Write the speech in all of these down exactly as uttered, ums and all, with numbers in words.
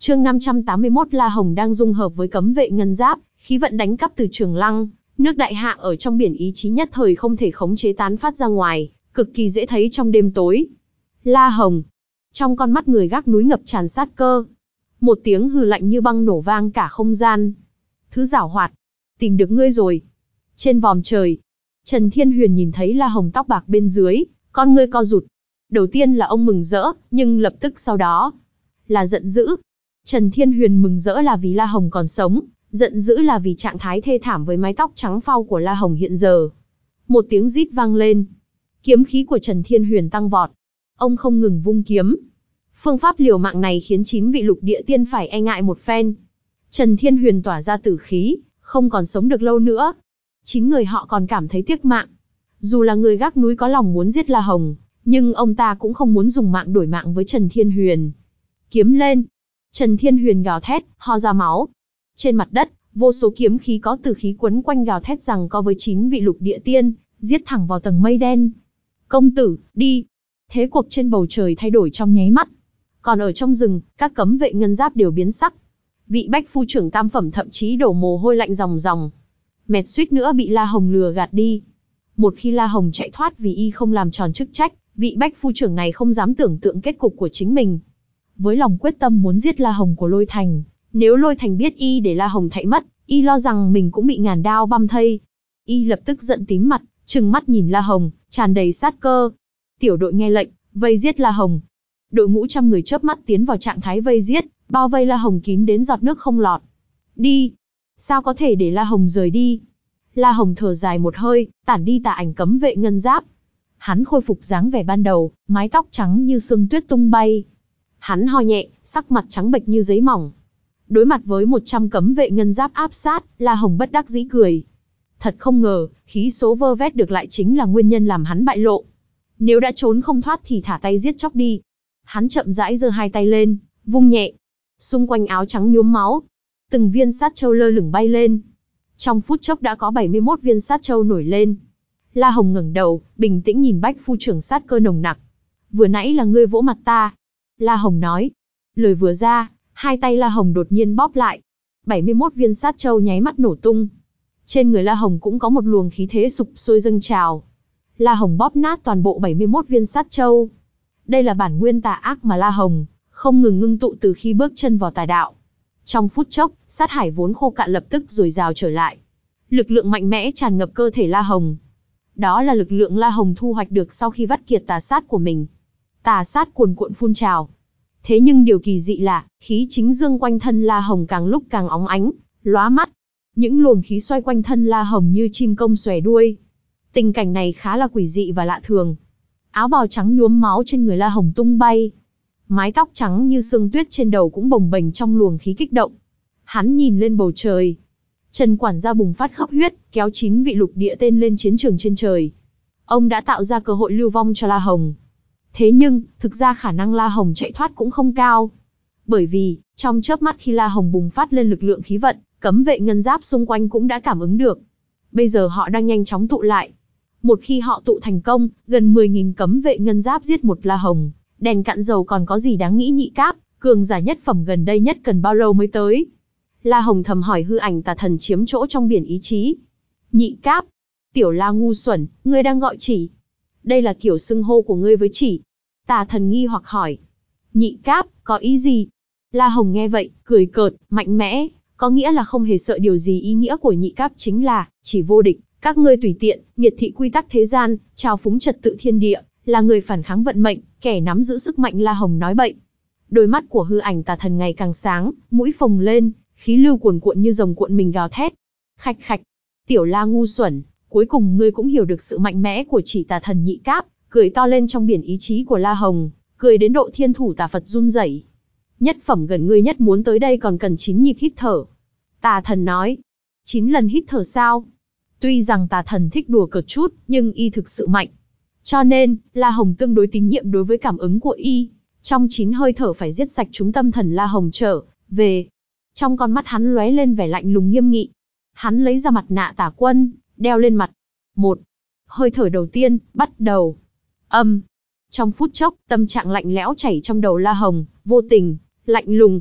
Chương năm trăm tám mươi mốt La Hồng đang dung hợp với cấm vệ ngân giáp, khí vận đánh cắp từ Trường Lăng, nước đại hạ ở trong biển ý chí nhất thời không thể khống chế tán phát ra ngoài, cực kỳ dễ thấy trong đêm tối. La Hồng. Trong con mắt người gác núi ngập tràn sát cơ. Một tiếng hừ lạnh như băng nổ vang cả không gian. Thứ giảo hoạt, tìm được ngươi rồi. Trên vòm trời, Trần Thiên Huyền nhìn thấy La Hồng tóc bạc bên dưới, con ngươi co rụt. Đầu tiên là ông mừng rỡ, nhưng lập tức sau đó là giận dữ. Trần Thiên Huyền mừng rỡ là vì La Hồng còn sống, giận dữ là vì trạng thái thê thảm với mái tóc trắng phau của La Hồng hiện giờ. Một tiếng rít vang lên. Kiếm khí của Trần Thiên Huyền tăng vọt. Ông không ngừng vung kiếm. Phương pháp liều mạng này khiến chín vị lục địa tiên phải e ngại một phen. Trần Thiên Huyền tỏa ra tử khí, không còn sống được lâu nữa. Chín người họ còn cảm thấy tiếc mạng. Dù là người gác núi có lòng muốn giết La Hồng, nhưng ông ta cũng không muốn dùng mạng đổi mạng với Trần Thiên Huyền. Kiếm lên. Trần Thiên Huyền gào thét, ho ra máu. Trên mặt đất, vô số kiếm khí có tử khí quấn quanh gào thét rằng co với chín vị lục địa tiên, giết thẳng vào tầng mây đen. Công tử, đi. Thế cuộc trên bầu trời thay đổi trong nháy mắt. Còn ở trong rừng, các cấm vệ ngân giáp đều biến sắc. Vị bách phu trưởng tam phẩm thậm chí đổ mồ hôi lạnh ròng ròng. Mệt suýt nữa bị La Hồng lừa gạt đi. Một khi La Hồng chạy thoát vì y không làm tròn chức trách, vị bách phu trưởng này không dám tưởng tượng kết cục của chính mình. Với lòng quyết tâm muốn giết La Hồng của Lôi Thành, nếu Lôi Thành biết y để La Hồng thảy mất, y lo rằng mình cũng bị ngàn đao băm thây. Y lập tức giận tím mặt, trừng mắt nhìn La Hồng, tràn đầy sát cơ. Tiểu đội nghe lệnh, vây giết La Hồng. Đội ngũ trăm người chớp mắt tiến vào trạng thái vây giết, bao vây La Hồng kín đến giọt nước không lọt. Đi! Sao có thể để La Hồng rời đi? La Hồng thở dài một hơi, tản đi tà ảnh cấm vệ ngân giáp. Hắn khôi phục dáng vẻ ban đầu, mái tóc trắng như sương tuyết tung bay. Hắn ho nhẹ, sắc mặt trắng bệch như giấy mỏng. Đối mặt với một trăm cấm vệ ngân giáp áp sát, La Hồng bất đắc dĩ cười. Thật không ngờ, khí số vơ vét được lại chính là nguyên nhân làm hắn bại lộ. Nếu đã trốn không thoát thì thả tay giết chóc đi. Hắn chậm rãi giơ hai tay lên, vung nhẹ. Xung quanh áo trắng nhuốm máu. Từng viên sát châu lơ lửng bay lên. Trong phút chốc đã có bảy mươi mốt viên sát châu nổi lên. La Hồng ngẩng đầu, bình tĩnh nhìn bách phu trưởng sát cơ nồng nặc. Vừa nãy là ngươi vỗ mặt ta. La Hồng nói. Lời vừa ra, hai tay La Hồng đột nhiên bóp lại. bảy mươi mốt viên sát châu nháy mắt nổ tung. Trên người La Hồng cũng có một luồng khí thế sục sôi dâng trào. La Hồng bóp nát toàn bộ bảy mươi mốt viên sát châu. Đây là bản nguyên tà ác mà La Hồng không ngừng ngưng tụ từ khi bước chân vào tà đạo. Trong phút chốc, sát hải vốn khô cạn lập tức dồi dào trở lại. Lực lượng mạnh mẽ tràn ngập cơ thể La Hồng. Đó là lực lượng La Hồng thu hoạch được sau khi vắt kiệt tà sát của mình. Tà sát cuồn cuộn phun trào. Thế nhưng điều kỳ dị là, khí chính dương quanh thân La Hồng càng lúc càng óng ánh, lóa mắt. Những luồng khí xoay quanh thân La Hồng như chim công xòe đuôi. Tình cảnh này khá là quỷ dị và lạ thường. Áo bào trắng nhuốm máu trên người La Hồng tung bay. Mái tóc trắng như sương tuyết trên đầu cũng bồng bềnh trong luồng khí kích động. Hắn nhìn lên bầu trời. Trần quản gia bùng phát khắp huyết, kéo chín vị lục địa tên lên chiến trường trên trời. Ông đã tạo ra cơ hội lưu vong cho La Hồng. Thế nhưng, thực ra khả năng La Hồng chạy thoát cũng không cao. Bởi vì, trong chớp mắt khi La Hồng bùng phát lên lực lượng khí vận, cấm vệ ngân giáp xung quanh cũng đã cảm ứng được. Bây giờ họ đang nhanh chóng tụ lại. Một khi họ tụ thành công, gần mười nghìn cấm vệ ngân giáp giết một La Hồng. Đèn cạn dầu còn có gì đáng nghĩ nhị cáp, cường giả nhất phẩm gần đây nhất cần bao lâu mới tới? La Hồng thầm hỏi hư ảnh tà thần chiếm chỗ trong biển ý chí. Nhị cáp, tiểu La ngu xuẩn, ngươi đang gọi chỉ. Đây là kiểu xưng hô của ngươi với chỉ. Tà thần nghi hoặc hỏi. Nhị cáp, có ý gì? La Hồng nghe vậy, cười cợt, mạnh mẽ, có nghĩa là không hề sợ điều gì. Ý nghĩa của nhị cáp chính là, chỉ vô địch, các ngươi tùy tiện, miệt thị quy tắc thế gian, trao phúng trật tự thiên địa, là người phản kháng vận mệnh, kẻ nắm giữ sức mạnh. La Hồng nói bậy. Đôi mắt của hư ảnh tà thần ngày càng sáng, mũi phồng lên, khí lưu cuồn cuộn như rồng cuộn mình gào thét. Khạch khạch, tiểu La ngu xuẩn, cuối cùng ngươi cũng hiểu được sự mạnh mẽ của chỉ tà thần nhị cáp, cười to lên trong biển ý chí của La Hồng, cười đến độ thiên thủ tà Phật run rẩy. Nhất phẩm gần ngươi nhất muốn tới đây còn cần chín nhịp hít thở. Tà thần nói. Chín lần hít thở sao? Tuy rằng tà thần thích đùa cợt chút, nhưng y thực sự mạnh. Cho nên, La Hồng tương đối tín nhiệm đối với cảm ứng của y. Trong chín hơi thở phải giết sạch chúng tâm thần La Hồng trở về. Trong con mắt hắn lóe lên vẻ lạnh lùng nghiêm nghị. Hắn lấy ra mặt nạ tà quân, đeo lên mặt. Một. Hơi thở đầu tiên, bắt đầu. Âm. Trong phút chốc, tâm trạng lạnh lẽo chảy trong đầu La Hồng, vô tình, lạnh lùng.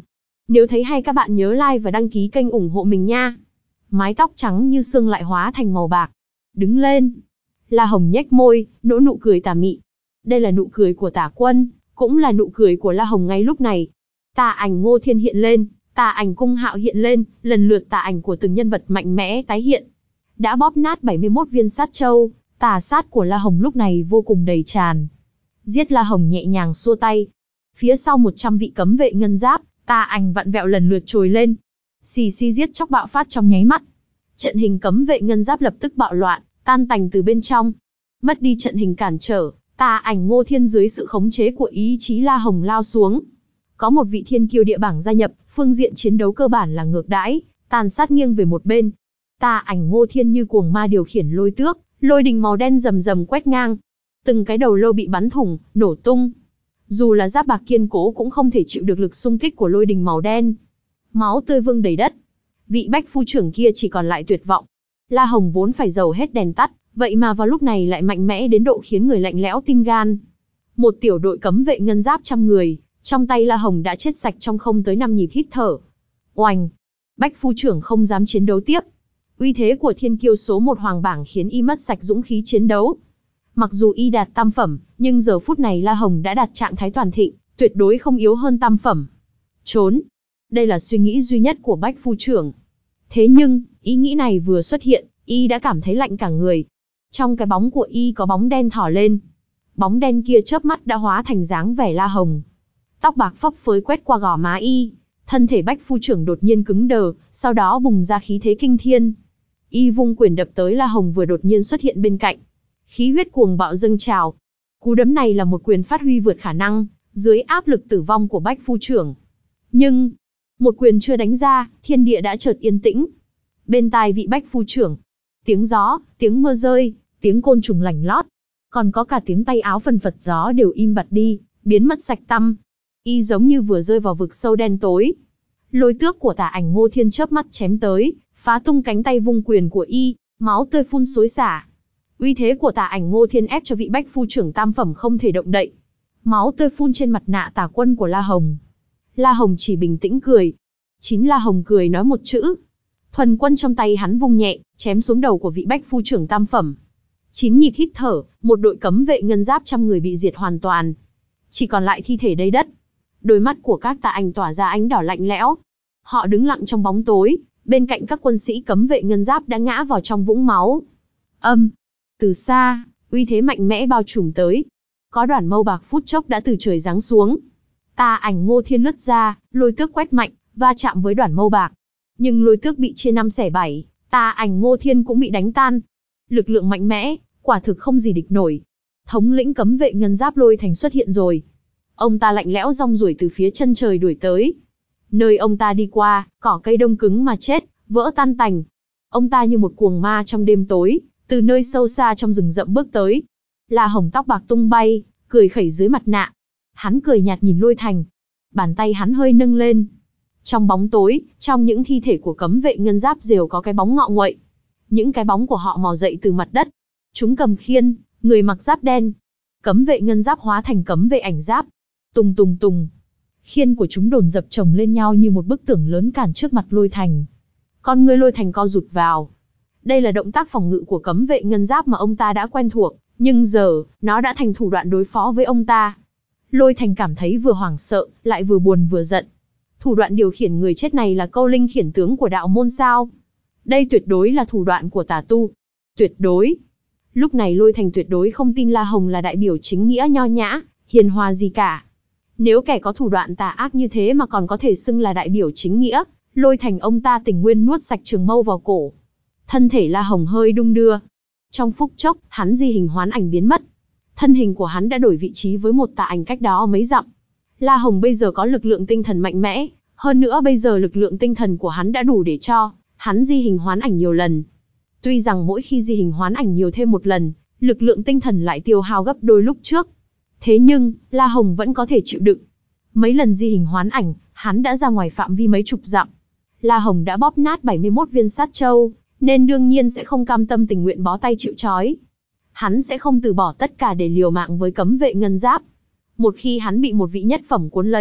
Nếu thấy hay các bạn nhớ like và đăng ký kênh ủng hộ mình nha. Mái tóc trắng như sương lại hóa thành màu bạc. Đứng lên. La Hồng nhếch môi, nỗ nụ cười tà mị. Đây là nụ cười của Tả Quân, cũng là nụ cười của La Hồng ngay lúc này. Tà ảnh Ngô Thiên hiện lên, tà ảnh Cung Hạo hiện lên, lần lượt tà ảnh của từng nhân vật mạnh mẽ tái hiện. Đã bóp nát bảy mươi mốt viên sát châu, tà sát của La Hồng lúc này vô cùng đầy tràn. Giết La Hồng nhẹ nhàng xua tay. Phía sau một trăm vị cấm vệ ngân giáp, tà ảnh vặn vẹo lần lượt trồi lên. Xì xì giết chóc bạo phát trong nháy mắt. Trận hình cấm vệ ngân giáp lập tức bạo loạn, tan tành từ bên trong. Mất đi trận hình cản trở, tà ảnh Ngô Thiên dưới sự khống chế của ý chí La Hồng lao xuống. Có một vị thiên kiêu địa bảng gia nhập, phương diện chiến đấu cơ bản là ngược đãi, tàn sát nghiêng về một bên. Tà ảnh Ngô Thiên như cuồng ma điều khiển lôi tước, lôi đình màu đen rầm rầm quét ngang. Từng cái đầu lâu bị bắn thủng, nổ tung. Dù là giáp bạc kiên cố cũng không thể chịu được lực xung kích của lôi đình màu đen. Máu tươi vương đầy đất. Vị bách phu trưởng kia chỉ còn lại tuyệt vọng. La Hồng vốn phải dầu hết đèn tắt, vậy mà vào lúc này lại mạnh mẽ đến độ khiến người lạnh lẽo tim gan. Một tiểu đội cấm vệ ngân giáp trăm người, trong tay La Hồng đã chết sạch trong không tới năm nhịp hít thở. Oành! Bách phu trưởng không dám chiến đấu tiếp. Uy thế của thiên kiêu số một hoàng bảng khiến y mất sạch dũng khí chiến đấu. Mặc dù y đạt tam phẩm, nhưng giờ phút này La Hồng đã đạt trạng thái toàn thịnh, tuyệt đối không yếu hơn tam phẩm. Trốn! Đây là suy nghĩ duy nhất của bách phu trưởng. Thế nhưng, ý nghĩ này vừa xuất hiện, y đã cảm thấy lạnh cả người. Trong cái bóng của y có bóng đen thỏ lên. Bóng đen kia chớp mắt đã hóa thành dáng vẻ La Hồng. Tóc bạc phấp phới quét qua gò má y. Thân thể bách phu trưởng đột nhiên cứng đờ, sau đó bùng ra khí thế kinh thiên. Y vung quyền đập tới La Hồng vừa đột nhiên xuất hiện bên cạnh. Khí huyết cuồng bạo dâng trào. Cú đấm này là một quyền phát huy vượt khả năng, dưới áp lực tử vong của bách phu trưởng. Nhưng, một quyền chưa đánh ra, thiên địa đã chợt yên tĩnh. Bên tai vị bách phu trưởng, tiếng gió, tiếng mưa rơi, tiếng côn trùng lảnh lót, còn có cả tiếng tay áo phần phật gió đều im bặt đi, biến mất sạch tăm. Y giống như vừa rơi vào vực sâu đen tối. Lôi tước của tà ảnh Ngô Thiên chớp mắt chém tới, phá tung cánh tay vung quyền của y, máu tươi phun xối xả. Uy thế của tà ảnh Ngô Thiên ép cho vị bách phu trưởng tam phẩm không thể động đậy. Máu tươi phun trên mặt nạ Tả Quân của La Hồng. La Hồng chỉ bình tĩnh cười. Chính La Hồng cười nói một chữ. Thuần quân trong tay hắn vung nhẹ, chém xuống đầu của vị bách phu trưởng tam phẩm. Chín nhịp hít thở, một đội cấm vệ ngân giáp trăm người bị diệt hoàn toàn. Chỉ còn lại thi thể đầy đất. Đôi mắt của các tà ảnh tỏa ra ánh đỏ lạnh lẽo. Họ đứng lặng trong bóng tối, bên cạnh các quân sĩ cấm vệ ngân giáp đã ngã vào trong vũng máu. Âm. Từ xa, uy thế mạnh mẽ bao trùm tới. Có đoàn mâu bạc phút chốc đã từ trời giáng xuống. Tà ảnh Ngô Thiên lướt ra, lôi tước quét mạnh, va chạm với đoàn mâu bạc. Nhưng lôi tước bị chia năm xẻ bảy, tà ảnh Ngô Thiên cũng bị đánh tan. Lực lượng mạnh mẽ, quả thực không gì địch nổi. Thống lĩnh cấm vệ ngân giáp Lôi Thành xuất hiện rồi. Ông ta lạnh lẽo rong ruổi từ phía chân trời đuổi tới. Nơi ông ta đi qua, cỏ cây đông cứng mà chết, vỡ tan tành. Ông ta như một cuồng ma trong đêm tối, từ nơi sâu xa trong rừng rậm bước tới. La Hồng tóc bạc tung bay, cười khẩy dưới mặt nạ. Hắn cười nhạt nhìn Lôi Thành. Bàn tay hắn hơi nâng lên. Trong bóng tối, trong những thi thể của cấm vệ ngân giáp đều có cái bóng ngọ nguậy. Những cái bóng của họ mò dậy từ mặt đất. Chúng cầm khiên, người mặc giáp đen. Cấm vệ ngân giáp hóa thành cấm vệ ảnh giáp. Tùng tùng tùng. Khiên của chúng đồn dập chồng lên nhau như một bức tường lớn cản trước mặt Lôi Thành. Con ngươi Lôi Thành co rụt vào. Đây là động tác phòng ngự của cấm vệ ngân giáp mà ông ta đã quen thuộc, nhưng giờ, nó đã thành thủ đoạn đối phó với ông ta. Lôi Thành cảm thấy vừa hoảng sợ, lại vừa buồn vừa giận. Thủ đoạn điều khiển người chết này là câu linh khiển tướng của đạo môn sao? Đây tuyệt đối là thủ đoạn của tà tu. Tuyệt đối. Lúc này Lôi Thành tuyệt đối không tin La Hồng là đại biểu chính nghĩa nho nhã, hiền hòa gì cả. Nếu kẻ có thủ đoạn tà ác như thế mà còn có thể xưng là đại biểu chính nghĩa, Lôi Thành ông ta tình nguyên nuốt sạch trường mâu vào cổ. Thân thể La Hồng hơi đung đưa. Trong phút chốc, hắn di hình hoán ảnh biến mất. Thân hình của hắn đã đổi vị trí với một tà ảnh cách đó mấy dặm. La Hồng bây giờ có lực lượng tinh thần mạnh mẽ, hơn nữa bây giờ lực lượng tinh thần của hắn đã đủ để cho hắn di hình hoán ảnh nhiều lần. Tuy rằng mỗi khi di hình hoán ảnh nhiều thêm một lần, lực lượng tinh thần lại tiêu hao gấp đôi lúc trước. Thế nhưng, La Hồng vẫn có thể chịu đựng. Mấy lần di hình hoán ảnh, hắn đã ra ngoài phạm vi mấy chục dặm. La Hồng đã bóp nát bảy mươi mốt viên sát châu, nên đương nhiên sẽ không cam tâm tình nguyện bó tay chịu trói. Hắn sẽ không từ bỏ tất cả để liều mạng với cấm vệ ngân giáp. Một khi hắn bị một vị nhất phẩm cuốn lấy,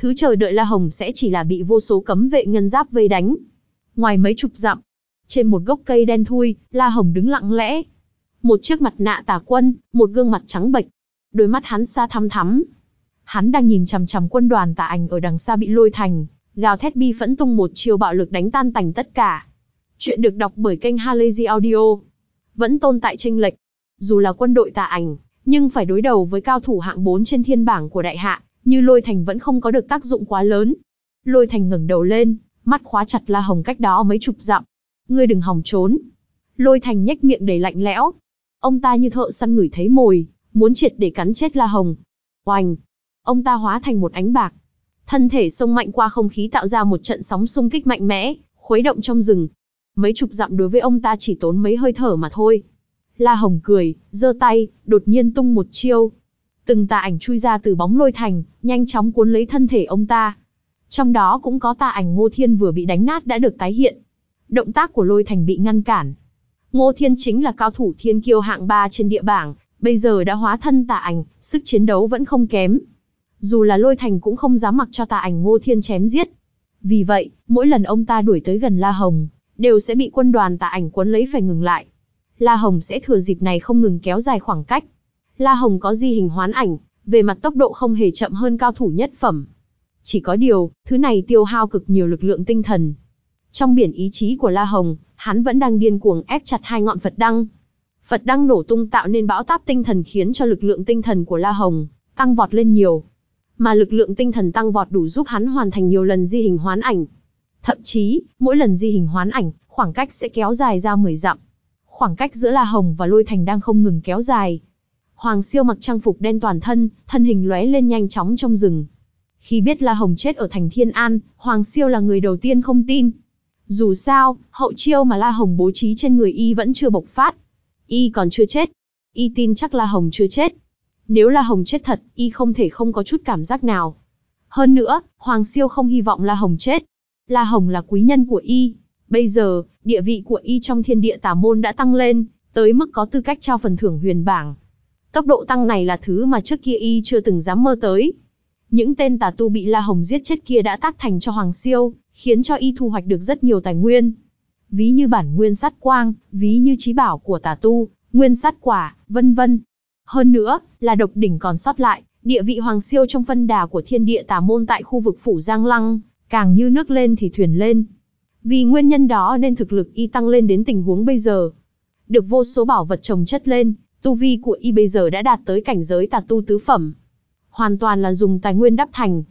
thứ chờ đợi La Hồng sẽ chỉ là bị vô số cấm vệ ngân giáp vây đánh. Ngoài mấy chục dặm, trên một gốc cây đen thui, La Hồng đứng lặng lẽ. Một chiếc mặt nạ tà quân, một gương mặt trắng bệch, đôi mắt hắn xa thăm thắm. Hắn đang nhìn chằm chằm quân đoàn tà ảnh ở đằng xa bị Lôi Thành, gào thét bi phẫn tung một chiêu bạo lực đánh tan tành tất cả. Chuyện được đọc bởi kênh Halazy Audio. Vẫn tồn tại chênh lệch. Dù là quân đội tà ảnh, nhưng phải đối đầu với cao thủ hạng bốn trên thiên bảng của đại hạ, như Lôi Thành vẫn không có được tác dụng quá lớn. Lôi Thành ngẩng đầu lên, mắt khóa chặt La Hồng cách đó mấy chục dặm. Ngươi đừng hòng trốn. Lôi Thành nhếch miệng đầy lạnh lẽo. Ông ta như thợ săn ngửi thấy mồi, muốn triệt để cắn chết La Hồng. Oành! Ông ta hóa thành một ánh bạc. Thân thể xông mạnh qua không khí tạo ra một trận sóng xung kích mạnh mẽ, khuấy động trong rừng. Mấy chục dặm đối với ông ta chỉ tốn mấy hơi thở mà thôi. La Hồng cười, giơ tay, đột nhiên tung một chiêu. Từng tà ảnh chui ra từ bóng Lôi Thành, nhanh chóng cuốn lấy thân thể ông ta. Trong đó cũng có tà ảnh Ngô Thiên vừa bị đánh nát đã được tái hiện. Động tác của Lôi Thành bị ngăn cản. Ngô Thiên chính là cao thủ thiên kiêu hạng ba trên địa bảng, bây giờ đã hóa thân tà ảnh, sức chiến đấu vẫn không kém. Dù là Lôi Thành cũng không dám mặc cho tà ảnh Ngô Thiên chém giết. Vì vậy, mỗi lần ông ta đuổi tới gần La Hồng, đều sẽ bị quân đoàn tà ảnh cuốn lấy phải ngừng lại. La Hồng sẽ thừa dịp này không ngừng kéo dài khoảng cách. La Hồng có di hình hoán ảnh, về mặt tốc độ không hề chậm hơn cao thủ nhất phẩm. Chỉ có điều, thứ này tiêu hao cực nhiều lực lượng tinh thần. Trong biển ý chí của La Hồng, hắn vẫn đang điên cuồng ép chặt hai ngọn Phật đăng. Phật đăng nổ tung tạo nên bão táp tinh thần khiến cho lực lượng tinh thần của La Hồng tăng vọt lên nhiều. Mà lực lượng tinh thần tăng vọt đủ giúp hắn hoàn thành nhiều lần di hình hoán ảnh. Thậm chí, mỗi lần di hình hoán ảnh, khoảng cách sẽ kéo dài ra mười dặm. Khoảng cách giữa La Hồng và Lôi Thành đang không ngừng kéo dài. Hoàng Siêu mặc trang phục đen toàn thân, thân hình lóe lên nhanh chóng trong rừng. Khi biết La Hồng chết ở thành Thiên An, Hoàng Siêu là người đầu tiên không tin. Dù sao, hậu chiêu mà La Hồng bố trí trên người y vẫn chưa bộc phát. Y còn chưa chết. Y tin chắc La Hồng chưa chết. Nếu La Hồng chết thật, y không thể không có chút cảm giác nào. Hơn nữa, Hoàng Siêu không hy vọng La Hồng chết. La Hồng là quý nhân của y. Bây giờ, địa vị của y trong thiên địa tà môn đã tăng lên, tới mức có tư cách trao phần thưởng huyền bảng. Tốc độ tăng này là thứ mà trước kia y chưa từng dám mơ tới. Những tên tà tu bị La Hồng giết chết kia đã tác thành cho Hoàng Siêu, khiến cho y thu hoạch được rất nhiều tài nguyên. Ví như bản nguyên sát quang, ví như chí bảo của tà tu, nguyên sát quả, vân vân. Hơn nữa, là độc đỉnh còn sót lại, địa vị Hoàng Siêu trong phân đà của thiên địa tà môn tại khu vực phủ Giang Lăng, càng như nước lên thì thuyền lên. Vì nguyên nhân đó nên thực lực y tăng lên đến tình huống bây giờ. Được vô số bảo vật chồng chất lên, tu vi của y bây giờ đã đạt tới cảnh giới tà tu tứ phẩm. Hoàn toàn là dùng tài nguyên đắp thành.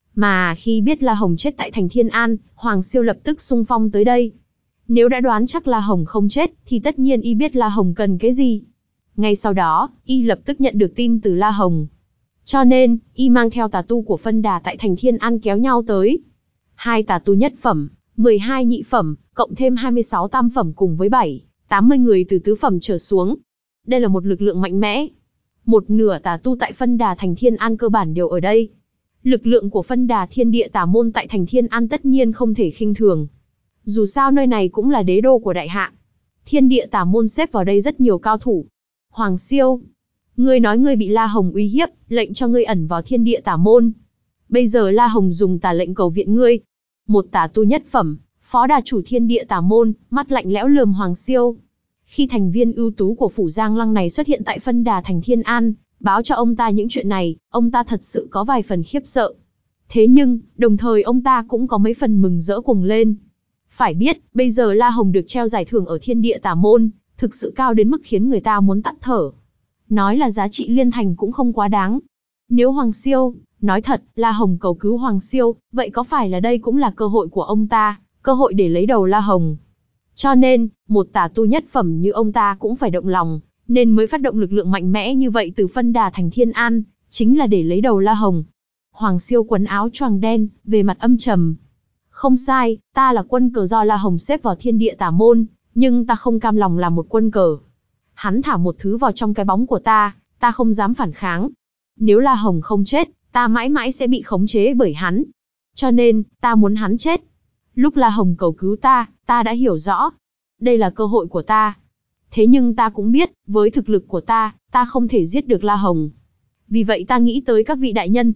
Mà khi biết La Hồng chết tại thành Thiên An, Hoàng Siêu lập tức xung phong tới đây. Nếu đã đoán chắc La Hồng không chết, thì tất nhiên y biết La Hồng cần cái gì. Ngay sau đó, y lập tức nhận được tin từ La Hồng. Cho nên, y mang theo tà tu của phân đà tại thành Thiên An kéo nhau tới. Hai tà tu nhất phẩm, mười hai nhị phẩm, cộng thêm hai mươi sáu tam phẩm cùng với bảy, tám mươi người từ tứ phẩm trở xuống. Đây là một lực lượng mạnh mẽ. Một nửa tà tu tại phân đà thành Thiên An cơ bản đều ở đây. Lực lượng của phân đà thiên địa tà môn tại thành Thiên An tất nhiên không thể khinh thường. Dù sao nơi này cũng là đế đô của đại hạ. Thiên địa tà môn xếp vào đây rất nhiều cao thủ. Hoàng Siêu, ngươi nói ngươi bị La Hồng uy hiếp, lệnh cho ngươi ẩn vào thiên địa tà môn. Bây giờ La Hồng dùng tà lệnh cầu viện ngươi. Một tà tu nhất phẩm, phó đà chủ thiên địa tà môn, mắt lạnh lẽo lườm Hoàng Siêu. Khi thành viên ưu tú của phủ Giang Lăng này xuất hiện tại phân đà thành Thiên An, báo cho ông ta những chuyện này, ông ta thật sự có vài phần khiếp sợ. Thế nhưng, đồng thời ông ta cũng có mấy phần mừng rỡ cùng lên. Phải biết, bây giờ La Hồng được treo giải thưởng ở thiên địa tà môn, thực sự cao đến mức khiến người ta muốn tắt thở. Nói là giá trị liên thành cũng không quá đáng. Nếu Hoàng Siêu, nói thật, La Hồng cầu cứu Hoàng Siêu, vậy có phải là đây cũng là cơ hội của ông ta, cơ hội để lấy đầu La Hồng. Cho nên, một tà tu nhất phẩm như ông ta cũng phải động lòng, nên mới phát động lực lượng mạnh mẽ như vậy từ phân đà thành Thiên An, chính là để lấy đầu La Hồng. Hoàng Siêu quấn áo choàng đen, về mặt âm trầm. Không sai, ta là quân cờ do La Hồng xếp vào thiên địa tà môn, nhưng ta không cam lòng làm một quân cờ. Hắn thả một thứ vào trong cái bóng của ta, ta không dám phản kháng. Nếu La Hồng không chết, ta mãi mãi sẽ bị khống chế bởi hắn. Cho nên, ta muốn hắn chết. Lúc La Hồng cầu cứu ta, ta đã hiểu rõ. Đây là cơ hội của ta. Thế nhưng ta cũng biết, với thực lực của ta, ta không thể giết được La Hồng. Vì vậy ta nghĩ tới các vị đại nhân.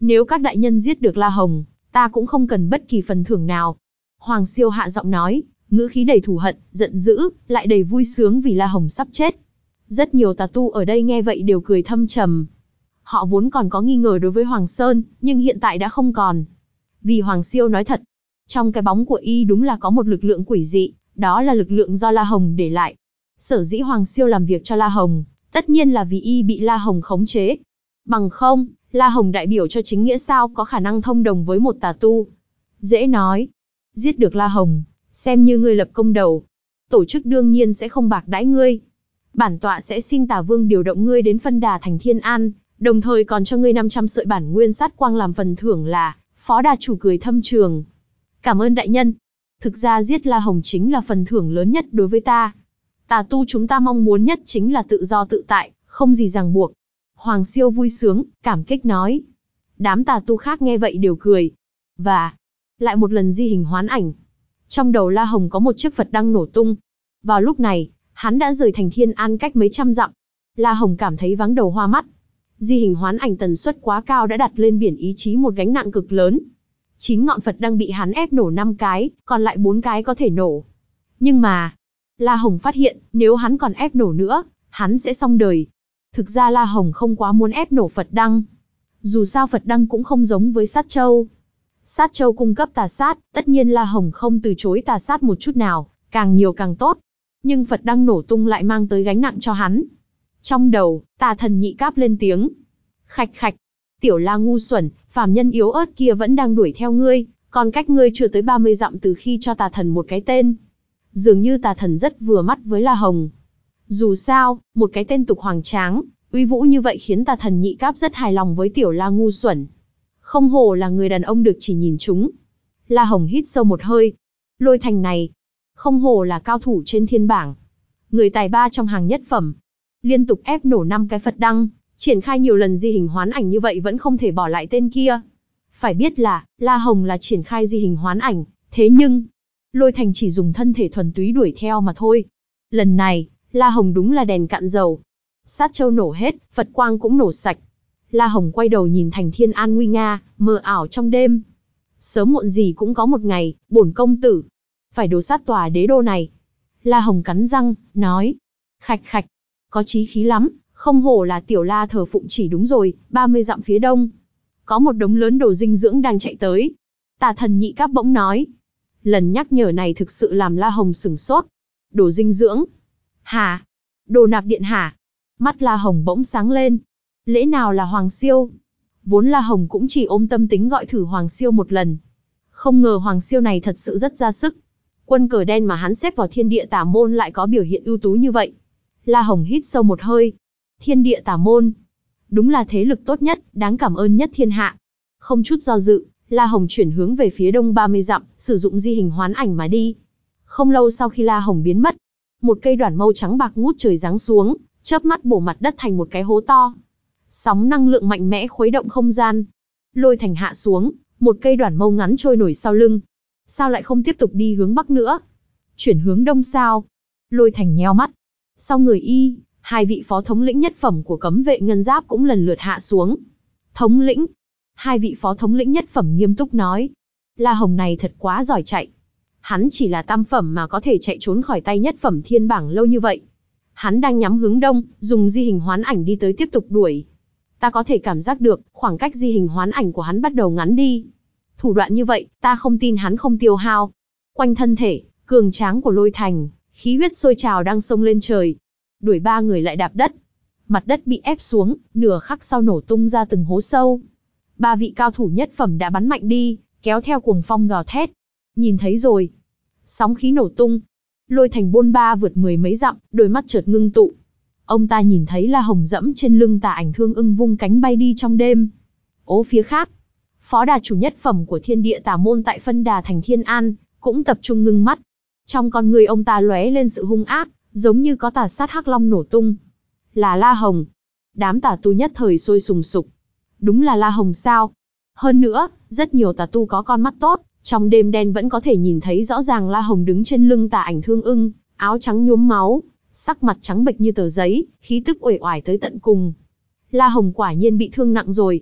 Nếu các đại nhân giết được La Hồng, ta cũng không cần bất kỳ phần thưởng nào. Hoàng Siêu hạ giọng nói, ngữ khí đầy thù hận, giận dữ, lại đầy vui sướng vì La Hồng sắp chết. Rất nhiều tà tu ở đây nghe vậy đều cười thâm trầm. Họ vốn còn có nghi ngờ đối với Hoàng Sơn, nhưng hiện tại đã không còn. Vì Hoàng Siêu nói thật, trong cái bóng của y đúng là có một lực lượng quỷ dị, đó là lực lượng do La Hồng để lại. Sở dĩ Hoàng Siêu làm việc cho La Hồng, tất nhiên là vì y bị La Hồng khống chế. Bằng không, La Hồng đại biểu cho chính nghĩa sao có khả năng thông đồng với một tà tu. Dễ nói, giết được La Hồng, xem như ngươi lập công đầu. Tổ chức đương nhiên sẽ không bạc đãi ngươi. Bản tọa sẽ xin Tà Vương điều động ngươi đến phân đà thành Thiên An, đồng thời còn cho ngươi năm trăm sợi bản nguyên sát quang làm phần thưởng là. Phó đà chủ cười thâm trường. Cảm ơn đại nhân. Thực ra giết La Hồng chính là phần thưởng lớn nhất đối với ta. Tà tu chúng ta mong muốn nhất chính là tự do tự tại, không gì ràng buộc. Hoàng Siêu vui sướng, cảm kích nói. Đám tà tu khác nghe vậy đều cười. Và, lại một lần di hình hoán ảnh. Trong đầu La Hồng có một chiếc Phật đăng nổ tung. Vào lúc này, hắn đã rời thành Thiên An cách mấy trăm dặm. La Hồng cảm thấy váng đầu hoa mắt. Di hình hoán ảnh tần suất quá cao đã đặt lên biển ý chí một gánh nặng cực lớn. Chín ngọn Phật đăng bị hắn ép nổ năm cái, còn lại bốn cái có thể nổ. Nhưng mà, La Hồng phát hiện, nếu hắn còn ép nổ nữa, hắn sẽ xong đời. Thực ra La Hồng không quá muốn ép nổ Phật đăng. Dù sao Phật đăng cũng không giống với sát châu. Sát châu cung cấp tà sát, tất nhiên La Hồng không từ chối tà sát một chút nào, càng nhiều càng tốt. Nhưng Phật đăng nổ tung lại mang tới gánh nặng cho hắn. Trong đầu, tà thần nhị cáp lên tiếng. Khạch khạch, tiểu La ngu xuẩn, phàm nhân yếu ớt kia vẫn đang đuổi theo ngươi, còn cách ngươi chưa tới ba mươi dặm từ khi cho tà thần một cái tên. Dường như tà thần rất vừa mắt với La Hồng. Dù sao, một cái tên tục hoàng tráng, uy vũ như vậy khiến tà thần nhị cáp rất hài lòng với tiểu La ngu xuẩn. Không hổ là người đàn ông được chỉ nhìn chúng. La Hồng hít sâu một hơi. Lôi Thành này, không hổ là cao thủ trên thiên bảng. Người tài ba trong hàng nhất phẩm. Liên tục ép nổ năm cái Phật đăng, triển khai nhiều lần di hình hoán ảnh như vậy vẫn không thể bỏ lại tên kia. Phải biết là, La Hồng là triển khai di hình hoán ảnh, thế nhưng, Lôi Thành chỉ dùng thân thể thuần túy đuổi theo mà thôi. Lần này, La Hồng đúng là đèn cạn dầu. Sát châu nổ hết, Phật quang cũng nổ sạch. La Hồng quay đầu nhìn thành Thiên An nguy nga, mờ ảo trong đêm. Sớm muộn gì cũng có một ngày, bổn công tử phải đồ sát tòa đế đô này. La Hồng cắn răng, nói. Khạch khạch, có chí khí lắm, không hổ là tiểu La thờ phụng chỉ đúng rồi, ba mươi dặm phía đông. Có một đống lớn đồ dinh dưỡng đang chạy tới. Tà thần nhị cáp bỗng nói. Lần nhắc nhở này thực sự làm La Hồng sửng sốt. Đồ dinh dưỡng? Hả? Đồ nạp điện hả? Mắt La Hồng bỗng sáng lên. Lẽ nào là Hoàng Siêu? Vốn La Hồng cũng chỉ ôm tâm tính gọi thử Hoàng Siêu một lần. Không ngờ Hoàng Siêu này thật sự rất ra sức. Quân cờ đen mà hắn xếp vào Thiên Địa Tà Môn lại có biểu hiện ưu tú như vậy. La Hồng hít sâu một hơi. Thiên Địa Tà Môn, đúng là thế lực tốt nhất, đáng cảm ơn nhất thiên hạ. Không chút do dự, La Hồng chuyển hướng về phía đông ba mươi dặm, sử dụng di hình hoán ảnh mà đi. Không lâu sau khi La Hồng biến mất, một cây đoản mâu trắng bạc ngút trời giáng xuống, chớp mắt bổ mặt đất thành một cái hố to. Sóng năng lượng mạnh mẽ khuấy động không gian. Lôi Thành hạ xuống, một cây đoản mâu ngắn trôi nổi sau lưng. Sao lại không tiếp tục đi hướng bắc nữa? Chuyển hướng đông sao? Lôi Thành nheo mắt. Sau người y, hai vị phó thống lĩnh nhất phẩm của cấm vệ ngân giáp cũng lần lượt hạ xuống. Thống lĩnh. Hai vị phó thống lĩnh nhất phẩm nghiêm túc nói. La Hồng này thật quá giỏi chạy. Hắn chỉ là tam phẩm mà có thể chạy trốn khỏi tay nhất phẩm thiên bảng lâu như vậy. Hắn đang nhắm hướng đông, dùng di hình hoán ảnh đi tới tiếp tục đuổi. Ta có thể cảm giác được, khoảng cách di hình hoán ảnh của hắn bắt đầu ngắn đi. Thủ đoạn như vậy, ta không tin hắn không tiêu hao. Quanh thân thể, cường tráng của Lôi Thành, khí huyết sôi trào đang xông lên trời. Đuổi ba người lại đạp đất. Mặt đất bị ép xuống, nửa khắc sau nổ tung ra từng hố sâu. Ba vị cao thủ nhất phẩm đã bắn mạnh đi, kéo theo cuồng phong gào thét. Nhìn thấy rồi. Sóng khí nổ tung. Lôi Thành bôn ba vượt mười mấy dặm, đôi mắt chợt ngưng tụ. Ông ta nhìn thấy La Hồng dẫm trên lưng Tà Ảnh Thương Ưng vung cánh bay đi trong đêm. Ố phía khác, phó đà chủ nhất phẩm của Thiên Địa Tà Môn tại phân đà thành Thiên An, cũng tập trung ngưng mắt. Trong con người ông ta lóe lên sự hung ác, giống như có tà sát hắc long nổ tung. Là La Hồng. Đám tà tu nhất thời sôi sùng sục. Đúng là La Hồng sao? Hơn nữa, rất nhiều tà tu có con mắt tốt, trong đêm đen vẫn có thể nhìn thấy rõ ràng La Hồng đứng trên lưng Tà Ảnh Thương Ưng, áo trắng nhuốm máu, sắc mặt trắng bệch như tờ giấy, khí tức uể oải tới tận cùng. La Hồng quả nhiên bị thương nặng rồi.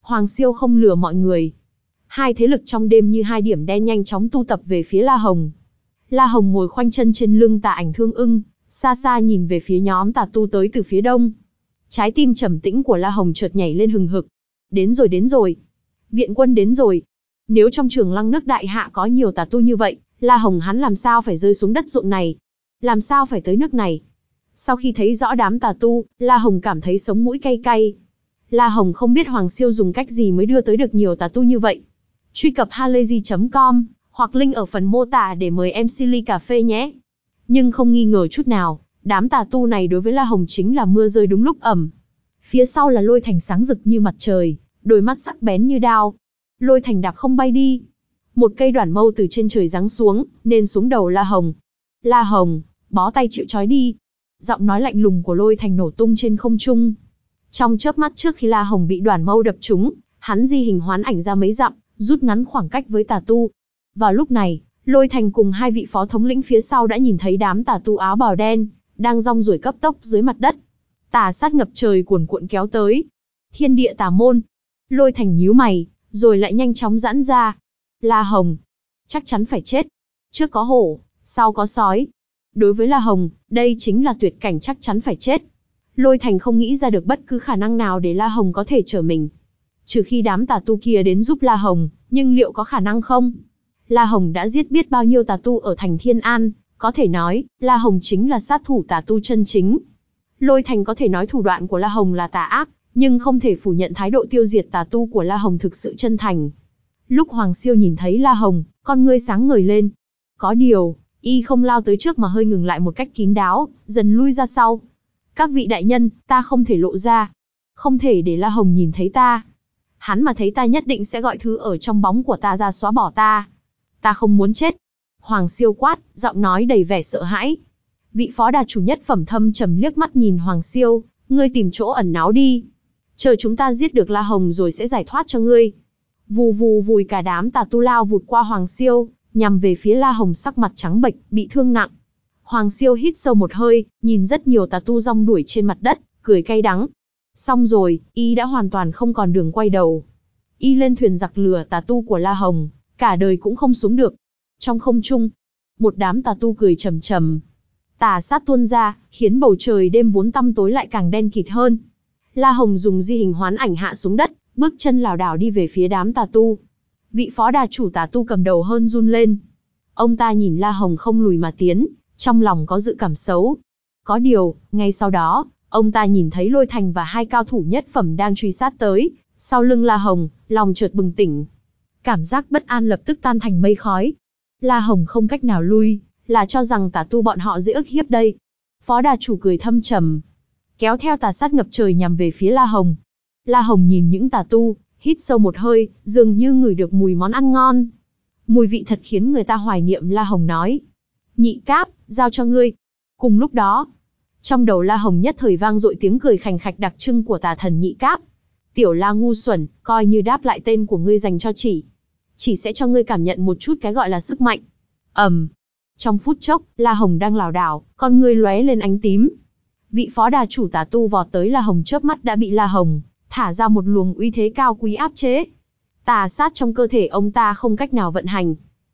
Hoàng Siêu không lừa mọi người. Hai thế lực trong đêm như hai điểm đen nhanh chóng tu tập về phía La Hồng. La Hồng ngồi khoanh chân trên lưng Tà Ảnh Thương Ưng, xa xa nhìn về phía nhóm tà tu tới từ phía đông. Trái tim trầm tĩnh của La Hồng chợt nhảy lên hừng hực. Đến rồi đến rồi. Viện quân đến rồi. Nếu trong Trường Lăng nước Đại Hạ có nhiều tà tu như vậy, La Hồng hắn làm sao phải rơi xuống đất ruộng này? Làm sao phải tới nước này? Sau khi thấy rõ đám tà tu, La Hồng cảm thấy sống mũi cay cay. La Hồng không biết Hoàng Siêu dùng cách gì mới đưa tới được nhiều tà tu như vậy. Truy cập halayzi chấm com hoặc link ở phần mô tả để mời em xê ly cà phê nhé. Nhưng không nghi ngờ chút nào, đám tà tu này đối với La Hồng chính là mưa rơi đúng lúc ẩm. Phía sau là Lôi Thành sáng rực như mặt trời, đôi mắt sắc bén như đao. Lôi Thành đạp không bay đi. Một cây đoản mâu từ trên trời giáng xuống, nên xuống đầu La Hồng. La Hồng, bó tay chịu trói đi. Giọng nói lạnh lùng của Lôi Thành nổ tung trên không trung. Trong chớp mắt trước khi La Hồng bị đoản mâu đập trúng, hắn di hình hoán ảnh ra mấy dặm, rút ngắn khoảng cách với tà tu. Vào lúc này, Lôi Thành cùng hai vị phó thống lĩnh phía sau đã nhìn thấy đám tà tu áo bào đen, đang rong ruổi cấp tốc dưới mặt đất. Tà sát ngập trời cuồn cuộn kéo tới. Thiên địa tà môn. Lôi Thành nhíu mày, rồi lại nhanh chóng giãn ra. La Hồng, chắc chắn phải chết. Trước có hổ, sau có sói. Đối với La Hồng, đây chính là tuyệt cảnh chắc chắn phải chết. Lôi Thành không nghĩ ra được bất cứ khả năng nào để La Hồng có thể trở mình. Trừ khi đám tà tu kia đến giúp La Hồng, nhưng liệu có khả năng không? La Hồng đã giết biết bao nhiêu tà tu ở thành Thiên An, có thể nói, La Hồng chính là sát thủ tà tu chân chính. Lôi Thành có thể nói thủ đoạn của La Hồng là tà ác, nhưng không thể phủ nhận thái độ tiêu diệt tà tu của La Hồng thực sự chân thành. Lúc Hoàng Siêu nhìn thấy La Hồng, con ngươi sáng ngời lên. Có điều, y không lao tới trước mà hơi ngừng lại một cách kín đáo, dần lui ra sau. Các vị đại nhân, ta không thể lộ ra. Không thể để La Hồng nhìn thấy ta. Hắn mà thấy ta nhất định sẽ gọi thứ ở trong bóng của ta ra xóa bỏ ta. Ta không muốn chết. Hoàng Siêu quát, giọng nói đầy vẻ sợ hãi. Vị phó đà chủ nhất phẩm thâm trầm liếc mắt nhìn Hoàng Siêu, ngươi tìm chỗ ẩn náu đi. Chờ chúng ta giết được La Hồng rồi sẽ giải thoát cho ngươi. Vù vù vùi cả đám tà tu lao vụt qua Hoàng Siêu, nhằm về phía La Hồng sắc mặt trắng bệch, bị thương nặng. Hoàng Siêu hít sâu một hơi, nhìn rất nhiều tà tu rong đuổi trên mặt đất, cười cay đắng. Xong rồi, y đã hoàn toàn không còn đường quay đầu. Y lên thuyền giặc lừa tà tu của La Hồng, cả đời cũng không xuống được. Trong không trung, một đám tà tu cười trầm trầm. Tà sát tuôn ra, khiến bầu trời đêm vốn tăm tối lại càng đen kịt hơn. La Hồng dùng di hình hoán ảnh hạ xuống đất, bước chân lảo đảo đi về phía đám tà tu. Vị phó đà chủ tà tu cầm đầu hơn run lên. Ông ta nhìn La Hồng không lùi mà tiến, trong lòng có dự cảm xấu. Có điều, ngay sau đó, ông ta nhìn thấy Lôi Thành và hai cao thủ nhất phẩm đang truy sát tới, sau lưng La Hồng, lòng chợt bừng tỉnh. Cảm giác bất an lập tức tan thành mây khói. La Hồng không cách nào lui, là cho rằng tà tu bọn họ dễ ức hiếp đây. Phó đà chủ cười thâm trầm, kéo theo tà sát ngập trời nhằm về phía La Hồng. La Hồng nhìn những tà tu, hít sâu một hơi, dường như ngửi được mùi món ăn ngon. Mùi vị thật khiến người ta hoài niệm. La Hồng nói, Nhị Cáp, giao cho ngươi. Cùng lúc đó, trong đầu La Hồng nhất thời vang dội tiếng cười khành khạch đặc trưng của tà thần Nhị Cáp. Tiểu La ngu xuẩn, coi như đáp lại tên của ngươi dành cho chỉ. Chỉ sẽ cho ngươi cảm nhận một chút cái gọi là sức mạnh. ầm, um. Trong phút chốc, La Hồng đang lảo đảo, con ngươi lóe lên ánh tím. Vị phó đà chủ tà tu vọt tới La Hồng chớp mắt đã bị La Hồng thả ra một luồng uy thế cao quý áp chế. Tà sát trong cơ thể ông ta không cách nào vận hành.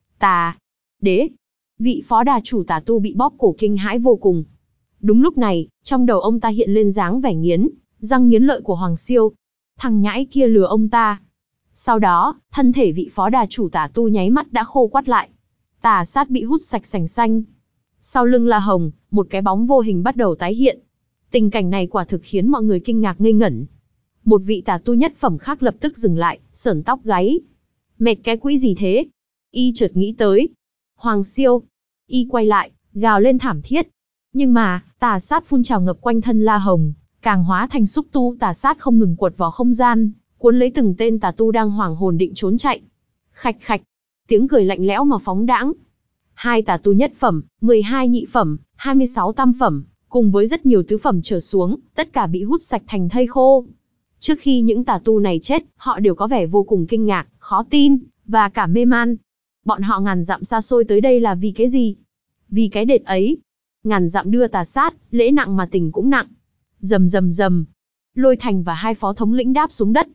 Tà đế. Vị phó đà chủ tà tu bị bóp cổ kinh hãi vô cùng. Đúng lúc này, trong đầu ông ta hiện lên dáng vẻ nghiến răng nghiến lợi của Hoàng Siêu. Thằng nhãi kia lừa ông ta. Sau đó, thân thể vị phó đà chủ tà tu nháy mắt đã khô quắt lại. Tà sát bị hút sạch sành xanh. Sau lưng La Hồng, một cái bóng vô hình bắt đầu tái hiện. Tình cảnh này quả thực khiến mọi người kinh ngạc ngây ngẩn. Một vị tà tu nhất phẩm khác lập tức dừng lại, sởn tóc gáy. Mệt cái quỹ gì thế? Y chợt nghĩ tới Hoàng Siêu. Y quay lại, gào lên thảm thiết. Nhưng mà, tà sát phun trào ngập quanh thân La Hồng, càng hóa thành xúc tu tà sát không ngừng quật vào không gian, cuốn lấy từng tên tà tu đang hoảng hồn định trốn chạy. Khạch khạch, tiếng cười lạnh lẽo mà phóng đãng. Hai tà tu nhất phẩm, mười hai nhị phẩm, hai mươi sáu tam phẩm, cùng với rất nhiều tứ phẩm trở xuống, tất cả bị hút sạch thành thây khô. Trước khi những tà tu này chết, họ đều có vẻ vô cùng kinh ngạc, khó tin, và cả mê man. Bọn họ ngàn dặm xa xôi tới đây là vì cái gì? Vì cái đệt ấy. Ngàn dặm đưa tà sát, lễ nặng mà tình cũng nặng. Rầm rầm rầm. Lôi Thành và hai phó thống lĩnh đáp xuống đất.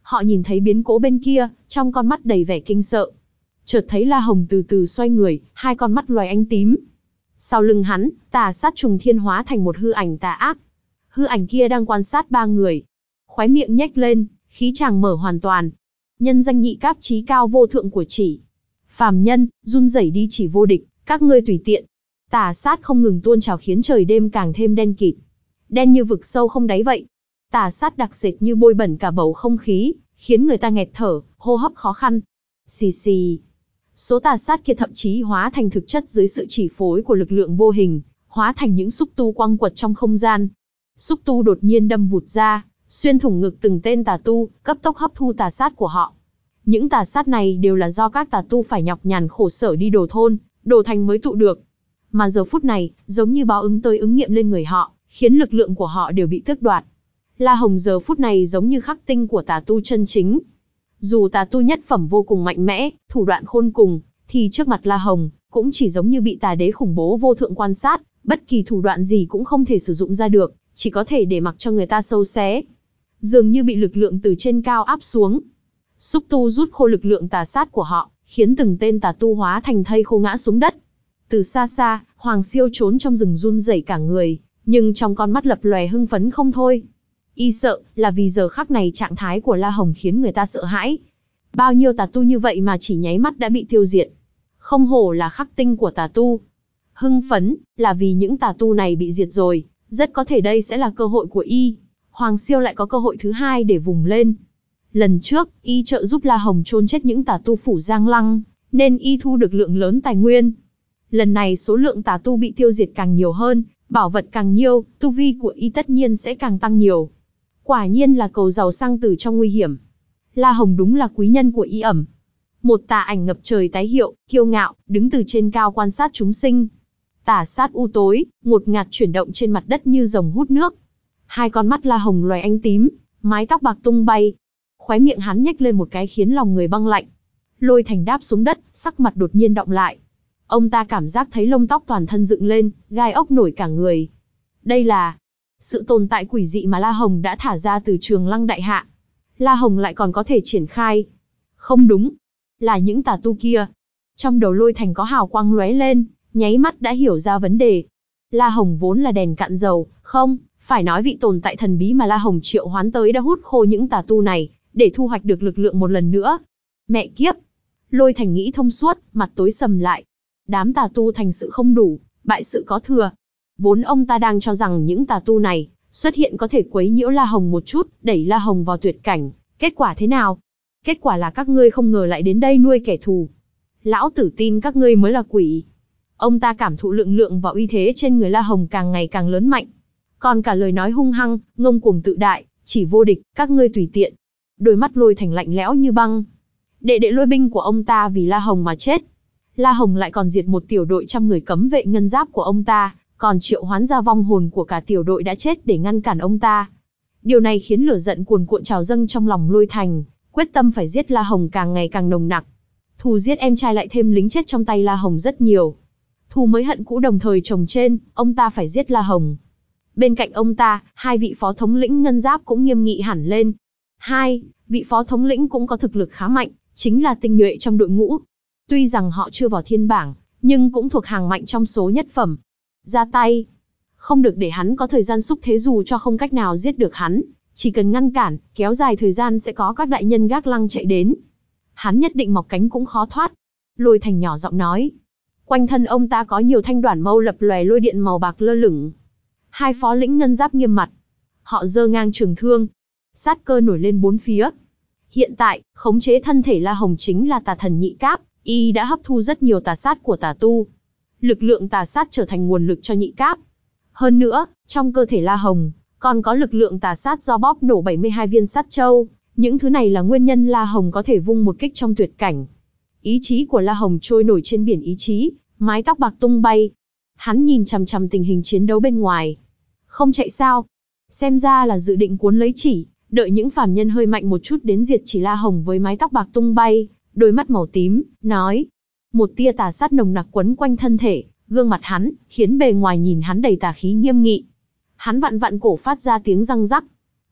Họ nhìn thấy biến cố bên kia, trong con mắt đầy vẻ kinh sợ. Chợt thấy La Hồng từ từ xoay người, hai con mắt loài ánh tím. Sau lưng hắn, tà sát trùng thiên hóa thành một hư ảnh tà ác. Hư ảnh kia đang quan sát ba người. Khóe miệng nhếch lên, khí tràng mở hoàn toàn. Nhân danh nhị cáp chí cao vô thượng của chỉ. Phàm nhân, run rẩy đi chỉ vô địch, các ngươi tùy tiện. Tà sát không ngừng tuôn trào khiến trời đêm càng thêm đen kịt. Đen như vực sâu không đáy vậy. Tà sát đặc sệt như bôi bẩn cả bầu không khí, khiến người ta nghẹt thở, hô hấp khó khăn. Xì xì. Số tà sát kia thậm chí hóa thành thực chất dưới sự chỉ phối của lực lượng vô hình, hóa thành những xúc tu quăng quật trong không gian. Xúc tu đột nhiên đâm vụt ra, xuyên thủng ngực từng tên tà tu, cấp tốc hấp thu tà sát của họ. Những tà sát này đều là do các tà tu phải nhọc nhằn khổ sở đi đổ thôn, đổ thành mới tụ được. Mà giờ phút này, giống như báo ứng tới ứng nghiệm lên người họ, khiến lực lượng của họ đều bị tước đoạt. La Hồng giờ phút này giống như khắc tinh của tà tu chân chính. Dù tà tu nhất phẩm vô cùng mạnh mẽ, thủ đoạn khôn cùng, thì trước mặt La Hồng, cũng chỉ giống như bị tà đế khủng bố vô thượng quan sát, bất kỳ thủ đoạn gì cũng không thể sử dụng ra được, chỉ có thể để mặc cho người ta sâu xé. Dường như bị lực lượng từ trên cao áp xuống. Xúc tu rút khô lực lượng tà sát của họ, khiến từng tên tà tu hóa thành thây khô ngã xuống đất. Từ xa xa, Hoàng Siêu trốn trong rừng run rẩy cả người, nhưng trong con mắt lập lòe hưng phấn không thôi. Y sợ, là vì giờ khắc này trạng thái của La Hồng khiến người ta sợ hãi. Bao nhiêu tà tu như vậy mà chỉ nháy mắt đã bị tiêu diệt. Không hổ là khắc tinh của tà tu. Hưng phấn, là vì những tà tu này bị diệt rồi, rất có thể đây sẽ là cơ hội của Y. Hoàng Siêu lại có cơ hội thứ hai để vùng lên. Lần trước, Y trợ giúp La Hồng chôn chết những tà tu phủ Giang Lăng, nên Y thu được lượng lớn tài nguyên. Lần này số lượng tà tu bị tiêu diệt càng nhiều hơn, bảo vật càng nhiều, tu vi của Y tất nhiên sẽ càng tăng nhiều. Quả nhiên là cầu giàu sang tử trong nguy hiểm. La Hồng đúng là quý nhân của Y ẩm. Một tà ảnh ngập trời tái hiệu, kiêu ngạo, đứng từ trên cao quan sát chúng sinh. Tà sát u tối, ngột ngạt chuyển động trên mặt đất như rồng hút nước. Hai con mắt La Hồng loài ánh tím, mái tóc bạc tung bay. Khóe miệng hắn nhếch lên một cái khiến lòng người băng lạnh. Lôi Thành đáp xuống đất, sắc mặt đột nhiên động lại. Ông ta cảm giác thấy lông tóc toàn thân dựng lên, gai ốc nổi cả người. Đây là sự tồn tại quỷ dị mà La Hồng đã thả ra từ Trường Lăng Đại Hạ. La Hồng lại còn có thể triển khai. Không đúng, là những tà tu kia. Trong đầu Lôi Thành có hào quang lóe lên, nháy mắt đã hiểu ra vấn đề. La Hồng vốn là đèn cạn dầu, không, phải nói vị tồn tại thần bí mà La Hồng triệu hoán tới đã hút khô những tà tu này, để thu hoạch được lực lượng một lần nữa. Mẹ kiếp! Lôi Thành nghĩ thông suốt, mặt tối sầm lại. Đám tà tu thành sự không đủ, bại sự có thừa. Vốn ông ta đang cho rằng những tà tu này xuất hiện có thể quấy nhiễu La Hồng một chút, đẩy La Hồng vào tuyệt cảnh. Kết quả thế nào? Kết quả là các ngươi không ngờ lại đến đây nuôi kẻ thù. Lão tử tin các ngươi mới là quỷ. Ông ta cảm thụ lượng lượng và uy thế trên người La Hồng càng ngày càng lớn mạnh. Còn cả lời nói hung hăng, ngông cuồng tự đại, chỉ vô địch, các ngươi tùy tiện. Đôi mắt Lôi Thành lạnh lẽo như băng. Đệ đệ Lôi binh của ông ta vì La Hồng mà chết. La Hồng lại còn diệt một tiểu đội trăm người cấm vệ ngân giáp của ông ta, còn triệu hoán ra vong hồn của cả tiểu đội đã chết để ngăn cản ông ta. Điều này khiến lửa giận cuồn cuộn trào dâng trong lòng Lôi Thành, quyết tâm phải giết La Hồng càng ngày càng nồng nặc. Thù giết em trai lại thêm lính chết trong tay La Hồng rất nhiều. Thù mới hận cũ đồng thời chồng trên, ông ta phải giết La Hồng. Bên cạnh ông ta, hai vị phó thống lĩnh ngân giáp cũng nghiêm nghị hẳn lên. Hai, vị phó thống lĩnh cũng có thực lực khá mạnh, chính là tinh nhuệ trong đội ngũ. Tuy rằng họ chưa vào thiên bảng, nhưng cũng thuộc hàng mạnh trong số nhất phẩm. Ra tay. Không được để hắn có thời gian xúc thế, dù cho không cách nào giết được hắn. Chỉ cần ngăn cản, kéo dài thời gian sẽ có các đại nhân gác lăng chạy đến. Hắn nhất định mọc cánh cũng khó thoát. Lôi Thành nhỏ giọng nói. Quanh thân ông ta có nhiều thanh đoản mâu lập lòe lôi điện màu bạc lơ lửng. Hai phó lĩnh ngân giáp nghiêm mặt. Họ giơ ngang trường thương. Sát cơ nổi lên bốn phía. Hiện tại, khống chế thân thể La Hồng chính là tà thần nhị cáp. Y đã hấp thu rất nhiều tà sát của tà tu. Lực lượng tà sát trở thành nguồn lực cho nhị cáp. Hơn nữa, trong cơ thể La Hồng, còn có lực lượng tà sát do bóp nổ bảy mươi hai viên sát châu. Những thứ này là nguyên nhân La Hồng có thể vung một kích trong tuyệt cảnh. Ý chí của La Hồng trôi nổi trên biển ý chí, mái tóc bạc tung bay. Hắn nhìn chằm chằm tình hình chiến đấu bên ngoài. Không chạy sao? Xem ra là dự định cuốn lấy chỉ, đợi những phàm nhân hơi mạnh một chút đến diệt chỉ La Hồng với mái tóc bạc tung bay, đôi mắt màu tím, nói. Một tia tà sát nồng nặc quấn quanh thân thể, gương mặt hắn, khiến bề ngoài nhìn hắn đầy tà khí nghiêm nghị. Hắn vặn vặn cổ phát ra tiếng răng rắc.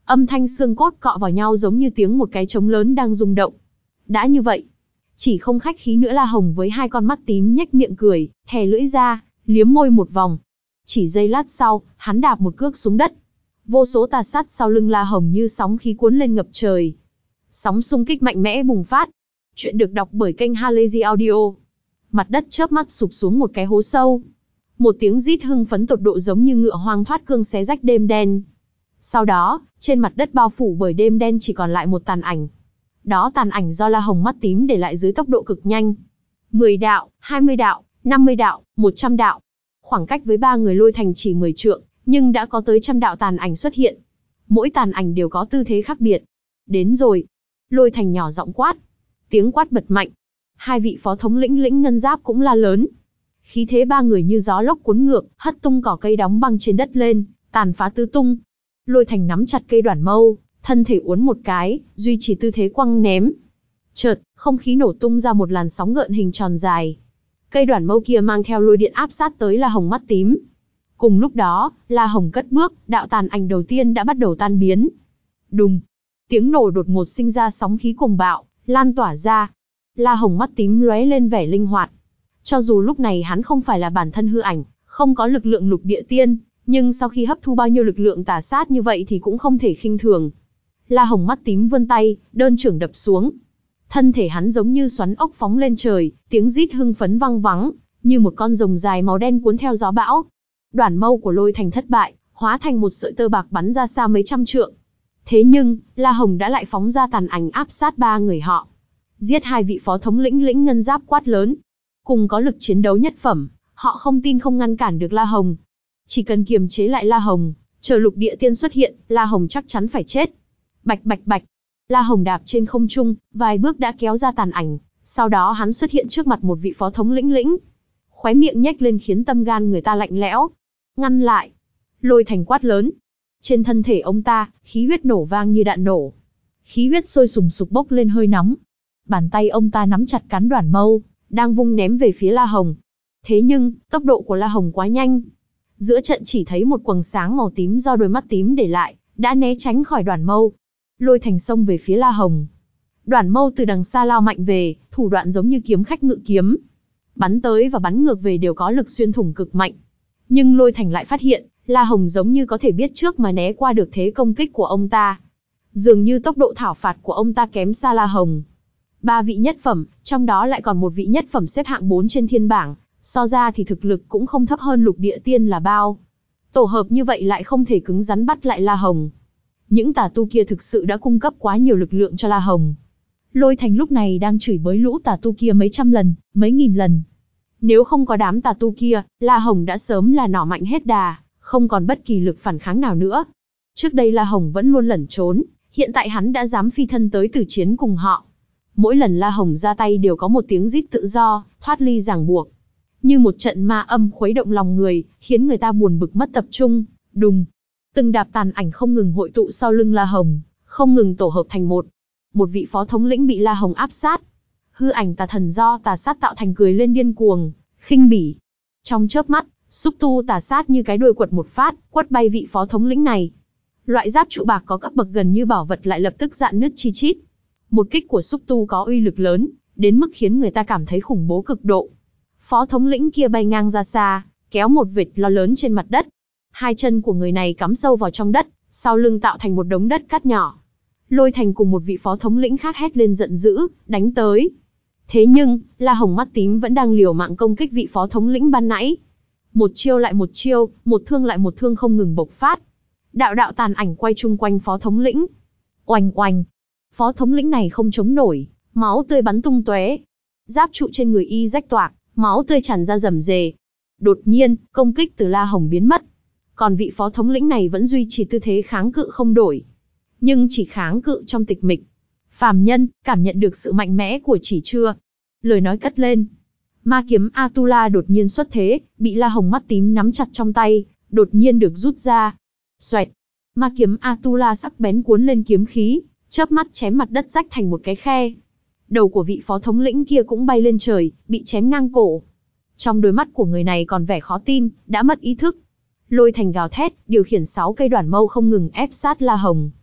Âm thanh xương cốt cọ vào nhau giống như tiếng một cái trống lớn đang rung động. Đã như vậy, chỉ không khách khí nữa. La Hồng với hai con mắt tím nhếch miệng cười, thè lưỡi ra, liếm môi một vòng. Chỉ giây lát sau, hắn đạp một cước xuống đất. Vô số tà sát sau lưng La Hồng như sóng khí cuốn lên ngập trời. Sóng xung kích mạnh mẽ bùng phát. Chuyện được đọc bởi kênh Halazy Audio. Mặt đất chớp mắt sụp xuống một cái hố sâu. Một tiếng rít hưng phấn tột độ giống như ngựa hoang thoát cương xé rách đêm đen. Sau đó, trên mặt đất bao phủ bởi đêm đen chỉ còn lại một tàn ảnh. Đó tàn ảnh do La Hồng mắt tím để lại dưới tốc độ cực nhanh. mười đạo, hai mươi đạo, năm mươi đạo, một trăm đạo. Khoảng cách với ba người Lôi Thành chỉ mười trượng, nhưng đã có tới trăm đạo tàn ảnh xuất hiện. Mỗi tàn ảnh đều có tư thế khác biệt. Đến rồi. Lôi Thành nhỏ giọng quát. Tiếng quát bật mạnh. Hai vị phó thống lĩnh lĩnh ngân giáp cũng la lớn. Khí thế ba người như gió lốc cuốn ngược, hất tung cỏ cây đóng băng trên đất lên, tàn phá tứ tung. Lôi Thành nắm chặt cây đoản mâu, thân thể uốn một cái, duy trì tư thế quăng ném. Chợt, không khí nổ tung ra một làn sóng gợn hình tròn dài. Cây đoản mâu kia mang theo lôi điện áp sát tới La Hồng mắt tím. Cùng lúc đó, La Hồng cất bước, đạo tàn ảnh đầu tiên đã bắt đầu tan biến. Đùng, tiếng nổ đột ngột sinh ra sóng khí cuồng bạo, lan tỏa ra. La Hồng mắt tím lóe lên vẻ linh hoạt. Cho dù lúc này hắn không phải là bản thân hư ảnh, không có lực lượng lục địa tiên, nhưng sau khi hấp thu bao nhiêu lực lượng tà sát như vậy thì cũng không thể khinh thường. La Hồng mắt tím vươn tay, đơn trưởng đập xuống. Thân thể hắn giống như xoắn ốc phóng lên trời, tiếng rít hưng phấn vang vắng, như một con rồng dài màu đen cuốn theo gió bão. Đoản mâu của Lôi Thành thất bại, hóa thành một sợi tơ bạc bắn ra xa mấy trăm trượng. Thế nhưng, La Hồng đã lại phóng ra tàn ảnh áp sát ba người họ. Giết hai vị phó thống lĩnh lĩnh ngân giáp quát lớn. Cùng có lực chiến đấu nhất phẩm, họ không tin không ngăn cản được La Hồng. Chỉ cần kiềm chế lại La Hồng, chờ lục địa tiên xuất hiện, La Hồng chắc chắn phải chết. Bạch bạch bạch. La Hồng đạp trên không trung, vài bước đã kéo ra tàn ảnh, sau đó hắn xuất hiện trước mặt một vị phó thống lĩnh lĩnh. Khóe miệng nhếch lên khiến tâm gan người ta lạnh lẽo. Ngăn lại. Lôi Thành quát lớn. Trên thân thể ông ta, khí huyết nổ vang như đạn nổ. Khí huyết sôi sùng sục bốc lên hơi nóng. Bàn tay ông ta nắm chặt cán đoản mâu, đang vung ném về phía La Hồng. Thế nhưng, tốc độ của La Hồng quá nhanh. Giữa trận chỉ thấy một quầng sáng màu tím do đôi mắt tím để lại, đã né tránh khỏi đoản mâu. Lôi Thành xông về phía La Hồng. Đoản mâu từ đằng xa lao mạnh về, thủ đoạn giống như kiếm khách ngự kiếm. Bắn tới và bắn ngược về đều có lực xuyên thủng cực mạnh. Nhưng Lôi Thành lại phát hiện, La Hồng giống như có thể biết trước mà né qua được thế công kích của ông ta. Dường như tốc độ thảo phạt của ông ta kém xa La Hồng. Ba vị nhất phẩm, trong đó lại còn một vị nhất phẩm xếp hạng bốn trên thiên bảng, so ra thì thực lực cũng không thấp hơn lục địa tiên là bao. Tổ hợp như vậy lại không thể cứng rắn bắt lại La Hồng. Những tà tu kia thực sự đã cung cấp quá nhiều lực lượng cho La Hồng. Lôi Thành lúc này đang chửi bới lũ tà tu kia mấy trăm lần, mấy nghìn lần. Nếu không có đám tà tu kia, La Hồng đã sớm là nỏ mạnh hết đà, không còn bất kỳ lực phản kháng nào nữa. Trước đây La Hồng vẫn luôn lẩn trốn, hiện tại hắn đã dám phi thân tới tử chiến cùng họ. Mỗi lần La Hồng ra tay đều có một tiếng rít tự do, thoát ly ràng buộc. Như một trận ma âm khuấy động lòng người, khiến người ta buồn bực mất tập trung. Đùng. Từng đạp tàn ảnh không ngừng hội tụ sau lưng La Hồng, không ngừng tổ hợp thành một. Một vị phó thống lĩnh bị La Hồng áp sát. Hư ảnh tà thần do tà sát tạo thành cười lên điên cuồng, khinh bỉ. Trong chớp mắt, xúc tu tà sát như cái đuôi quật một phát, quất bay vị phó thống lĩnh này. Loại giáp trụ bạc có cấp bậc gần như bảo vật lại lập tức rạn nứt chi chít. Một kích của xúc tu có uy lực lớn, đến mức khiến người ta cảm thấy khủng bố cực độ. Phó thống lĩnh kia bay ngang ra xa, kéo một vệt lo lớn trên mặt đất. Hai chân của người này cắm sâu vào trong đất, sau lưng tạo thành một đống đất cát nhỏ. Lôi Thành cùng một vị phó thống lĩnh khác hét lên giận dữ, đánh tới. Thế nhưng, La Hồng mắt tím vẫn đang liều mạng công kích vị phó thống lĩnh ban nãy. Một chiêu lại một chiêu, một thương lại một thương không ngừng bộc phát. Đạo đạo tàn ảnh quay chung quanh phó thống lĩnh. Oanh oanh. Phó thống lĩnh này không chống nổi, máu tươi bắn tung tóe. Giáp trụ trên người y rách toạc, máu tươi tràn ra rầm rề. Đột nhiên, công kích từ La Hồng biến mất. Còn vị phó thống lĩnh này vẫn duy trì tư thế kháng cự không đổi. Nhưng chỉ kháng cự trong tịch mịch. Phàm nhân, cảm nhận được sự mạnh mẽ của chỉ chưa. Lời nói cất lên. Ma kiếm Atula đột nhiên xuất thế, bị La Hồng mắt tím nắm chặt trong tay, đột nhiên được rút ra. Xoẹt. Ma kiếm Atula sắc bén cuốn lên kiếm khí, chớp mắt chém mặt đất rách thành một cái khe. Đầu của vị phó thống lĩnh kia cũng bay lên trời, bị chém ngang cổ. Trong đôi mắt của người này còn vẻ khó tin, đã mất ý thức. Lôi Thành gào thét, điều khiển sáu cây đoản mâu không ngừng ép sát La Hồng.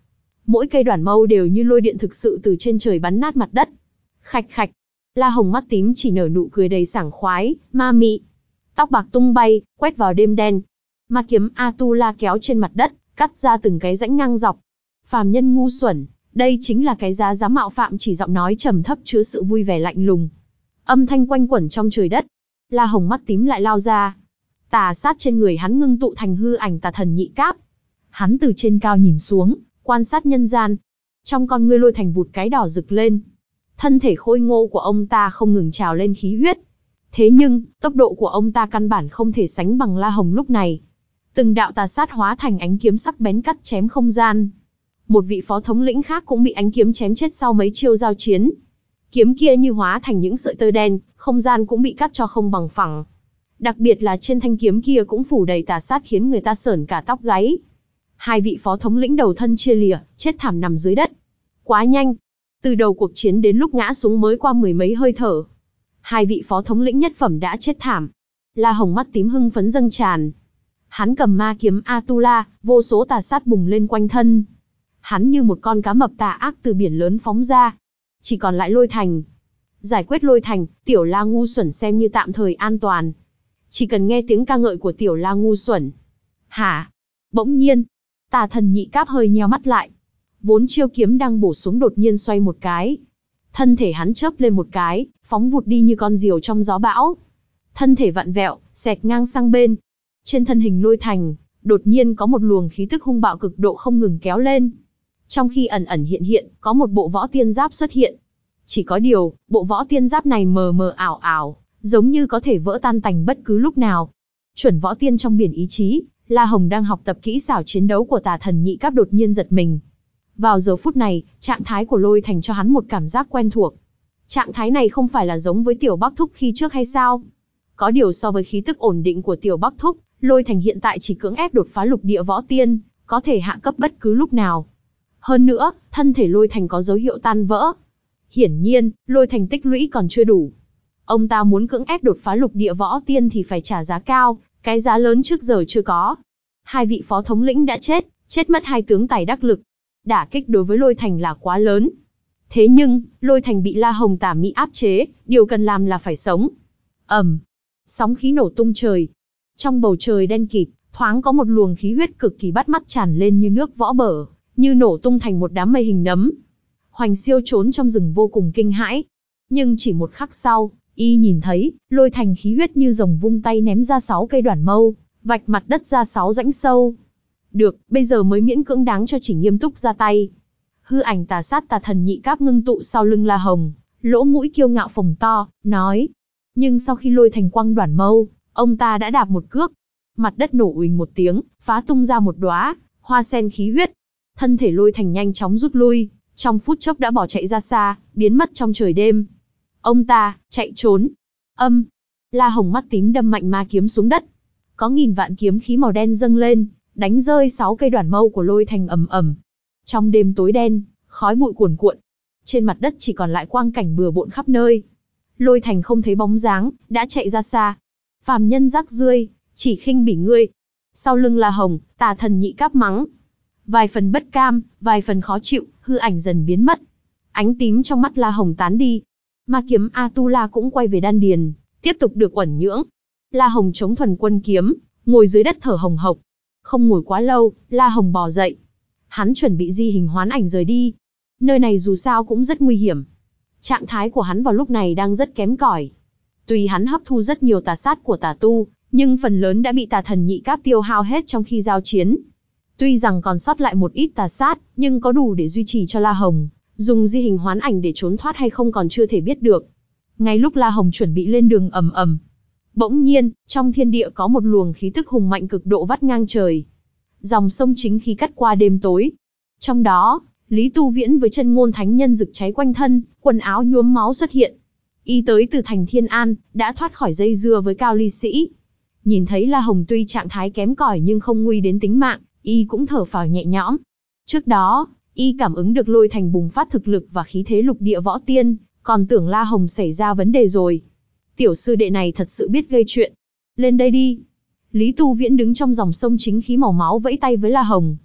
mỗi cây đoản mâu đều như lôi điện thực sự từ trên trời bắn nát mặt đất. Khạch khạch, La Hồng mắt tím chỉ nở nụ cười đầy sảng khoái, ma mị. Tóc bạc tung bay, quét vào đêm đen. Ma kiếm Atula kéo trên mặt đất, cắt ra từng cái rãnh ngang dọc. Phàm nhân ngu xuẩn, đây chính là cái giá dám mạo phạm, chỉ giọng nói trầm thấp chứa sự vui vẻ lạnh lùng. Âm thanh quanh quẩn trong trời đất. La Hồng mắt tím lại lao ra. Tà sát trên người hắn ngưng tụ thành hư ảnh tà thần nhị cáp. Hắn từ trên cao nhìn xuống, quan sát nhân gian. Trong con ngươi lôi thành vụt cái đỏ rực lên. Thân thể khôi ngô của ông ta không ngừng trào lên khí huyết. Thế nhưng, tốc độ của ông ta căn bản không thể sánh bằng La Hồng lúc này. Từng đạo tà sát hóa thành ánh kiếm sắc bén cắt chém không gian. Một vị phó thống lĩnh khác cũng bị ánh kiếm chém chết sau mấy chiêu giao chiến. Kiếm kia như hóa thành những sợi tơ đen, không gian cũng bị cắt cho không bằng phẳng. Đặc biệt là trên thanh kiếm kia cũng phủ đầy tà sát khiến người ta sởn cả tóc gáy. Hai vị phó thống lĩnh đầu thân chia lìa, chết thảm nằm dưới đất. Quá nhanh. Từ đầu cuộc chiến đến lúc ngã xuống mới qua mười mấy hơi thở. Hai vị phó thống lĩnh nhất phẩm đã chết thảm. La Hồng mắt tím hưng phấn dâng tràn. Hắn cầm ma kiếm Atula, vô số tà sát bùng lên quanh thân. Hắn như một con cá mập tà ác từ biển lớn phóng ra. Chỉ còn lại Lôi Thành. Giải quyết Lôi Thành, Tiểu La ngu xuẩn xem như tạm thời an toàn. Chỉ cần nghe tiếng ca ngợi của Tiểu La ngu xuẩn. Hả? Bỗng nhiên, tà thần nhị cáp hơi nheo mắt lại. Vốn chiêu kiếm đang bổ xuống đột nhiên xoay một cái. Thân thể hắn chớp lên một cái, phóng vụt đi như con diều trong gió bão. Thân thể vặn vẹo, xẹt ngang sang bên. Trên thân hình Lôi Thành, đột nhiên có một luồng khí tức hung bạo cực độ không ngừng kéo lên. Trong khi ẩn ẩn hiện hiện, có một bộ võ tiên giáp xuất hiện. Chỉ có điều, bộ võ tiên giáp này mờ mờ ảo ảo, giống như có thể vỡ tan tành bất cứ lúc nào. Chuẩn võ tiên trong biển ý chí, La Hồng đang học tập kỹ xảo chiến đấu của tà thần nhị cáp đột nhiên giật mình. Vào giờ phút này, trạng thái của Lôi Thành cho hắn một cảm giác quen thuộc. Trạng thái này không phải là giống với Tiểu Bắc Thúc khi trước hay sao? Có điều so với khí tức ổn định của Tiểu Bắc Thúc, Lôi Thành hiện tại chỉ cưỡng ép đột phá lục địa võ tiên, có thể hạ cấp bất cứ lúc nào. Hơn nữa, thân thể Lôi Thành có dấu hiệu tan vỡ. Hiển nhiên, Lôi Thành tích lũy còn chưa đủ. Ông ta muốn cưỡng ép đột phá lục địa võ tiên thì phải trả giá cao, cái giá lớn trước giờ chưa có. Hai vị phó thống lĩnh đã chết, chết mất hai tướng tài đắc lực. Đả kích đối với Lôi Thành là quá lớn. Thế nhưng, Lôi Thành bị La Hồng tà mị áp chế, điều cần làm là phải sống. Ầm, sóng khí nổ tung trời. Trong bầu trời đen kịt, thoáng có một luồng khí huyết cực kỳ bắt mắt tràn lên như nước võ bờ, như nổ tung thành một đám mây hình nấm. Hoành Siêu trốn trong rừng vô cùng kinh hãi. Nhưng chỉ một khắc sau, y nhìn thấy, Lôi Thành khí huyết như rồng vung tay ném ra sáu cây đoản mâu, vạch mặt đất ra sáu rãnh sâu. Được, bây giờ mới miễn cưỡng đáng cho chỉ nghiêm túc ra tay. Hư ảnh tà sát tà thần nhị cáp ngưng tụ sau lưng La Hồng, lỗ mũi kiêu ngạo phồng to, nói. Nhưng sau khi Lôi Thành quăng đoản mâu, ông ta đã đạp một cước. Mặt đất nổ uỳnh một tiếng, phá tung ra một đóa hoa sen khí huyết. Thân thể Lôi Thành nhanh chóng rút lui, trong phút chốc đã bỏ chạy ra xa, biến mất trong trời đêm. Ông ta, chạy trốn. Âm. La Hồng mắt tím đâm mạnh ma kiếm xuống đất. Có nghìn vạn kiếm khí màu đen dâng lên, đánh rơi sáu cây đoản mâu của Lôi Thành ầm ầm. Trong đêm tối đen, khói bụi cuồn cuộn. Trên mặt đất chỉ còn lại quang cảnh bừa bộn khắp nơi. Lôi Thành không thấy bóng dáng, đã chạy ra xa. Phàm nhân rác rưởi, chỉ khinh bỉ ngươi. Sau lưng La Hồng, tà thần nhị cáp mắng. Vài phần bất cam, vài phần khó chịu, hư ảnh dần biến mất. Ánh tím trong mắt La Hồng tán đi. Ma kiếm Atula cũng quay về đan điền, tiếp tục được uẩn nhưỡng. La Hồng chống thuần quân kiếm, ngồi dưới đất thở hồng hộc. Không ngồi quá lâu, La Hồng bò dậy. Hắn chuẩn bị di hình hoán ảnh rời đi. Nơi này dù sao cũng rất nguy hiểm. Trạng thái của hắn vào lúc này đang rất kém cỏi. Tuy hắn hấp thu rất nhiều tà sát của tà tu, nhưng phần lớn đã bị tà thần nhị cáp tiêu hao hết trong khi giao chiến. Tuy rằng còn sót lại một ít tà sát, nhưng có đủ để duy trì cho La Hồng dùng di hình hoán ảnh để trốn thoát hay không còn chưa thể biết được. Ngay lúc La Hồng chuẩn bị lên đường ầm ầm, bỗng nhiên, trong thiên địa có một luồng khí tức hùng mạnh cực độ vắt ngang trời. Dòng sông chính khí cắt qua đêm tối. Trong đó, Lý Tu Viễn với chân ngôn thánh nhân rực cháy quanh thân, quần áo nhuốm máu xuất hiện. Y tới từ thành Thiên An, đã thoát khỏi dây dưa với Cao Ly Sĩ. Nhìn thấy La Hồng tuy trạng thái kém cỏi nhưng không nguy đến tính mạng, Y cũng thở phào nhẹ nhõm. Trước đó, Y cảm ứng được Lôi Thành bùng phát thực lực và khí thế lục địa võ tiên, còn tưởng La Hồng xảy ra vấn đề rồi. Tiểu sư đệ này thật sự biết gây chuyện. Lên đây đi. Lý Tu Viễn đứng trong dòng sông chính khí màu máu vẫy tay với La Hồng.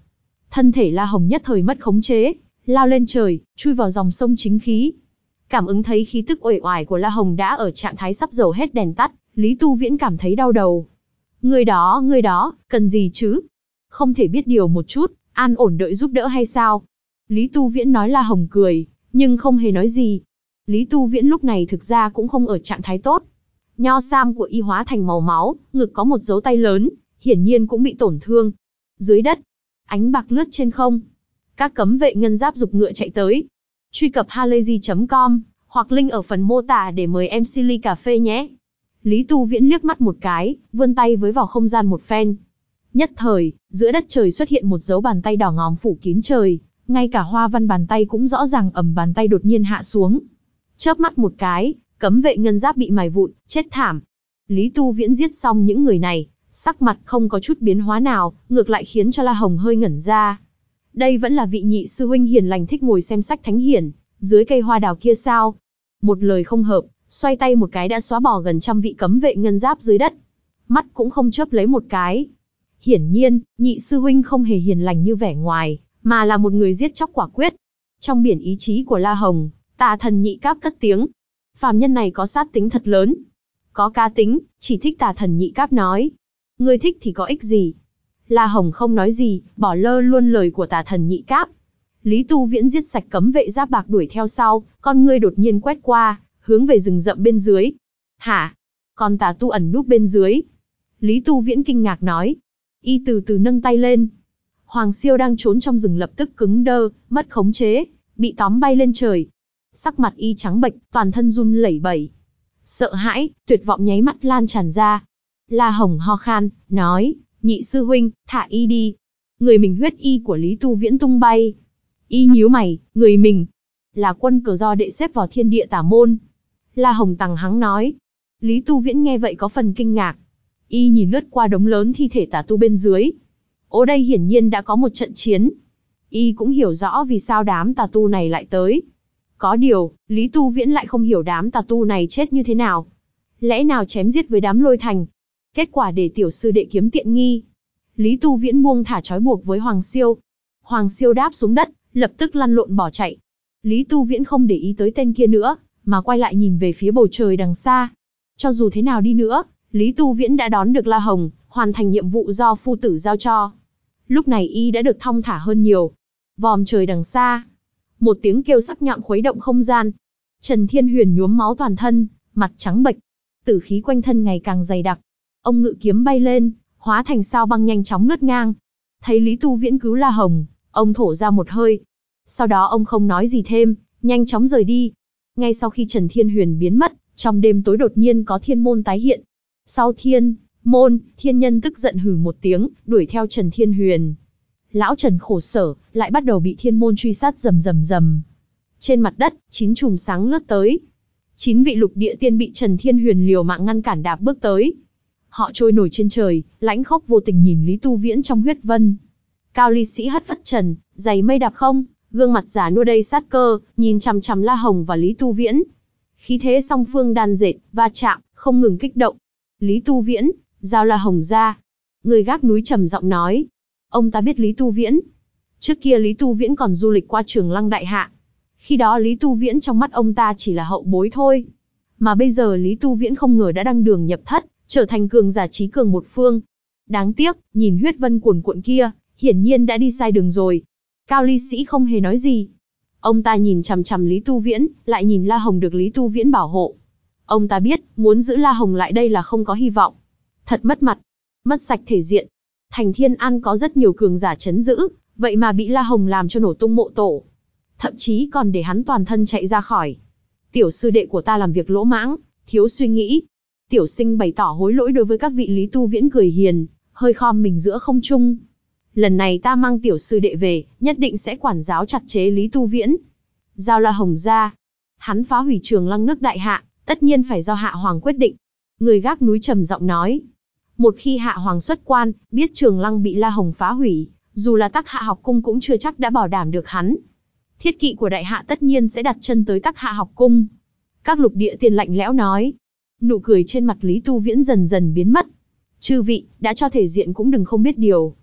Thân thể La Hồng nhất thời mất khống chế, lao lên trời, chui vào dòng sông chính khí. Cảm ứng thấy khí tức uể oải của La Hồng đã ở trạng thái sắp dầu hết đèn tắt, Lý Tu Viễn cảm thấy đau đầu. Người đó, người đó, cần gì chứ? Không thể biết điều một chút, an ổn đợi giúp đỡ hay sao? Lý Tu Viễn nói. La Hồng cười, nhưng không hề nói gì. Lý Tu Viễn lúc này thực ra cũng không ở trạng thái tốt. Nho sam của y hóa thành màu máu, ngực có một dấu tay lớn, hiển nhiên cũng bị tổn thương. Dưới đất, ánh bạc lướt trên không. Các cấm vệ ngân giáp giục ngựa chạy tới. Truy cập halayzi chấm com hoặc link ở phần mô tả để mời em xê ly cà phê nhé. Lý Tu Viễn liếc mắt một cái, vươn tay với vào không gian một phen. Nhất thời, giữa đất trời xuất hiện một dấu bàn tay đỏ ngòm phủ kín trời, ngay cả hoa văn bàn tay cũng rõ ràng. Ầm, bàn tay đột nhiên hạ xuống. Chớp mắt một cái, cấm vệ ngân giáp bị mài vụn, chết thảm. Lý Tu Viễn giết xong những người này, sắc mặt không có chút biến hóa nào, ngược lại khiến cho La Hồng hơi ngẩn ra. Đây vẫn là vị nhị sư huynh hiền lành thích ngồi xem sách thánh hiển, dưới cây hoa đào kia sao? Một lời không hợp, xoay tay một cái đã xóa bỏ gần trăm vị cấm vệ ngân giáp dưới đất. Mắt cũng không chớp lấy một cái. Hiển nhiên, nhị sư huynh không hề hiền lành như vẻ ngoài, mà là một người giết chóc quả quyết. Trong biển ý chí của La Hồng, Tà Thần Nhị Cáp cất tiếng. Phàm nhân này có sát tính thật lớn. Có cá tính, chỉ thích Tà Thần Nhị Cáp nói. Ngươi thích thì có ích gì? La Hồng không nói gì, bỏ lơ luôn lời của Tà Thần Nhị Cáp. Lý Tu Viễn giết sạch cấm vệ giáp bạc đuổi theo sau, con ngươi đột nhiên quét qua, hướng về rừng rậm bên dưới. Hả? Còn tà tu ẩn núp bên dưới? Lý Tu Viễn kinh ngạc nói. Y từ từ nâng tay lên. Hoàng Siêu đang trốn trong rừng lập tức cứng đơ, mất khống chế, bị tóm bay lên trời. Sắc mặt y trắng bệch, toàn thân run lẩy bẩy. Sợ hãi, tuyệt vọng nháy mắt lan tràn ra. La Hồng ho khan, nói, nhị sư huynh, thả y đi. Người mình huyết y của Lý Tu Viễn tung bay. Y nhíu mày, người mình là quân cờ do đệ xếp vào thiên địa tả môn. La Hồng tằng hắng nói. Lý Tu Viễn nghe vậy có phần kinh ngạc. Y nhìn lướt qua đống lớn thi thể tà tu bên dưới. Ở đây hiển nhiên đã có một trận chiến. Y cũng hiểu rõ vì sao đám tà tu này lại tới. Có điều, Lý Tu Viễn lại không hiểu đám tà tu này chết như thế nào. Lẽ nào chém giết với đám lôi thành? Kết quả để tiểu sư đệ kiếm tiện nghi. Lý Tu Viễn buông thả trói buộc với Hoàng Siêu. Hoàng Siêu đáp xuống đất, lập tức lăn lộn bỏ chạy. Lý Tu Viễn không để ý tới tên kia nữa, mà quay lại nhìn về phía bầu trời đằng xa. Cho dù thế nào đi nữa, Lý Tu Viễn đã đón được La Hồng, hoàn thành nhiệm vụ do phu tử giao cho. Lúc này y đã được thong thả hơn nhiều. Vòm trời đằng xa, một tiếng kêu sắc nhọn khuấy động không gian. Trần Thiên Huyền nhuốm máu toàn thân, mặt trắng bệch, tử khí quanh thân ngày càng dày đặc. Ông ngự kiếm bay lên, hóa thành sao băng nhanh chóng lướt ngang. Thấy Lý Tu Viễn cứu La Hồng, ông thổ ra một hơi. Sau đó ông không nói gì thêm, nhanh chóng rời đi. Ngay sau khi Trần Thiên Huyền biến mất, trong đêm tối đột nhiên có thiên môn tái hiện. Sau thiên môn, thiên nhân tức giận hừ một tiếng, đuổi theo Trần Thiên Huyền. Lão Trần khổ sở, lại bắt đầu bị thiên môn truy sát rầm rầm rầm. Trên mặt đất, chín chùm sáng lướt tới. Chín vị lục địa tiên bị Trần Thiên Huyền liều mạng ngăn cản đạp bước tới. Họ trôi nổi trên trời, lãnh khốc vô tình nhìn Lý Tu Viễn trong huyết vân. Cao ly sĩ hất phất trần, giày mây đạp không, gương mặt già nua đầy sát cơ, nhìn chằm chằm La Hồng và Lý Tu Viễn. Khí thế song phương đan dệt, va chạm, không ngừng kích động. Lý Tu Viễn, giao La Hồng ra. Người gác núi trầm giọng nói. Ông ta biết Lý Tu Viễn. Trước kia Lý Tu Viễn còn du lịch qua Trường Lăng Đại Hạ. Khi đó Lý Tu Viễn trong mắt ông ta chỉ là hậu bối thôi. Mà bây giờ Lý Tu Viễn không ngờ đã đăng đường nhập thất, trở thành cường giả trí cường một phương. Đáng tiếc, nhìn huyết vân cuồn cuộn kia, hiển nhiên đã đi sai đường rồi. Cao ly sĩ không hề nói gì. Ông ta nhìn chằm chằm Lý Tu Viễn, lại nhìn La Hồng được Lý Tu Viễn bảo hộ. Ông ta biết, muốn giữ La Hồng lại đây là không có hy vọng. Thật mất mặt, mất sạch thể diện. Thành Thiên An có rất nhiều cường giả trấn giữ, vậy mà bị La Hồng làm cho nổ tung mộ tổ. Thậm chí còn để hắn toàn thân chạy ra khỏi. Tiểu sư đệ của ta làm việc lỗ mãng, thiếu suy nghĩ. Tiểu sinh bày tỏ hối lỗi đối với các vị. Lý Tu Viễn cười hiền, hơi khom mình giữa không trung. Lần này ta mang tiểu sư đệ về, nhất định sẽ quản giáo chặt chẽ Lý Tu Viễn. Giao La Hồng ra. Hắn phá hủy Trường Lăng nước Đại Hạ, tất nhiên phải do Hạ Hoàng quyết định. Người gác núi trầm giọng nói. Một khi Hạ Hoàng xuất quan, biết Trường Lăng bị La Hồng phá hủy, dù là Tắc Hạ học cung cũng chưa chắc đã bảo đảm được hắn. Thiết kỵ của Đại Hạ tất nhiên sẽ đặt chân tới Tắc Hạ học cung. Các lục địa tiên lạnh lẽo nói. Nụ cười trên mặt Lý Tu Viễn dần dần biến mất. Chư vị, đã cho thể diện cũng đừng không biết điều.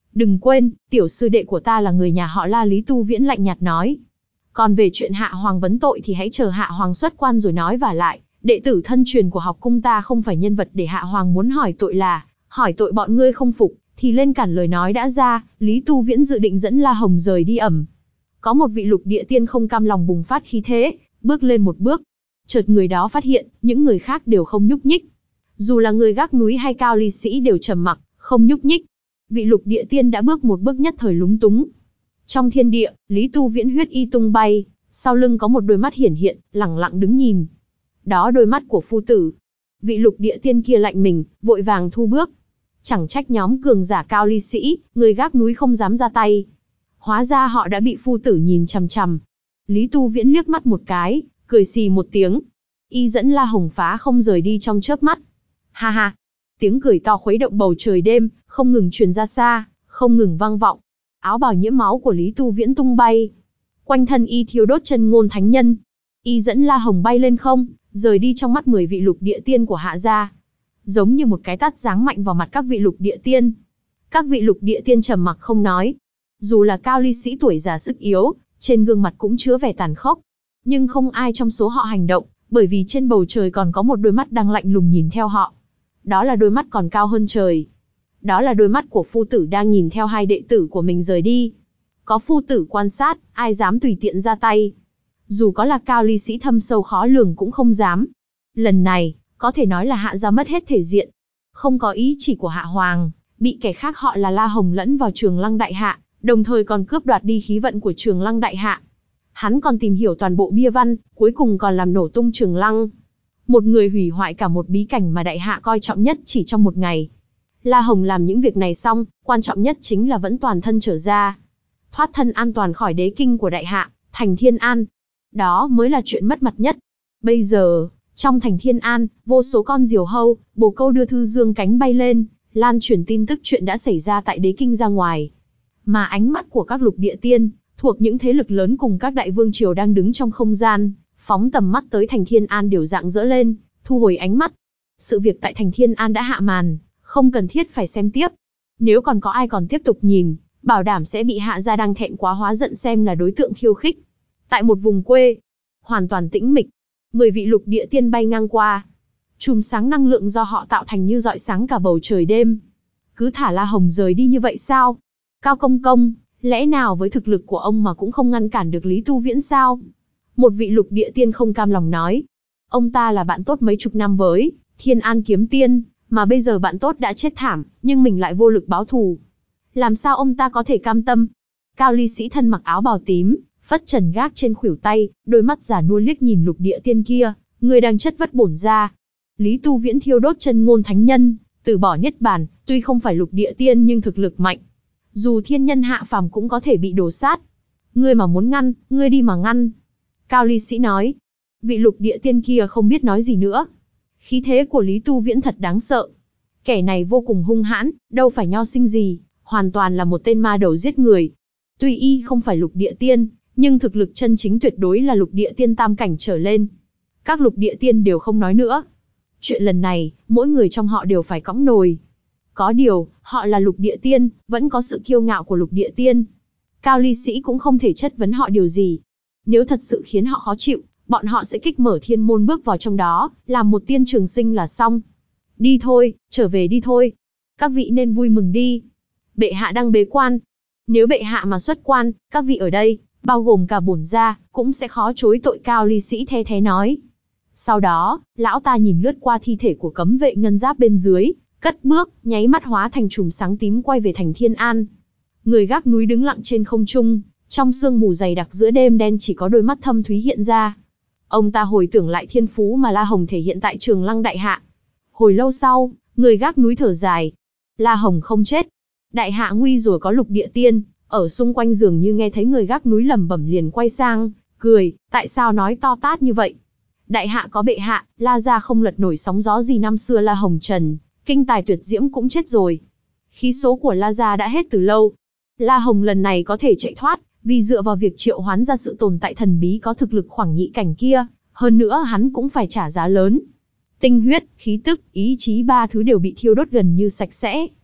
Đừng quên, tiểu sư đệ của ta là người nhà họ La. Lý Tu Viễn lạnh nhạt nói. Còn về chuyện Hạ Hoàng vấn tội thì hãy chờ Hạ Hoàng xuất quan rồi nói. Vả lại, đệ tử thân truyền của học cung ta không phải nhân vật để Hạ Hoàng muốn hỏi tội. Là hỏi tội bọn ngươi không phục thì lên cản. Lời nói đã ra, Lý Tu Viễn dự định dẫn La Hồng rời đi ẩm. Có một vị lục địa tiên không cam lòng bùng phát khí thế, bước lên một bước. Chợt người đó phát hiện, những người khác đều không nhúc nhích. Dù là người gác núi hay Cao Ly Sĩ đều trầm mặc, không nhúc nhích. Vị lục địa tiên đã bước một bước nhất thời lúng túng. Trong thiên địa, Lý Tu Viễn huyết y tung bay, sau lưng có một đôi mắt hiển hiện, lẳng lặng đứng nhìn. Đó đôi mắt của phu tử. Vị lục địa tiên kia lạnh mình, vội vàng thu bước. Chẳng trách nhóm cường giả Cao Ly Sĩ, người gác núi không dám ra tay. Hóa ra họ đã bị phu tử nhìn chằm chằm. Lý Tu Viễn liếc mắt một cái, cười xì một tiếng. Y dẫn La Hồng phá không rời đi trong chớp mắt. Ha ha! Tiếng cười to khuấy động bầu trời đêm, không ngừng truyền ra xa, không ngừng vang vọng. Áo bào nhiễm máu của Lý Tu Viễn tung bay. Quanh thân y thiêu đốt chân ngôn thánh nhân. Y dẫn La Hồng bay lên không, rời đi trong mắt mười vị lục địa tiên của Hạ gia. Giống như một cái tát giáng mạnh vào mặt các vị lục địa tiên. Các vị lục địa tiên trầm mặc không nói. Dù là Cao Ly Sĩ tuổi già sức yếu, trên gương mặt cũng chứa vẻ tàn khốc. Nhưng không ai trong số họ hành động, bởi vì trên bầu trời còn có một đôi mắt đang lạnh lùng nhìn theo họ. Đó là đôi mắt còn cao hơn trời. Đó là đôi mắt của phu tử đang nhìn theo hai đệ tử của mình rời đi. Có phu tử quan sát, ai dám tùy tiện ra tay. Dù có là Cao Ly Sĩ thâm sâu khó lường cũng không dám. Lần này, có thể nói là Hạ gia mất hết thể diện. Không có ý chỉ của Hạ Hoàng, bị kẻ khác họ là La Hồng lẫn vào Trường Lăng Đại Hạ, đồng thời còn cướp đoạt đi khí vận của Trường Lăng Đại Hạ. Hắn còn tìm hiểu toàn bộ bia văn, cuối cùng còn làm nổ tung Trường Lăng. Một người hủy hoại cả một bí cảnh mà Đại Hạ coi trọng nhất chỉ trong một ngày. La Hồng làm những việc này xong, quan trọng nhất chính là vẫn toàn thân trở ra. Thoát thân an toàn khỏi đế kinh của Đại Hạ, thành Thiên An. Đó mới là chuyện mất mặt nhất. Bây giờ, trong thành Thiên An, vô số con diều hâu, bồ câu đưa thư dương cánh bay lên, lan truyền tin tức chuyện đã xảy ra tại đế kinh ra ngoài. Mà ánh mắt của các lục địa tiên, thuộc những thế lực lớn cùng các đại vương triều đang đứng trong không gian, phóng tầm mắt tới thành Thiên An đều rạng rỡ lên, thu hồi ánh mắt. Sự việc tại thành Thiên An đã hạ màn, không cần thiết phải xem tiếp. Nếu còn có ai còn tiếp tục nhìn, bảo đảm sẽ bị Hạ gia đang thẹn quá hóa giận xem là đối tượng khiêu khích. Tại một vùng quê, hoàn toàn tĩnh mịch, mười vị lục địa tiên bay ngang qua. Chùm sáng năng lượng do họ tạo thành như rọi sáng cả bầu trời đêm. Cứ thả La Hồng rời đi như vậy sao? Cao công công, lẽ nào với thực lực của ông mà cũng không ngăn cản được Lý Tu Viễn sao? Một vị lục địa tiên không cam lòng nói. Ông ta là bạn tốt mấy chục năm với Thiên An kiếm tiên, mà bây giờ bạn tốt đã chết thảm, nhưng mình lại vô lực báo thù. Làm sao ông ta có thể cam tâm? Cao Ly Sĩ thân mặc áo bào tím, phất trần gác trên khuỷu tay, đôi mắt già nua liếc nhìn lục địa tiên kia, người đang chất vất bổn ra. Lý Tu Viễn thiêu đốt chân ngôn thánh nhân, từ bỏ niết bàn, tuy không phải lục địa tiên nhưng thực lực mạnh. Dù thiên nhân hạ phàm cũng có thể bị đổ sát. Ngươi mà muốn ngăn, ngươi đi mà ngăn. Cao Ly Sĩ nói. Vị lục địa tiên kia không biết nói gì nữa. Khí thế của Lý Tu Viễn thật đáng sợ. Kẻ này vô cùng hung hãn, đâu phải nho sinh gì, hoàn toàn là một tên ma đầu giết người. Tuy y không phải lục địa tiên, nhưng thực lực chân chính tuyệt đối là lục địa tiên tam cảnh trở lên. Các lục địa tiên đều không nói nữa. Chuyện lần này, mỗi người trong họ đều phải cõng nồi. Có điều, họ là lục địa tiên, vẫn có sự kiêu ngạo của lục địa tiên. Cao Ly Sĩ cũng không thể chất vấn họ điều gì. Nếu thật sự khiến họ khó chịu, bọn họ sẽ kích mở thiên môn bước vào trong đó, làm một tiên trường sinh là xong. Đi thôi, trở về đi thôi. Các vị nên vui mừng đi. Bệ hạ đang bế quan. Nếu bệ hạ mà xuất quan, các vị ở đây, bao gồm cả bổn gia, cũng sẽ khó chối tội. Cao Ly Sĩ the thế nói. Sau đó, lão ta nhìn lướt qua thi thể của cấm vệ ngân giáp bên dưới, cất bước, nháy mắt hóa thành chùm sáng tím quay về thành Thiên An. Người gác núi đứng lặng trên không trung, trong sương mù dày đặc giữa đêm đen chỉ có đôi mắt thâm thúy hiện ra. Ông ta hồi tưởng lại thiên phú mà La Hồng thể hiện tại Trường Lăng Đại Hạ. Hồi lâu sau, người gác núi thở dài. La Hồng không chết. Đại Hạ nguy rồi. Có lục địa tiên ở xung quanh dường như nghe thấy người gác núi lẩm bẩm liền quay sang, cười, tại sao nói to tát như vậy? Đại Hạ có bệ hạ, La gia không lật nổi sóng gió gì năm xưa. La Hồng Trần, kinh tài tuyệt diễm cũng chết rồi. Khí số của La gia đã hết từ lâu. La Hồng lần này có thể chạy thoát, vì dựa vào việc triệu hoán ra sự tồn tại thần bí có thực lực khoảng nhị cảnh kia, hơn nữa hắn cũng phải trả giá lớn. Tinh huyết, khí tức, ý chí ba thứ đều bị thiêu đốt gần như sạch sẽ.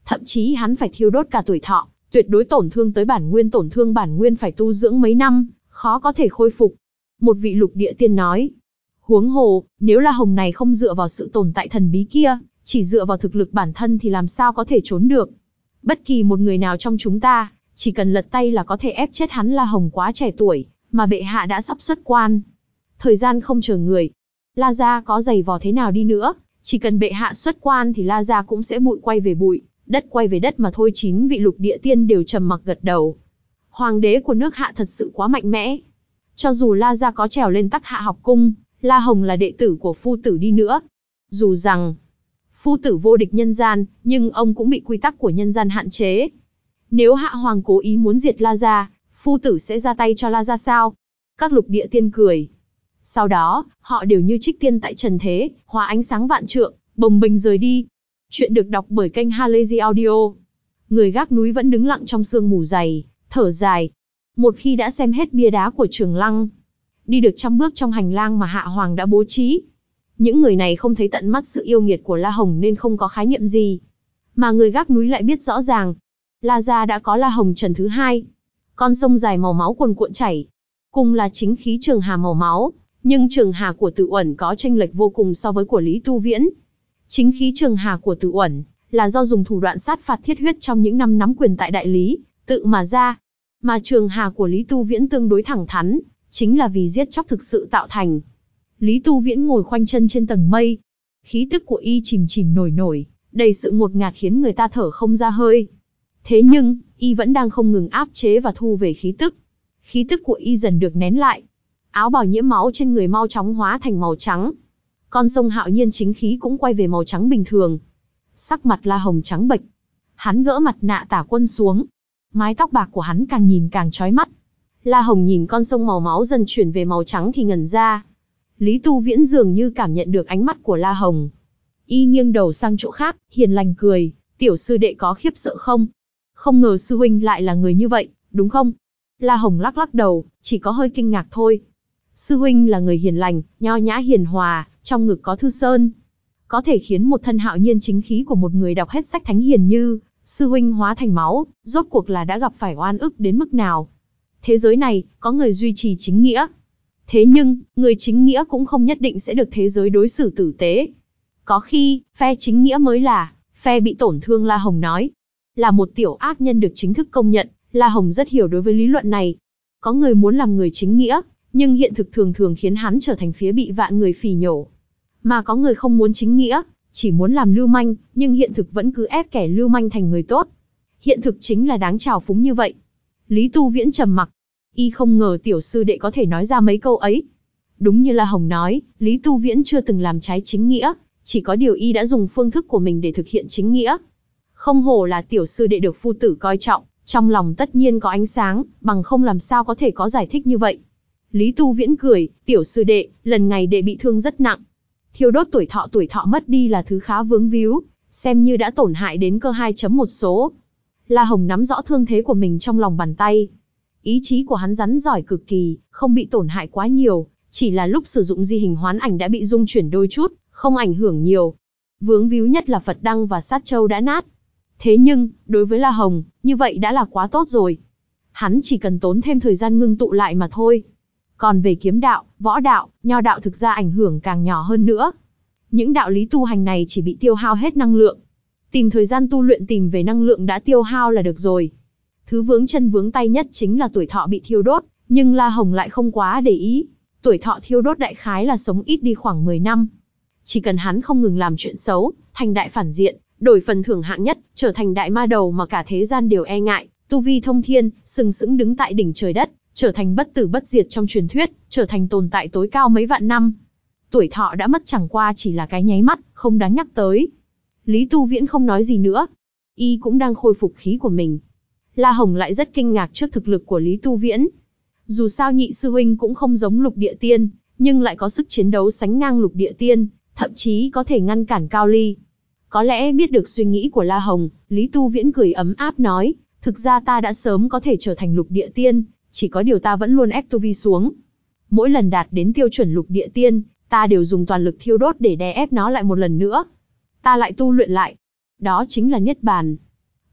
Thậm chí hắn phải thiêu đốt cả tuổi thọ, tuyệt đối tổn thương tới bản nguyên, tổn thương bản nguyên phải tu dưỡng mấy năm, khó có thể khôi phục. Một vị lục địa tiên nói. Huống hồ, nếu La Hồng này không dựa vào sự tồn tại thần bí kia, chỉ dựa vào thực lực bản thân thì làm sao có thể trốn được. Bất kỳ một người nào trong chúng ta, chỉ cần lật tay là có thể ép chết hắn. La Hồng quá trẻ tuổi, mà bệ hạ đã sắp xuất quan. Thời gian không chờ người. La gia có giày vò thế nào đi nữa, chỉ cần bệ hạ xuất quan thì La gia cũng sẽ bụi quay về bụi, đất quay về đất mà thôi. Chín vị lục địa tiên đều trầm mặc gật đầu. Hoàng đế của nước Hạ thật sự quá mạnh mẽ. Cho dù La gia có trèo lên Tắc Hạ học cung, La Hồng là đệ tử của phu tử đi nữa. Dù rằng phu tử vô địch nhân gian, nhưng ông cũng bị quy tắc của nhân gian hạn chế. Nếu Hạ Hoàng cố ý muốn diệt La gia, phu tử sẽ ra tay cho La gia sao? Các lục địa tiên cười. Sau đó, họ đều như trích tiên tại trần thế, hóa ánh sáng vạn trượng, bồng bềnh rời đi. Chuyện được đọc bởi kênh Halazy Audio. Người gác núi vẫn đứng lặng trong sương mù dày, thở dài. Một khi đã xem hết bia đá của Trường Lăng, đi được trăm bước trong hành lang mà Hạ Hoàng đã bố trí, những người này không thấy tận mắt sự yêu nghiệt của La Hồng nên không có khái niệm gì. Mà người gác núi lại biết rõ ràng. La gia đã có La Hồng Trần thứ hai. Con sông dài màu máu cuồn cuộn chảy. Cùng là chính khí trường hà màu máu, nhưng trường hà của Tử Uẩn có chênh lệch vô cùng so với của Lý Tu Viễn. Chính khí trường hà của Tử Uẩn là do dùng thủ đoạn sát phạt thiết huyết trong những năm nắm quyền tại đại lý, tự mà ra. Mà trường hà của Lý Tu Viễn tương đối thẳng thắn, chính là vì giết chóc thực sự tạo thành. Lý Tu Viễn ngồi khoanh chân trên tầng mây. Khí tức của y chìm chìm nổi nổi, đầy sự ngột ngạt khiến người ta thở không ra hơi. Thế nhưng, y vẫn đang không ngừng áp chế và thu về khí tức. Khí tức của y dần được nén lại. Áo bào nhiễm máu trên người mau chóng hóa thành màu trắng. Con sông Hạo Nhiên chính khí cũng quay về màu trắng bình thường. Sắc mặt La Hồng trắng bệch. Hắn gỡ mặt nạ Tả Quân xuống. Mái tóc bạc của hắn càng nhìn càng chói mắt. La Hồng nhìn con sông màu máu dần chuyển về màu trắng thì ngẩn ra. Lý Tu Viễn dường như cảm nhận được ánh mắt của La Hồng. Y nghiêng đầu sang chỗ khác, hiền lành cười. Tiểu sư đệ có khiếp sợ không? Không ngờ sư huynh lại là người như vậy, đúng không? La Hồng lắc lắc đầu, chỉ có hơi kinh ngạc thôi. Sư huynh là người hiền lành, nho nhã hiền hòa, trong ngực có thư sơn. Có thể khiến một thân hạo nhiên chính khí của một người đọc hết sách thánh hiền như sư huynh hóa thành máu, rốt cuộc là đã gặp phải oan ức đến mức nào? Thế giới này, có người duy trì chính nghĩa. Thế nhưng, người chính nghĩa cũng không nhất định sẽ được thế giới đối xử tử tế. Có khi, phe chính nghĩa mới là phe bị tổn thương. La Hồng nói. Là một tiểu ác nhân được chính thức công nhận, La Hồng rất hiểu đối với lý luận này. Có người muốn làm người chính nghĩa, nhưng hiện thực thường thường khiến hắn trở thành phía bị vạn người phỉ nhổ. Mà có người không muốn chính nghĩa, chỉ muốn làm lưu manh, nhưng hiện thực vẫn cứ ép kẻ lưu manh thành người tốt. Hiện thực chính là đáng trào phúng như vậy. Lý Tu Viễn trầm mặc. Y không ngờ tiểu sư đệ có thể nói ra mấy câu ấy. Đúng như La Hồng nói, Lý Tu Viễn chưa từng làm trái chính nghĩa, chỉ có điều y đã dùng phương thức của mình để thực hiện chính nghĩa. Không hổ là tiểu sư đệ được phu tử coi trọng, trong lòng tất nhiên có ánh sáng, bằng không làm sao có thể có giải thích như vậy. Lý Tu Viễn cười, tiểu sư đệ, lần ngày đệ bị thương rất nặng. Thiêu đốt tuổi thọ tuổi thọ mất đi là thứ khá vướng víu, xem như đã tổn hại đến cơ hai chấm một số. La Hồng nắm rõ thương thế của mình trong lòng bàn tay. Ý chí của hắn rắn giỏi cực kỳ, không bị tổn hại quá nhiều, chỉ là lúc sử dụng di hình hoán ảnh đã bị rung chuyển đôi chút, không ảnh hưởng nhiều. Vướng víu nhất là Phật Đăng và Sát Châu đã nát. Thế nhưng, đối với La Hồng, như vậy đã là quá tốt rồi. Hắn chỉ cần tốn thêm thời gian ngưng tụ lại mà thôi. Còn về kiếm đạo, võ đạo, nho đạo thực ra ảnh hưởng càng nhỏ hơn nữa. Những đạo lý tu hành này chỉ bị tiêu hao hết năng lượng. Tìm thời gian tu luyện tìm về năng lượng đã tiêu hao là được rồi. Thứ vướng chân vướng tay nhất chính là tuổi thọ bị thiêu đốt, nhưng La Hồng lại không quá để ý. Tuổi thọ thiêu đốt đại khái là sống ít đi khoảng mười năm. Chỉ cần hắn không ngừng làm chuyện xấu, thành đại phản diện, đổi phần thưởng hạng nhất, trở thành đại ma đầu mà cả thế gian đều e ngại, tu vi thông thiên, sừng sững đứng tại đỉnh trời đất, trở thành bất tử bất diệt trong truyền thuyết, trở thành tồn tại tối cao mấy vạn năm. Tuổi thọ đã mất chẳng qua chỉ là cái nháy mắt, không đáng nhắc tới. Lý Tu Viễn không nói gì nữa. Y cũng đang khôi phục khí của mình. La Hồng lại rất kinh ngạc trước thực lực của Lý Tu Viễn. Dù sao nhị sư huynh cũng không giống lục địa tiên, nhưng lại có sức chiến đấu sánh ngang lục địa tiên, thậm chí có thể ngăn cản Cao Ly. Có lẽ biết được suy nghĩ của La Hồng, Lý Tu Viễn cười ấm áp nói, thực ra ta đã sớm có thể trở thành lục địa tiên, chỉ có điều ta vẫn luôn ép tu vi xuống. Mỗi lần đạt đến tiêu chuẩn lục địa tiên, ta đều dùng toàn lực thiêu đốt để đè ép nó lại một lần nữa. Ta lại tu luyện lại. Đó chính là Niết Bàn.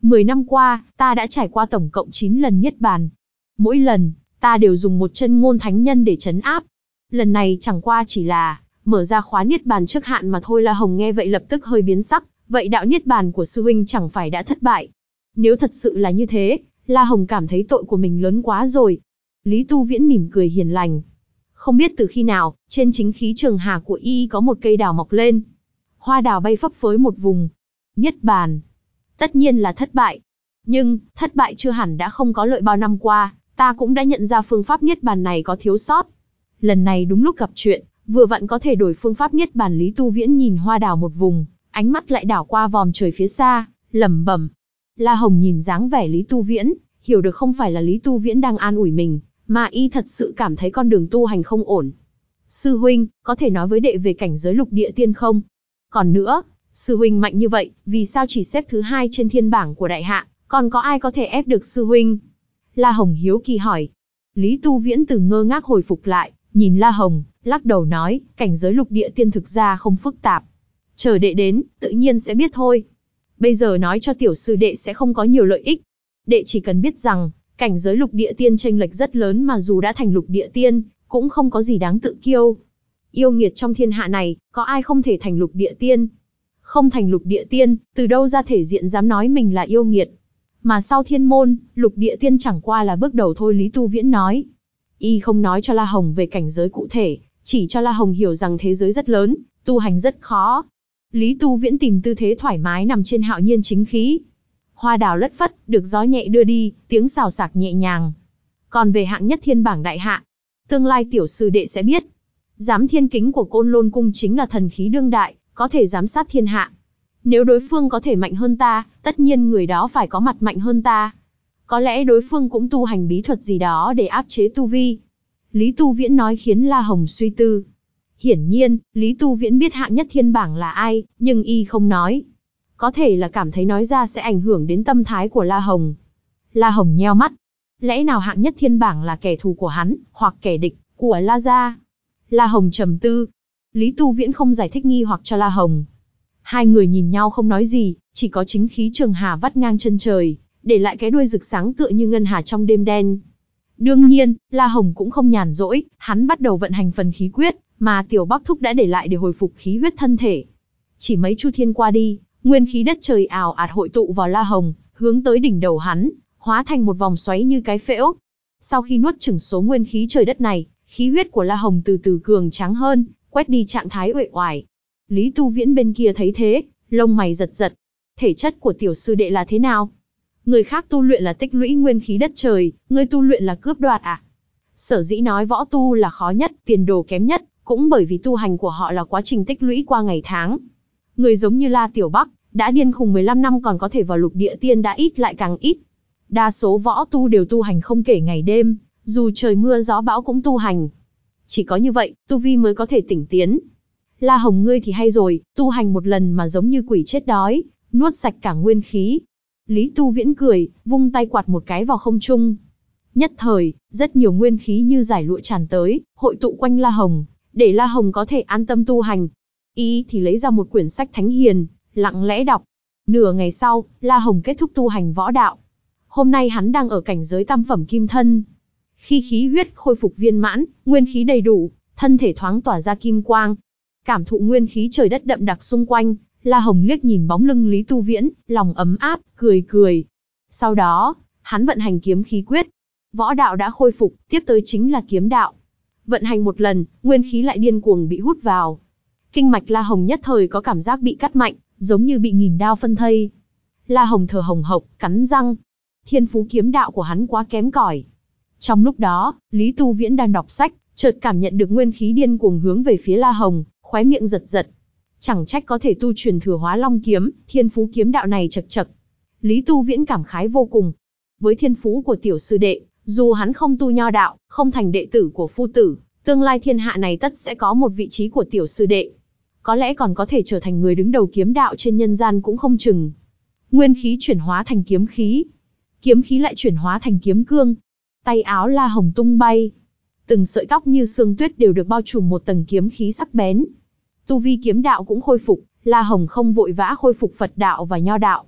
Mười năm qua, ta đã trải qua tổng cộng chín lần niết bàn. Mỗi lần, ta đều dùng một chân ngôn thánh nhân để trấn áp. Lần này chẳng qua chỉ là mở ra khóa niết bàn trước hạn mà thôi. La Hồng nghe vậy lập tức hơi biến sắc, vậy đạo niết bàn của sư huynh chẳng phải đã thất bại? Nếu thật sự là như thế, La Hồng cảm thấy tội của mình lớn quá rồi. Lý Tu Viễn mỉm cười hiền lành. Không biết từ khi nào, trên chính khí trường hà của y có một cây đào mọc lên. Hoa đào bay phấp phới một vùng. Niết bàn. Tất nhiên là thất bại. Nhưng, thất bại chưa hẳn đã không có lợi. Bao năm qua, ta cũng đã nhận ra phương pháp niết bàn này có thiếu sót. Lần này đúng lúc gặp chuyện, vừa vặn có thể đổi phương pháp niết bàn. Lý Tu Viễn nhìn hoa đào một vùng, ánh mắt lại đảo qua vòm trời phía xa, lẩm bẩm. La Hồng nhìn dáng vẻ Lý Tu Viễn, hiểu được không phải là Lý Tu Viễn đang an ủi mình, mà y thật sự cảm thấy con đường tu hành không ổn. Sư huynh, có thể nói với đệ về cảnh giới lục địa tiên không? Còn nữa, sư huynh mạnh như vậy, vì sao chỉ xếp thứ hai trên thiên bảng của đại hạ, còn có ai có thể ép được sư huynh? La Hồng hiếu kỳ hỏi. Lý Tu Viễn từ ngơ ngác hồi phục lại, nhìn La Hồng, lắc đầu nói, cảnh giới lục địa tiên thực ra không phức tạp. Chờ đệ đến, tự nhiên sẽ biết thôi. Bây giờ nói cho tiểu sư đệ sẽ không có nhiều lợi ích. Đệ chỉ cần biết rằng, cảnh giới lục địa tiên chênh lệch rất lớn, mà dù đã thành lục địa tiên, cũng không có gì đáng tự kiêu. Yêu nghiệt trong thiên hạ này, có ai không thể thành lục địa tiên? Không thành lục địa tiên, từ đâu ra thể diện dám nói mình là yêu nghiệt? Mà sau thiên môn, lục địa tiên chẳng qua là bước đầu thôi. Lý Tu Viễn nói. Y không nói cho La Hồng về cảnh giới cụ thể, chỉ cho La Hồng hiểu rằng thế giới rất lớn, tu hành rất khó. Lý Tu Viễn tìm tư thế thoải mái nằm trên hạo nhiên chính khí. Hoa đào lất phất, được gió nhẹ đưa đi, tiếng xào xạc nhẹ nhàng. Còn về hạng nhất thiên bảng đại hạ, tương lai tiểu sư đệ sẽ biết. Giám thiên kính của Côn Lôn Cung chính là thần khí đương đại, có thể giám sát thiên hạ. Nếu đối phương có thể mạnh hơn ta, tất nhiên người đó phải có mặt mạnh hơn ta. Có lẽ đối phương cũng tu hành bí thuật gì đó để áp chế tu vi. Lý Tu Viễn nói khiến La Hồng suy tư. Hiển nhiên, Lý Tu Viễn biết hạng nhất thiên bảng là ai, nhưng y không nói. Có thể là cảm thấy nói ra sẽ ảnh hưởng đến tâm thái của La Hồng. La Hồng nheo mắt. Lẽ nào hạng nhất thiên bảng là kẻ thù của hắn, hoặc kẻ địch của La gia? La Hồng trầm tư. Lý Tu Viễn không giải thích nghi hoặc cho La Hồng. Hai người nhìn nhau không nói gì, chỉ có chính khí trường hà vắt ngang chân trời, để lại cái đuôi rực sáng tựa như ngân hà trong đêm đen. Đương nhiên, La Hồng cũng không nhàn rỗi, hắn bắt đầu vận hành phần khí quyết, mà Tiểu Bắc Thúc đã để lại để hồi phục khí huyết thân thể. Chỉ mấy chu thiên qua đi, nguyên khí đất trời ào ạt hội tụ vào La Hồng, hướng tới đỉnh đầu hắn, hóa thành một vòng xoáy như cái phễu. Sau khi nuốt chửng số nguyên khí trời đất này, khí huyết của La Hồng từ từ cường tráng hơn, quét đi trạng thái uể oải. Lý Tu Viễn bên kia thấy thế, lông mày giật giật. Thể chất của tiểu sư đệ là thế nào? Người khác tu luyện là tích lũy nguyên khí đất trời, ngươi tu luyện là cướp đoạt à? Sở dĩ nói võ tu là khó nhất, tiền đồ kém nhất, cũng bởi vì tu hành của họ là quá trình tích lũy qua ngày tháng. Người giống như La Tiểu Bắc, đã điên khùng mười lăm năm còn có thể vào lục địa tiên đã ít lại càng ít. Đa số võ tu đều tu hành không kể ngày đêm, dù trời mưa gió bão cũng tu hành. Chỉ có như vậy, tu vi mới có thể tỉnh tiến. La Hồng ngươi thì hay rồi, tu hành một lần mà giống như quỷ chết đói, nuốt sạch cả nguyên khí. Lý Tu Viễn cười, vung tay quạt một cái vào không trung. Nhất thời, rất nhiều nguyên khí như giải lụa tràn tới, hội tụ quanh La Hồng, để La Hồng có thể an tâm tu hành. Y thì lấy ra một quyển sách thánh hiền, lặng lẽ đọc. Nửa ngày sau, La Hồng kết thúc tu hành võ đạo. Hôm nay hắn đang ở cảnh giới tam phẩm kim thân. Khi khí huyết khôi phục viên mãn, nguyên khí đầy đủ, thân thể thoáng tỏa ra kim quang. Cảm thụ nguyên khí trời đất đậm đặc xung quanh, La Hồng liếc nhìn bóng lưng Lý Tu Viễn, lòng ấm áp, cười cười. Sau đó, hắn vận hành kiếm khí quyết. Võ đạo đã khôi phục, tiếp tới chính là kiếm đạo. Vận hành một lần, nguyên khí lại điên cuồng bị hút vào. Kinh mạch La Hồng nhất thời có cảm giác bị cắt mạnh, giống như bị nghìn đao phân thây. La Hồng thở hồng hộc, cắn răng. Thiên phú kiếm đạo của hắn quá kém cỏi. Trong lúc đó, Lý Tu Viễn đang đọc sách, chợt cảm nhận được nguyên khí điên cuồng hướng về phía La Hồng, khóe miệng giật giật. Chẳng trách có thể tu truyền thừa Hóa Long kiếm, thiên phú kiếm đạo này chật chật. Lý Tu Viễn cảm khái vô cùng. Với thiên phú của tiểu sư đệ, dù hắn không tu nho đạo, không thành đệ tử của phu tử, tương lai thiên hạ này tất sẽ có một vị trí của tiểu sư đệ. Có lẽ còn có thể trở thành người đứng đầu kiếm đạo trên nhân gian cũng không chừng. Nguyên khí chuyển hóa thành kiếm khí, kiếm khí lại chuyển hóa thành kiếm cương. Tay áo La Hồng tung bay, từng sợi tóc như sương tuyết đều được bao trùm một tầng kiếm khí sắc bén. Tu vi kiếm đạo cũng khôi phục, La Hồng không vội vã khôi phục Phật đạo và Nho đạo.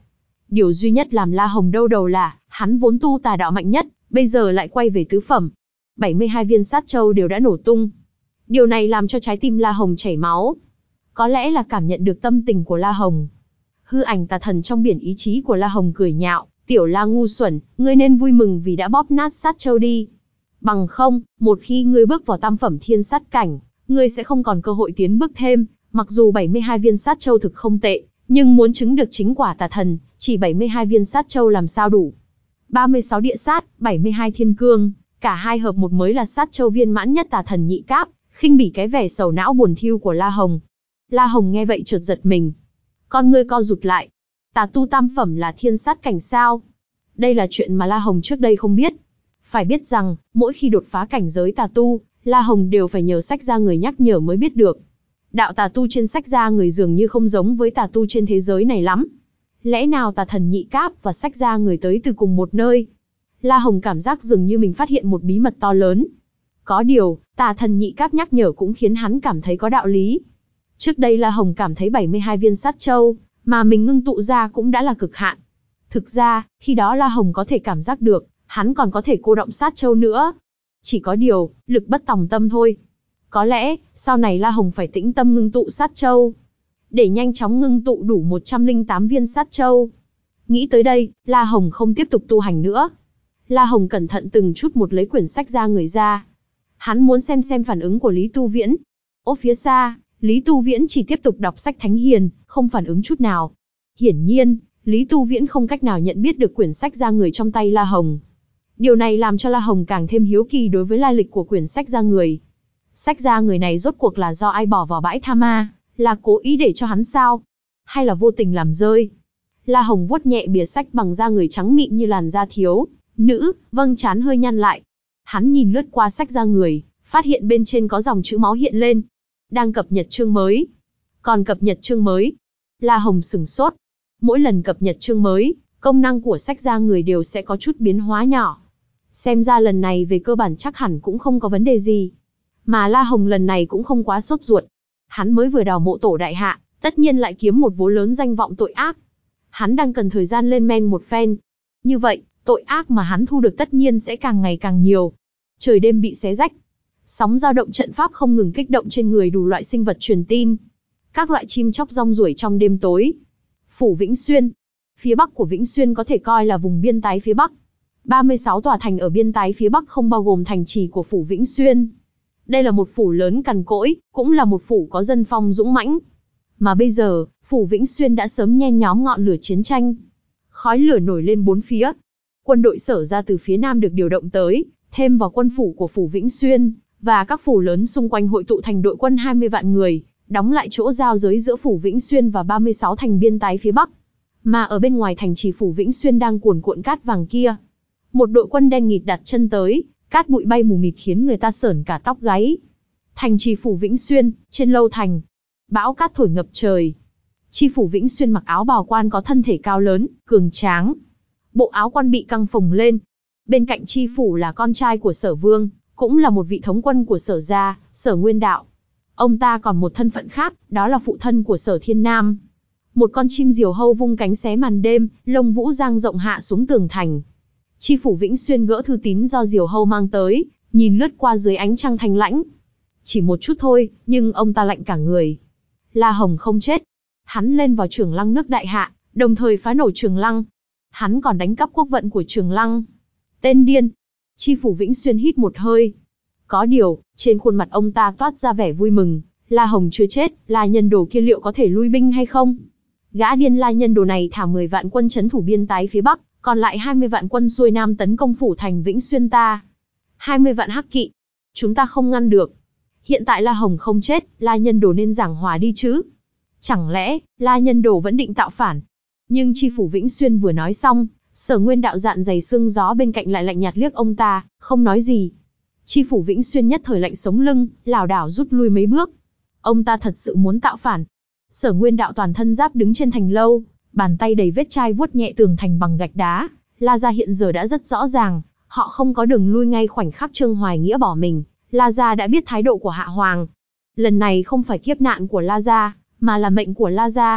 Điều duy nhất làm La Hồng đau đầu là, hắn vốn tu tà đạo mạnh nhất, bây giờ lại quay về tứ phẩm. bảy mươi hai viên sát châu đều đã nổ tung. Điều này làm cho trái tim La Hồng chảy máu. Có lẽ là cảm nhận được tâm tình của La Hồng. Hư ảnh tà thần trong biển ý chí của La Hồng cười nhạo, tiểu La ngu xuẩn, ngươi nên vui mừng vì đã bóp nát sát châu đi. Bằng không, một khi ngươi bước vào tam phẩm thiên sát cảnh, ngươi sẽ không còn cơ hội tiến bước thêm. Mặc dù bảy mươi hai viên sát châu thực không tệ, nhưng muốn chứng được chính quả tà thần, chỉ bảy mươi hai viên sát châu làm sao đủ. ba mươi sáu địa sát, bảy mươi hai thiên cương, cả hai hợp một mới là sát châu viên mãn nhất tà thần nhị cáp, khinh bỉ cái vẻ sầu não buồn thiu của La Hồng. La Hồng nghe vậy chợt giật mình. Con ngươi co rụt lại. Tà tu tam phẩm là thiên sát cảnh sao? Đây là chuyện mà La Hồng trước đây không biết. Phải biết rằng, mỗi khi đột phá cảnh giới tà tu, La Hồng đều phải nhờ sách ra người nhắc nhở mới biết được. Đạo tà tu trên sách ra người dường như không giống với tà tu trên thế giới này lắm. Lẽ nào tà thần nhị cáp và sách ra người tới từ cùng một nơi? La Hồng cảm giác dường như mình phát hiện một bí mật to lớn. Có điều, tà thần nhị cáp nhắc nhở cũng khiến hắn cảm thấy có đạo lý. Trước đây La Hồng cảm thấy bảy mươi hai viên sát châu, mà mình ngưng tụ ra cũng đã là cực hạn. Thực ra, khi đó La Hồng có thể cảm giác được, hắn còn có thể cô động sát châu nữa. Chỉ có điều, lực bất tòng tâm thôi. Có lẽ, sau này La Hồng phải tĩnh tâm ngưng tụ sát châu. Để nhanh chóng ngưng tụ đủ một trăm lẻ tám viên sát châu. Nghĩ tới đây, La Hồng không tiếp tục tu hành nữa. La Hồng cẩn thận từng chút một lấy quyển sách ra người ra. Hắn muốn xem xem phản ứng của Lý Tu Viễn. Ở phía xa, Lý Tu Viễn chỉ tiếp tục đọc sách thánh hiền, không phản ứng chút nào. Hiển nhiên, Lý Tu Viễn không cách nào nhận biết được quyển sách ra người trong tay La Hồng. Điều này làm cho La Hồng càng thêm hiếu kỳ đối với lai lịch của quyển sách ra người. Sách ra người này rốt cuộc là do ai bỏ vào bãi tha ma, là cố ý để cho hắn sao? Hay là vô tình làm rơi? La Hồng vuốt nhẹ bìa sách bằng da người trắng mịn như làn da thiếu nữ, vâng trán hơi nhăn lại. Hắn nhìn lướt qua sách ra người, phát hiện bên trên có dòng chữ máu hiện lên. Đang cập nhật chương mới. Còn cập nhật chương mới. La Hồng sửng sốt. Mỗi lần cập nhật chương mới, công năng của sách ra người đều sẽ có chút biến hóa nhỏ. Xem ra lần này về cơ bản chắc hẳn cũng không có vấn đề gì. Mà La Hồng lần này cũng không quá sốt ruột. Hắn mới vừa đào mộ tổ đại hạ, tất nhiên lại kiếm một vố lớn danh vọng tội ác. Hắn đang cần thời gian lên men một phen. Như vậy, tội ác mà hắn thu được tất nhiên sẽ càng ngày càng nhiều. Trời đêm bị xé rách. Sóng dao động trận pháp không ngừng kích động trên người đủ loại sinh vật truyền tin. Các loại chim chóc rong ruổi trong đêm tối. Phủ Vĩnh Xuyên. Phía bắc của Vĩnh Xuyên có thể coi là vùng biên tái phía bắc. ba mươi sáu tòa thành ở biên tái phía bắc không bao gồm thành trì của phủ Vĩnh Xuyên. Đây là một phủ lớn cằn cỗi, cũng là một phủ có dân phong dũng mãnh. Mà bây giờ, phủ Vĩnh Xuyên đã sớm nhen nhóm ngọn lửa chiến tranh. Khói lửa nổi lên bốn phía. Quân đội Sở ra từ phía nam được điều động tới, thêm vào quân phủ của phủ Vĩnh Xuyên, và các phủ lớn xung quanh hội tụ thành đội quân hai mươi vạn người, đóng lại chỗ giao giới giữa phủ Vĩnh Xuyên và ba mươi sáu thành biên tái phía bắc. Mà ở bên ngoài thành trì phủ Vĩnh Xuyên đang cuồn cuộn cát vàng kia. Một đội quân đen nghịt đặt chân tới, cát bụi bay mù mịt khiến người ta sởn cả tóc gáy. Thành trì phủ Vĩnh Xuyên, trên lâu thành, bão cát thổi ngập trời. Chi phủ Vĩnh Xuyên mặc áo bào quan có thân thể cao lớn, cường tráng. Bộ áo quan bị căng phồng lên. Bên cạnh chi phủ là con trai của Sở Vương, cũng là một vị thống quân của Sở gia, Sở Nguyên Đạo. Ông ta còn một thân phận khác, đó là phụ thân của Sở Thiên Nam. Một con chim diều hâu vung cánh xé màn đêm, lông vũ dang rộng hạ xuống tường thành. Chi phủ Vĩnh Xuyên gỡ thư tín do diều hâu mang tới, nhìn lướt qua dưới ánh trăng thanh lãnh. Chỉ một chút thôi, nhưng ông ta lạnh cả người. La Hồng không chết. Hắn lên vào Trường Lăng nước Đại Hạ, đồng thời phá nổ Trường Lăng. Hắn còn đánh cắp quốc vận của Trường Lăng. Tên điên. Chi phủ Vĩnh Xuyên hít một hơi. Có điều, trên khuôn mặt ông ta toát ra vẻ vui mừng. La Hồng chưa chết, La Nhân Đồ kia liệu có thể lui binh hay không? Gã điên La Nhân Đồ này thả mười vạn quân trấn thủ biên tái phía bắc, còn lại hai mươi vạn quân xuôi nam tấn công phủ thành Vĩnh Xuyên ta. hai mươi vạn hắc kỵ. Chúng ta không ngăn được. Hiện tại La Hồng không chết, La Nhân Đồ nên giảng hòa đi chứ. Chẳng lẽ, La Nhân Đồ vẫn định tạo phản? Nhưng chi phủ Vĩnh Xuyên vừa nói xong, Sở Nguyên Đạo dạn dày sương gió bên cạnh lại lạnh nhạt liếc ông ta, không nói gì. Chi phủ Vĩnh Xuyên nhất thời lạnh sống lưng, lảo đảo rút lui mấy bước. Ông ta thật sự muốn tạo phản. Sở Nguyên Đạo toàn thân giáp đứng trên thành lâu, bàn tay đầy vết chai vuốt nhẹ tường thành bằng gạch đá. La gia hiện giờ đã rất rõ ràng, họ không có đường lui ngay khoảnh khắc Trương Hoài Nghĩa bỏ mình. La gia đã biết thái độ của Hạ Hoàng. Lần này không phải kiếp nạn của La gia, mà là mệnh của La gia.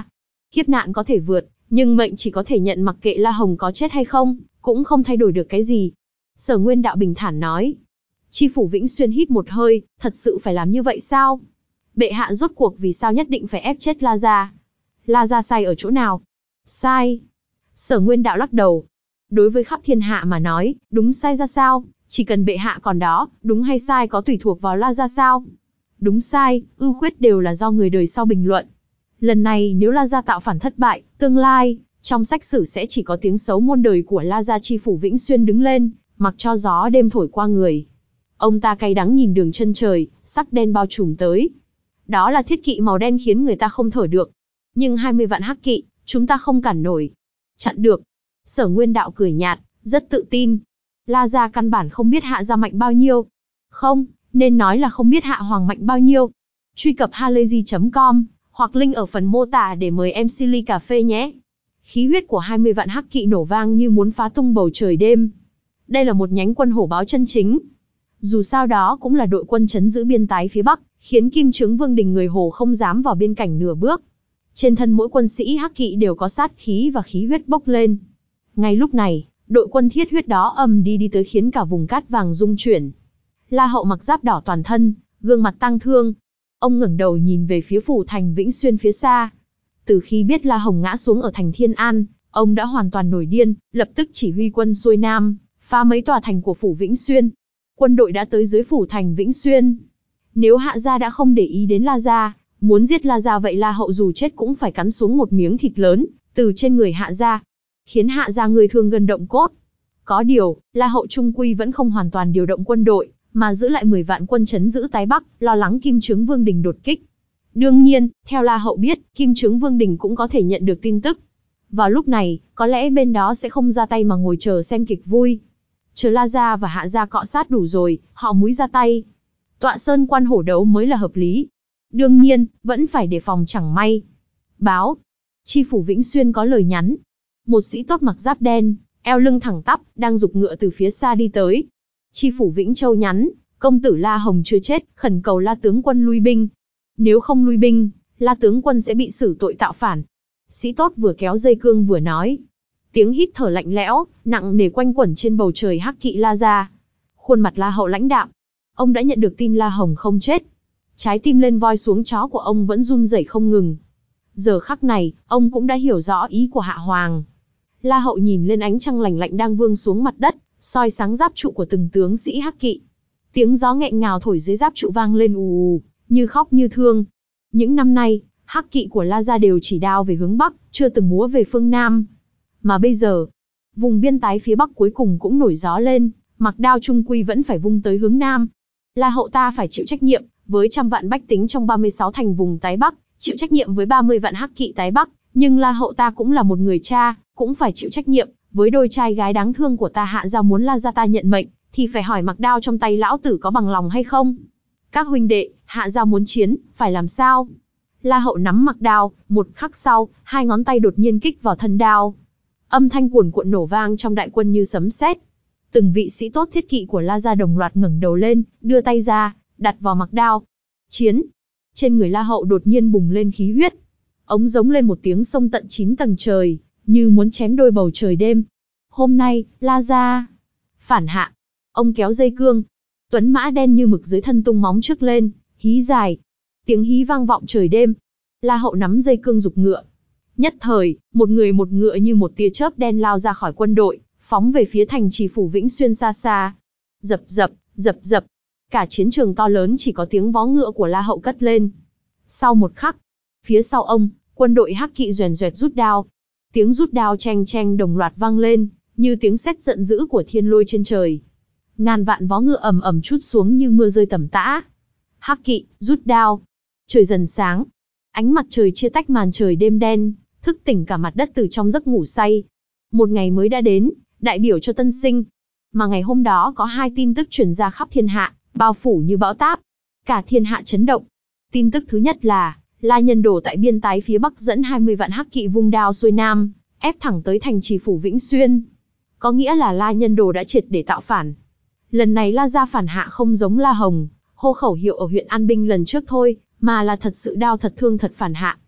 Kiếp nạn có thể vượt, nhưng mệnh chỉ có thể nhận, mặc kệ La Hồng có chết hay không, cũng không thay đổi được cái gì. Sở Nguyên Đạo bình thản nói. Chi phủ Vĩnh Xuyên hít một hơi, thật sự phải làm như vậy sao? Bệ hạ rốt cuộc vì sao nhất định phải ép chết La Gia? La Gia sai ở chỗ nào? Sai. Sở Nguyên Đạo lắc đầu. Đối với khắp thiên hạ mà nói, đúng sai ra sao, chỉ cần bệ hạ còn đó, đúng hay sai có tùy thuộc vào La Gia sao? Đúng sai, ưu khuyết đều là do người đời sau bình luận. Lần này nếu La Gia tạo phản thất bại, tương lai, trong sách sử sẽ chỉ có tiếng xấu muôn đời của La Gia chi phủ Vĩnh Xuyên đứng lên, mặc cho gió đêm thổi qua người. Ông ta cay đắng nhìn đường chân trời, sắc đen bao trùm tới. Đó là thiết kỵ màu đen khiến người ta không thở được. Nhưng hai mươi vạn hắc kỵ, chúng ta không cản nổi. Chặn được. Sở Nguyên Đạo cười nhạt, rất tự tin. La Gia căn bản không biết Hạ Gia mạnh bao nhiêu. Không, nên nói là không biết Hạ Hoàng mạnh bao nhiêu. Truy cập halayzi chấm com, hoặc link ở phần mô tả để mời em xê ly cà phê nhé. Khí huyết của hai mươi vạn hắc kỵ nổ vang như muốn phá tung bầu trời đêm. Đây là một nhánh quân hổ báo chân chính. Dù sao đó cũng là đội quân trấn giữ biên tái phía Bắc, khiến Kim Chướng Vương Đình người Hồ không dám vào biên cảnh nửa bước. Trên thân mỗi quân sĩ hắc kỵ đều có sát khí và khí huyết bốc lên. Ngay lúc này, đội quân thiết huyết đó ầm đi đi tới khiến cả vùng cát vàng rung chuyển. La Hậu mặc giáp đỏ toàn thân, gương mặt tang thương. Ông ngẩng đầu nhìn về phía phủ thành Vĩnh Xuyên phía xa. Từ khi biết La Hồng ngã xuống ở thành Thiên An, ông đã hoàn toàn nổi điên, lập tức chỉ huy quân xuôi nam, phá mấy tòa thành của phủ Vĩnh Xuyên. Quân đội đã tới dưới phủ thành Vĩnh Xuyên. Nếu Hạ Gia đã không để ý đến La Gia, muốn giết La Gia vậy La Hậu dù chết cũng phải cắn xuống một miếng thịt lớn, từ trên người Hạ Gia, khiến Hạ Gia người thương gân động cốt. Có điều, La Hậu trung quy vẫn không hoàn toàn điều động quân đội, mà giữ lại mười vạn quân trấn giữ tái Bắc, lo lắng Kim Chướng Vương Đình đột kích. Đương nhiên, theo La Hậu biết, Kim Chướng Vương Đình cũng có thể nhận được tin tức. Vào lúc này, có lẽ bên đó sẽ không ra tay mà ngồi chờ xem kịch vui. Chờ La Gia và Hạ Gia cọ sát đủ rồi, họ mới ra tay. Tọa sơn quan hổ đấu mới là hợp lý. Đương nhiên, vẫn phải đề phòng chẳng may. Báo. Chi phủ Vĩnh Xuyên có lời nhắn. Một sĩ tốt mặc giáp đen, eo lưng thẳng tắp, đang giục ngựa từ phía xa đi tới. Chi phủ Vĩnh Châu nhắn, công tử La Hồng chưa chết, khẩn cầu La tướng quân lui binh. Nếu không lui binh, La tướng quân sẽ bị xử tội tạo phản. Sĩ tốt vừa kéo dây cương vừa nói. Tiếng hít thở lạnh lẽo, nặng nề quanh quẩn trên bầu trời hắc kỵ La Gia. Khuôn mặt La Hậu lãnh đạm. Ông đã nhận được tin La Hồng không chết. Trái tim lên voi xuống chó của ông vẫn run rẩy không ngừng. Giờ khắc này, ông cũng đã hiểu rõ ý của Hạ Hoàng. La Hậu nhìn lên ánh trăng lạnh lạnh đang vương xuống mặt đất, soi sáng giáp trụ của từng tướng sĩ hắc kỵ. Tiếng gió nghẹn ngào thổi dưới giáp trụ vang lên ù ù, như khóc như thương. Những năm nay, hắc kỵ của La Gia đều chỉ đao về hướng Bắc, chưa từng múa về phương Nam. Mà bây giờ, vùng biên tái phía Bắc cuối cùng cũng nổi gió lên, mặc đao trung quy vẫn phải vung tới hướng Nam. La Hậu ta phải chịu trách nhiệm, với trăm vạn bách tính trong ba mươi sáu thành vùng tái Bắc, chịu trách nhiệm với ba mươi vạn hắc kỵ tái Bắc, nhưng La Hậu ta cũng là một người cha, cũng phải chịu trách nhiệm, với đôi trai gái đáng thương của ta. Hạ Gia muốn La Gia ta nhận mệnh, thì phải hỏi mặc đao trong tay lão tử có bằng lòng hay không. Các huynh đệ, Hạ Gia muốn chiến, phải làm sao? La Hậu nắm mặc đao, một khắc sau, hai ngón tay đột nhiên kích vào thân đao. Âm thanh cuồn cuộn nổ vang trong đại quân như sấm sét. Từng vị sĩ tốt thiết kỵ của La Gia đồng loạt ngẩng đầu lên, đưa tay ra, đặt vào mặc đao. Chiến! Trên người La Hậu đột nhiên bùng lên khí huyết. Ống giống lên một tiếng sông tận chín tầng trời, như muốn chém đôi bầu trời đêm. Hôm nay, La Gia phản hạ. Ông kéo dây cương. Tuấn mã đen như mực dưới thân tung móng trước lên, hí dài. Tiếng hí vang vọng trời đêm. La Hậu nắm dây cương giục ngựa. Nhất thời, một người một ngựa như một tia chớp đen lao ra khỏi quân đội, phóng về phía thành trì phủ Vĩnh Xuyên xa xa. Dập dập, dập dập. Cả chiến trường to lớn chỉ có tiếng vó ngựa của La Hậu cất lên. Sau một khắc, phía sau ông, quân đội hắc kỵ doèn doẹt rút đao. Tiếng rút đao cheng cheng đồng loạt vang lên, như tiếng sét giận dữ của thiên lôi trên trời. Ngàn vạn vó ngựa ầm ầm trút xuống như mưa rơi tầm tã. Hắc kỵ, rút đao. Trời dần sáng. Ánh mặt trời chia tách màn trời đêm đen, thức tỉnh cả mặt đất từ trong giấc ngủ say. Một ngày mới đã đến, đại biểu cho tân sinh. Mà ngày hôm đó có hai tin tức truyền ra khắp thiên hạ, bao phủ như bão táp. Cả thiên hạ chấn động. Tin tức thứ nhất là, La Nhân Đồ tại biên tái phía Bắc dẫn hai mươi vạn hắc kỵ vung đao xuôi Nam, ép thẳng tới thành trì phủ Vĩnh Xuyên. Có nghĩa là La Nhân Đồ đã triệt để tạo phản. Lần này La Gia phản hạ không giống La Hồng, hô khẩu hiệu ở huyện An Binh lần trước thôi, mà là thật sự đao thật thương thật phản hạ.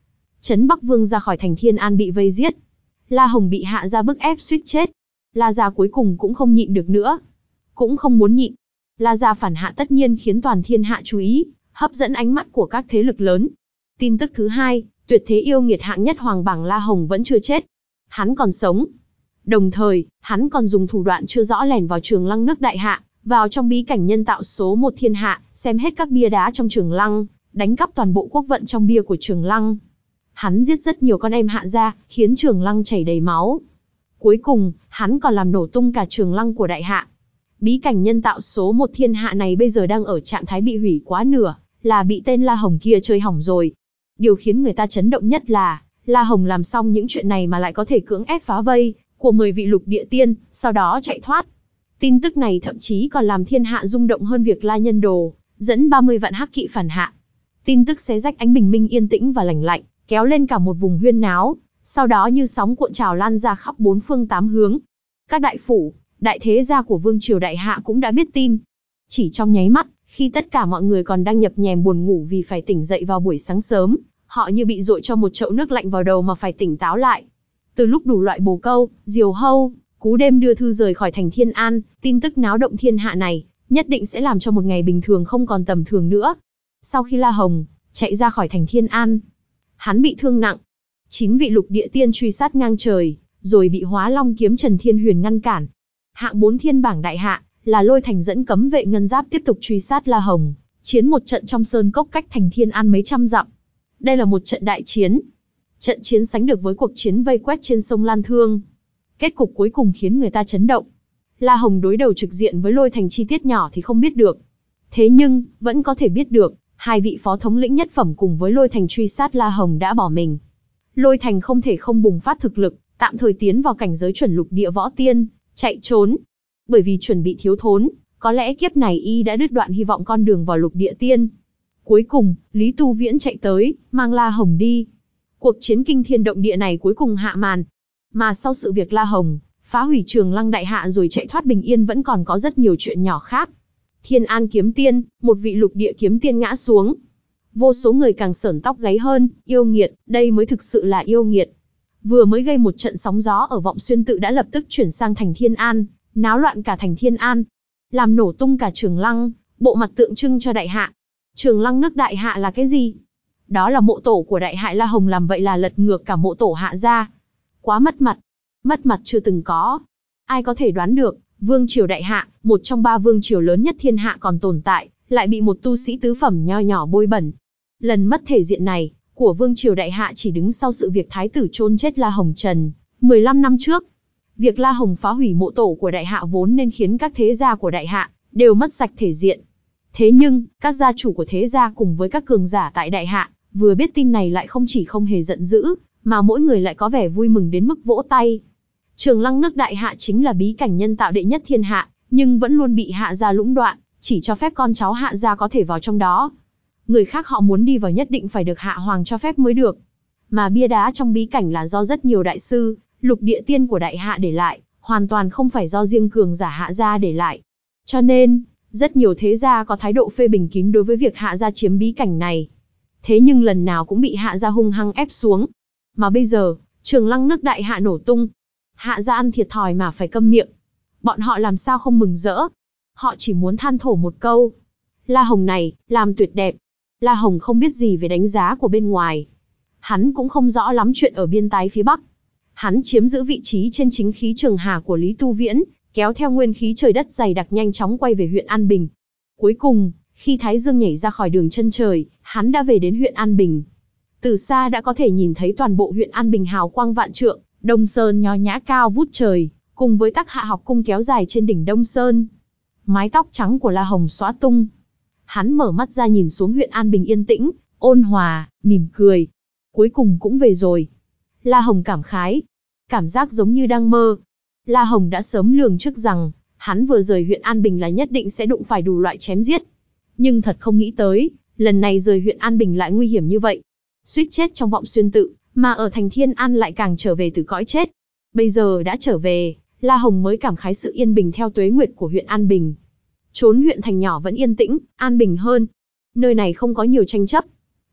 Trấn Bắc Vương ra khỏi thành Thiên An bị vây giết. La Hồng bị Hạ gia bức ép suýt chết. La gia cuối cùng cũng không nhịn được nữa. Cũng không muốn nhịn. La gia phản hạ tất nhiên khiến toàn thiên hạ chú ý, hấp dẫn ánh mắt của các thế lực lớn. Tin tức thứ hai, tuyệt thế yêu nghiệt hạng nhất Hoàng Bảng La Hồng vẫn chưa chết. Hắn còn sống. Đồng thời, hắn còn dùng thủ đoạn chưa rõ lẻn vào Trường Lăng nước Đại Hạ, vào trong bí cảnh nhân tạo số một thiên hạ, xem hết các bia đá trong Trường Lăng, đánh cắp toàn bộ quốc vận trong bia của Trường Lăng. Hắn giết rất nhiều con em Hạ gia, khiến Trường Lăng chảy đầy máu. Cuối cùng, hắn còn làm nổ tung cả Trường Lăng của Đại Hạ. Bí cảnh nhân tạo số một thiên hạ này bây giờ đang ở trạng thái bị hủy quá nửa, là bị tên La Hồng kia chơi hỏng rồi. Điều khiến người ta chấn động nhất là, La Hồng làm xong những chuyện này mà lại có thể cưỡng ép phá vây của mười vị lục địa tiên, sau đó chạy thoát. Tin tức này thậm chí còn làm thiên hạ rung động hơn việc La Nhân Đồ dẫn ba mươi vạn hắc kỵ phản hạ. Tin tức xé rách ánh bình minh yên tĩnh và lành lạnh, kéo lên cả một vùng huyên náo, sau đó như sóng cuộn trào lan ra khắp bốn phương tám hướng. Các đại phủ, đại thế gia của vương triều Đại Hạ cũng đã biết tin. Chỉ trong nháy mắt, khi tất cả mọi người còn đang nhập nhèm buồn ngủ vì phải tỉnh dậy vào buổi sáng sớm, họ như bị dội cho một chậu nước lạnh vào đầu mà phải tỉnh táo lại. Từ lúc đủ loại bồ câu, diều hâu, cú đêm đưa thư rời khỏi thành Thiên An, tin tức náo động thiên hạ này, nhất định sẽ làm cho một ngày bình thường không còn tầm thường nữa. Sau khi La Hồng chạy ra khỏi thành Thiên An, hắn bị thương nặng. Chín vị lục địa tiên truy sát ngang trời, rồi bị Hóa Long kiếm Trần Thiên Huyền ngăn cản. Hạng bốn thiên bảng Đại Hạ, là Lôi Thành dẫn cấm vệ ngân giáp tiếp tục truy sát La Hồng, chiến một trận trong sơn cốc cách thành Thiên An mấy trăm dặm. Đây là một trận đại chiến. Trận chiến sánh được với cuộc chiến vây quét trên sông Lan Thương. Kết cục cuối cùng khiến người ta chấn động. La Hồng đối đầu trực diện với Lôi Thành chi tiết nhỏ thì không biết được. Thế nhưng, vẫn có thể biết được, hai vị phó thống lĩnh nhất phẩm cùng với Lôi Thành truy sát La Hồng đã bỏ mình. Lôi Thành không thể không bùng phát thực lực, tạm thời tiến vào cảnh giới chuẩn lục địa võ tiên, chạy trốn. Bởi vì chuẩn bị thiếu thốn, có lẽ kiếp này y đã đứt đoạn hy vọng con đường vào lục địa tiên. Cuối cùng, Lý Tu Viễn chạy tới, mang La Hồng đi. Cuộc chiến kinh thiên động địa này cuối cùng hạ màn. Mà sau sự việc La Hồng phá hủy Trường Lăng Đại Hạ rồi chạy thoát bình yên vẫn còn có rất nhiều chuyện nhỏ khác. Thiên An kiếm tiên, một vị lục địa kiếm tiên ngã xuống. Vô số người càng sởn tóc gáy hơn, yêu nghiệt, đây mới thực sự là yêu nghiệt. Vừa mới gây một trận sóng gió ở Vọng Xuyên Tự đã lập tức chuyển sang thành Thiên An, náo loạn cả thành Thiên An, làm nổ tung cả Trường Lăng, bộ mặt tượng trưng cho Đại Hạ. Trường Lăng nước Đại Hạ là cái gì? Đó là mộ tổ của Đại Hạ. La Hồng làm vậy là lật ngược cả mộ tổ Hạ gia. Quá mất mặt. Mất mặt chưa từng có. Ai có thể đoán được, vương triều Đại Hạ, một trong ba vương triều lớn nhất thiên hạ còn tồn tại, lại bị một tu sĩ tứ phẩm nho nhỏ bôi bẩn. Lần mất thể diện này của vương triều Đại Hạ chỉ đứng sau sự việc thái tử chôn chết La Hồng Trần mười lăm năm trước. Việc La Hồng phá hủy mộ tổ của Đại Hạ vốn nên khiến các thế gia của Đại Hạ đều mất sạch thể diện. Thế nhưng, các gia chủ của thế gia cùng với các cường giả tại Đại Hạ, vừa biết tin này lại không chỉ không hề giận dữ, mà mỗi người lại có vẻ vui mừng đến mức vỗ tay. Trường Lăng nước Đại Hạ chính là bí cảnh nhân tạo đệ nhất thiên hạ, nhưng vẫn luôn bị Hạ gia lũng đoạn, chỉ cho phép con cháu Hạ gia có thể vào trong đó. Người khác họ muốn đi vào nhất định phải được Hạ Hoàng cho phép mới được. Mà bia đá trong bí cảnh là do rất nhiều đại sư, lục địa tiên của Đại Hạ để lại, hoàn toàn không phải do riêng cường giả Hạ gia để lại. Cho nên, rất nhiều thế gia có thái độ phê bình kín đối với việc Hạ gia chiếm bí cảnh này. Thế nhưng lần nào cũng bị Hạ gia hung hăng ép xuống. Mà bây giờ, Trường Lăng nước Đại Hạ nổ tung. Hạ gia ăn thiệt thòi mà phải câm miệng. Bọn họ làm sao không mừng rỡ. Họ chỉ muốn than thổ một câu. La Hồng này, làm tuyệt đẹp. La Hồng không biết gì về đánh giá của bên ngoài. Hắn cũng không rõ lắm chuyện ở biên tái phía Bắc. Hắn chiếm giữ vị trí trên chính khí trường hà của Lý Tu Viễn, kéo theo nguyên khí trời đất dày đặc nhanh chóng quay về huyện An Bình. Cuối cùng, khi Thái Dương nhảy ra khỏi đường chân trời, hắn đã về đến huyện An Bình. Từ xa đã có thể nhìn thấy toàn bộ huyện An Bình hào quang vạn trượng, Đông Sơn nho nhã cao vút trời, cùng với Tắc Hạ học cung kéo dài trên đỉnh Đông Sơn. Mái tóc trắng của La Hồng xõa tung. Hắn mở mắt ra nhìn xuống huyện An Bình yên tĩnh, ôn hòa, mỉm cười. Cuối cùng cũng về rồi. La Hồng cảm khái. Cảm giác giống như đang mơ. La Hồng đã sớm lường trước rằng, hắn vừa rời huyện An Bình là nhất định sẽ đụng phải đủ loại chém giết. Nhưng thật không nghĩ tới, lần này rời huyện An Bình lại nguy hiểm như vậy. Suýt chết trong Vọng Xuyên Tự, mà ở thành Thiên An lại càng trở về từ cõi chết. Bây giờ đã trở về, La Hồng mới cảm khái sự yên bình theo tuế nguyệt của huyện An Bình. Trốn huyện thành nhỏ vẫn yên tĩnh, an bình hơn. Nơi này không có nhiều tranh chấp.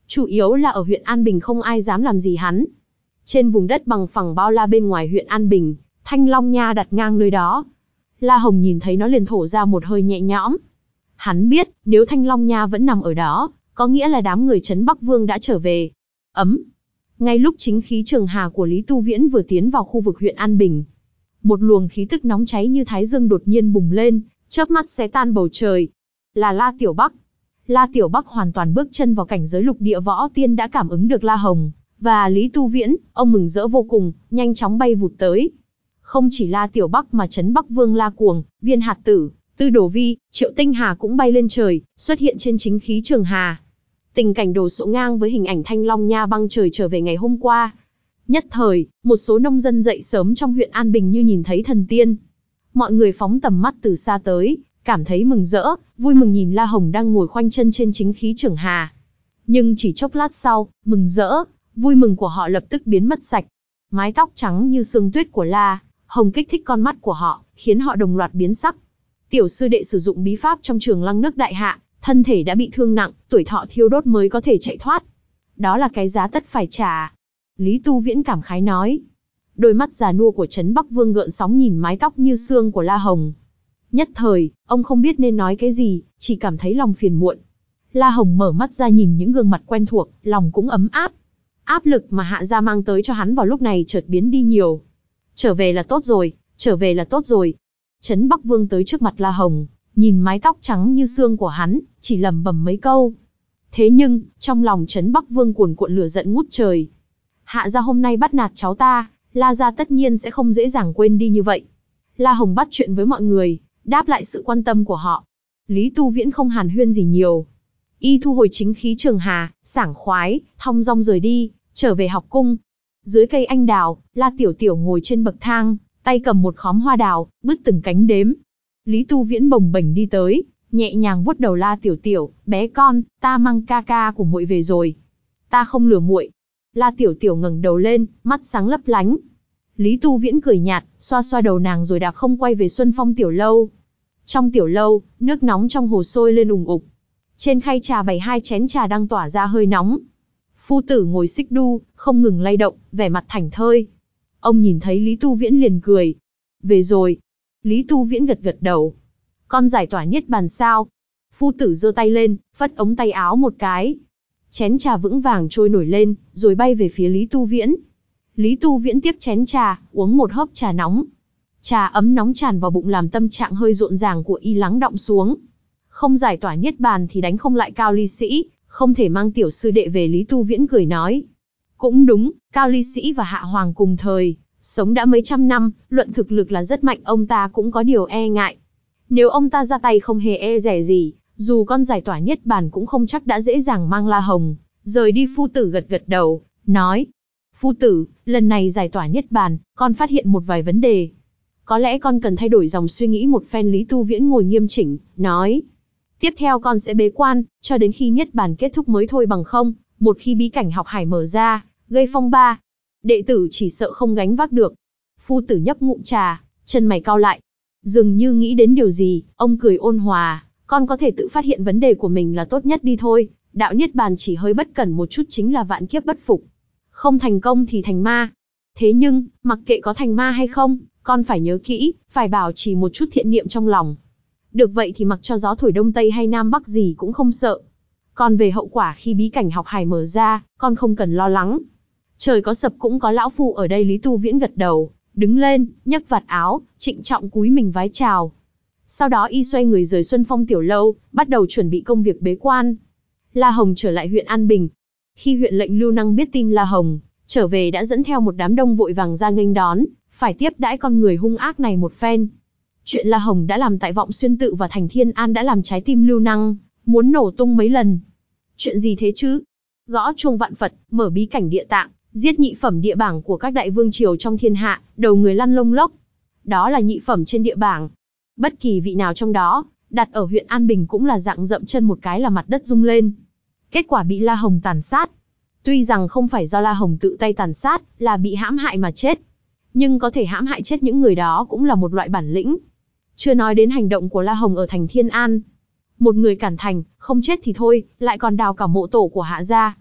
chủ yếu là ở huyện An Bình không ai dám làm gì hắn. Trên vùng đất bằng phẳng bao la bên ngoài huyện An Bình, Thanh Long Nha đặt ngang nơi đó. La Hồng nhìn thấy nó liền thổ ra một hơi nhẹ nhõm. Hắn biết, nếu Thanh Long Nha vẫn nằm ở đó, có nghĩa là đám người Trấn Bắc Vương đã trở về. Ấm. Ngay lúc chính khí trường hà của Lý Tu Viễn vừa tiến vào khu vực huyện An Bình, một luồng khí tức nóng cháy như thái dương đột nhiên bùng lên, chớp mắt xé tan bầu trời. Là La Tiểu Bắc. La Tiểu Bắc hoàn toàn bước chân vào cảnh giới lục địa võ tiên đã cảm ứng được La Hồng và Lý Tu Viễn, ông mừng rỡ vô cùng, nhanh chóng bay vụt tới. Không chỉ La Tiểu Bắc mà Trấn Bắc Vương La Cuồng, Viên Hạt Tử, Tư Đồ Vi, Triệu Tinh Hà cũng bay lên trời, xuất hiện trên chính khí trường hà. Tình cảnh đồ sộ ngang với hình ảnh Thanh Long Nha băng trời trở về ngày hôm qua. Nhất thời, một số nông dân dậy sớm trong huyện An Bình như nhìn thấy thần tiên. Mọi người phóng tầm mắt từ xa tới, cảm thấy mừng rỡ, vui mừng nhìn La Hồng đang ngồi khoanh chân trên chính khí trường hà. Nhưng chỉ chốc lát sau, mừng rỡ, vui mừng của họ lập tức biến mất sạch. Mái tóc trắng như sương tuyết của La Hồng kích thích con mắt của họ, khiến họ đồng loạt biến sắc. Tiểu sư đệ sử dụng bí pháp trong Trường Lăng nước Đại Hạ, thân thể đã bị thương nặng, tuổi thọ thiêu đốt mới có thể chạy thoát. Đó là cái giá tất phải trả. Lý Tu Viễn cảm khái nói. Đôi mắt già nua của Trấn Bắc Vương gợn sóng nhìn mái tóc như sương của La Hồng. Nhất thời, ông không biết nên nói cái gì, chỉ cảm thấy lòng phiền muộn. La Hồng mở mắt ra nhìn những gương mặt quen thuộc, lòng cũng ấm áp. Áp lực mà Hạ gia mang tới cho hắn vào lúc này chợt biến đi nhiều. Trở về là tốt rồi, trở về là tốt rồi. Trấn Bắc Vương tới trước mặt La Hồng, nhìn mái tóc trắng như sương của hắn, chỉ lẩm bẩm mấy câu. Thế nhưng, trong lòng Trấn Bắc Vương cuồn cuộn lửa giận ngút trời. Hạ gia hôm nay bắt nạt cháu ta, La gia tất nhiên sẽ không dễ dàng quên đi như vậy. La Hồng bắt chuyện với mọi người, đáp lại sự quan tâm của họ. Lý Tu Viễn không hàn huyên gì nhiều. Y thu hồi chính khí trường hà, sảng khoái, thong dong rời đi, trở về học cung. Dưới cây anh đào, La Tiểu Tiểu ngồi trên bậc thang, tay cầm một khóm hoa đào, bứt từng cánh đếm. Lý Tu Viễn bồng bềnh đi tới, nhẹ nhàng vuốt đầu La Tiểu Tiểu, bé con, ta mang ca ca của muội về rồi. Ta không lừa muội. La Tiểu Tiểu ngẩng đầu lên, mắt sáng lấp lánh. Lý Tu Viễn cười nhạt, xoa xoa đầu nàng rồi đạp không quay về Xuân Phong tiểu lâu. Trong tiểu lâu, nước nóng trong hồ sôi lên ùng ục. Trên khay trà bày hai chén trà đang tỏa ra hơi nóng. Phu tử ngồi xích đu, không ngừng lay động, vẻ mặt thảnh thơi. Ông nhìn thấy Lý Tu Viễn liền cười. Về rồi. Lý Tu Viễn gật gật đầu. Con giải tỏa niết bàn sao? Phu tử giơ tay lên, phất ống tay áo một cái. Chén trà vững vàng trôi nổi lên, rồi bay về phía Lý Tu Viễn. Lý Tu Viễn tiếp chén trà, uống một hớp trà nóng. Trà ấm nóng tràn vào bụng làm tâm trạng hơi rộn ràng của y lắng đọng xuống. Không giải tỏa niết bàn thì đánh không lại Cao Ly Sĩ, không thể mang tiểu sư đệ về. Lý Tu Viễn cười nói. Cũng đúng, Cao Ly Sĩ và Hạ Hoàng cùng thời, sống đã mấy trăm năm, luận thực lực là rất mạnh, ông ta cũng có điều e ngại. Nếu ông ta ra tay không hề e dè gì, dù con giải tỏa niết bàn cũng không chắc đã dễ dàng mang La Hồng rời đi. Phu tử gật gật đầu, nói. Phu tử, lần này giải tỏa niết bàn, con phát hiện một vài vấn đề. Có lẽ con cần thay đổi dòng suy nghĩ một phen. Lý Tu Viễn ngồi nghiêm chỉnh, nói. Tiếp theo con sẽ bế quan, cho đến khi niết bàn kết thúc mới thôi, bằng không, một khi bí cảnh học hải mở ra, gây phong ba, đệ tử chỉ sợ không gánh vác được. Phu tử nhấp ngụm trà, chân mày cau lại. Dường như nghĩ đến điều gì, ông cười ôn hòa. Con có thể tự phát hiện vấn đề của mình là tốt nhất đi thôi. Đạo niết bàn chỉ hơi bất cẩn một chút chính là vạn kiếp bất phục. Không thành công thì thành ma. Thế nhưng, mặc kệ có thành ma hay không, con phải nhớ kỹ, phải bảo trì một chút thiện niệm trong lòng. Được vậy thì mặc cho gió thổi đông tây hay nam bắc gì cũng không sợ. Còn về hậu quả khi bí cảnh học hải mở ra, con không cần lo lắng. Trời có sập cũng có lão phu ở đây. Lý Tu Viễn gật đầu, đứng lên, nhấc vạt áo, trịnh trọng cúi mình vái chào. Sau đó y xoay người rời Xuân Phong tiểu lâu, bắt đầu chuẩn bị công việc bế quan. La Hồng trở lại huyện An Bình. Khi huyện lệnh Lưu Năng biết tin La Hồng trở về đã dẫn theo một đám đông vội vàng ra nghênh đón, phải tiếp đãi con người hung ác này một phen. Chuyện La Hồng đã làm tại Vọng Xuyên Tự và thành Thiên An đã làm trái tim Lưu Năng muốn nổ tung mấy lần. Chuyện gì thế chứ? Gõ chuông vạn Phật, mở bí cảnh địa tạng, giết nhị phẩm địa bảng của các đại vương triều trong thiên hạ, đầu người lăn lông lốc. Đó là nhị phẩm trên địa bảng. Bất kỳ vị nào trong đó, đặt ở huyện An Bình cũng là dạng dậm chân một cái là mặt đất rung lên. Kết quả bị La Hồng tàn sát. Tuy rằng không phải do La Hồng tự tay tàn sát, là bị hãm hại mà chết. Nhưng có thể hãm hại chết những người đó cũng là một loại bản lĩnh. Chưa nói đến hành động của La Hồng ở thành Thiên An. Một người cản thành, không chết thì thôi, lại còn đào cả mộ tổ của Hạ gia.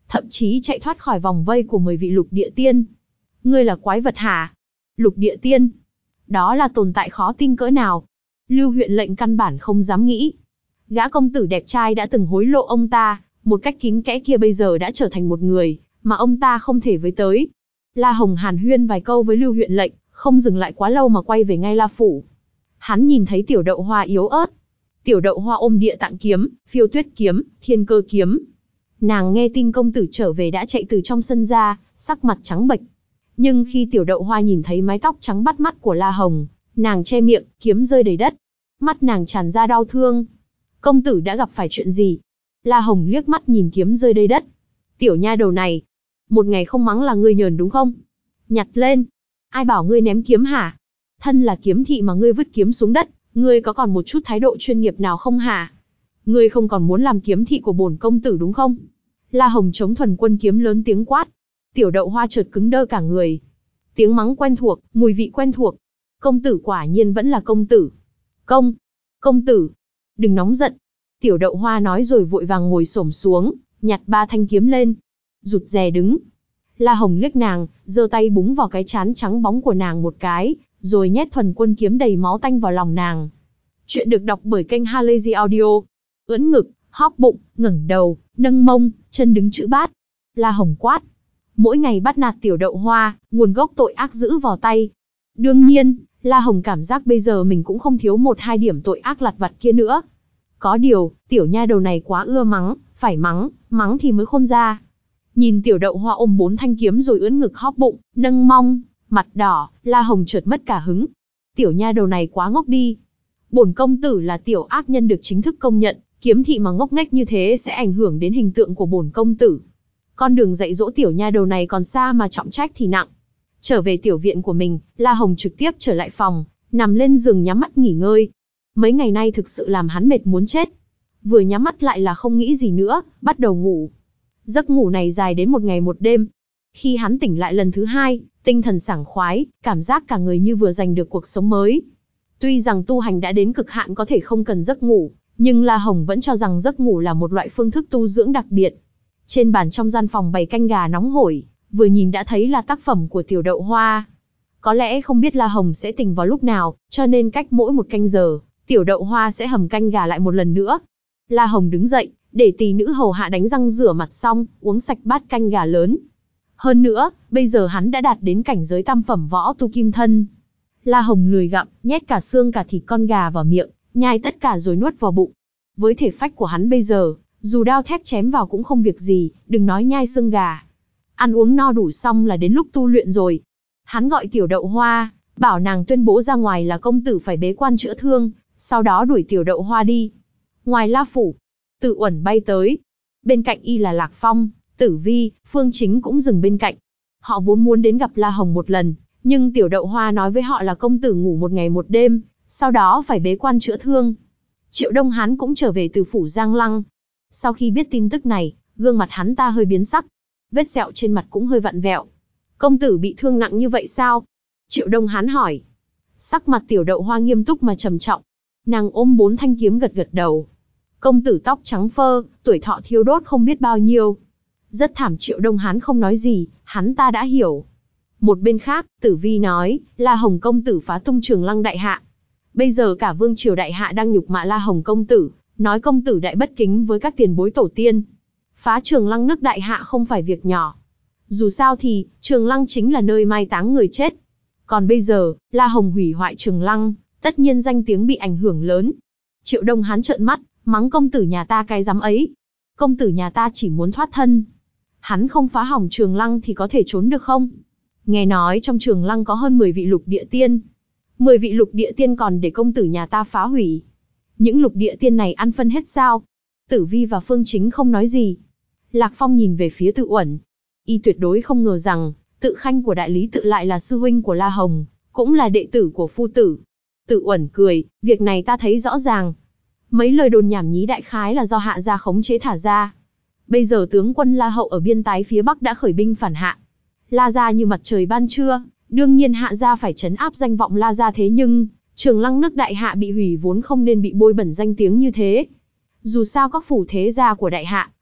thậm chí chạy thoát khỏi vòng vây của mười vị lục địa tiên. Ngươi là quái vật hả? Lục địa tiên? Đó là tồn tại khó tin cỡ nào? Lưu huyện lệnh căn bản không dám nghĩ. Gã công tử đẹp trai đã từng hối lộ ông ta, một cách kín kẽ kia bây giờ đã trở thành một người mà ông ta không thể với tới. La Hồng hàn huyên vài câu với Lưu huyện lệnh, không dừng lại quá lâu mà quay về ngay La phủ. Hắn nhìn thấy Tiểu Đậu Hoa yếu ớt. Tiểu Đậu Hoa ôm Địa Tạng kiếm, Phiêu Tuyết kiếm, Thiên Cơ kiếm. Nàng nghe tin công tử trở về đã chạy từ trong sân ra, sắc mặt trắng bệch. Nhưng khi Tiểu Đậu Hoa nhìn thấy mái tóc trắng bắt mắt của La Hồng, nàng che miệng, kiếm rơi đầy đất. Mắt nàng tràn ra đau thương. Công tử đã gặp phải chuyện gì? La Hồng liếc mắt nhìn kiếm rơi đầy đất. Tiểu nha đầu này, một ngày không mắng là ngươi nhờn đúng không? Nhặt lên. Ai bảo ngươi ném kiếm hả? Thân là kiếm thị mà ngươi vứt kiếm xuống đất, ngươi có còn một chút thái độ chuyên nghiệp nào không hả? Ngươi không còn muốn làm kiếm thị của bổn công tử đúng không? La Hồng chống thuần quân kiếm lớn tiếng quát. Tiểu Đậu Hoa chợt cứng đơ cả người. Tiếng mắng quen thuộc, mùi vị quen thuộc. Công tử quả nhiên vẫn là công tử. Công, công tử, đừng nóng giận. Tiểu Đậu Hoa nói rồi vội vàng ngồi xổm xuống, nhặt ba thanh kiếm lên. Rụt rè đứng. La Hồng liếc nàng, giơ tay búng vào cái trán trắng bóng của nàng một cái, rồi nhét thuần quân kiếm đầy máu tanh vào lòng nàng. Chuyện được đọc bởi kênh Halazy Audio. Ưỡn ngực, hóp bụng, ngẩng đầu, nâng mông, chân đứng chữ bát. La Hồng quát. Mỗi ngày bắt nạt Tiểu Đậu Hoa, nguồn gốc tội ác giữ vào tay. Đương nhiên, La Hồng cảm giác bây giờ mình cũng không thiếu một hai điểm tội ác lặt vặt kia nữa. Có điều, tiểu nha đầu này quá ưa mắng, phải mắng, mắng thì mới khôn ra. Nhìn Tiểu Đậu Hoa ôm bốn thanh kiếm rồi ưỡn ngực hóp bụng, nâng mông, mặt đỏ, La Hồng chợt mất cả hứng. Tiểu nha đầu này quá ngốc đi. Bổn công tử là tiểu ác nhân được chính thức công nhận, kiếm thị mà ngốc nghếch như thế sẽ ảnh hưởng đến hình tượng của bổn công tử. Con đường dạy dỗ tiểu nha đầu này còn xa mà trọng trách thì nặng. Trở về tiểu viện của mình, La Hồng trực tiếp trở lại phòng, nằm lên giường nhắm mắt nghỉ ngơi. Mấy ngày nay thực sự làm hắn mệt muốn chết. Vừa nhắm mắt lại là không nghĩ gì nữa, bắt đầu ngủ. Giấc ngủ này dài đến một ngày một đêm. Khi hắn tỉnh lại lần thứ hai, tinh thần sảng khoái, cảm giác cả người như vừa giành được cuộc sống mới. Tuy rằng tu hành đã đến cực hạn có thể không cần giấc ngủ, nhưng La Hồng vẫn cho rằng giấc ngủ là một loại phương thức tu dưỡng đặc biệt. Trên bàn trong gian phòng bày canh gà nóng hổi, vừa nhìn đã thấy là tác phẩm của Tiểu Đậu Hoa. Có lẽ không biết La Hồng sẽ tỉnh vào lúc nào, cho nên cách mỗi một canh giờ, Tiểu Đậu Hoa sẽ hầm canh gà lại một lần nữa. La Hồng đứng dậy, để tỳ nữ hầu hạ đánh răng rửa mặt xong, uống sạch bát canh gà lớn. Hơn nữa, bây giờ hắn đã đạt đến cảnh giới tam phẩm võ tu kim thân. La Hồng lười gặm, nhét cả xương cả thịt con gà vào miệng, nhai tất cả rồi nuốt vào bụng. Với thể phách của hắn bây giờ, dù đao thép chém vào cũng không việc gì, đừng nói nhai xương gà. Ăn uống no đủ xong là đến lúc tu luyện rồi. Hắn gọi Tiểu Đậu Hoa, bảo nàng tuyên bố ra ngoài là công tử phải bế quan chữa thương, sau đó đuổi Tiểu Đậu Hoa đi. Ngoài La phủ, Tử Uẩn bay tới. Bên cạnh y là Lạc Phong, Tử Vi, Phương Chính cũng dừng bên cạnh. Họ vốn muốn đến gặp La Hồng một lần, nhưng Tiểu Đậu Hoa nói với họ là công tử ngủ một ngày một đêm, sau đó phải bế quan chữa thương. Triệu Đông Hán cũng trở về từ phủ Giang Lăng. Sau khi biết tin tức này, gương mặt hắn ta hơi biến sắc. Vết sẹo trên mặt cũng hơi vặn vẹo. Công tử bị thương nặng như vậy sao? Triệu Đông Hán hỏi. Sắc mặt Tiểu Đậu Hoa nghiêm túc mà trầm trọng. Nàng ôm bốn thanh kiếm gật gật đầu. Công tử tóc trắng phơ, tuổi thọ thiêu đốt không biết bao nhiêu. Rất thảm. Triệu Đông Hán không nói gì, hắn ta đã hiểu. Một bên khác, Tử Vi nói, La Hồng công tử phá tung Trường Lăng đại hạ. Bây giờ cả vương triều đại hạ đang nhục mạ La Hồng công tử, nói công tử đại bất kính với các tiền bối tổ tiên. Phá Trường Lăng nước đại hạ không phải việc nhỏ. Dù sao thì, Trường Lăng chính là nơi mai táng người chết. Còn bây giờ, La Hồng hủy hoại Trường Lăng, tất nhiên danh tiếng bị ảnh hưởng lớn. Triệu Đông Hán trợn mắt, mắng công tử nhà ta cái dám ấy. Công tử nhà ta chỉ muốn thoát thân. Hắn không phá hỏng Trường Lăng thì có thể trốn được không? Nghe nói trong Trường Lăng có hơn mười vị lục địa tiên. mười vị lục địa tiên còn để công tử nhà ta phá hủy. Những lục địa tiên này ăn phân hết sao? Tử Vi và Phương Chính không nói gì. Lạc Phong nhìn về phía Tự Uẩn. Y tuyệt đối không ngờ rằng, Tự Khanh của đại lý Tự lại là sư huynh của La Hồng, cũng là đệ tử của phu tử. Tự Uẩn cười, việc này ta thấy rõ ràng. Mấy lời đồn nhảm nhí đại khái là do hạ gia khống chế thả ra. Bây giờ tướng quân La Hậu ở biên tái phía Bắc đã khởi binh phản hạ. La gia như mặt trời ban trưa, đương nhiên hạ gia phải trấn áp danh vọng La gia, thế nhưng Trường Lăng nước đại hạ bị hủy vốn không nên bị bôi bẩn danh tiếng như thế. Dù sao các phủ thế gia của đại hạ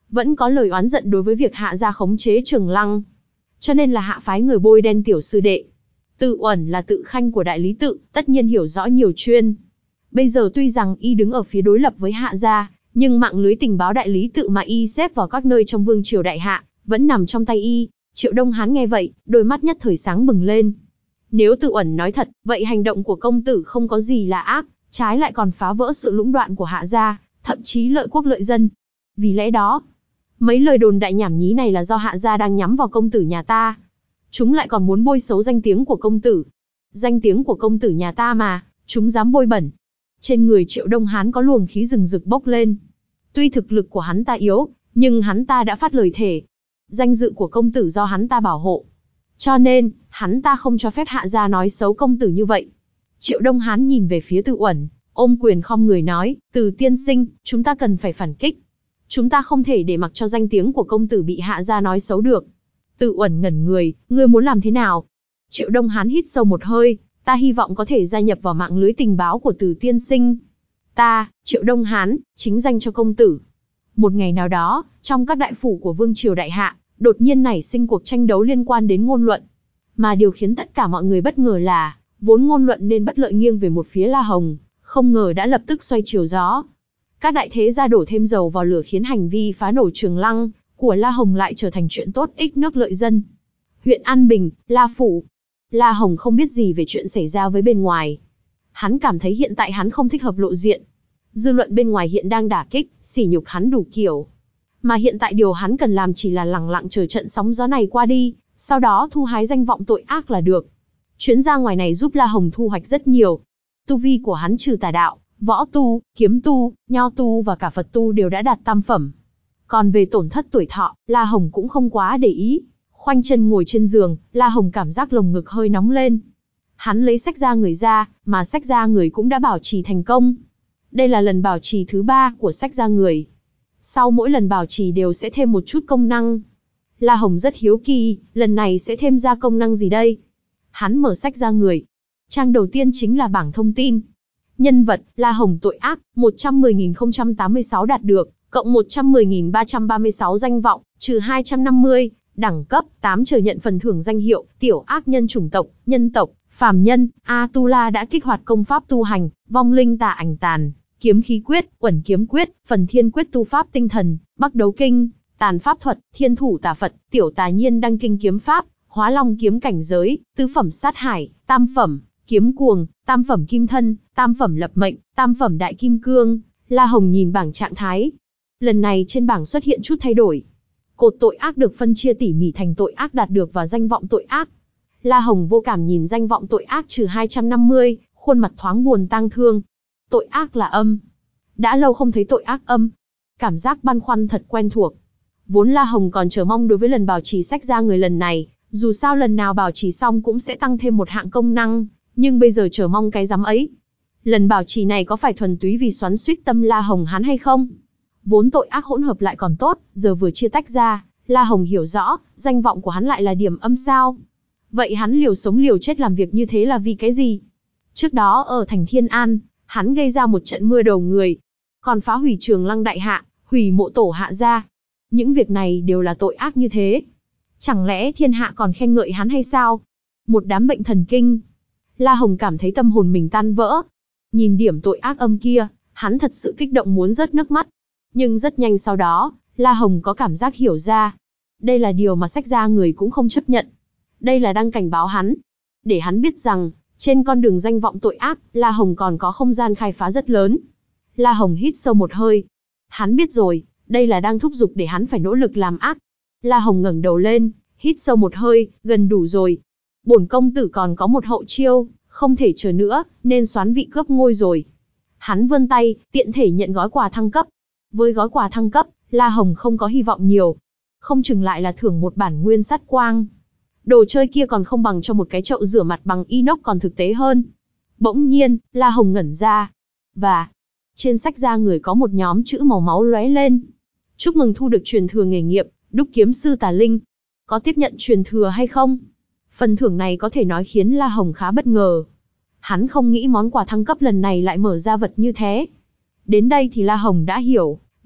vẫn có lời oán giận đối với việc Hạ gia khống chế Trường Lăng. Cho nên là Hạ phái người bôi đen tiểu sư đệ. Tự Uẩn là tự khanh của đại lý tự, tất nhiên hiểu rõ nhiều chuyên. Bây giờ tuy rằng y đứng ở phía đối lập với Hạ gia, nhưng mạng lưới tình báo đại lý tự mà y xếp vào các nơi trong vương triều đại hạ, vẫn nằm trong tay y. Triệu Đông Hán nghe vậy, đôi mắt nhất thời sáng bừng lên. Nếu Tự Uẩn nói thật, vậy hành động của công tử không có gì là ác, trái lại còn phá vỡ sự lũng đoạn của Hạ gia, thậm chí lợi quốc lợi dân. Vì lẽ đó, mấy lời đồn đại nhảm nhí này là do Hạ gia đang nhắm vào công tử nhà ta. Chúng lại còn muốn bôi xấu danh tiếng của công tử. Danh tiếng của công tử nhà ta mà, chúng dám bôi bẩn. Trên người Triệu Đông Hán có luồng khí rừng rực bốc lên. Tuy thực lực của hắn ta yếu, nhưng hắn ta đã phát lời thề. Danh dự của công tử do hắn ta bảo hộ. Cho nên, hắn ta không cho phép Hạ gia nói xấu công tử như vậy. Triệu Đông Hán nhìn về phía Tự Uẩn, ôm quyền khom người nói, Từ tiên sinh, chúng ta cần phải phản kích. Chúng ta không thể để mặc cho danh tiếng của công tử bị Hạ gia nói xấu được. Tự Uẩn ngẩn người, ngươi muốn làm thế nào? Triệu Đông Hán hít sâu một hơi, ta hy vọng có thể gia nhập vào mạng lưới tình báo của Từ tiên sinh. Ta, Triệu Đông Hán, chính danh cho công tử. Một ngày nào đó, trong các đại phủ của vương triều đại hạ, đột nhiên nảy sinh cuộc tranh đấu liên quan đến ngôn luận. Mà điều khiến tất cả mọi người bất ngờ là, vốn ngôn luận nên bất lợi nghiêng về một phía La Hồng, không ngờ đã lập tức xoay chiều gió. Các đại thế gia đổ thêm dầu vào lửa khiến hành vi phá nổ Trường Lăng của La Hồng lại trở thành chuyện tốt ích nước lợi dân. Huyện An Bình, La Phủ. La Hồng không biết gì về chuyện xảy ra với bên ngoài. Hắn cảm thấy hiện tại hắn không thích hợp lộ diện. Dư luận bên ngoài hiện đang đả kích, sỉ nhục hắn đủ kiểu. Mà hiện tại điều hắn cần làm chỉ là lẳng lặng chờ trận sóng gió này qua đi, sau đó thu hái danh vọng tội ác là được. Chuyến ra ngoài này giúp La Hồng thu hoạch rất nhiều. Tu vi của hắn trừ tà đạo, võ tu, kiếm tu, nho tu và cả Phật tu đều đã đạt tam phẩm. Còn về tổn thất tuổi thọ, La Hồng cũng không quá để ý. Khoanh chân ngồi trên giường, La Hồng cảm giác lồng ngực hơi nóng lên. Hắn lấy sách ra người ra, mà sách ra người cũng đã bảo trì thành công. Đây là lần bảo trì thứ ba của sách ra người. Sau mỗi lần bảo trì đều sẽ thêm một chút công năng. La Hồng rất hiếu kỳ, lần này sẽ thêm ra công năng gì đây? Hắn mở sách ra người. Trang đầu tiên chính là bảng thông tin. Nhân vật, La Hồng tội ác, một trăm mười nghìn không trăm tám mươi sáu đạt được, cộng một trăm mười nghìn ba trăm ba mươi sáu danh vọng, trừ hai trăm năm mươi, đẳng cấp, tám chờ nhận phần thưởng danh hiệu, tiểu ác nhân chủng tộc, nhân tộc, phàm nhân, A-tu-la đã kích hoạt công pháp tu hành, vong linh tà ảnh tàn, kiếm khí quyết, uẩn kiếm quyết, phần thiên quyết tu pháp tinh thần, bắc đấu kinh, tàn pháp thuật, thiên thủ tà Phật, tiểu tà nhiên đăng kinh kiếm pháp, hóa long kiếm cảnh giới, tứ phẩm sát hải, tam phẩm, kiếm cuồng, tam phẩm kim thân, tam phẩm lập mệnh, tam phẩm đại kim cương. La Hồng nhìn bảng trạng thái. Lần này trên bảng xuất hiện chút thay đổi. Cột tội ác được phân chia tỉ mỉ thành tội ác đạt được và danh vọng tội ác. La Hồng vô cảm nhìn danh vọng tội ác trừ hai trăm năm mươi, khuôn mặt thoáng buồn tang thương. Tội ác là âm. Đã lâu không thấy tội ác âm. Cảm giác băn khoăn thật quen thuộc. Vốn La Hồng còn chờ mong đối với lần bảo trì sách ra người lần này, dù sao lần nào bảo trì xong cũng sẽ tăng thêm một hạng công năng, nhưng bây giờ chờ mong cái rắm ấy. Lần bảo trì này có phải thuần túy vì xoắn xuýt tâm La Hồng hắn hay không? Vốn tội ác hỗn hợp lại còn tốt, giờ vừa chia tách ra, La Hồng hiểu rõ, danh vọng của hắn lại là điểm âm sao. Vậy hắn liều sống liều chết làm việc như thế là vì cái gì? Trước đó ở thành Thiên An, hắn gây ra một trận mưa đầu người, còn phá hủy Trường Lăng đại hạ, hủy mộ tổ Hạ gia. Những việc này đều là tội ác như thế. Chẳng lẽ thiên hạ còn khen ngợi hắn hay sao? Một đám bệnh thần kinh. La Hồng cảm thấy tâm hồn mình tan vỡ. Nhìn điểm tội ác âm kia, hắn thật sự kích động muốn rớt nước mắt. Nhưng rất nhanh sau đó, La Hồng có cảm giác hiểu ra. Đây là điều mà sách ra người cũng không chấp nhận. Đây là đang cảnh báo hắn. Để hắn biết rằng, trên con đường danh vọng tội ác, La Hồng còn có không gian khai phá rất lớn. La Hồng hít sâu một hơi. Hắn biết rồi, đây là đang thúc giục để hắn phải nỗ lực làm ác. La Hồng ngẩng đầu lên, hít sâu một hơi, gần đủ rồi. Bổn công tử còn có một hậu chiêu, không thể chờ nữa, nên soán vị cướp ngôi rồi. Hắn vươn tay, tiện thể nhận gói quà thăng cấp. Với gói quà thăng cấp, La Hồng không có hy vọng nhiều. Không chừng lại là thưởng một bản nguyên sát quang. Đồ chơi kia còn không bằng cho một cái chậu rửa mặt bằng inox còn thực tế hơn. Bỗng nhiên, La Hồng ngẩn ra. Và, trên sách ra người có một nhóm chữ màu máu lóe lên. Chúc mừng thu được truyền thừa nghề nghiệp, đúc kiếm sư tà linh. Có tiếp nhận truyền thừa hay không? Phần thưởng này có thể nói khiến La Hồng khá bất ngờ. Hắn không nghĩ món quà thăng cấp lần này lại mở ra vật như thế. Đến đây thì La Hồng đã hiểu,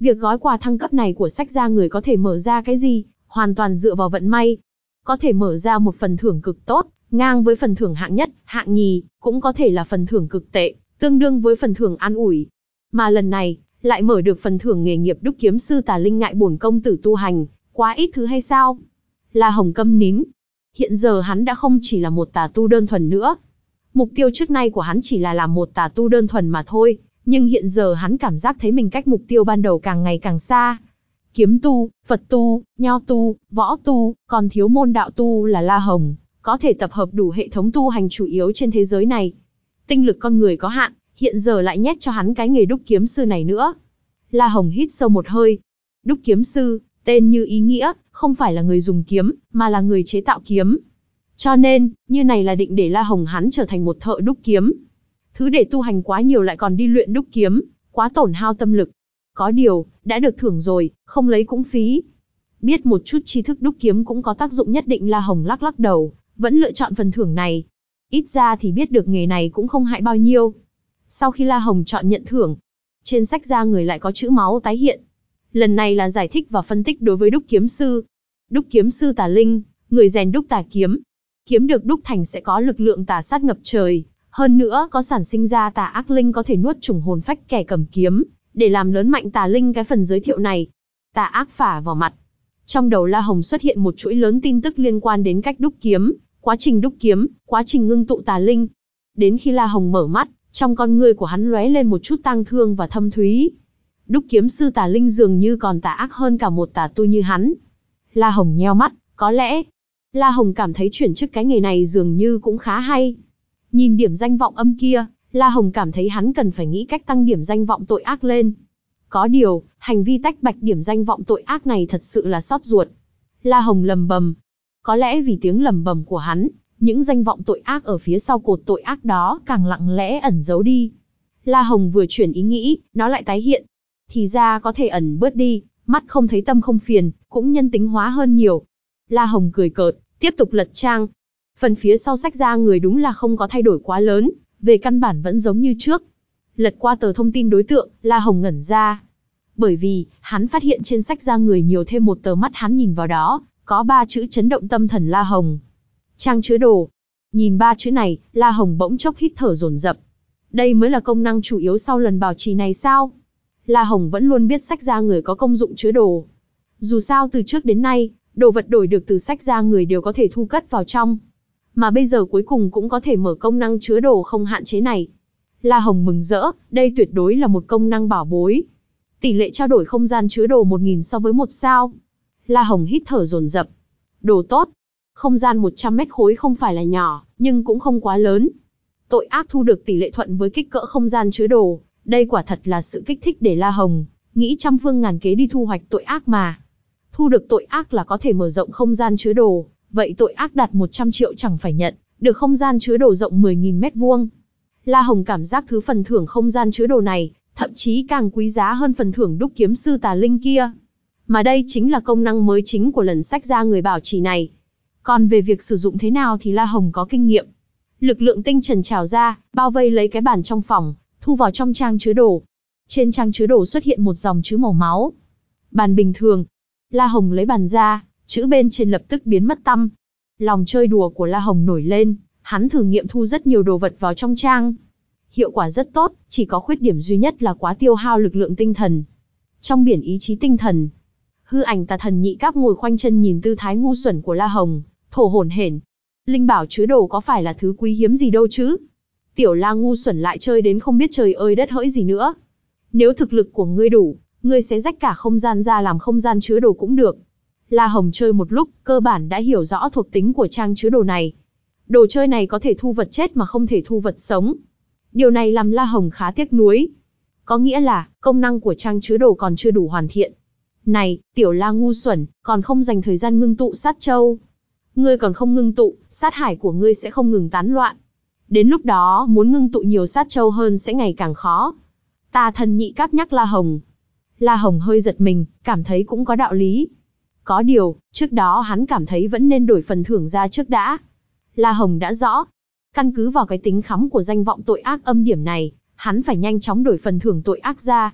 Việc gói quà thăng cấp này của sách ra người có thể mở ra cái gì, hoàn toàn dựa vào vận may. Có thể mở ra một phần thưởng cực tốt, ngang với phần thưởng hạng nhất, hạng nhì, cũng có thể là phần thưởng cực tệ, tương đương với phần thưởng an ủi. Mà lần này, lại mở được phần thưởng nghề nghiệp đúc kiếm sư Tà Linh ngại bổn công tử tu hành, quá ít thứ hay sao? La Hồng câm nín. Hiện giờ hắn đã không chỉ là một tà tu đơn thuần nữa. Mục tiêu trước nay của hắn chỉ là làm một tà tu đơn thuần mà thôi, nhưng hiện giờ hắn cảm giác thấy mình cách mục tiêu ban đầu càng ngày càng xa. Kiếm tu, Phật tu, Nho tu, Võ tu, còn thiếu môn đạo tu là La Hồng, có thể tập hợp đủ hệ thống tu hành chủ yếu trên thế giới này. Tinh lực con người có hạn, hiện giờ lại nhét cho hắn cái nghề đúc kiếm sư này nữa. La Hồng hít sâu một hơi. Đúc kiếm sư, tên như ý nghĩa, không phải là người dùng kiếm, mà là người chế tạo kiếm. Cho nên, như này là định để La Hồng hắn trở thành một thợ đúc kiếm. Thứ để tu hành quá nhiều lại còn đi luyện đúc kiếm, quá tổn hao tâm lực. Có điều, đã được thưởng rồi, không lấy cũng phí. Biết một chút tri thức đúc kiếm cũng có tác dụng nhất định. La Hồng lắc lắc đầu, vẫn lựa chọn phần thưởng này. Ít ra thì biết được nghề này cũng không hại bao nhiêu. Sau khi La Hồng chọn nhận thưởng, trên sách ra người lại có chữ máu tái hiện. Lần này là giải thích và phân tích đối với đúc kiếm sư. Đúc kiếm sư Tà Linh, người rèn đúc tà kiếm. Kiếm được đúc thành sẽ có lực lượng tà sát ngập trời, hơn nữa có sản sinh ra tà ác linh có thể nuốt chửng hồn phách kẻ cầm kiếm, để làm lớn mạnh tà linh. Cái phần giới thiệu này, tà ác phả vào mặt. Trong đầu La Hồng xuất hiện một chuỗi lớn tin tức liên quan đến cách đúc kiếm, quá trình đúc kiếm, quá trình ngưng tụ tà linh. Đến khi La Hồng mở mắt, trong con ngươi của hắn lóe lên một chút tang thương và thâm thúy. Đúc kiếm sư Tà Linh dường như còn tà ác hơn cả một tà tu như hắn. La Hồng nheo mắt, có lẽ... La Hồng cảm thấy chuyển chức cái nghề này dường như cũng khá hay. Nhìn điểm danh vọng âm kia, La Hồng cảm thấy hắn cần phải nghĩ cách tăng điểm danh vọng tội ác lên. Có điều, hành vi tách bạch điểm danh vọng tội ác này thật sự là xót ruột. La Hồng lầm bầm. Có lẽ vì tiếng lầm bầm của hắn, những danh vọng tội ác ở phía sau cột tội ác đó càng lặng lẽ ẩn giấu đi. La Hồng vừa chuyển ý nghĩ, nó lại tái hiện. Thì ra có thể ẩn bớt đi, mắt không thấy tâm không phiền, cũng nhân tính hóa hơn nhiều. La Hồng cười cợt, tiếp tục lật trang. Phần phía sau sách ra người đúng là không có thay đổi quá lớn, về căn bản vẫn giống như trước. Lật qua tờ thông tin đối tượng, La Hồng ngẩn ra. Bởi vì, hắn phát hiện trên sách ra người nhiều thêm một tờ, mắt hắn nhìn vào đó, có ba chữ chấn động tâm thần La Hồng. Trang chứa đồ. Nhìn ba chữ này, La Hồng bỗng chốc hít thở dồn dập. Đây mới là công năng chủ yếu sau lần bảo trì này sao? La Hồng vẫn luôn biết sách ra người có công dụng chứa đồ. Dù sao từ trước đến nay, đồ vật đổi được từ sách ra người đều có thể thu cất vào trong. Mà bây giờ cuối cùng cũng có thể mở công năng chứa đồ không hạn chế này. La Hồng mừng rỡ, đây tuyệt đối là một công năng bảo bối. Tỷ lệ trao đổi không gian chứa đồ một nghìn so với một sao. La Hồng hít thở dồn dập. Đồ tốt. Không gian một trăm mét khối không phải là nhỏ, nhưng cũng không quá lớn. Tội ác thu được tỷ lệ thuận với kích cỡ không gian chứa đồ. Đây quả thật là sự kích thích để La Hồng nghĩ trăm phương ngàn kế đi thu hoạch tội ác mà. Thu được tội ác là có thể mở rộng không gian chứa đồ. Vậy tội ác đạt một trăm triệu chẳng phải nhận được không gian chứa đồ rộng mười nghìn mét vuông. La Hồng cảm giác thứ phần thưởng không gian chứa đồ này, thậm chí càng quý giá hơn phần thưởng đúc kiếm sư Tà Linh kia. Mà đây chính là công năng mới chính của lần sách ra người bảo trì này. Còn về việc sử dụng thế nào thì La Hồng có kinh nghiệm. Lực lượng tinh trần trào ra, bao vây lấy cái bàn trong phòng, thu vào trong trang chứa đồ. Trên trang chứa đồ xuất hiện một dòng chữ màu máu. Bàn bình thường. La Hồng lấy bàn ra, chữ bên trên lập tức biến mất tăm. Lòng chơi đùa của La Hồng nổi lên, hắn thử nghiệm thu rất nhiều đồ vật vào trong trang. Hiệu quả rất tốt, chỉ có khuyết điểm duy nhất là quá tiêu hao lực lượng tinh thần. Trong biển ý chí tinh thần, hư ảnh tà thần nhị cáp ngồi khoanh chân nhìn tư thái ngu xuẩn của La Hồng, thổ hổn hển. Linh bảo chứa đồ có phải là thứ quý hiếm gì đâu chứ? Tiểu La ngu xuẩn lại chơi đến không biết trời ơi đất hỡi gì nữa. Nếu thực lực của ngươi đủ, ngươi sẽ rách cả không gian ra làm không gian chứa đồ cũng được. La Hồng chơi một lúc, cơ bản đã hiểu rõ thuộc tính của trang chứa đồ này. Đồ chơi này có thể thu vật chết mà không thể thu vật sống. Điều này làm La Hồng khá tiếc nuối. Có nghĩa là, công năng của trang chứa đồ còn chưa đủ hoàn thiện. Này, Tiểu La ngu xuẩn, còn không dành thời gian ngưng tụ sát châu. Ngươi còn không ngưng tụ, sát hải của ngươi sẽ không ngừng tán loạn. Đến lúc đó, muốn ngưng tụ nhiều sát châu hơn sẽ ngày càng khó. Tà thần nhị cáp nhắc La Hồng. La Hồng hơi giật mình, cảm thấy cũng có đạo lý. Có điều, trước đó hắn cảm thấy vẫn nên đổi phần thưởng ra trước đã. La Hồng đã rõ. Căn cứ vào cái tính khắm của danh vọng tội ác âm điểm này, hắn phải nhanh chóng đổi phần thưởng tội ác ra.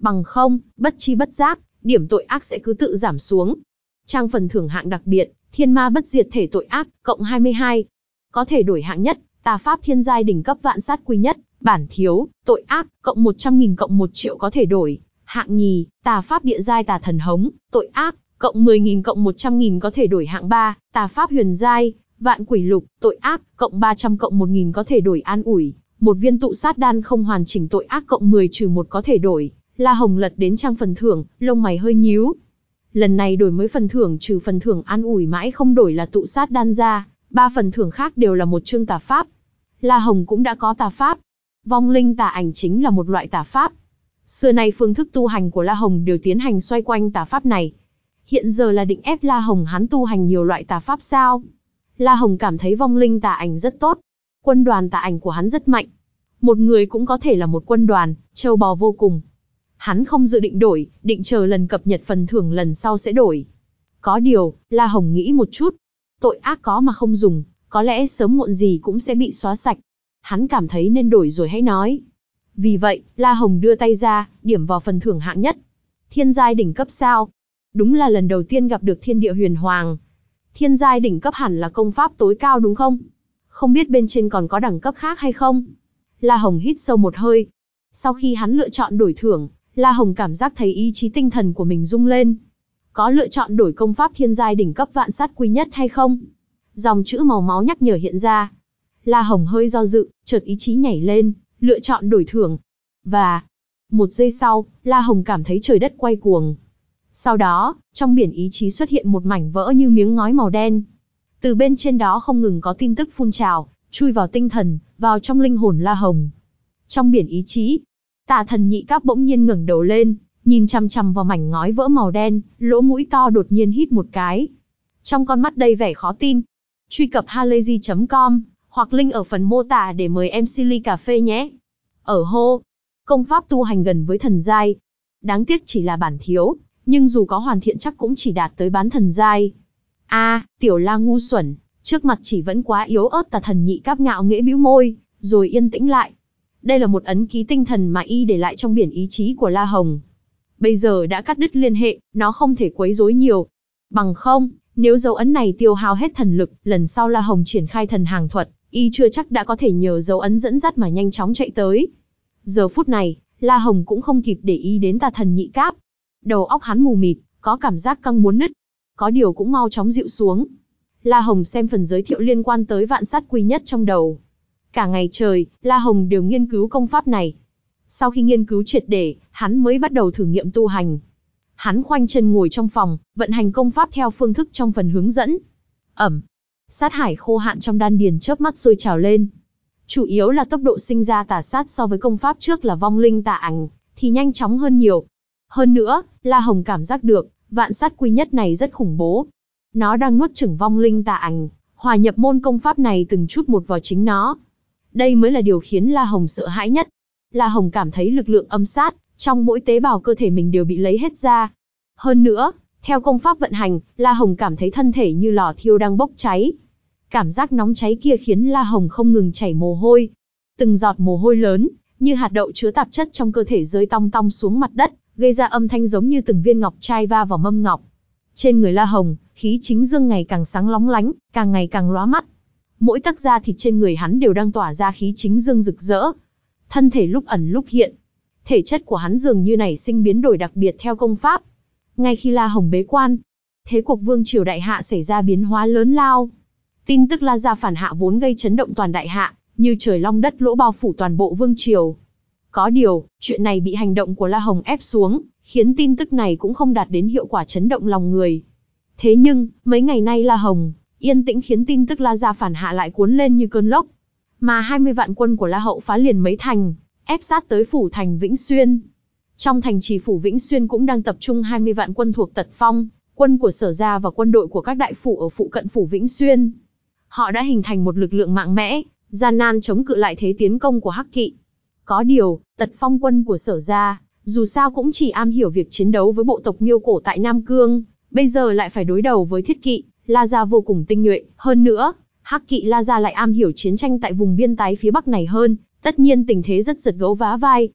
Bằng không, bất chi bất giác, điểm tội ác sẽ cứ tự giảm xuống. Trang phần thưởng hạng đặc biệt, thiên ma bất diệt thể tội ác, cộng hai mươi hai. Có thể đổi hạng nhất, tà pháp thiên giai đỉnh cấp vạn sát quy nhất, bản thiếu, tội ác, cộng một trăm nghìn cộng một triệu có thể đổi. Hạng nhì, tà pháp địa giai tà thần hống, tội ác, cộng mười nghìn cộng một trăm nghìn có thể đổi. Hạng ba, tà pháp huyền giai, vạn quỷ lục, tội ác, cộng ba trăm cộng một nghìn có thể đổi an ủi. Một viên tụ sát đan không hoàn chỉnh tội ác cộng mười trừ một có thể đổi. La Hồng lật đến trang phần thưởng, lông mày hơi nhíu. Lần này đổi mới phần thưởng trừ phần thưởng an ủi mãi không đổi là tụ sát đan ra, ba phần thưởng khác đều là một chương tà pháp. La Hồng cũng đã có tà pháp. Vong linh tà ảnh chính là một loại tà pháp. Xưa nay phương thức tu hành của La Hồng đều tiến hành xoay quanh tà pháp này. Hiện giờ là định ép La Hồng hắn tu hành nhiều loại tà pháp sao? La Hồng cảm thấy vong linh tà ảnh rất tốt. Quân đoàn tà ảnh của hắn rất mạnh. Một người cũng có thể là một quân đoàn, trâu bò vô cùng. Hắn không dự định đổi, định chờ lần cập nhật phần thưởng lần sau sẽ đổi. Có điều, La Hồng nghĩ một chút. Tội ác có mà không dùng, có lẽ sớm muộn gì cũng sẽ bị xóa sạch. Hắn cảm thấy nên đổi rồi hãy nói. Vì vậy, La Hồng đưa tay ra, điểm vào phần thưởng hạng nhất. Thiên giai đỉnh cấp sao? Đúng là lần đầu tiên gặp được thiên địa huyền hoàng. Thiên giai đỉnh cấp hẳn là công pháp tối cao đúng không? Không biết bên trên còn có đẳng cấp khác hay không? La Hồng hít sâu một hơi. Sau khi hắn lựa chọn đổi thưởng, La Hồng cảm giác thấy ý chí tinh thần của mình rung lên. Có lựa chọn đổi công pháp thiên giai đỉnh cấp vạn sát quy nhất hay không? Dòng chữ màu máu nhắc nhở hiện ra. La Hồng hơi do dự, chợt ý chí nhảy lên, lựa chọn đổi thưởng. Và, một giây sau, La Hồng cảm thấy trời đất quay cuồng. Sau đó, trong biển ý chí xuất hiện một mảnh vỡ như miếng ngói màu đen. Từ bên trên đó không ngừng có tin tức phun trào, chui vào tinh thần, vào trong linh hồn La Hồng. Trong biển ý chí, Tà Thần Nhị Các bỗng nhiên ngẩng đầu lên, nhìn chằm chằm vào mảnh ngói vỡ màu đen, lỗ mũi to đột nhiên hít một cái. Trong con mắt đầy vẻ khó tin. Truy cập halayzi chấm com hoặc link ở phần mô tả để mời em xê ly cà phê nhé. Ở hô, công pháp tu hành gần với thần giai. Đáng tiếc chỉ là bản thiếu, nhưng dù có hoàn thiện chắc cũng chỉ đạt tới bán thần giai. A, à, Tiểu La ngu xuẩn, trước mặt chỉ vẫn quá yếu ớt. Tà Thần Nhị Các ngạo nghễ bĩu môi, rồi yên tĩnh lại. Đây là một ấn ký tinh thần mà y để lại trong biển ý chí của La Hồng. Bây giờ đã cắt đứt liên hệ, nó không thể quấy rối nhiều. Bằng không, nếu dấu ấn này tiêu hao hết thần lực, lần sau La Hồng triển khai thần hàng thuật, y chưa chắc đã có thể nhờ dấu ấn dẫn dắt mà nhanh chóng chạy tới. Giờ phút này, La Hồng cũng không kịp để ý đến Tà Thần Nhị Các. Đầu óc hắn mù mịt, có cảm giác căng muốn nứt. Có điều cũng mau chóng dịu xuống. La Hồng xem phần giới thiệu liên quan tới vạn sát quy nhất trong đầu. Cả ngày trời, La Hồng đều nghiên cứu công pháp này. Sau khi nghiên cứu triệt để, hắn mới bắt đầu thử nghiệm tu hành. Hắn khoanh chân ngồi trong phòng, vận hành công pháp theo phương thức trong phần hướng dẫn. Ẩm. Sát hải khô hạn trong đan điền chớp mắt sôi trào lên. Chủ yếu là tốc độ sinh ra tà sát so với công pháp trước là vong linh tà ảnh, thì nhanh chóng hơn nhiều. Hơn nữa, La Hồng cảm giác được, vạn sát quy nhất này rất khủng bố. Nó đang nuốt chửng vong linh tà ảnh, hòa nhập môn công pháp này từng chút một vào chính nó. Đây mới là điều khiến La Hồng sợ hãi nhất. La Hồng cảm thấy lực lượng âm sát, trong mỗi tế bào cơ thể mình đều bị lấy hết ra. Hơn nữa, theo công pháp vận hành, La Hồng cảm thấy thân thể như lò thiêu đang bốc cháy. Cảm giác nóng cháy kia khiến La Hồng không ngừng chảy mồ hôi. Từng giọt mồ hôi lớn, như hạt đậu chứa tạp chất trong cơ thể rơi tong tong xuống mặt đất, gây ra âm thanh giống như từng viên ngọc trai va vào mâm ngọc. Trên người La Hồng, khí chính dương ngày càng sáng lóng lánh, càng ngày càng lóa mắt. Mỗi tấc da thịt trên người hắn đều đang tỏa ra khí chính dương rực rỡ. Thân thể lúc ẩn lúc hiện. Thể chất của hắn dường như nảy sinh biến đổi đặc biệt theo công pháp. Ngay khi La Hồng bế quan, thế cuộc vương triều đại hạ xảy ra biến hóa lớn lao. Tin tức La gia phản hạ vốn gây chấn động toàn đại hạ, như trời long đất lỗ bao phủ toàn bộ vương triều. Có điều, chuyện này bị hành động của La Hồng ép xuống, khiến tin tức này cũng không đạt đến hiệu quả chấn động lòng người. Thế nhưng, mấy ngày nay La Hồng yên tĩnh khiến tin tức La gia phản hạ lại cuốn lên như cơn lốc. Mà hai mươi vạn quân của La Hậu phá liền mấy thành, ép sát tới phủ thành Vĩnh Xuyên. Trong thành trì phủ Vĩnh Xuyên cũng đang tập trung hai mươi vạn quân thuộc Tật Phong, quân của Sở gia và quân đội của các đại phủ ở phụ cận phủ Vĩnh Xuyên. Họ đã hình thành một lực lượng mạnh mẽ, gian nan chống cự lại thế tiến công của Hắc Kỵ. Có điều, Tật Phong quân của Sở gia, dù sao cũng chỉ am hiểu việc chiến đấu với bộ tộc Miêu Cổ tại Nam Cương, bây giờ lại phải đối đầu với Thiết Kỵ, La gia vô cùng tinh nhuệ, hơn nữa, Hắc Kỵ La gia lại am hiểu chiến tranh tại vùng biên tái phía Bắc này hơn, tất nhiên tình thế rất giật gấu vá vai.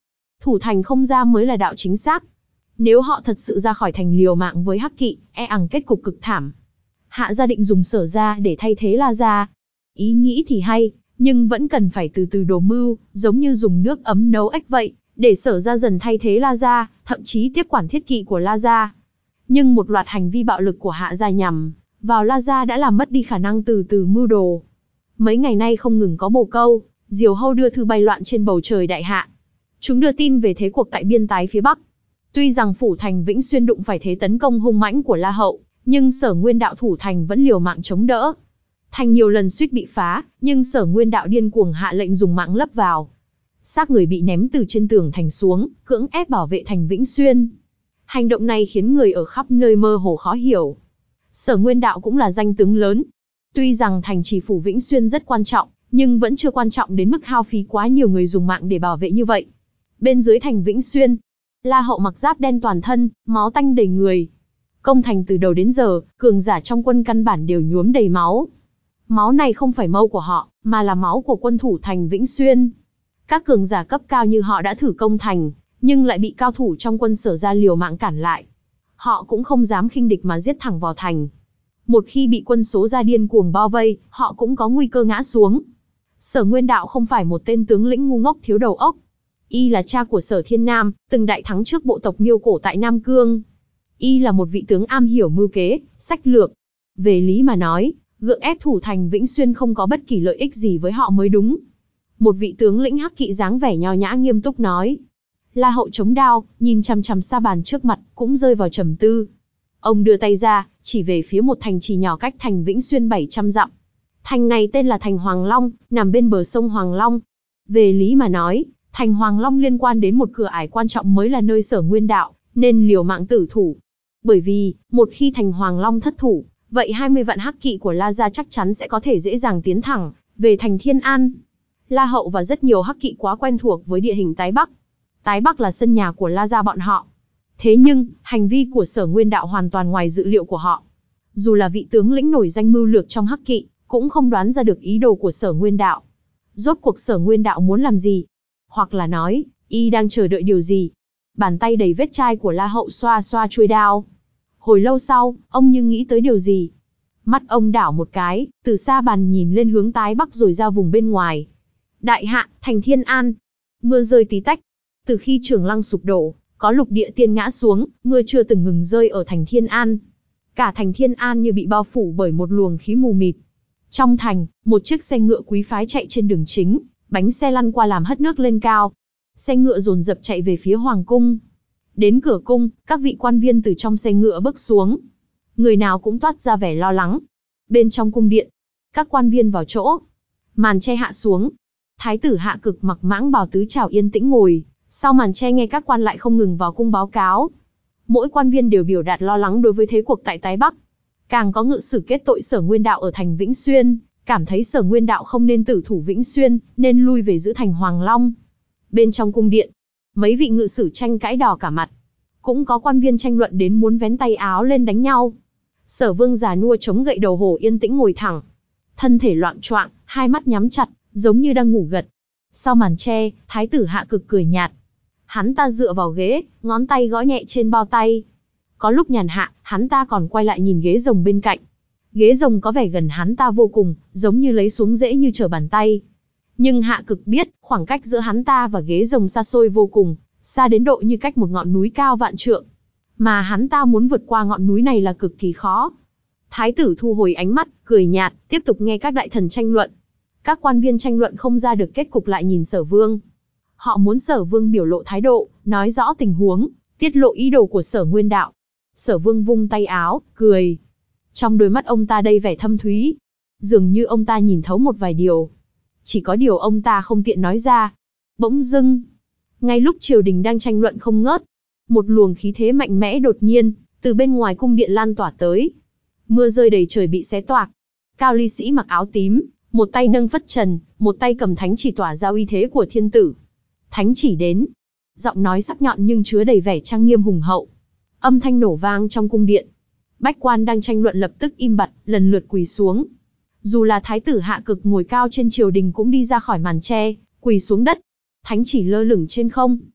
thủ thành không ra mới là đạo chính xác. Nếu họ thật sự ra khỏi thành liều mạng với Hắc Kỵ, e ằng kết cục cực thảm. Hạ gia định dùng Sở gia để thay thế La gia. Ý nghĩ thì hay, nhưng vẫn cần phải từ từ đổ mưu, giống như dùng nước ấm nấu ếch vậy, để Sở gia dần thay thế La gia, thậm chí tiếp quản thiết kỵ của La gia. Nhưng một loạt hành vi bạo lực của Hạ gia nhằm vào La gia đã làm mất đi khả năng từ từ mưu đồ. Mấy ngày nay không ngừng có bồ câu, diều hâu đưa thư bay loạn trên bầu trời đại hạ. Chúng đưa tin về thế cuộc tại biên tái phía Bắc. Tuy rằng phủ thành Vĩnh Xuyên đụng phải thế tấn công hung mãnh của La Hậu, nhưng Sở Nguyên Đạo thủ thành vẫn liều mạng chống đỡ. Thành nhiều lần suýt bị phá, nhưng Sở Nguyên Đạo điên cuồng hạ lệnh dùng mạng lấp vào. Xác người bị ném từ trên tường thành xuống, cưỡng ép bảo vệ thành Vĩnh Xuyên. Hành động này khiến người ở khắp nơi mơ hồ khó hiểu. Sở Nguyên Đạo cũng là danh tướng lớn. Tuy rằng thành trì phủ Vĩnh Xuyên rất quan trọng, nhưng vẫn chưa quan trọng đến mức hao phí quá nhiều người dùng mạng để bảo vệ như vậy. Bên dưới thành Vĩnh Xuyên, La Hậu mặc giáp đen toàn thân, máu tanh đầy người. Công thành từ đầu đến giờ, cường giả trong quân căn bản đều nhuốm đầy máu. Máu này không phải mâu của họ, mà là máu của quân thủ thành Vĩnh Xuyên. Các cường giả cấp cao như họ đã thử công thành, nhưng lại bị cao thủ trong quân Sở gia liều mạng cản lại. Họ cũng không dám khinh địch mà giết thẳng vào thành. Một khi bị quân số gia điên cuồng bao vây, họ cũng có nguy cơ ngã xuống. Sở Nguyên Đạo không phải một tên tướng lĩnh ngu ngốc thiếu đầu óc. Y là cha của Sở Thiên Nam, từng đại thắng trước bộ tộc Miêu Cổ tại Nam Cương. Y là một vị tướng am hiểu mưu kế, sách lược. Về lý mà nói, gượng ép thủ thành Vĩnh Xuyên không có bất kỳ lợi ích gì với họ mới đúng. Một vị tướng lĩnh Hắc Kỵ dáng vẻ nho nhã nghiêm túc nói. La Hậu chống đao, nhìn chằm chằm sa bàn trước mặt, cũng rơi vào trầm tư. Ông đưa tay ra, chỉ về phía một thành trì nhỏ cách thành Vĩnh Xuyên bảy trăm dặm. Thành này tên là thành Hoàng Long, nằm bên bờ sông Hoàng Long. Về lý mà nói, thành Hoàng Long liên quan đến một cửa ải quan trọng mới là nơi Sở Nguyên Đạo, nên liều mạng tử thủ. Bởi vì, một khi thành Hoàng Long thất thủ, vậy hai mươi vạn Hắc Kỵ của La gia chắc chắn sẽ có thể dễ dàng tiến thẳng về thành Thiên An. La Hậu và rất nhiều Hắc Kỵ quá quen thuộc với địa hình Tái Bắc. Tái Bắc là sân nhà của La gia bọn họ. Thế nhưng, hành vi của Sở Nguyên Đạo hoàn toàn ngoài dự liệu của họ. Dù là vị tướng lĩnh nổi danh mưu lược trong Hắc Kỵ, cũng không đoán ra được ý đồ của Sở Nguyên Đạo. Rốt cuộc Sở Nguyên Đạo muốn làm gì? Hoặc là nói, y đang chờ đợi điều gì? Bàn tay đầy vết chai của La Hậu xoa xoa chuôi đao. Hồi lâu sau, ông như nghĩ tới điều gì. Mắt ông đảo một cái, từ xa bàn nhìn lên hướng Tái Bắc rồi ra vùng bên ngoài. Đại hạ, thành Thiên An. Mưa rơi tí tách. Từ khi Trường Lăng sụp đổ, có lục địa tiên ngã xuống, mưa chưa từng ngừng rơi ở thành Thiên An. Cả thành Thiên An như bị bao phủ bởi một luồng khí mù mịt. Trong thành, một chiếc xe ngựa quý phái chạy trên đường chính, bánh xe lăn qua làm hất nước lên cao. Xe ngựa dồn dập chạy về phía Hoàng cung. Đến cửa cung, các vị quan viên từ trong xe ngựa bước xuống. Người nào cũng toát ra vẻ lo lắng. Bên trong cung điện, các quan viên vào chỗ. Màn che hạ xuống. Thái tử Hạ Cực mặc mãng bào tứ trảo yên tĩnh ngồi. Sau màn che nghe các quan lại không ngừng vào cung báo cáo. Mỗi quan viên đều biểu đạt lo lắng đối với thế cuộc tại Tái Bắc. Càng có ngự sử kết tội Sở Nguyên Đạo ở thành Vĩnh Xuyên, cảm thấy Sở Nguyên Đạo không nên tử thủ Vĩnh Xuyên, nên lui về giữ thành Hoàng Long. Bên trong cung điện, mấy vị ngự sử tranh cãi đỏ cả mặt. Cũng có quan viên tranh luận đến muốn vén tay áo lên đánh nhau. Sở Vương già nua chống gậy đầu hổ yên tĩnh ngồi thẳng. Thân thể loạng choạng, hai mắt nhắm chặt, giống như đang ngủ gật. Sau màn che, Thái tử Hạ Cực cười nhạt. Hắn ta dựa vào ghế, ngón tay gõ nhẹ trên bao tay. Có lúc nhàn hạ, hắn ta còn quay lại nhìn ghế rồng bên cạnh. Ghế rồng có vẻ gần hắn ta vô cùng, giống như lấy xuống dễ như trở bàn tay. Nhưng Hạ Cực biết, khoảng cách giữa hắn ta và ghế rồng xa xôi vô cùng, xa đến độ như cách một ngọn núi cao vạn trượng. Mà hắn ta muốn vượt qua ngọn núi này là cực kỳ khó. Thái tử thu hồi ánh mắt, cười nhạt, tiếp tục nghe các đại thần tranh luận. Các quan viên tranh luận không ra được kết cục lại nhìn Sở Vương. Họ muốn Sở Vương biểu lộ thái độ, nói rõ tình huống, tiết lộ ý đồ của Sở Nguyên Đạo. Sở Vương vung tay áo, cười. Trong đôi mắt ông ta đầy vẻ thâm thúy. Dường như ông ta nhìn thấu một vài điều. Chỉ có điều ông ta không tiện nói ra. Bỗng dưng, ngay lúc triều đình đang tranh luận không ngớt, một luồng khí thế mạnh mẽ đột nhiên, từ bên ngoài cung điện lan tỏa tới. Mưa rơi đầy trời bị xé toạc. Cao ly sĩ mặc áo tím, một tay nâng phất trần, một tay cầm thánh chỉ tỏa ra uy thế của thiên tử. Thánh chỉ đến. Giọng nói sắc nhọn nhưng chứa đầy vẻ trang nghiêm hùng hậu. Âm thanh nổ vang trong cung điện. Bách quan đang tranh luận lập tức im bặt, lần lượt quỳ xuống. Dù là Thái tử Hạ Cực ngồi cao trên triều đình cũng đi ra khỏi màn che, quỳ xuống đất. Thánh chỉ lơ lửng trên không.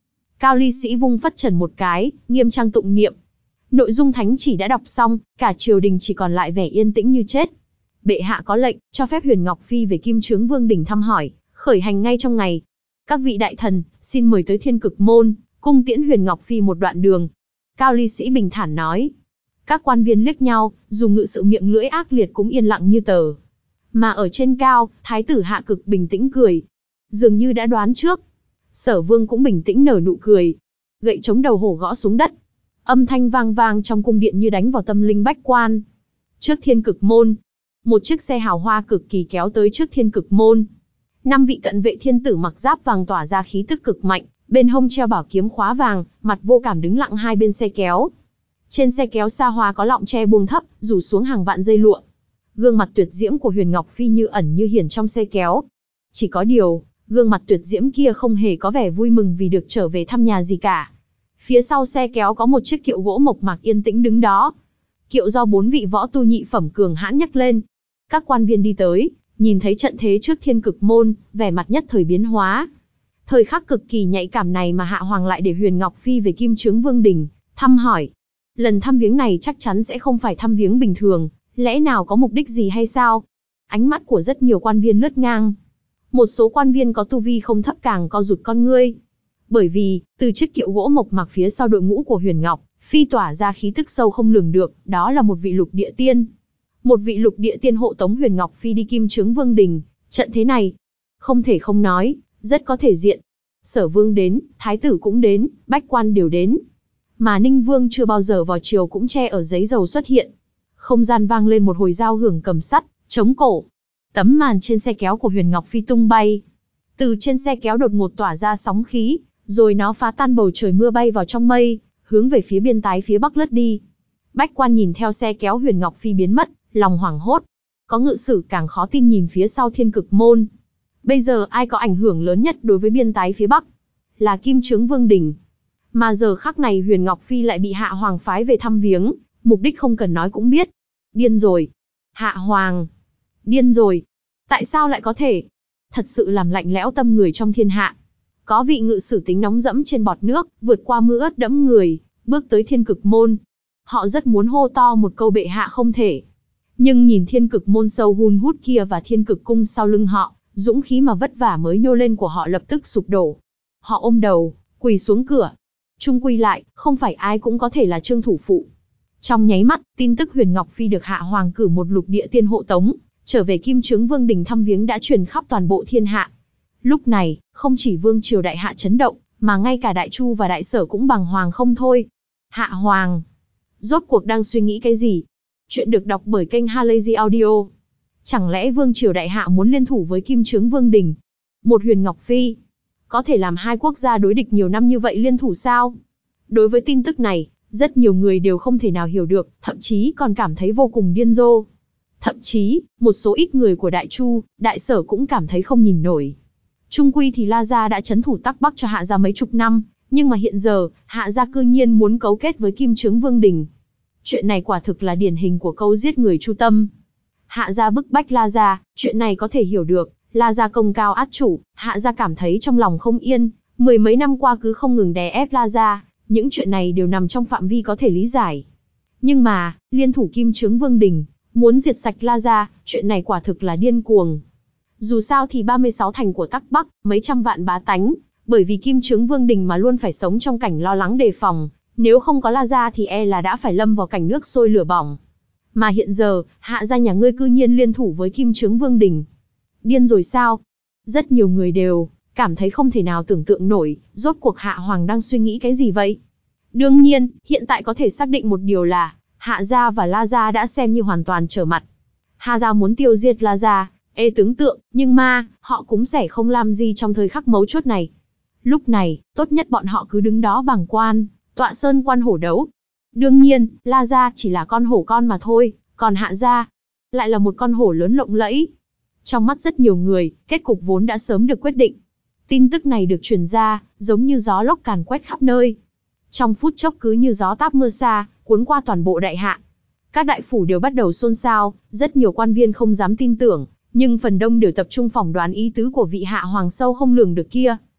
Cao Ly Sĩ vung phất trần một cái, nghiêm trang tụng niệm. Nội dung thánh chỉ đã đọc xong, cả triều đình chỉ còn lại vẻ yên tĩnh như chết. Bệ hạ có lệnh, cho phép Huyền Ngọc Phi về Kim Chướng Vương đỉnh thăm hỏi, khởi hành ngay trong ngày. Các vị đại thần, xin mời tới Thiên Cực Môn, cung tiễn Huyền Ngọc Phi một đoạn đường. Cao Ly Sĩ bình thản nói. Các quan viên liếc nhau, dù ngự sự miệng lưỡi ác liệt cũng yên lặng như tờ. Mà ở trên cao, Thái tử Hạ Cực bình tĩnh cười. Dường như đã đoán trước. Sở Vương cũng bình tĩnh nở nụ cười. Gậy chống đầu hổ gõ xuống đất. Âm thanh vang vang trong cung điện như đánh vào tâm linh bách quan. Trước Thiên Cực Môn, một chiếc xe hào hoa cực kỳ kéo tới trước Thiên Cực Môn. Năm vị cận vệ thiên tử mặc giáp vàng tỏa ra khí tức cực mạnh, bên hông treo bảo kiếm khóa vàng, mặt vô cảm đứng lặng hai bên xe kéo. Trên xe kéo xa hoa có lọng tre buông thấp, rủ xuống hàng vạn dây lụa. Gương mặt tuyệt diễm của Huyền Ngọc Phi như ẩn như hiển trong xe kéo. Chỉ có điều, gương mặt tuyệt diễm kia không hề có vẻ vui mừng vì được trở về thăm nhà gì cả. Phía sau xe kéo có một chiếc kiệu gỗ mộc mạc yên tĩnh đứng đó. Kiệu do bốn vị võ tu nhị phẩm cường hãn nhấc lên. Các quan viên đi tới, nhìn thấy trận thế trước Thiên Cực Môn, vẻ mặt nhất thời biến hóa. Thời khắc cực kỳ nhạy cảm này mà Hạ Hoàng lại để Huyền Ngọc Phi về Kim Chướng Vương đỉnh, thăm hỏi. Lần thăm viếng này chắc chắn sẽ không phải thăm viếng bình thường, lẽ nào có mục đích gì hay sao? Ánh mắt của rất nhiều quan viên lướt ngang. Một số quan viên có tu vi không thấp càng co rụt con ngươi. Bởi vì, từ chiếc kiệu gỗ mộc mạc phía sau đội ngũ của Huyền Ngọc Phi tỏa ra khí tức sâu không lường được, đó là một vị lục địa tiên. Một vị lục địa tiên hộ tống Huyền Ngọc Phi đi Kim Chướng Vương đỉnh, trận thế này, không thể không nói, rất có thể diện. Sở Vương đến, Thái tử cũng đến, bách quan đều đến. Mà Ninh Vương chưa bao giờ vào triều cũng che ở giấy dầu xuất hiện. Không gian vang lên một hồi giao hưởng cầm sắt, chống cổ. Tấm màn trên xe kéo của Huyền Ngọc Phi tung bay. Từ trên xe kéo đột ngột tỏa ra sóng khí, rồi nó phá tan bầu trời mưa bay vào trong mây, hướng về phía biên tái phía bắc lướt đi. Bách quan nhìn theo xe kéo Huyền Ngọc Phi biến mất, lòng hoảng hốt. Có ngự sử càng khó tin nhìn phía sau Thiên Cực Môn. Bây giờ ai có ảnh hưởng lớn nhất đối với biên tái phía bắc? Là Kim Chướng Vương đỉnh. Mà giờ khắc này Huyền Ngọc Phi lại bị Hạ Hoàng phái về thăm viếng, mục đích không cần nói cũng biết. Điên rồi. Hạ Hoàng. Điên rồi. Tại sao lại có thể? Thật sự làm lạnh lẽo tâm người trong thiên hạ. Có vị ngự sử tính nóng dẫm trên bọt nước, vượt qua mưa ướt đẫm người, bước tới Thiên Cực Môn. Họ rất muốn hô to một câu bệ hạ không thể. Nhưng nhìn Thiên Cực Môn sâu hun hút kia và Thiên Cực Cung sau lưng họ, dũng khí mà vất vả mới nhô lên của họ lập tức sụp đổ. Họ ôm đầu, quỳ xuống cửa. Chung quy lại, không phải ai cũng có thể là Trương thủ phụ. Trong nháy mắt, tin tức Huyền Ngọc Phi được Hạ Hoàng cử một lục địa tiên hộ tống, trở về Kim Chướng Vương đỉnh thăm viếng đã truyền khắp toàn bộ thiên hạ. Lúc này, không chỉ vương triều đại hạ chấn động, mà ngay cả đại chu và đại sở cũng bàng hoàng không thôi. Hạ Hoàng, rốt cuộc đang suy nghĩ cái gì? Chuyện được đọc bởi kênh Halazy Audio. Chẳng lẽ vương triều đại hạ muốn liên thủ với Kim Chướng Vương đỉnh? Một Huyền Ngọc Phi, có thể làm hai quốc gia đối địch nhiều năm như vậy liên thủ sao? Đối với tin tức này, rất nhiều người đều không thể nào hiểu được, thậm chí còn cảm thấy vô cùng điên rồ. Thậm chí, một số ít người của Đại Chu, Đại Sở cũng cảm thấy không nhìn nổi. Trung quy thì La Gia đã trấn thủ Tắc Bắc cho Hạ Gia mấy chục năm, nhưng mà hiện giờ, Hạ Gia cư nhiên muốn cấu kết với Kim Chướng Vương đỉnh. Chuyện này quả thực là điển hình của câu giết người chu tâm. Hạ Gia bức bách La Gia, chuyện này có thể hiểu được. La Gia công cao át chủ, Hạ Gia cảm thấy trong lòng không yên, mười mấy năm qua cứ không ngừng đè ép La Gia, những chuyện này đều nằm trong phạm vi có thể lý giải. Nhưng mà, liên thủ Kim Chướng Vương đỉnh, muốn diệt sạch La Gia, chuyện này quả thực là điên cuồng. Dù sao thì ba mươi sáu thành của Tắc Bắc, mấy trăm vạn bá tánh, bởi vì Kim Chướng Vương đỉnh mà luôn phải sống trong cảnh lo lắng đề phòng, nếu không có La Gia thì e là đã phải lâm vào cảnh nước sôi lửa bỏng. Mà hiện giờ, Hạ Gia nhà ngươi cư nhiên liên thủ với Kim Chướng Vương đỉnh. Điên rồi sao? Rất nhiều người đều cảm thấy không thể nào tưởng tượng nổi, rốt cuộc Hạ Hoàng đang suy nghĩ cái gì vậy? Đương nhiên, hiện tại có thể xác định một điều là, Hạ Gia và La Gia đã xem như hoàn toàn trở mặt. Hạ Gia muốn tiêu diệt La Gia, ê tướng tượng, nhưng mà, họ cũng sẽ không làm gì trong thời khắc mấu chốt này. Lúc này, tốt nhất bọn họ cứ đứng đó bàng quan, tọa sơn quan hổ đấu. Đương nhiên, La Gia chỉ là con hổ con mà thôi, còn Hạ Gia lại là một con hổ lớn lộng lẫy. Trong mắt rất nhiều người, kết cục vốn đã sớm được quyết định. Tin tức này được truyền ra, giống như gió lốc càn quét khắp nơi. Trong phút chốc cứ như gió táp mưa xa, cuốn qua toàn bộ đại hạ. Các đại phủ đều bắt đầu xôn xao, rất nhiều quan viên không dám tin tưởng, nhưng phần đông đều tập trung phỏng đoán ý tứ của vị Hạ Hoàng sâu không lường được kia.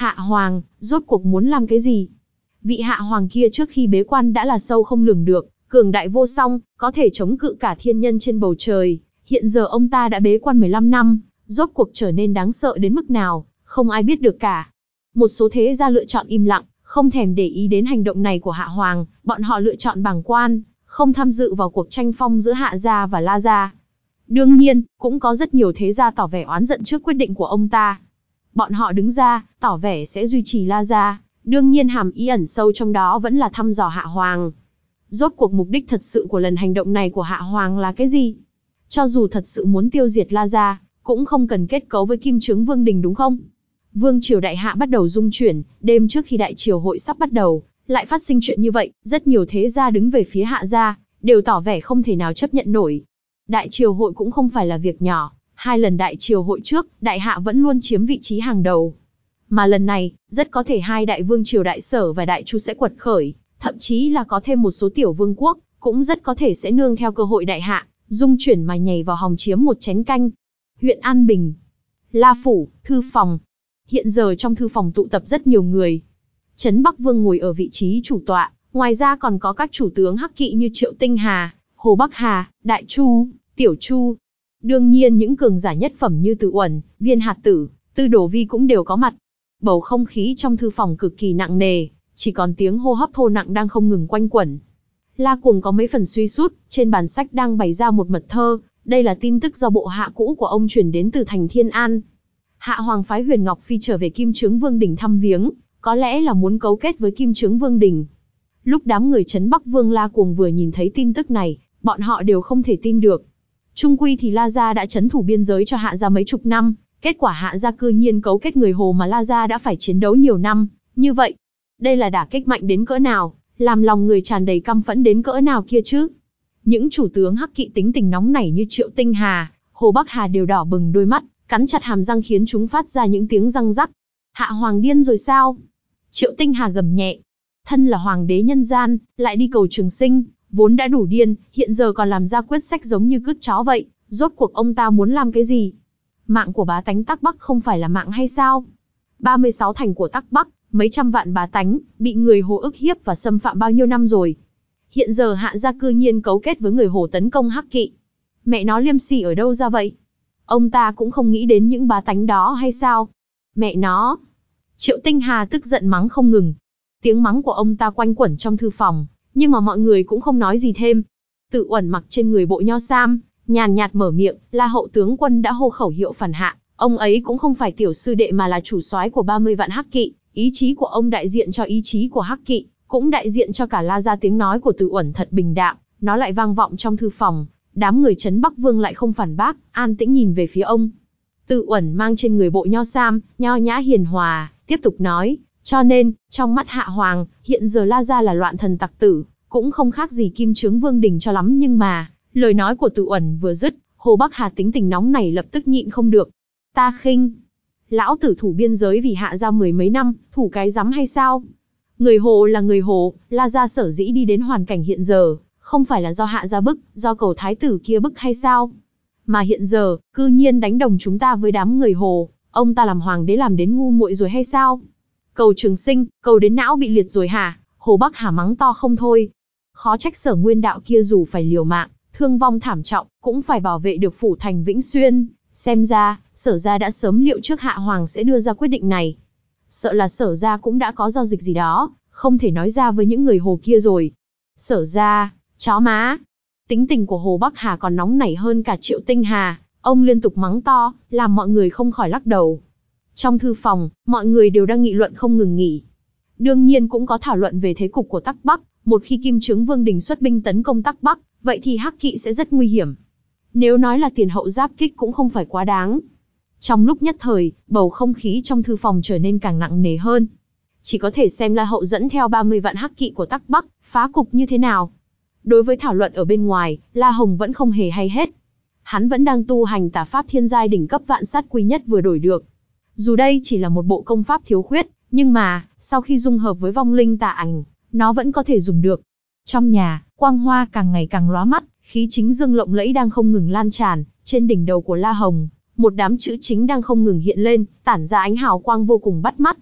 Hạ Hoàng, rốt cuộc muốn làm cái gì? Vị Hạ Hoàng kia trước khi bế quan đã là sâu không lường được, cường đại vô song, có thể chống cự cả thiên nhân trên bầu trời. Hiện giờ ông ta đã bế quan mười lăm năm, rốt cuộc trở nên đáng sợ đến mức nào, không ai biết được cả. Một số thế gia lựa chọn im lặng, không thèm để ý đến hành động này của Hạ Hoàng, bọn họ lựa chọn bàng quan, không tham dự vào cuộc tranh phong giữa Hạ gia và La gia. Đương nhiên, cũng có rất nhiều thế gia tỏ vẻ oán giận trước quyết định của ông ta. Bọn họ đứng ra, tỏ vẻ sẽ duy trì La gia, đương nhiên hàm ý ẩn sâu trong đó vẫn là thăm dò Hạ Hoàng. Rốt cuộc mục đích thật sự của lần hành động này của Hạ Hoàng là cái gì? Cho dù thật sự muốn tiêu diệt La gia, cũng không cần kết cấu với Kim Chướng Vương đình đúng không? Vương triều đại hạ bắt đầu dung chuyển, đêm trước khi đại triều hội sắp bắt đầu, lại phát sinh chuyện như vậy, rất nhiều thế gia đứng về phía Hạ gia, đều tỏ vẻ không thể nào chấp nhận nổi. Đại triều hội cũng không phải là việc nhỏ, hai lần đại triều hội trước, đại hạ vẫn luôn chiếm vị trí hàng đầu. Mà lần này, rất có thể hai đại vương triều Đại Sở và Đại Chu sẽ quật khởi, thậm chí là có thêm một số tiểu vương quốc, cũng rất có thể sẽ nương theo cơ hội đại hạ, dung chuyển mà nhảy vào hòng chiếm một chén canh. Huyện An Bình, La Phủ, thư phòng. Hiện giờ trong thư phòng tụ tập rất nhiều người. Trấn Bắc Vương ngồi ở vị trí chủ tọa, ngoài ra còn có các chủ tướng hắc kỵ như Triệu Tinh Hà, Hồ Bắc Hà, Đại Chu, Tiểu Chu. Đương nhiên những cường giả nhất phẩm như Từ Uẩn, Viên Hạt Tử, Tư Đồ Vi cũng đều có mặt. Bầu không khí trong thư phòng cực kỳ nặng nề, chỉ còn tiếng hô hấp thô nặng đang không ngừng quanh quẩn. La Cuồng có mấy phần suy sút, trên bàn sách đang bày ra một mật thơ, đây là tin tức do bộ hạ cũ của ông chuyển đến từ thành Thiên An. Hạ Hoàng phái Huyền Ngọc Phi trở về Kim Chướng Vương đình thăm viếng, có lẽ là muốn cấu kết với Kim Chướng Vương đình. Lúc đám người Trấn Bắc Vương La Cuồng vừa nhìn thấy tin tức này, bọn họ đều không thể tin được. Trung quy thì La gia đã trấn thủ biên giới cho Hạ gia mấy chục năm, kết quả Hạ gia cư nhiên cấu kết người Hồ mà La gia đã phải chiến đấu nhiều năm, như vậy, đây là đả kích mạnh đến cỡ nào, làm lòng người tràn đầy căm phẫn đến cỡ nào kia chứ. Những chủ tướng hắc kỵ tính tình nóng nảy như Triệu Tinh Hà, Hồ Bắc Hà đều đỏ bừng đôi mắt, cắn chặt hàm răng khiến chúng phát ra những tiếng răng rắc. Hạ Hoàng điên rồi sao? Triệu Tinh Hà gầm nhẹ. Thân là hoàng đế nhân gian, lại đi cầu trường sinh, vốn đã đủ điên, hiện giờ còn làm ra quyết sách giống như cứt chó vậy, rốt cuộc ông ta muốn làm cái gì? Mạng của bá tánh Tắc Bắc không phải là mạng hay sao? ba mươi sáu thành của Tắc Bắc, mấy trăm vạn bá tánh, bị người Hồ ức hiếp và xâm phạm bao nhiêu năm rồi. Hiện giờ Hạ gia cư nhiên cấu kết với người Hồ tấn công hắc kỵ. Mẹ nó liêm sỉ ở đâu ra vậy? Ông ta cũng không nghĩ đến những bá tánh đó hay sao? Mẹ nó! Triệu Tinh Hà tức giận mắng không ngừng. Tiếng mắng của ông ta quanh quẩn trong thư phòng, nhưng mà mọi người cũng không nói gì thêm. Tự Uẩn mặc trên người bộ nho sam, nhàn nhạt mở miệng, La hậu tướng quân đã hô khẩu hiệu phản Hạ, ông ấy cũng không phải tiểu sư đệ mà là chủ soái của ba mươi vạn hắc kỵ, ý chí của ông đại diện cho ý chí của hắc kỵ, cũng đại diện cho cả La gia. Tiếng nói của Tự Uẩn thật bình đạm, nó lại vang vọng trong thư phòng, đám người Trấn Bắc Vương lại không phản bác, an tĩnh nhìn về phía ông. Tự Uẩn mang trên người bộ nho sam, nho nhã hiền hòa, tiếp tục nói, cho nên, trong mắt Hạ Hoàng, hiện giờ La gia là loạn thần tặc tử, cũng không khác gì Kim Chướng Vương đình cho lắm, nhưng mà, lời nói của Tự Uẩn vừa dứt, Hồ Bắc Hà tính tình nóng này lập tức nhịn không được. Ta khinh, lão tử thủ biên giới vì Hạ gia mười mấy năm, thủ cái rắm hay sao? Người Hồ là người Hồ, La gia sở dĩ đi đến hoàn cảnh hiện giờ, không phải là do Hạ gia bức, do cầu thái tử kia bức hay sao? Mà hiện giờ, cư nhiên đánh đồng chúng ta với đám người Hồ, ông ta làm hoàng đế làm đến ngu muội rồi hay sao? Cầu trường sinh, cầu đến não bị liệt rồi hả? Hồ Bắc Hà mắng to không thôi. Khó trách Sở Nguyên đạo kia dù phải liều mạng, thương vong thảm trọng, cũng phải bảo vệ được phủ thành Vĩnh Xuyên. Xem ra, Sở gia đã sớm liệu trước Hạ Hoàng sẽ đưa ra quyết định này. Sợ là Sở gia cũng đã có giao dịch gì đó, không thể nói ra với những người Hồ kia rồi. Sở gia, chó má. Tính tình của Hồ Bắc Hà còn nóng nảy hơn cả Triệu Tinh Hà, ông liên tục mắng to, làm mọi người không khỏi lắc đầu. Trong thư phòng, mọi người đều đang nghị luận không ngừng nghỉ. Đương nhiên cũng có thảo luận về thế cục của Tắc Bắc, một khi Kim Chướng Vương đình xuất binh tấn công Tắc Bắc, vậy thì hắc kỵ sẽ rất nguy hiểm. Nếu nói là tiền hậu giáp kích cũng không phải quá đáng. Trong lúc nhất thời, bầu không khí trong thư phòng trở nên càng nặng nề hơn. Chỉ có thể xem La hậu dẫn theo ba mươi vạn hắc kỵ của Tắc Bắc, phá cục như thế nào. Đối với thảo luận ở bên ngoài, La Hồng vẫn không hề hay hết. Hắn vẫn đang tu hành tà pháp thiên giai đỉnh cấp vạn sát quy nhất vừa đổi được. Dù đây chỉ là một bộ công pháp thiếu khuyết, nhưng mà, sau khi dung hợp với vong linh tà ảnh, nó vẫn có thể dùng được. Trong nhà, quang hoa càng ngày càng lóa mắt, khí chính dương lộng lẫy đang không ngừng lan tràn, trên đỉnh đầu của La Hồng, một đám chữ chính đang không ngừng hiện lên, tản ra ánh hào quang vô cùng bắt mắt.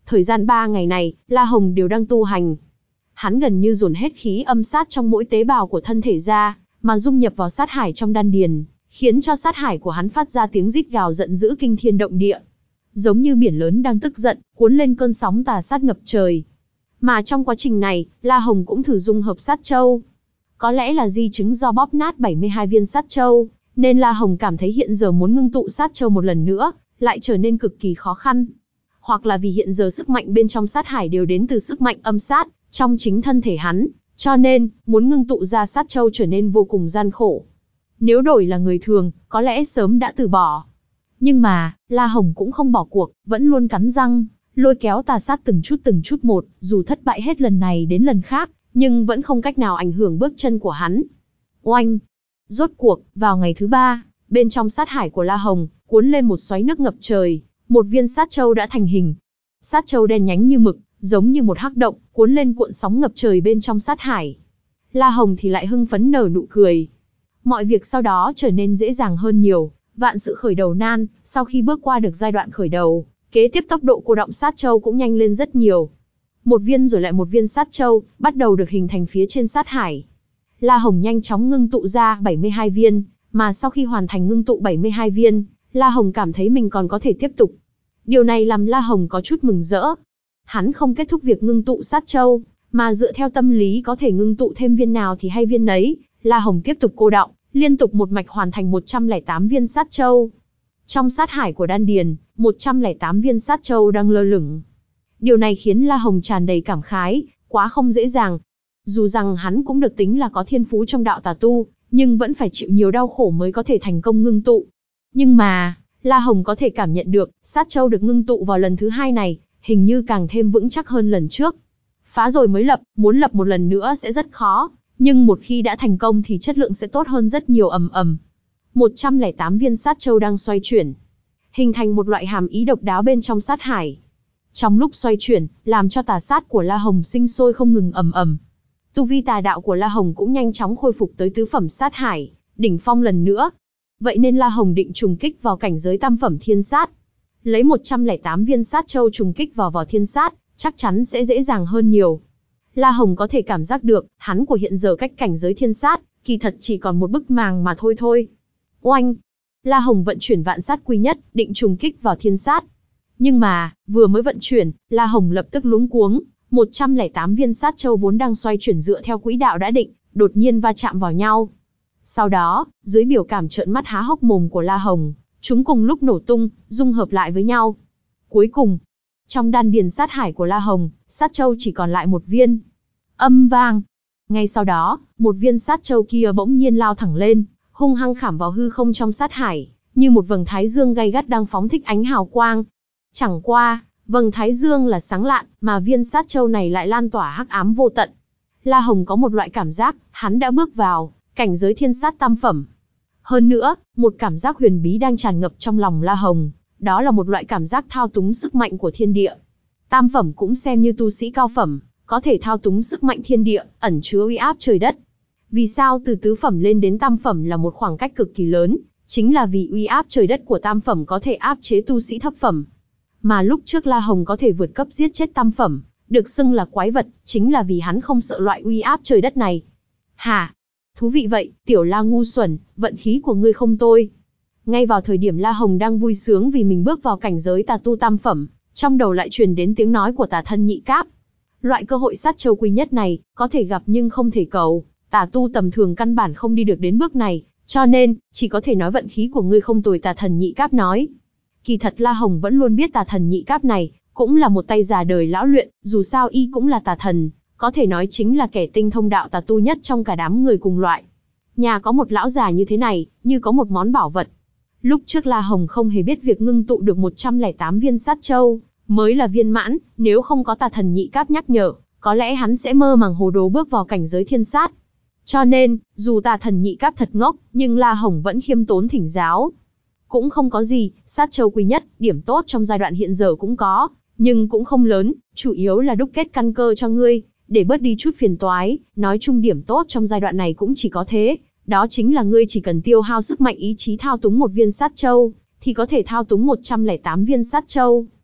Thời gian ba ngày này, La Hồng đều đang tu hành. Hắn gần như dồn hết khí âm sát trong mỗi tế bào của thân thể ra, mà dung nhập vào sát hải trong đan điền, khiến cho sát hải của hắn phát ra tiếng rít gào giận dữ kinh thiên động địa. Giống như biển lớn đang tức giận, cuốn lên cơn sóng tà sát ngập trời. Mà trong quá trình này, La Hồng cũng thử dung hợp sát châu. Có lẽ là di chứng do bóp nát bảy mươi hai viên sát châu, nên La Hồng cảm thấy hiện giờ muốn ngưng tụ sát châu một lần nữa, lại trở nên cực kỳ khó khăn. Hoặc là vì hiện giờ sức mạnh bên trong sát hải đều đến từ sức mạnh âm sát, trong chính thân thể hắn, cho nên, muốn ngưng tụ ra sát châu trở nên vô cùng gian khổ. Nếu đổi là người thường, có lẽ sớm đã từ bỏ. Nhưng mà, La Hồng cũng không bỏ cuộc, vẫn luôn cắn răng, lôi kéo tà sát từng chút từng chút một, dù thất bại hết lần này đến lần khác, nhưng vẫn không cách nào ảnh hưởng bước chân của hắn. Oanh! Rốt cuộc, vào ngày thứ ba, bên trong sát hải của La Hồng, cuốn lên một xoáy nước ngập trời, một viên sát châu đã thành hình. Sát châu đen nhánh như mực, giống như một hắc động, cuốn lên cuộn sóng ngập trời bên trong sát hải. La Hồng thì lại hưng phấn nở nụ cười. Mọi việc sau đó trở nên dễ dàng hơn nhiều, vạn sự khởi đầu nan, sau khi bước qua được giai đoạn khởi đầu, kế tiếp tốc độ cô đọng sát châu cũng nhanh lên rất nhiều. Một viên rồi lại một viên sát châu, bắt đầu được hình thành phía trên sát hải. La Hồng nhanh chóng ngưng tụ ra bảy mươi hai viên, mà sau khi hoàn thành ngưng tụ bảy mươi hai viên, La Hồng cảm thấy mình còn có thể tiếp tục. Điều này làm La Hồng có chút mừng rỡ. Hắn không kết thúc việc ngưng tụ sát châu, mà dựa theo tâm lý có thể ngưng tụ thêm viên nào thì hay viên nấy, La Hồng tiếp tục cô đọng, liên tục một mạch hoàn thành một trăm lẻ tám viên sát châu. Trong sát hải của đan điền, một trăm lẻ tám viên sát châu đang lơ lửng. Điều này khiến La Hồng tràn đầy cảm khái, quá không dễ dàng. Dù rằng hắn cũng được tính là có thiên phú trong đạo tà tu, nhưng vẫn phải chịu nhiều đau khổ mới có thể thành công ngưng tụ. Nhưng mà, La Hồng có thể cảm nhận được, sát châu được ngưng tụ vào lần thứ hai này, hình như càng thêm vững chắc hơn lần trước. Phá rồi mới lập, muốn lập một lần nữa sẽ rất khó, nhưng một khi đã thành công thì chất lượng sẽ tốt hơn rất nhiều. Ầm ầm. một trăm lẻ tám viên sát châu đang xoay chuyển, hình thành một loại hàm ý độc đáo bên trong sát hải. Trong lúc xoay chuyển, làm cho tà sát của La Hồng sinh sôi không ngừng. Ầm ầm. Tu vi tà đạo của La Hồng cũng nhanh chóng khôi phục tới tứ phẩm sát hải, đỉnh phong lần nữa. Vậy nên La Hồng định trùng kích vào cảnh giới tam phẩm thiên sát. Lấy một trăm lẻ tám viên sát châu trùng kích vào vào thiên sát, chắc chắn sẽ dễ dàng hơn nhiều. La Hồng có thể cảm giác được, hắn của hiện giờ cách cảnh giới thiên sát, kỳ thật chỉ còn một bức màng mà thôi thôi. Oanh! La Hồng vận chuyển vạn sát quy nhất, định trùng kích vào thiên sát. Nhưng mà, vừa mới vận chuyển, La Hồng lập tức luống cuống, một trăm lẻ tám viên sát châu vốn đang xoay chuyển dựa theo quỹ đạo đã định, đột nhiên va chạm vào nhau. Sau đó, dưới biểu cảm trợn mắt há hốc mồm của La Hồng, chúng cùng lúc nổ tung, dung hợp lại với nhau. Cuối cùng, trong đan điền sát hải của La Hồng, sát châu chỉ còn lại một viên. Âm vang. Ngay sau đó, một viên sát châu kia bỗng nhiên lao thẳng lên, hung hăng khảm vào hư không trong sát hải, như một vầng thái dương gay gắt đang phóng thích ánh hào quang. Chẳng qua, vầng thái dương là sáng lạn, mà viên sát châu này lại lan tỏa hắc ám vô tận. La Hồng có một loại cảm giác, hắn đã bước vào cảnh giới thiên sát tam phẩm. Hơn nữa, một cảm giác huyền bí đang tràn ngập trong lòng La Hồng, đó là một loại cảm giác thao túng sức mạnh của thiên địa. Tam phẩm cũng xem như tu sĩ cao phẩm, có thể thao túng sức mạnh thiên địa, ẩn chứa uy áp trời đất. Vì sao từ tứ phẩm lên đến tam phẩm là một khoảng cách cực kỳ lớn, chính là vì uy áp trời đất của tam phẩm có thể áp chế tu sĩ thấp phẩm. Mà lúc trước La Hồng có thể vượt cấp giết chết tam phẩm, được xưng là quái vật, chính là vì hắn không sợ loại uy áp trời đất này. Hả? Thú vị vậy, tiểu La ngu xuẩn, vận khí của ngươi không tồi. Ngay vào thời điểm La Hồng đang vui sướng vì mình bước vào cảnh giới tà tu tam phẩm, trong đầu lại truyền đến tiếng nói của tà thân nhị cáp. Loại cơ hội sát châu quý nhất này, có thể gặp nhưng không thể cầu, tà tu tầm thường căn bản không đi được đến bước này, cho nên, chỉ có thể nói vận khí của ngươi không tồi. Tà thần nhị cáp nói. Kỳ thật La Hồng vẫn luôn biết tà thần nhị cáp này, cũng là một tay già đời lão luyện, dù sao y cũng là tà thần, có thể nói chính là kẻ tinh thông đạo tà tu nhất trong cả đám người cùng loại. Nhà có một lão già như thế này, như có một món bảo vật. Lúc trước La Hồng không hề biết việc ngưng tụ được một trăm lẻ tám viên sát châu, mới là viên mãn, nếu không có tà thần nhị cáp nhắc nhở, có lẽ hắn sẽ mơ màng hồ đồ bước vào cảnh giới thiên sát. Cho nên, dù tà thần nhị cáp thật ngốc, nhưng La Hồng vẫn khiêm tốn thỉnh giáo. Cũng không có gì, sát châu quý nhất, điểm tốt trong giai đoạn hiện giờ cũng có, nhưng cũng không lớn, chủ yếu là đúc kết căn cơ cho ngươi, để bớt đi chút phiền toái, nói chung điểm tốt trong giai đoạn này cũng chỉ có thế, đó chính là ngươi chỉ cần tiêu hao sức mạnh ý chí thao túng một viên sát châu, thì có thể thao túng một trăm lẻ tám viên sát châu.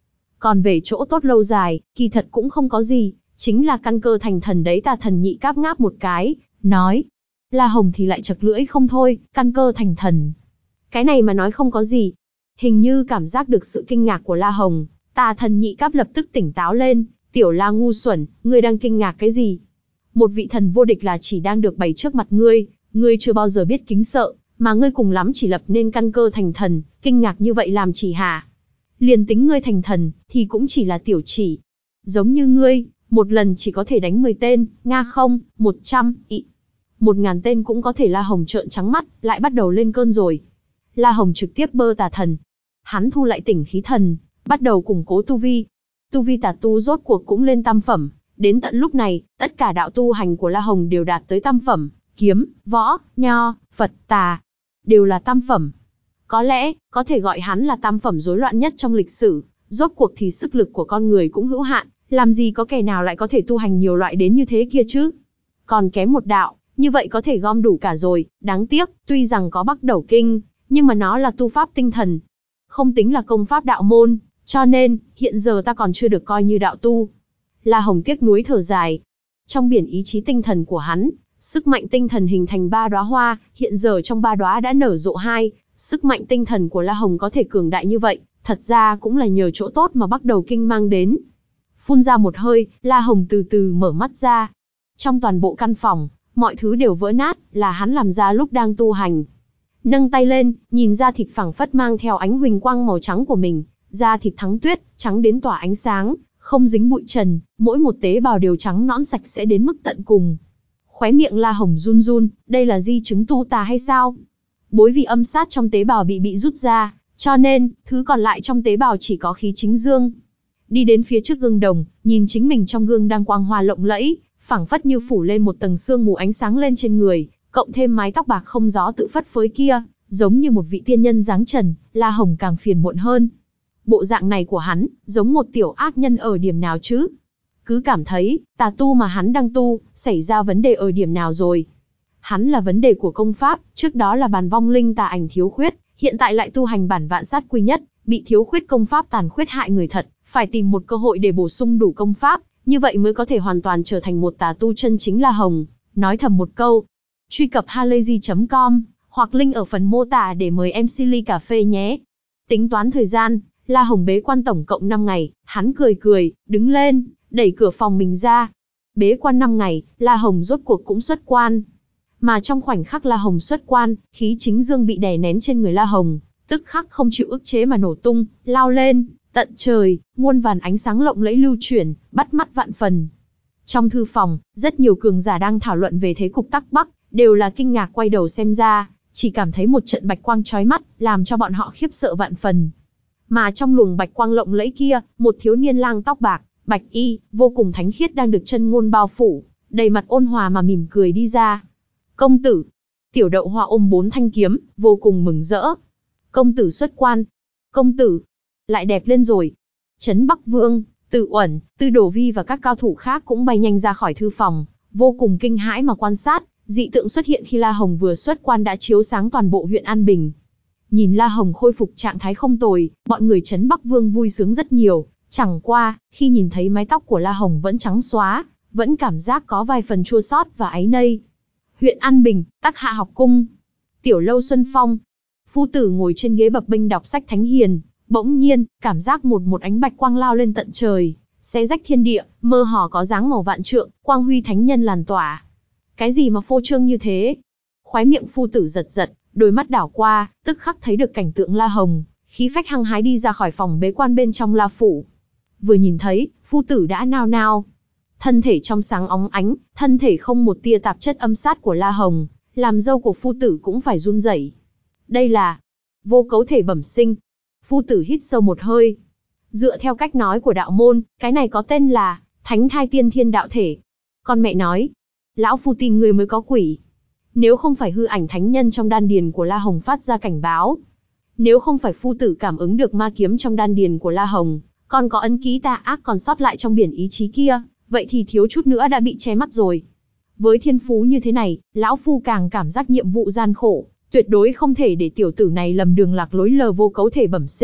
Còn về chỗ tốt lâu dài, kỳ thật cũng không có gì, chính là căn cơ thành thần đấy. Tà thần nhị cáp ngáp một cái, nói. La Hồng thì lại chật lưỡi không thôi, căn cơ thành thần. Cái này mà nói không có gì. Hình như cảm giác được sự kinh ngạc của La Hồng, tà thần nhị cáp lập tức tỉnh táo lên. Tiểu La ngu xuẩn, ngươi đang kinh ngạc cái gì? Một vị thần vô địch là chỉ đang được bày trước mặt ngươi, ngươi chưa bao giờ biết kính sợ, mà ngươi cùng lắm chỉ lập nên căn cơ thành thần, kinh ngạc như vậy làm chỉ hả? Liền tính ngươi thành thần, thì cũng chỉ là tiểu chỉ. Giống như ngươi, một lần chỉ có thể đánh mười tên, nga không, một trăm, ị. Một ngàn tên cũng có thể. La Hồng trợn trắng mắt, lại bắt đầu lên cơn rồi. La Hồng trực tiếp bơ tà thần. Hắn thu lại tỉnh khí thần, bắt đầu củng cố tu vi. Tu vi tà tu rốt cuộc cũng lên tam phẩm. Đến tận lúc này, tất cả đạo tu hành của La Hồng đều đạt tới tam phẩm. Kiếm, võ, nho, Phật, tà, đều là tam phẩm. Có lẽ, có thể gọi hắn là tam phẩm rối loạn nhất trong lịch sử. Rốt cuộc thì sức lực của con người cũng hữu hạn, làm gì có kẻ nào lại có thể tu hành nhiều loại đến như thế kia chứ? Còn kém một đạo, như vậy có thể gom đủ cả rồi. Đáng tiếc, tuy rằng có Bắc Đẩu Kinh, nhưng mà nó là tu pháp tinh thần, không tính là công pháp đạo môn, cho nên, hiện giờ ta còn chưa được coi như đạo tu. La Hồng tiếc nuối thở dài. Trong biển ý chí tinh thần của hắn, sức mạnh tinh thần hình thành ba đóa hoa, hiện giờ trong ba đóa đã nở rộ hai. Sức mạnh tinh thần của La Hồng có thể cường đại như vậy, thật ra cũng là nhờ chỗ tốt mà Bắc Đầu Kinh mang đến. Phun ra một hơi, La Hồng từ từ mở mắt ra. Trong toàn bộ căn phòng, mọi thứ đều vỡ nát, là hắn làm ra lúc đang tu hành. Nâng tay lên, nhìn da thịt phẳng phất mang theo ánh huỳnh quang màu trắng của mình, da thịt thắng tuyết, trắng đến tỏa ánh sáng, không dính bụi trần, mỗi một tế bào đều trắng nõn sạch sẽ đến mức tận cùng. Khóe miệng La Hồng run run, đây là di chứng tu tà hay sao? Bối vì âm sát trong tế bào bị bị rút ra, cho nên, thứ còn lại trong tế bào chỉ có khí chính dương. Đi đến phía trước gương đồng, nhìn chính mình trong gương đang quang hoa lộng lẫy, phảng phất như phủ lên một tầng sương mù ánh sáng lên trên người, cộng thêm mái tóc bạc không gió tự phất phới kia, giống như một vị tiên nhân dáng trần, La Hồng càng phiền muộn hơn. Bộ dạng này của hắn, giống một tiểu ác nhân ở điểm nào chứ? Cứ cảm thấy, tà tu mà hắn đang tu, xảy ra vấn đề ở điểm nào rồi? Hắn là vấn đề của công pháp, trước đó là bàn vong linh tà ảnh thiếu khuyết, hiện tại lại tu hành bản vạn sát quy nhất, bị thiếu khuyết công pháp tàn khuyết hại người thật, phải tìm một cơ hội để bổ sung đủ công pháp, như vậy mới có thể hoàn toàn trở thành một tà tu chân chính. La Hồng nói thầm một câu. Truy cập halayzi chấm com, hoặc link ở phần mô tả để mời em xê ly cà phê nhé. Tính toán thời gian, La Hồng bế quan tổng cộng năm ngày, hắn cười cười, đứng lên, đẩy cửa phòng mình ra. Bế quan năm ngày, La Hồng rốt cuộc cũng xuất quan. Mà trong khoảnh khắc La Hồng xuất quan, khí chính dương bị đè nén trên người La Hồng, tức khắc không chịu ức chế mà nổ tung, lao lên, tận trời, muôn vàn ánh sáng lộng lẫy lưu chuyển, bắt mắt vạn phần. Trong thư phòng, rất nhiều cường giả đang thảo luận về thế cục Tắc Bắc, đều là kinh ngạc quay đầu xem ra, chỉ cảm thấy một trận bạch quang chói mắt, làm cho bọn họ khiếp sợ vạn phần. Mà trong luồng bạch quang lộng lẫy kia, một thiếu niên lang tóc bạc, bạch y, vô cùng thánh khiết đang được chân ngôn bao phủ, đầy mặt ôn hòa mà mỉm cười đi ra. Công tử! Tiểu Đậu Hoa ôm bốn thanh kiếm, vô cùng mừng rỡ. Công tử xuất quan! Công tử! Lại đẹp lên rồi! Trấn Bắc Vương, Từ Uẩn, Tư Đồ Vi và các cao thủ khác cũng bay nhanh ra khỏi thư phòng, vô cùng kinh hãi mà quan sát. Dị tượng xuất hiện khi La Hồng vừa xuất quan đã chiếu sáng toàn bộ huyện An Bình. Nhìn La Hồng khôi phục trạng thái không tồi, bọn người Trấn Bắc Vương vui sướng rất nhiều. Chẳng qua, khi nhìn thấy mái tóc của La Hồng vẫn trắng xóa, vẫn cảm giác có vài phần chua xót và áy nây. Huyện An Bình, Tắc Hạ học cung. Tiểu lâu Xuân Phong. Phu tử ngồi trên ghế bập bênh đọc sách thánh hiền, bỗng nhiên, cảm giác một một ánh bạch quang lao lên tận trời, xé rách thiên địa, mơ hồ có dáng màu vạn trượng, quang huy thánh nhân làn tỏa. Cái gì mà phô trương như thế? Khóe miệng phu tử giật giật, đôi mắt đảo qua, tức khắc thấy được cảnh tượng La Hồng, khí phách hăng hái đi ra khỏi phòng bế quan bên trong La phủ. Vừa nhìn thấy, phu tử đã nao nao. Thân thể trong sáng óng ánh, thân thể không một tia tạp chất âm sát của La Hồng, làm dâu của phu tử cũng phải run rẩy. Đây là vô cấu thể bẩm sinh. Phu tử hít sâu một hơi. Dựa theo cách nói của đạo môn, cái này có tên là Thánh Thai Tiên Thiên Đạo Thể. Con mẹ nói, lão phu tin ngươi mới có quỷ. Nếu không phải hư ảnh thánh nhân trong đan điền của La Hồng phát ra cảnh báo, nếu không phải phu tử cảm ứng được ma kiếm trong đan điền của La Hồng, còn có ấn ký tà ác còn sót lại trong biển ý chí kia, vậy thì thiếu chút nữa đã bị che mắt rồi. Với thiên phú như thế này, lão phu càng cảm giác nhiệm vụ gian khổ, tuyệt đối không thể để tiểu tử này lầm đường lạc lối lờ vô cấu thể bẩm sinh,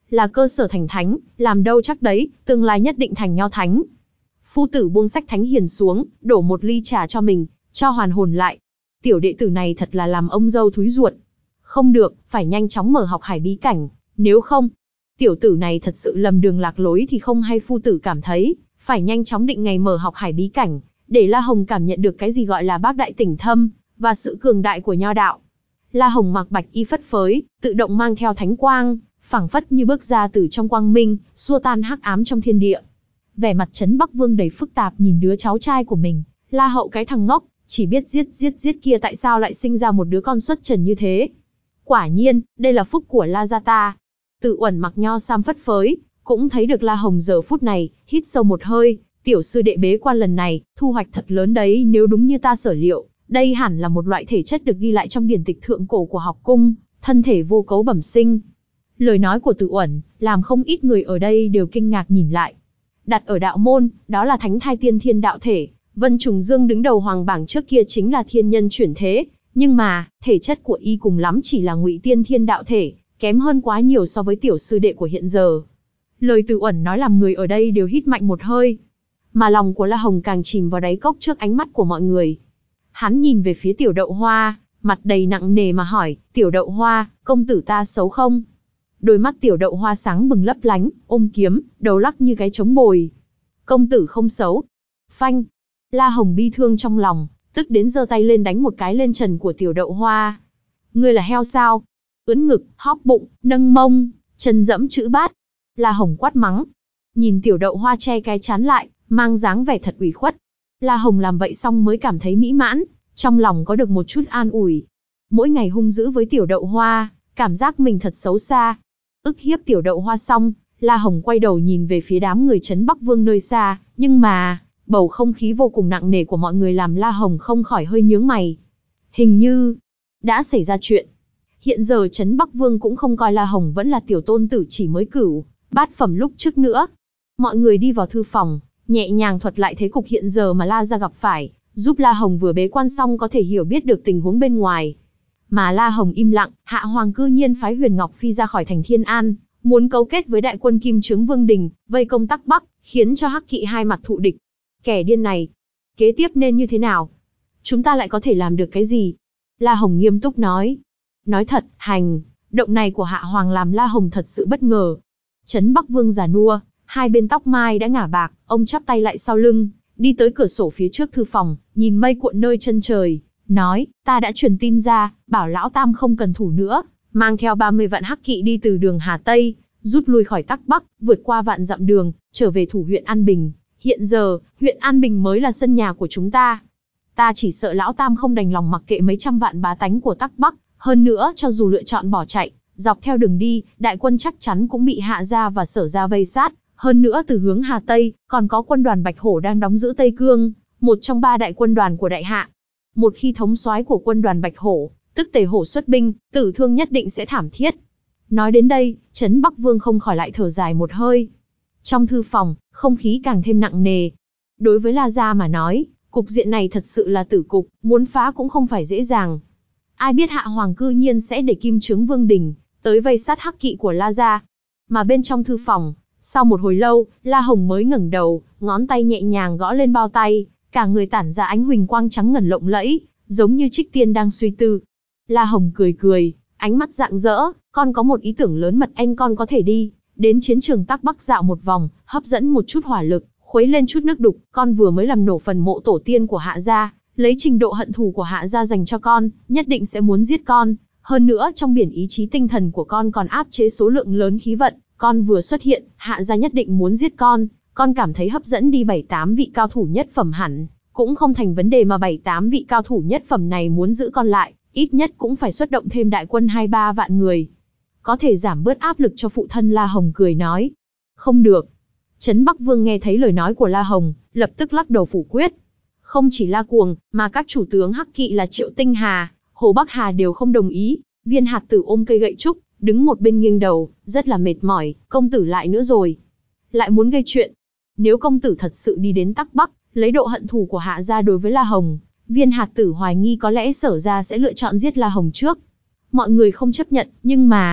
là cơ sở thành thánh, làm đâu chắc đấy, tương lai nhất định thành nho thánh. Phu tử buông sách thánh hiền xuống, đổ một ly trà cho mình, cho hoàn hồn lại. Tiểu đệ tử này thật là làm ông dâu thúi ruột. Không được, phải nhanh chóng mở học hải bí cảnh, nếu không, tiểu tử này thật sự lầm đường lạc lối thì không hay. Phu tử cảm thấy, phải nhanh chóng định ngày mở học hải bí cảnh, để La Hồng cảm nhận được cái gì gọi là bác đại tỉnh thâm, và sự cường đại của nho đạo. La Hồng mặc bạch y phất phới, tự động mang theo thánh quang, phảng phất như bước ra từ trong quang minh, xua tan hắc ám trong thiên địa. Vẻ mặt Trấn Bắc Vương đầy phức tạp nhìn đứa cháu trai của mình, La Hậu cái thằng ngốc, chỉ biết giết giết giết kia tại sao lại sinh ra một đứa con xuất trần như thế. Quả nhiên, đây là phúc của La gia ta. Tự Uẩn mặc nho sam phất phới, cũng thấy được La Hồng giờ phút này, hít sâu một hơi, tiểu sư đệ bế quan lần này, thu hoạch thật lớn đấy. Nếu đúng như ta sở liệu, đây hẳn là một loại thể chất được ghi lại trong điển tịch thượng cổ của học cung, thân thể vô cấu bẩm sinh. Lời nói của Tự Uẩn, làm không ít người ở đây đều kinh ngạc nhìn lại. Đặt ở đạo môn, đó là thánh thai tiên thiên đạo thể, Vân Trùng Dương đứng đầu hoàng bảng trước kia chính là thiên nhân chuyển thế, nhưng mà, thể chất của y cùng lắm chỉ là ngụy tiên thiên đạo thể, kém hơn quá nhiều so với tiểu sư đệ của hiện giờ. Lời Tự Uẩn nói làm người ở đây đều hít mạnh một hơi, mà lòng của La Hồng càng chìm vào đáy cốc trước ánh mắt của mọi người. Hắn nhìn về phía Tiểu Đậu Hoa, mặt đầy nặng nề mà hỏi, Tiểu Đậu Hoa, công tử ta xấu không? Đôi mắt Tiểu Đậu Hoa sáng bừng lấp lánh, ôm kiếm, đầu lắc như cái trống bồi. Công tử không xấu. Phanh. La Hồng bi thương trong lòng, tức đến giơ tay lên đánh một cái lên trần của Tiểu Đậu Hoa. Ngươi là heo sao? Ưỡn ngực, hóp bụng, nâng mông, chân dẫm chữ bát. La Hồng quát mắng. Nhìn Tiểu Đậu Hoa che cái chán lại, mang dáng vẻ thật ủy khuất. La Hồng làm vậy xong mới cảm thấy mỹ mãn, trong lòng có được một chút an ủi. Mỗi ngày hung dữ với Tiểu Đậu Hoa, cảm giác mình thật xấu xa. Ức hiếp Tiểu Đậu Hoa xong, La Hồng quay đầu nhìn về phía đám người Trấn Bắc Vương nơi xa, nhưng mà, bầu không khí vô cùng nặng nề của mọi người làm La Hồng không khỏi hơi nhướng mày. Hình như, đã xảy ra chuyện. Hiện giờ Trấn Bắc Vương cũng không coi La Hồng vẫn là tiểu tôn tử chỉ mới cửu bát phẩm lúc trước nữa. Mọi người đi vào thư phòng, nhẹ nhàng thuật lại thế cục hiện giờ mà La gia gặp phải, giúp La Hồng vừa bế quan xong có thể hiểu biết được tình huống bên ngoài. Mà La Hồng im lặng, Hạ Hoàng cư nhiên phái Huyền Ngọc Phi ra khỏi thành Thiên An, muốn cấu kết với đại quân Kim Chướng Vương Đình, vây công Tắc Bắc, khiến cho Hắc Kỵ hai mặt thụ địch. Kẻ điên này, kế tiếp nên như thế nào? Chúng ta lại có thể làm được cái gì? La Hồng nghiêm túc nói. Nói thật, hành động này của Hạ Hoàng làm La Hồng thật sự bất ngờ. Trấn Bắc Vương già nua, hai bên tóc mai đã ngả bạc, ông chắp tay lại sau lưng, đi tới cửa sổ phía trước thư phòng, nhìn mây cuộn nơi chân trời, nói, ta đã truyền tin ra, bảo Lão Tam không cần thủ nữa, mang theo ba mươi vạn Hắc Kỵ đi từ đường Hà Tây, rút lui khỏi Tắc Bắc, vượt qua vạn dặm đường, trở về thủ huyện An Bình. Hiện giờ, huyện An Bình mới là sân nhà của chúng ta. Ta chỉ sợ Lão Tam không đành lòng mặc kệ mấy trăm vạn bá tánh của Tắc Bắc, hơn nữa cho dù lựa chọn bỏ chạy, dọc theo đường đi, đại quân chắc chắn cũng bị Hạ gia và Sở gia vây sát. Hơn nữa từ hướng Hà Tây, còn có quân đoàn Bạch Hổ đang đóng giữ Tây Cương, một trong ba đại quân đoàn của đại hạ. Một khi thống soái của quân đoàn Bạch Hổ, tức Tề Hổ xuất binh, tử thương nhất định sẽ thảm thiết. Nói đến đây, Trấn Bắc Vương không khỏi lại thở dài một hơi. Trong thư phòng, không khí càng thêm nặng nề. Đối với La gia mà nói, cục diện này thật sự là tử cục, muốn phá cũng không phải dễ dàng. Ai biết Hạ Hoàng cư nhiên sẽ để Kim Chướng Vương Đình tới vây sát Hắc Kỵ của La gia. Mà bên trong thư phòng, sau một hồi lâu, La Hồng mới ngẩng đầu, ngón tay nhẹ nhàng gõ lên bao tay, cả người tản ra ánh huỳnh quang trắng ngần lộng lẫy, giống như trích tiên đang suy tư. La Hồng cười cười, ánh mắt rạng rỡ, con có một ý tưởng lớn mật, anh con có thể đi đến chiến trường Tắc Bắc dạo một vòng, hấp dẫn một chút hỏa lực, khuấy lên chút nước đục, con vừa mới làm nổ phần mộ tổ tiên của Hạ gia, lấy trình độ hận thù của Hạ gia dành cho con, nhất định sẽ muốn giết con, hơn nữa trong biển ý chí tinh thần của con còn áp chế số lượng lớn khí vận, con vừa xuất hiện, Hạ gia nhất định muốn giết con, con cảm thấy hấp dẫn đi bảy tám vị cao thủ nhất phẩm hẳn, cũng không thành vấn đề mà bảy tám vị cao thủ nhất phẩm này muốn giữ con lại, ít nhất cũng phải xuất động thêm đại quân hai ba vạn người. Có thể giảm bớt áp lực cho phụ thân. La Hồng cười nói. Không được. Trấn Bắc Vương nghe thấy lời nói của La Hồng, lập tức lắc đầu phủ quyết. Không chỉ La Cuồng, mà các chủ tướng Hắc Kỵ là Triệu Tinh Hà, Hồ Bắc Hà đều không đồng ý. Viên Hạt Tử ôm cây gậy trúc, đứng một bên nghiêng đầu, rất là mệt mỏi. Công tử lại nữa rồi. Lại muốn gây chuyện. Nếu công tử thật sự đi đến Tắc Bắc, lấy độ hận thù của Hạ gia đối với La Hồng, Viên Hạt Tử hoài nghi có lẽ Sở gia sẽ lựa chọn giết La Hồng trước. Mọi người không chấp nhận, nhưng mà,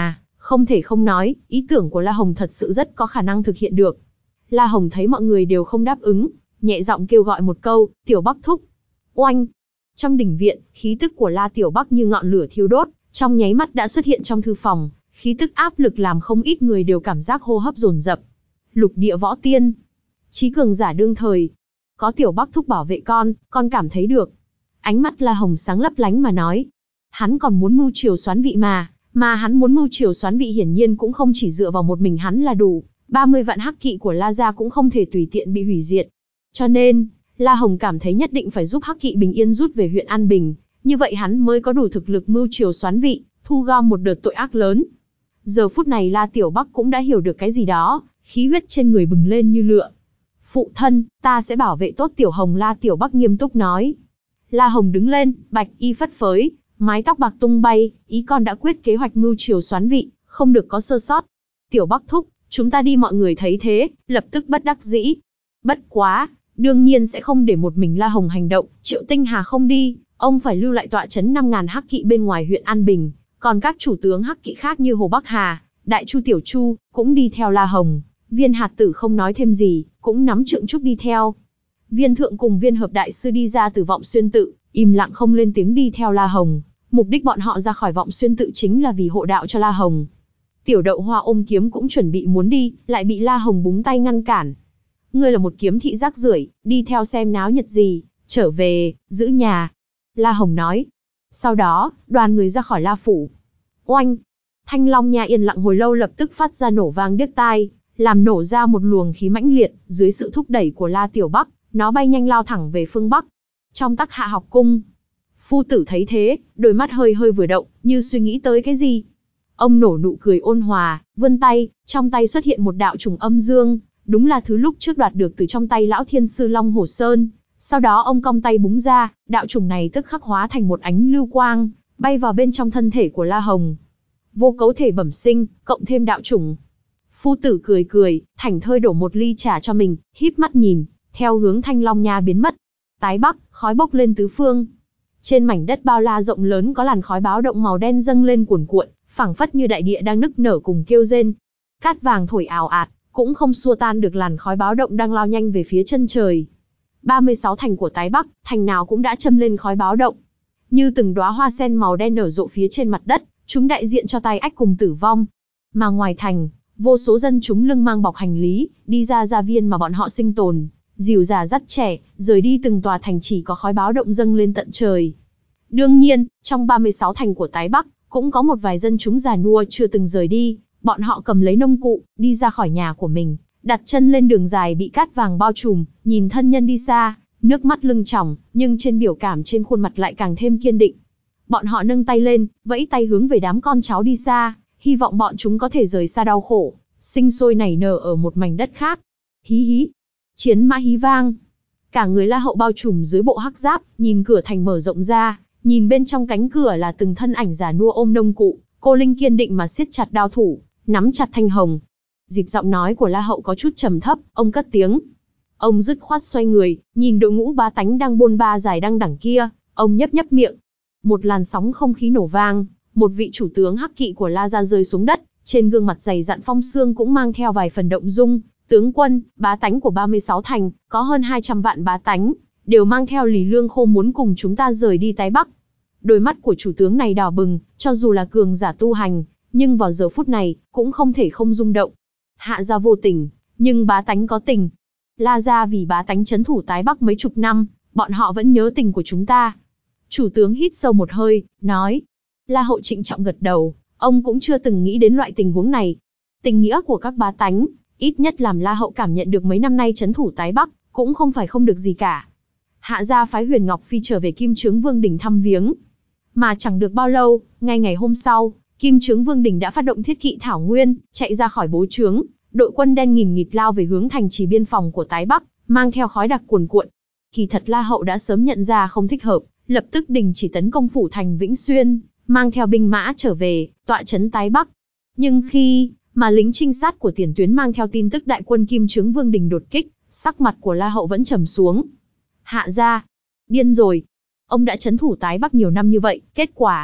Không thể không nói, ý tưởng của La Hồng thật sự rất có khả năng thực hiện được. La Hồng thấy mọi người đều không đáp ứng, nhẹ giọng kêu gọi một câu, Tiểu Bắc thúc. Oanh! Trong đình viện, khí tức của La Tiểu Bắc như ngọn lửa thiêu đốt, trong nháy mắt đã xuất hiện trong thư phòng, khí tức áp lực làm không ít người đều cảm giác hô hấp dồn dập. Lục địa võ tiên, chí cường giả đương thời, có Tiểu Bắc thúc bảo vệ con, con cảm thấy được. Ánh mắt La Hồng sáng lấp lánh mà nói, hắn còn muốn mưu triều soán vị mà, mà hắn muốn mưu triều soán vị hiển nhiên cũng không chỉ dựa vào một mình hắn là đủ, ba mươi vạn hắc kỵ của La gia cũng không thể tùy tiện bị hủy diệt. Cho nên, La Hồng cảm thấy nhất định phải giúp hắc kỵ bình yên rút về huyện An Bình, như vậy hắn mới có đủ thực lực mưu triều soán vị, thu gom một đợt tội ác lớn. Giờ phút này La Tiểu Bắc cũng đã hiểu được cái gì đó, khí huyết trên người bừng lên như lửa. Phụ thân, ta sẽ bảo vệ tốt Tiểu Hồng, La Tiểu Bắc nghiêm túc nói. La Hồng đứng lên, bạch y phất phới, mái tóc bạc tung bay, ý con đã quyết kế hoạch mưu triều soán vị, không được có sơ sót. Tiểu Bắc thúc, chúng ta đi. Mọi người thấy thế, lập tức bất đắc dĩ. Bất quá, đương nhiên sẽ không để một mình La Hồng hành động, Triệu Tinh Hà không đi, ông phải lưu lại tọa trấn năm ngàn hắc kỵ bên ngoài huyện An Bình, còn các chủ tướng hắc kỵ khác như Hồ Bắc Hà, Đại Chu Tiểu Chu, cũng đi theo La Hồng. Viên Hạt Tử không nói thêm gì, cũng nắm trượng trúc đi theo. Viên Thượng cùng Viên Hợp Đại Sư đi ra từ Vọng Xuyên Tự, im lặng không lên tiếng đi theo La Hồng. Mục đích bọn họ ra khỏi Vọng Xuyên Tự chính là vì hộ đạo cho La Hồng. Tiểu Đậu Hoa ôm kiếm cũng chuẩn bị muốn đi, lại bị La Hồng búng tay ngăn cản. Ngươi là một kiếm thị rác rưởi, đi theo xem náo nhiệt gì, trở về, giữ nhà. La Hồng nói. Sau đó, đoàn người ra khỏi La Phủ. Oanh! Thanh Long Nha yên lặng hồi lâu lập tức phát ra nổ vang điếc tai, làm nổ ra một luồng khí mãnh liệt, dưới sự thúc đẩy của La Tiểu Bắc, nó bay nhanh lao thẳng về phương Bắc. Trong Tắc Hạ học cung, phu tử thấy thế, đôi mắt hơi hơi vừa động, như suy nghĩ tới cái gì. Ông nổ nụ cười ôn hòa, vươn tay, trong tay xuất hiện một đạo trùng âm dương, đúng là thứ lúc trước đoạt được từ trong tay lão thiên sư Long Hổ Sơn. Sau đó ông cong tay búng ra, đạo trùng này tức khắc hóa thành một ánh lưu quang, bay vào bên trong thân thể của La Hồng. Vô cấu thể bẩm sinh, cộng thêm đạo trùng. Phu tử cười cười, thảnh thơi đổ một ly trà cho mình, híp mắt nhìn, theo hướng Thanh Long Nha biến mất. Tái Bắc, khói bốc lên tứ phương. Trên mảnh đất bao la rộng lớn có làn khói báo động màu đen dâng lên cuồn cuộn, phảng phất như đại địa đang nức nở cùng kêu rên. Cát vàng thổi ào ạt, cũng không xua tan được làn khói báo động đang lao nhanh về phía chân trời. ba mươi sáu thành của Tái Bắc, thành nào cũng đã châm lên khói báo động. Như từng đóa hoa sen màu đen nở rộ phía trên mặt đất, chúng đại diện cho tai ách cùng tử vong. Mà ngoài thành, vô số dân chúng lưng mang bọc hành lý, đi ra gia viên mà bọn họ sinh tồn, dìu già dắt trẻ, rời đi từng tòa thành chỉ có khói báo động dâng lên tận trời. Đương nhiên, trong ba mươi sáu thành của Tái Bắc, cũng có một vài dân chúng già nua chưa từng rời đi, bọn họ cầm lấy nông cụ, đi ra khỏi nhà của mình, đặt chân lên đường dài bị cát vàng bao trùm, nhìn thân nhân đi xa, nước mắt lưng tròng, nhưng trên biểu cảm trên khuôn mặt lại càng thêm kiên định. Bọn họ nâng tay lên, vẫy tay hướng về đám con cháu đi xa, hy vọng bọn chúng có thể rời xa đau khổ, sinh sôi nảy nở ở một mảnh đất khác. Hí hí, chiến mã hí vang. Cả người La Hậu bao trùm dưới bộ hắc giáp, nhìn cửa thành mở rộng ra, nhìn bên trong cánh cửa là từng thân ảnh già nua ôm nông cụ, cô Linh kiên định mà siết chặt đao thủ, nắm chặt thanh hồng. Dịp giọng nói của La Hậu có chút trầm thấp, ông cất tiếng. Ông dứt khoát xoay người, nhìn đội ngũ bá tánh đang bôn ba dài đăng đẳng kia, ông nhấp nhấp miệng. Một làn sóng không khí nổ vang, một vị chủ tướng hắc kỵ của La gia rơi xuống đất, trên gương mặt dày dặn phong xương cũng mang theo vài phần động dung. Tướng quân, bá tánh của ba mươi sáu thành, có hơn hai trăm vạn bá tánh, đều mang theo lì lương khô muốn cùng chúng ta rời đi Tái Bắc. Đôi mắt của chủ tướng này đỏ bừng, cho dù là cường giả tu hành, nhưng vào giờ phút này, cũng không thể không rung động. Hạ gia vô tình, nhưng bá tánh có tình. La gia vì bá tánh trấn thủ Tái Bắc mấy chục năm, bọn họ vẫn nhớ tình của chúng ta. Chủ tướng hít sâu một hơi, nói. La Hậu trịnh trọng gật đầu, ông cũng chưa từng nghĩ đến loại tình huống này. Tình nghĩa của các bá tánh, ít nhất làm La Hậu cảm nhận được mấy năm nay trấn thủ Tái Bắc, cũng không phải không được gì cả. Hạ gia phái Huyền Ngọc Phi trở về Kim Chướng Vương Đình thăm viếng. Mà chẳng được bao lâu, ngay ngày hôm sau, Kim Chướng Vương Đình đã phát động thiết kỵ Thảo Nguyên, chạy ra khỏi bố trướng, đội quân đen nghìn nghịt lao về hướng thành trì biên phòng của Tái Bắc, mang theo khói đặc cuồn cuộn. Kỳ thật La Hậu đã sớm nhận ra không thích hợp, lập tức đình chỉ tấn công phủ thành Vĩnh Xuyên, mang theo binh mã trở về, tọa trấn Tái Bắc. Nhưng khi mà lính trinh sát của tiền tuyến mang theo tin tức đại quân Kim Chướng Vương Đình đột kích, sắc mặt của La Hậu vẫn trầm xuống. Hạ gia, điên rồi. Ông đã trấn thủ Tái Bắc nhiều năm như vậy, kết quả,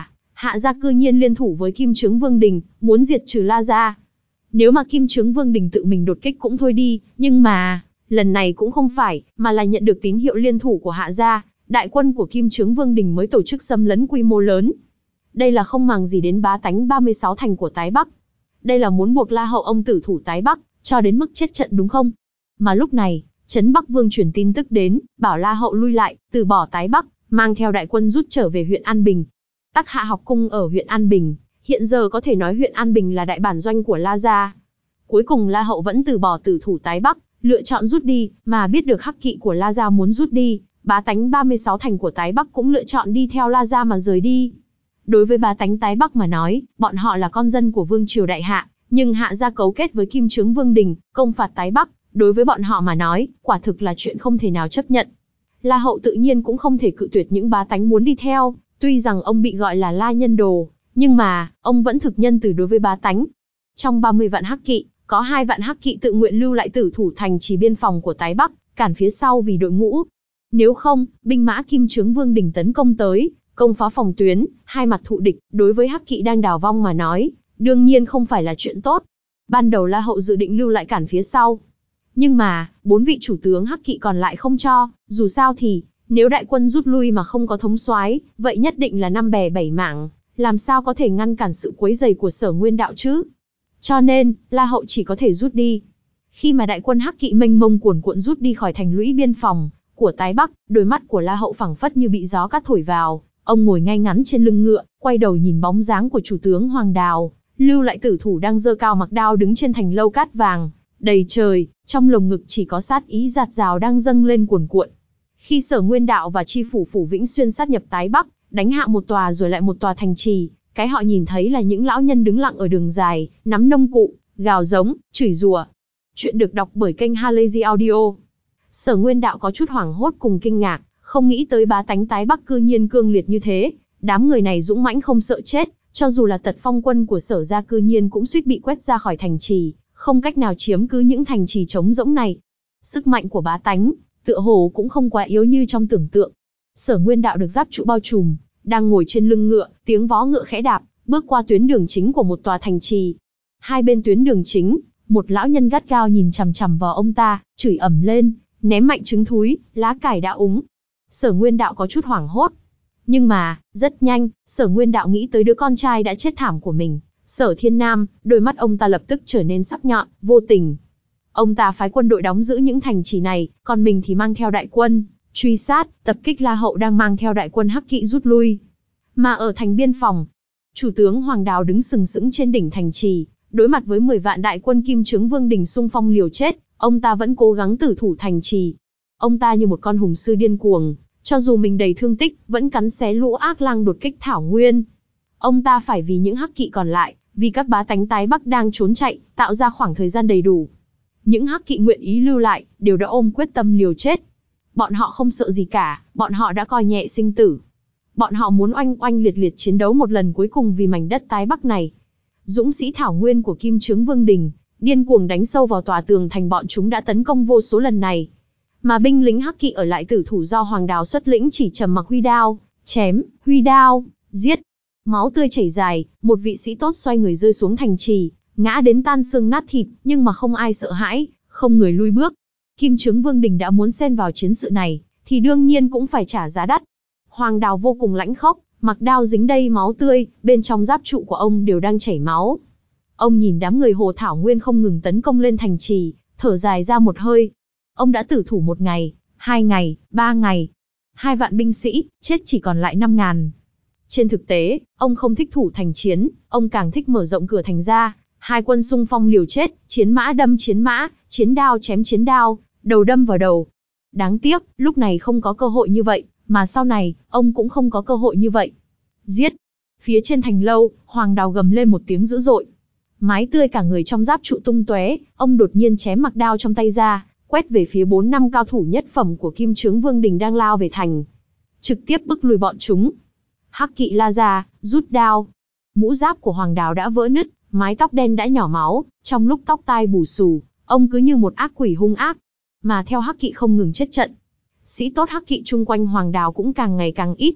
Hạ gia cư nhiên liên thủ với Kim Chướng Vương Đình, muốn diệt trừ La gia. Nếu mà Kim Chướng Vương Đình tự mình đột kích cũng thôi đi, nhưng mà, lần này cũng không phải, mà là nhận được tín hiệu liên thủ của Hạ gia, đại quân của Kim Chướng Vương Đình mới tổ chức xâm lấn quy mô lớn. Đây là không màng gì đến bá tánh ba mươi sáu thành của Tái Bắc. Đây là muốn buộc La hậu ông tử thủ Tái Bắc, cho đến mức chết trận đúng không? Mà lúc này, Trấn Bắc Vương truyền tin tức đến, bảo La hậu lui lại, từ bỏ Tái Bắc, mang theo đại quân rút trở về huyện An Bình. Tắc Hạ học cung ở huyện An Bình, hiện giờ có thể nói huyện An Bình là đại bản doanh của La gia. Cuối cùng La hậu vẫn từ bỏ tử thủ Tái Bắc, lựa chọn rút đi, mà biết được hắc kỵ của La gia muốn rút đi, bá tánh ba mươi sáu thành của Tái Bắc cũng lựa chọn đi theo La gia mà rời đi. Đối với bá tánh Tái Bắc mà nói, bọn họ là con dân của vương triều đại hạ, nhưng Hạ gia cấu kết với Kim Chướng Vương Đình, công phạt Tái Bắc, đối với bọn họ mà nói, quả thực là chuyện không thể nào chấp nhận. La hậu tự nhiên cũng không thể cự tuyệt những bá tánh muốn đi theo, tuy rằng ông bị gọi là La nhân đồ, nhưng mà, ông vẫn thực nhân từ đối với bá tánh. Trong ba mươi vạn hắc kỵ, có hai vạn hắc kỵ tự nguyện lưu lại tử thủ thành trì biên phòng của Tái Bắc, cản phía sau vì đội ngũ. Nếu không, binh mã Kim Chướng Vương Đình tấn công tới, công phá phòng tuyến, hai mặt thụ địch, đối với hắc kỵ đang đào vong mà nói, đương nhiên không phải là chuyện tốt. Ban đầu La hậu dự định lưu lại cản phía sau. Nhưng mà, bốn vị chủ tướng hắc kỵ còn lại không cho, dù sao thì, nếu đại quân rút lui mà không có thống soái, vậy nhất định là năm bè bảy mảng, làm sao có thể ngăn cản sự quấy rầy của Sở Nguyên Đạo chứ? Cho nên, La hậu chỉ có thể rút đi. Khi mà đại quân hắc kỵ mênh mông cuồn cuộn rút đi khỏi thành lũy biên phòng của Tái Bắc, đôi mắt của La hậu phẳng phất như bị gió cát thổi vào, ông ngồi ngay ngắn trên lưng ngựa, quay đầu nhìn bóng dáng của chủ tướng Hoàng Đào, lưu lại tử thủ đang giơ cao mặc đao đứng trên thành lâu cát vàng đầy trời, trong lồng ngực chỉ có sát ý giạt rào đang dâng lên cuồn cuộn. Khi Sở Nguyên Đạo và chi phủ phủ Vĩnh Xuyên sát nhập Tái Bắc, đánh hạ một tòa rồi lại một tòa thành trì, cái họ nhìn thấy là những lão nhân đứng lặng ở đường dài, nắm nông cụ, gào giống, chửi rủa. Chuyện được đọc bởi kênh Halazy Audio. Sở Nguyên Đạo có chút hoảng hốt cùng kinh ngạc, không nghĩ tới bá tánh Tái Bắc cư nhiên cương liệt như thế, đám người này dũng mãnh không sợ chết, cho dù là tật phong quân của Sở gia cư nhiên cũng suýt bị quét ra khỏi thành trì, không cách nào chiếm cứ những thành trì trống rỗng này. Sức mạnh của bá tánh, tựa hồ cũng không quá yếu như trong tưởng tượng. Sở Nguyên Đạo được giáp trụ bao trùm, đang ngồi trên lưng ngựa, tiếng vó ngựa khẽ đạp, bước qua tuyến đường chính của một tòa thành trì. Hai bên tuyến đường chính, một lão nhân gắt gao nhìn chằm chằm vào ông ta, chửi ầm lên, ném mạnh trứng thúi, lá cải đã úng. Sở Nguyên Đạo có chút hoảng hốt. Nhưng mà, rất nhanh, Sở Nguyên Đạo nghĩ tới đứa con trai đã chết thảm của mình, Sở Thiên Nam, đôi mắt ông ta lập tức trở nên sắc nhọn, vô tình. Ông ta phái quân đội đóng giữ những thành trì này, còn mình thì mang theo đại quân, truy sát, tập kích La hậu đang mang theo đại quân hắc kỵ rút lui. Mà ở thành biên phòng, chủ tướng Hoàng Đào đứng sừng sững trên đỉnh thành trì, đối mặt với mười vạn đại quân Kim Chướng Vương Đình xung phong liều chết, ông ta vẫn cố gắng tử thủ thành trì. Ông ta như một con hùng sư điên cuồng, cho dù mình đầy thương tích, vẫn cắn xé lũ ác lang đột kích Thảo Nguyên. Ông ta phải vì những hắc kỵ còn lại, vì các bá tánh Tái Bắc đang trốn chạy, tạo ra khoảng thời gian đầy đủ. Những hắc kỵ nguyện ý lưu lại, đều đã ôm quyết tâm liều chết. Bọn họ không sợ gì cả, bọn họ đã coi nhẹ sinh tử. Bọn họ muốn oanh oanh liệt liệt chiến đấu một lần cuối cùng vì mảnh đất Tái Bắc này. Dũng sĩ Thảo Nguyên của Kim Chướng Vương Đình, điên cuồng đánh sâu vào tòa tường thành bọn chúng đã tấn công vô số lần này. Mà binh lính hắc kỵ ở lại tử thủ do Hoàng Đào xuất lĩnh chỉ trầm mặc huy đao, chém, huy đao, giết. Máu tươi chảy dài, một vị sĩ tốt xoay người rơi xuống thành trì, ngã đến tan xương nát thịt, nhưng mà không ai sợ hãi, không người lui bước. Kim Chướng Vương Đình đã muốn xen vào chiến sự này, thì đương nhiên cũng phải trả giá đắt. Hoàng Đào vô cùng lãnh khốc, mặc đao dính đầy máu tươi, bên trong giáp trụ của ông đều đang chảy máu. Ông nhìn đám người Hồ Thảo Nguyên không ngừng tấn công lên thành trì, thở dài ra một hơi. Ông đã tử thủ một ngày, hai ngày, ba ngày. Hai vạn binh sĩ, chết chỉ còn lại năm ngàn. Trên thực tế, ông không thích thủ thành chiến, ông càng thích mở rộng cửa thành ra. Hai quân xung phong liều chết, chiến mã đâm chiến mã, chiến đao chém chiến đao, đầu đâm vào đầu. Đáng tiếc, lúc này không có cơ hội như vậy, mà sau này, ông cũng không có cơ hội như vậy. Giết! Phía trên thành lâu, Hoàng Đào gầm lên một tiếng dữ dội. Mái tươi cả người trong giáp trụ tung tóe, ông đột nhiên chém mặc đao trong tay ra, quét về phía bốn năm cao thủ nhất phẩm của Kim Chướng Vương Đình đang lao về thành. Trực tiếp bức lùi bọn chúng. Hắc kỵ la ra, rút đao. Mũ giáp của Hoàng Đào đã vỡ nứt, mái tóc đen đã nhỏ máu, trong lúc tóc tai bù xù, ông cứ như một ác quỷ hung ác. Mà theo hắc kỵ không ngừng chết trận, sĩ tốt hắc kỵ chung quanh Hoàng Đào cũng càng ngày càng ít.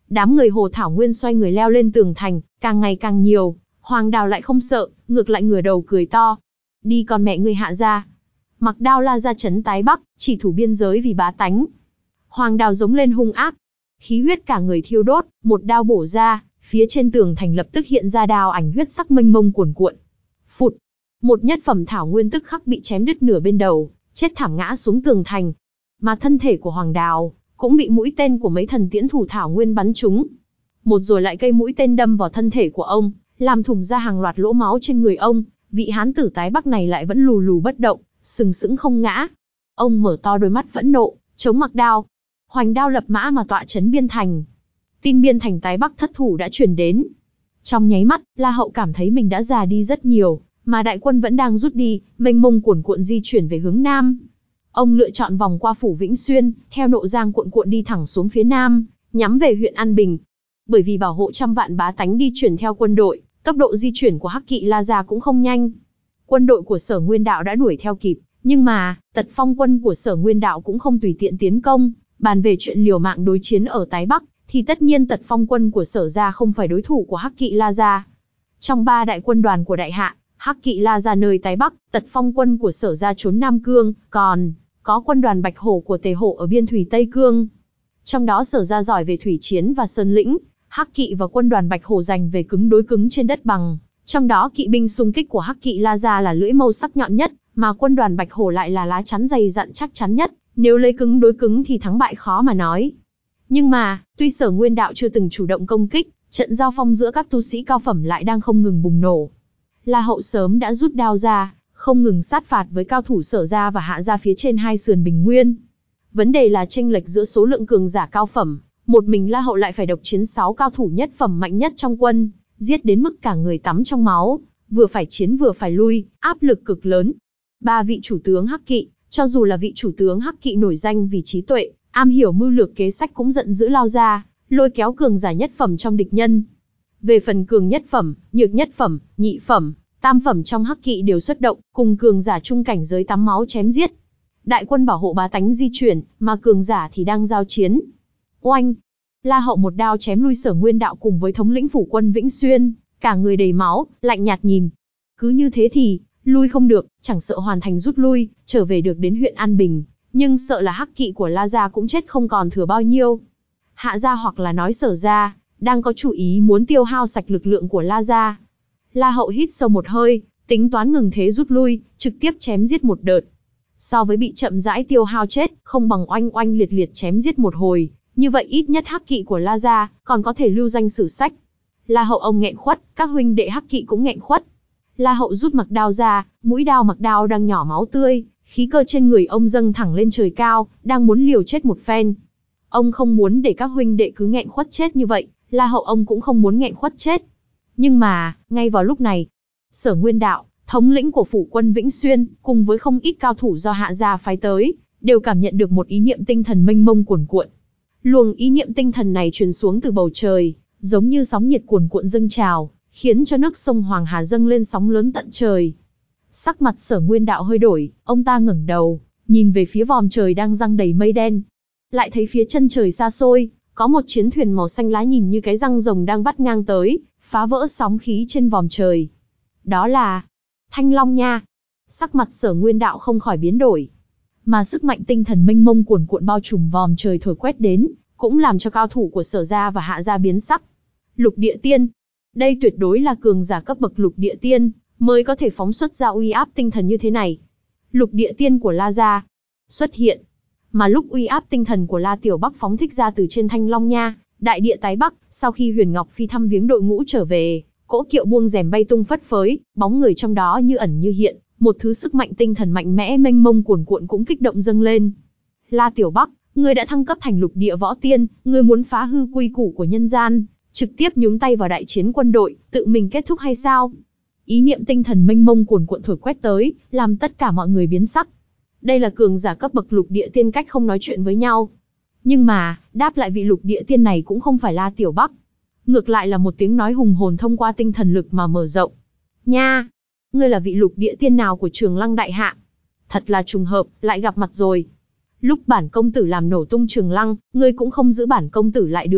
Đám người Hồ Thảo Nguyên xoay người leo lên tường thành, càng ngày càng nhiều. Hoàng Đào lại không sợ, ngược lại ngửa đầu cười to. Đi con mẹ ngươi hạ ra. Mặc Đao la ra trấn Tái Bắc, chỉ thủ biên giới vì bá tánh. Hoàng Đào giống lên hung ác. Khí huyết cả người thiêu đốt, một đao bổ ra, phía trên tường thành lập tức hiện ra đao ảnh huyết sắc mênh mông cuồn cuộn. Phụt, một nhất phẩm thảo nguyên tức khắc bị chém đứt nửa bên đầu, chết thảm ngã xuống tường thành. Mà thân thể của Hoàng Đào cũng bị mũi tên của mấy thần tiễn thủ thảo nguyên bắn trúng. Một rồi lại cây mũi tên đâm vào thân thể của ông, làm thủng ra hàng loạt lỗ máu trên người ông. Vị hán tử Tái Bắc này lại vẫn lù lù bất động, sừng sững không ngã. Ông mở to đôi mắt phẫn nộ, chống Mặc Đao. Hoành Đao lập mã mà tọa trấn biên thành. Tin biên thành Tái Bắc thất thủ đã truyền đến. Trong nháy mắt, La Hậu cảm thấy mình đã già đi rất nhiều, mà đại quân vẫn đang rút đi, mênh mông cuồn cuộn di chuyển về hướng nam. Ông lựa chọn vòng qua phủ Vĩnh Xuyên, theo Nộ Giang cuộn cuộn đi thẳng xuống phía nam, nhắm về huyện An Bình. Bởi vì bảo hộ trăm vạn bá tánh đi chuyển theo quân đội, tốc độ di chuyển của Hắc Kỵ La Gia cũng không nhanh. Quân đội của Sở Nguyên Đạo đã đuổi theo kịp, nhưng mà, Tật Phong quân của Sở Nguyên Đạo cũng không tùy tiện tiến công. Bàn về chuyện liều mạng đối chiến ở Tái Bắc, thì tất nhiên Tật Phong quân của Sở gia không phải đối thủ của Hắc Kỵ La Gia. Trong ba đại quân đoàn của Đại Hạ, Hắc Kỵ La Gia nơi Tái Bắc, Tật Phong quân của Sở gia trốn Nam Cương, còn có quân đoàn Bạch Hổ của Tề Hổ ở biên thủy Tây Cương. Trong đó Sở gia giỏi về thủy chiến và sơn lĩnh, Hắc Kỵ và quân đoàn Bạch Hổ giành về cứng đối cứng trên đất bằng. Trong đó kỵ binh xung kích của Hắc Kỵ La Gia là lưỡi mâu sắc nhọn nhất, mà quân đoàn Bạch Hổ lại là lá chắn dày dặn chắc chắn nhất. Nếu lấy cứng đối cứng thì thắng bại khó mà nói. Nhưng mà, tuy Sở Nguyên Đạo chưa từng chủ động công kích, trận giao phong giữa các tu sĩ cao phẩm lại đang không ngừng bùng nổ. La Hậu sớm đã rút đao ra, không ngừng sát phạt với cao thủ Sở gia và Hạ gia phía trên hai sườn bình nguyên. Vấn đề là chênh lệch giữa số lượng cường giả cao phẩm, một mình La Hậu lại phải độc chiến sáu cao thủ nhất phẩm mạnh nhất trong quân, giết đến mức cả người tắm trong máu, vừa phải chiến vừa phải lui, áp lực cực lớn. Ba vị chủ tướng Hắc Kỵ, cho dù là vị chủ tướng Hắc Kỵ nổi danh vì trí tuệ, am hiểu mưu lược kế sách cũng giận dữ lao ra, lôi kéo cường giả nhất phẩm trong địch nhân. Về phần cường nhất phẩm, nhược nhất phẩm, nhị phẩm, tam phẩm trong Hắc Kỵ đều xuất động, cùng cường giả trung cảnh giới tắm máu chém giết. Đại quân bảo hộ bá tánh di chuyển, mà cường giả thì đang giao chiến. Oanh! La Hậu một đao chém lui Sở Nguyên Đạo cùng với thống lĩnh phủ quân Vĩnh Xuyên, cả người đầy máu, lạnh nhạt nhìn. Cứ như thế thì, lui không được, chẳng sợ hoàn thành rút lui, trở về được đến huyện An Bình, nhưng sợ là Hắc Kỵ của La gia cũng chết không còn thừa bao nhiêu. Hạ gia hoặc là nói Sở gia, đang có chủ ý muốn tiêu hao sạch lực lượng của La gia. La Hậu hít sâu một hơi, tính toán ngừng thế rút lui, trực tiếp chém giết một đợt. So với bị chậm rãi tiêu hao chết, không bằng oanh oanh liệt liệt chém giết một hồi, như vậy ít nhất Hắc Kỵ của La gia còn có thể lưu danh sử sách. La Hậu ông nghẹn khuất, các huynh đệ Hắc Kỵ cũng nghẹn khuất. La Hậu rút Mặc Đao ra, mũi đao Mặc Đao đang nhỏ máu tươi, khí cơ trên người ông dâng thẳng lên trời cao, đang muốn liều chết một phen. Ông không muốn để các huynh đệ cứ nghẹn khuất chết như vậy, La Hậu ông cũng không muốn nghẹn khuất chết. Nhưng mà, ngay vào lúc này, Sở Nguyên Đạo, thống lĩnh của phủ quân Vĩnh Xuyên, cùng với không ít cao thủ do Hạ gia phái tới, đều cảm nhận được một ý niệm tinh thần mênh mông cuồn cuộn. Luồng ý niệm tinh thần này truyền xuống từ bầu trời, giống như sóng nhiệt cuồn cuộn dâng trào, khiến cho nước sông Hoàng Hà dâng lên sóng lớn tận trời. Sắc mặt Sở Nguyên Đạo hơi đổi, ông ta ngẩng đầu, nhìn về phía vòm trời đang giăng đầy mây đen. Lại thấy phía chân trời xa xôi, có một chiến thuyền màu xanh lá nhìn như cái răng rồng đang vắt ngang tới, phá vỡ sóng khí trên vòm trời. Đó là Thanh Long nha. Sắc mặt Sở Nguyên Đạo không khỏi biến đổi. Mà sức mạnh tinh thần mênh mông cuồn cuộn bao trùm vòm trời thổi quét đến, cũng làm cho cao thủ của Sở gia và Hạ gia biến sắc. Lục Địa Tiên. Đây tuyệt đối là cường giả cấp bậc Lục Địa Tiên, mới có thể phóng xuất ra uy áp tinh thần như thế này. Lục Địa Tiên của La gia xuất hiện. Mà lúc uy áp tinh thần của La Tiểu Bắc phóng thích ra từ trên Thanh Long nha, đại địa Tái Bắc, sau khi Huyền Ngọc Phi thăm viếng đội ngũ trở về, cỗ kiệu buông rèm bay tung phất phới, bóng người trong đó như ẩn như hiện, một thứ sức mạnh tinh thần mạnh mẽ mênh mông cuồn cuộn cũng kích động dâng lên. La Tiểu Bắc, ngươi đã thăng cấp thành Lục Địa Võ Tiên, ngươi muốn phá hư quy củ của nhân gian, trực tiếp nhúng tay vào đại chiến quân đội, tự mình kết thúc hay sao? Ý niệm tinh thần mênh mông cuồn cuộn thổi quét tới, làm tất cả mọi người biến sắc. Đây là cường giả cấp bậc Lục Địa Tiên cách không nói chuyện với nhau. Nhưng mà, đáp lại vị Lục Địa Tiên này cũng không phải La Tiểu Bắc. Ngược lại là một tiếng nói hùng hồn thông qua tinh thần lực mà mở rộng. Nha! Ngươi là vị Lục Địa Tiên nào của Trường Lăng Đại Hạ? Thật là trùng hợp, lại gặp mặt rồi. Lúc bản công tử làm nổ tung Trường Lăng, ngươi cũng không giữ bản công tử lại được.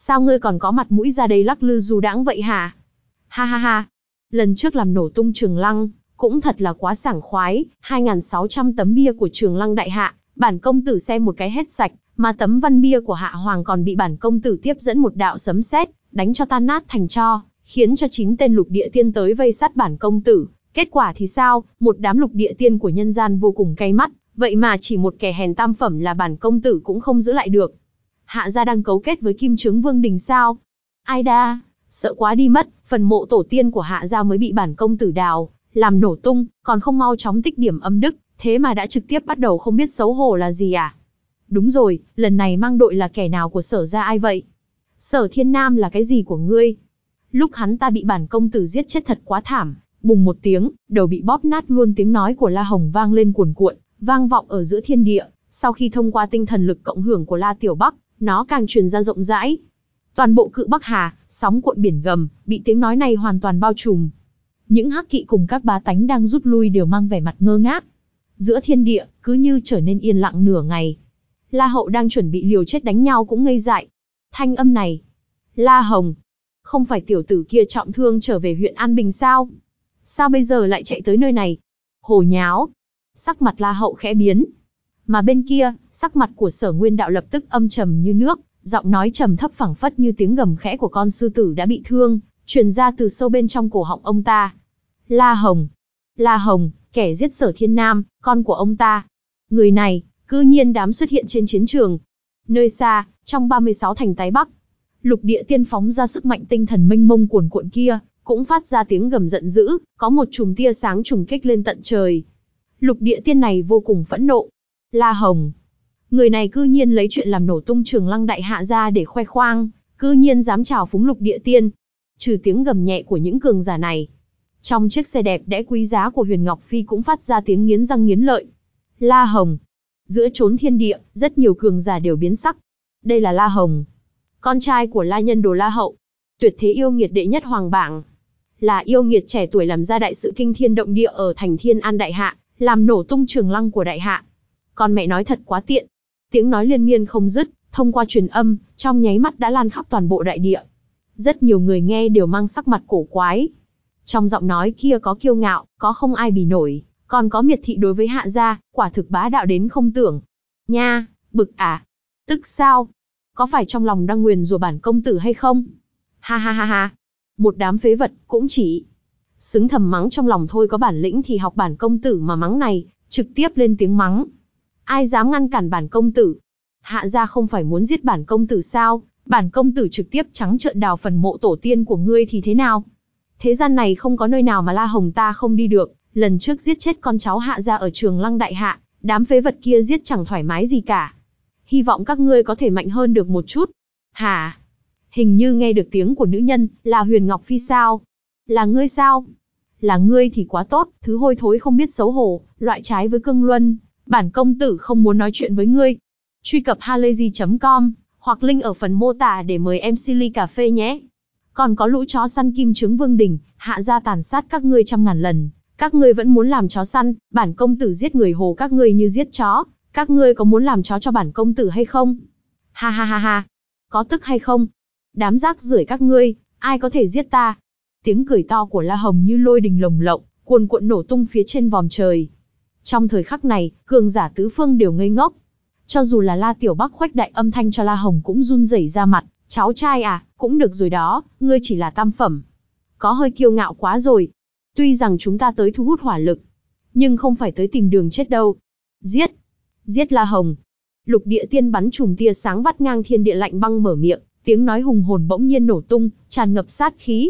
Sao ngươi còn có mặt mũi ra đây lắc lư du đãng vậy hả? Ha ha ha. Lần trước làm nổ tung Trường Lăng, cũng thật là quá sảng khoái, hai nghìn sáu trăm tấm bia của Trường Lăng đại hạ, bản công tử xem một cái hết sạch, mà tấm văn bia của hạ hoàng còn bị bản công tử tiếp dẫn một đạo sấm sét, đánh cho tan nát thành tro, khiến cho chín tên lục địa tiên tới vây sát bản công tử. Kết quả thì sao? Một đám lục địa tiên của nhân gian vô cùng cay mắt, vậy mà chỉ một kẻ hèn tam phẩm là bản công tử cũng không giữ lại được. Hạ gia đang cấu kết với Kim Chướng Vương Đình sao? Ai đa, sợ quá đi mất, phần mộ tổ tiên của hạ gia mới bị bản công tử đào, làm nổ tung, còn không mau chóng tích điểm âm đức, thế mà đã trực tiếp bắt đầu không biết xấu hổ là gì à? Đúng rồi, lần này mang đội là kẻ nào của Sở gia ai vậy? Sở Thiên Nam là cái gì của ngươi? Lúc hắn ta bị bản công tử giết chết thật quá thảm, bùng một tiếng, đầu bị bóp nát luôn, tiếng nói của La Hồng vang lên cuồn cuộn, vang vọng ở giữa thiên địa, sau khi thông qua tinh thần lực cộng hưởng của La Tiểu Bắc, nó càng truyền ra rộng rãi. Toàn bộ Cự Bắc Hà, sóng cuộn biển gầm, bị tiếng nói này hoàn toàn bao trùm. Những hắc kỵ cùng các bá tánh đang rút lui đều mang vẻ mặt ngơ ngác. Giữa thiên địa, cứ như trở nên yên lặng nửa ngày. La Hậu đang chuẩn bị liều chết đánh nhau cũng ngây dại. Thanh âm này. La Hồng. Không phải tiểu tử kia trọng thương trở về huyện An Bình sao? Sao bây giờ lại chạy tới nơi này? Hồ nháo. Sắc mặt La Hậu khẽ biến. Mà bên kia, sắc mặt của Sở Nguyên Đạo lập tức âm trầm như nước, giọng nói trầm thấp phảng phất như tiếng gầm khẽ của con sư tử đã bị thương, truyền ra từ sâu bên trong cổ họng ông ta. La Hồng. La Hồng, kẻ giết Sở Thiên Nam, con của ông ta. Người này, cư nhiên dám xuất hiện trên chiến trường. Nơi xa, trong ba mươi sáu thành Tái Bắc, lục địa tiên phóng ra sức mạnh tinh thần mênh mông cuồn cuộn kia, cũng phát ra tiếng gầm giận dữ, có một chùm tia sáng trùng kích lên tận trời. Lục địa tiên này vô cùng phẫn nộ. La Hồng. Người này cư nhiên lấy chuyện làm nổ tung Trường Lăng đại hạ ra để khoe khoang, cư nhiên dám trào phúng lục địa tiên. Trừ tiếng gầm nhẹ của những cường giả này, trong chiếc xe đẹp đẽ quý giá của Huyền Ngọc Phi cũng phát ra tiếng nghiến răng nghiến lợi. La Hồng. Giữa chốn thiên địa, rất nhiều cường giả đều biến sắc. Đây là La Hồng, con trai của La Nhân Đồ La Hậu, tuyệt thế yêu nghiệt đệ nhất hoàng bảng. Là yêu nghiệt trẻ tuổi làm ra đại sự kinh thiên động địa ở thành Thiên An đại hạ, làm nổ tung Trường Lăng của đại hạ. Con mẹ nói thật quá tiện. Tiếng nói liên miên không dứt, thông qua truyền âm, trong nháy mắt đã lan khắp toàn bộ đại địa. Rất nhiều người nghe đều mang sắc mặt cổ quái. Trong giọng nói kia có kiêu ngạo, có không ai bì nổi, còn có miệt thị đối với hạ gia, quả thực bá đạo đến không tưởng. Nha, bực à? Tức sao? Có phải trong lòng đang nguyền rủa bản công tử hay không? Ha ha ha ha. Một đám phế vật, cũng chỉ xứng thầm mắng trong lòng thôi, có bản lĩnh thì học bản công tử mà mắng này, trực tiếp lên tiếng mắng. Ai dám ngăn cản bản công tử? Hạ gia không phải muốn giết bản công tử sao? Bản công tử trực tiếp trắng trợn đào phần mộ tổ tiên của ngươi thì thế nào? Thế gian này không có nơi nào mà La Hồng ta không đi được, lần trước giết chết con cháu hạ gia ở Trường Lăng đại hạ, đám phế vật kia giết chẳng thoải mái gì cả. Hy vọng các ngươi có thể mạnh hơn được một chút. Hả? Hình như nghe được tiếng của nữ nhân, là Huyền Ngọc Phi sao? Là ngươi sao? Là ngươi thì quá tốt, thứ hôi thối không biết xấu hổ, loại trái với cương luân. Bản công tử không muốn nói chuyện với ngươi. Truy cập halayzi chấm com, hoặc link ở phần mô tả để mời em xê ly cà phê nhé. Còn có lũ chó săn Kim Chướng Vương Đình, hạ gia tàn sát các ngươi trăm ngàn lần. Các ngươi vẫn muốn làm chó săn, bản công tử giết người hồ các ngươi như giết chó. Các ngươi có muốn làm chó cho bản công tử hay không? Ha ha ha ha. Có tức hay không? Đám rác rưởi các ngươi, ai có thể giết ta? Tiếng cười to của La Hồng như lôi đình lồng lộng, cuồn cuộn nổ tung phía trên vòm trời. Trong thời khắc này, cường giả tứ phương đều ngây ngốc. Cho dù là La Tiểu Bắc khuếch đại âm thanh cho La Hồng cũng run rẩy ra mặt. Cháu trai à, cũng được rồi đó, ngươi chỉ là tam phẩm. Có hơi kiêu ngạo quá rồi. Tuy rằng chúng ta tới thu hút hỏa lực, nhưng không phải tới tìm đường chết đâu. Giết! Giết La Hồng! Lục địa tiên bắn chùm tia sáng vắt ngang thiên địa lạnh băng mở miệng, tiếng nói hùng hồn bỗng nhiên nổ tung, tràn ngập sát khí.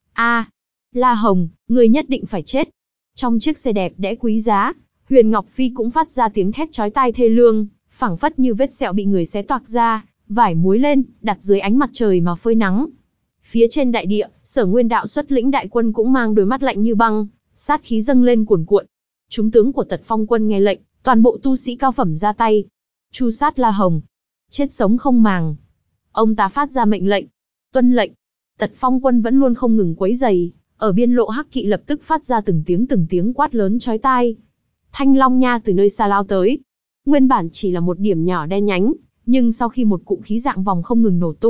A, La Hồng, ngươi nhất định phải chết! Trong chiếc xe đẹp đẽ quý giá, Huyền Ngọc Phi cũng phát ra tiếng thét chói tai thê lương, phảng phất như vết sẹo bị người xé toạc ra, vải muối lên, đặt dưới ánh mặt trời mà phơi nắng. Phía trên đại địa, Sở Nguyên Đạo xuất lĩnh đại quân cũng mang đôi mắt lạnh như băng, sát khí dâng lên cuồn cuộn. Chúng tướng của Tật Phong quân nghe lệnh, toàn bộ tu sĩ cao phẩm ra tay, tru sát La Hồng, chết sống không màng. Ông ta phát ra mệnh lệnh, tuân lệnh. Tật Phong quân vẫn luôn không ngừng quấy rầy, ở biên lộ hắc kỵ lập tức phát ra từng tiếng từng tiếng quát lớn chói tai. Thanh Long Nha từ nơi xa lao tới, nguyên bản chỉ là một điểm nhỏ đen nhánh, nhưng sau khi một cụm khí dạng vòng không ngừng nổ tung,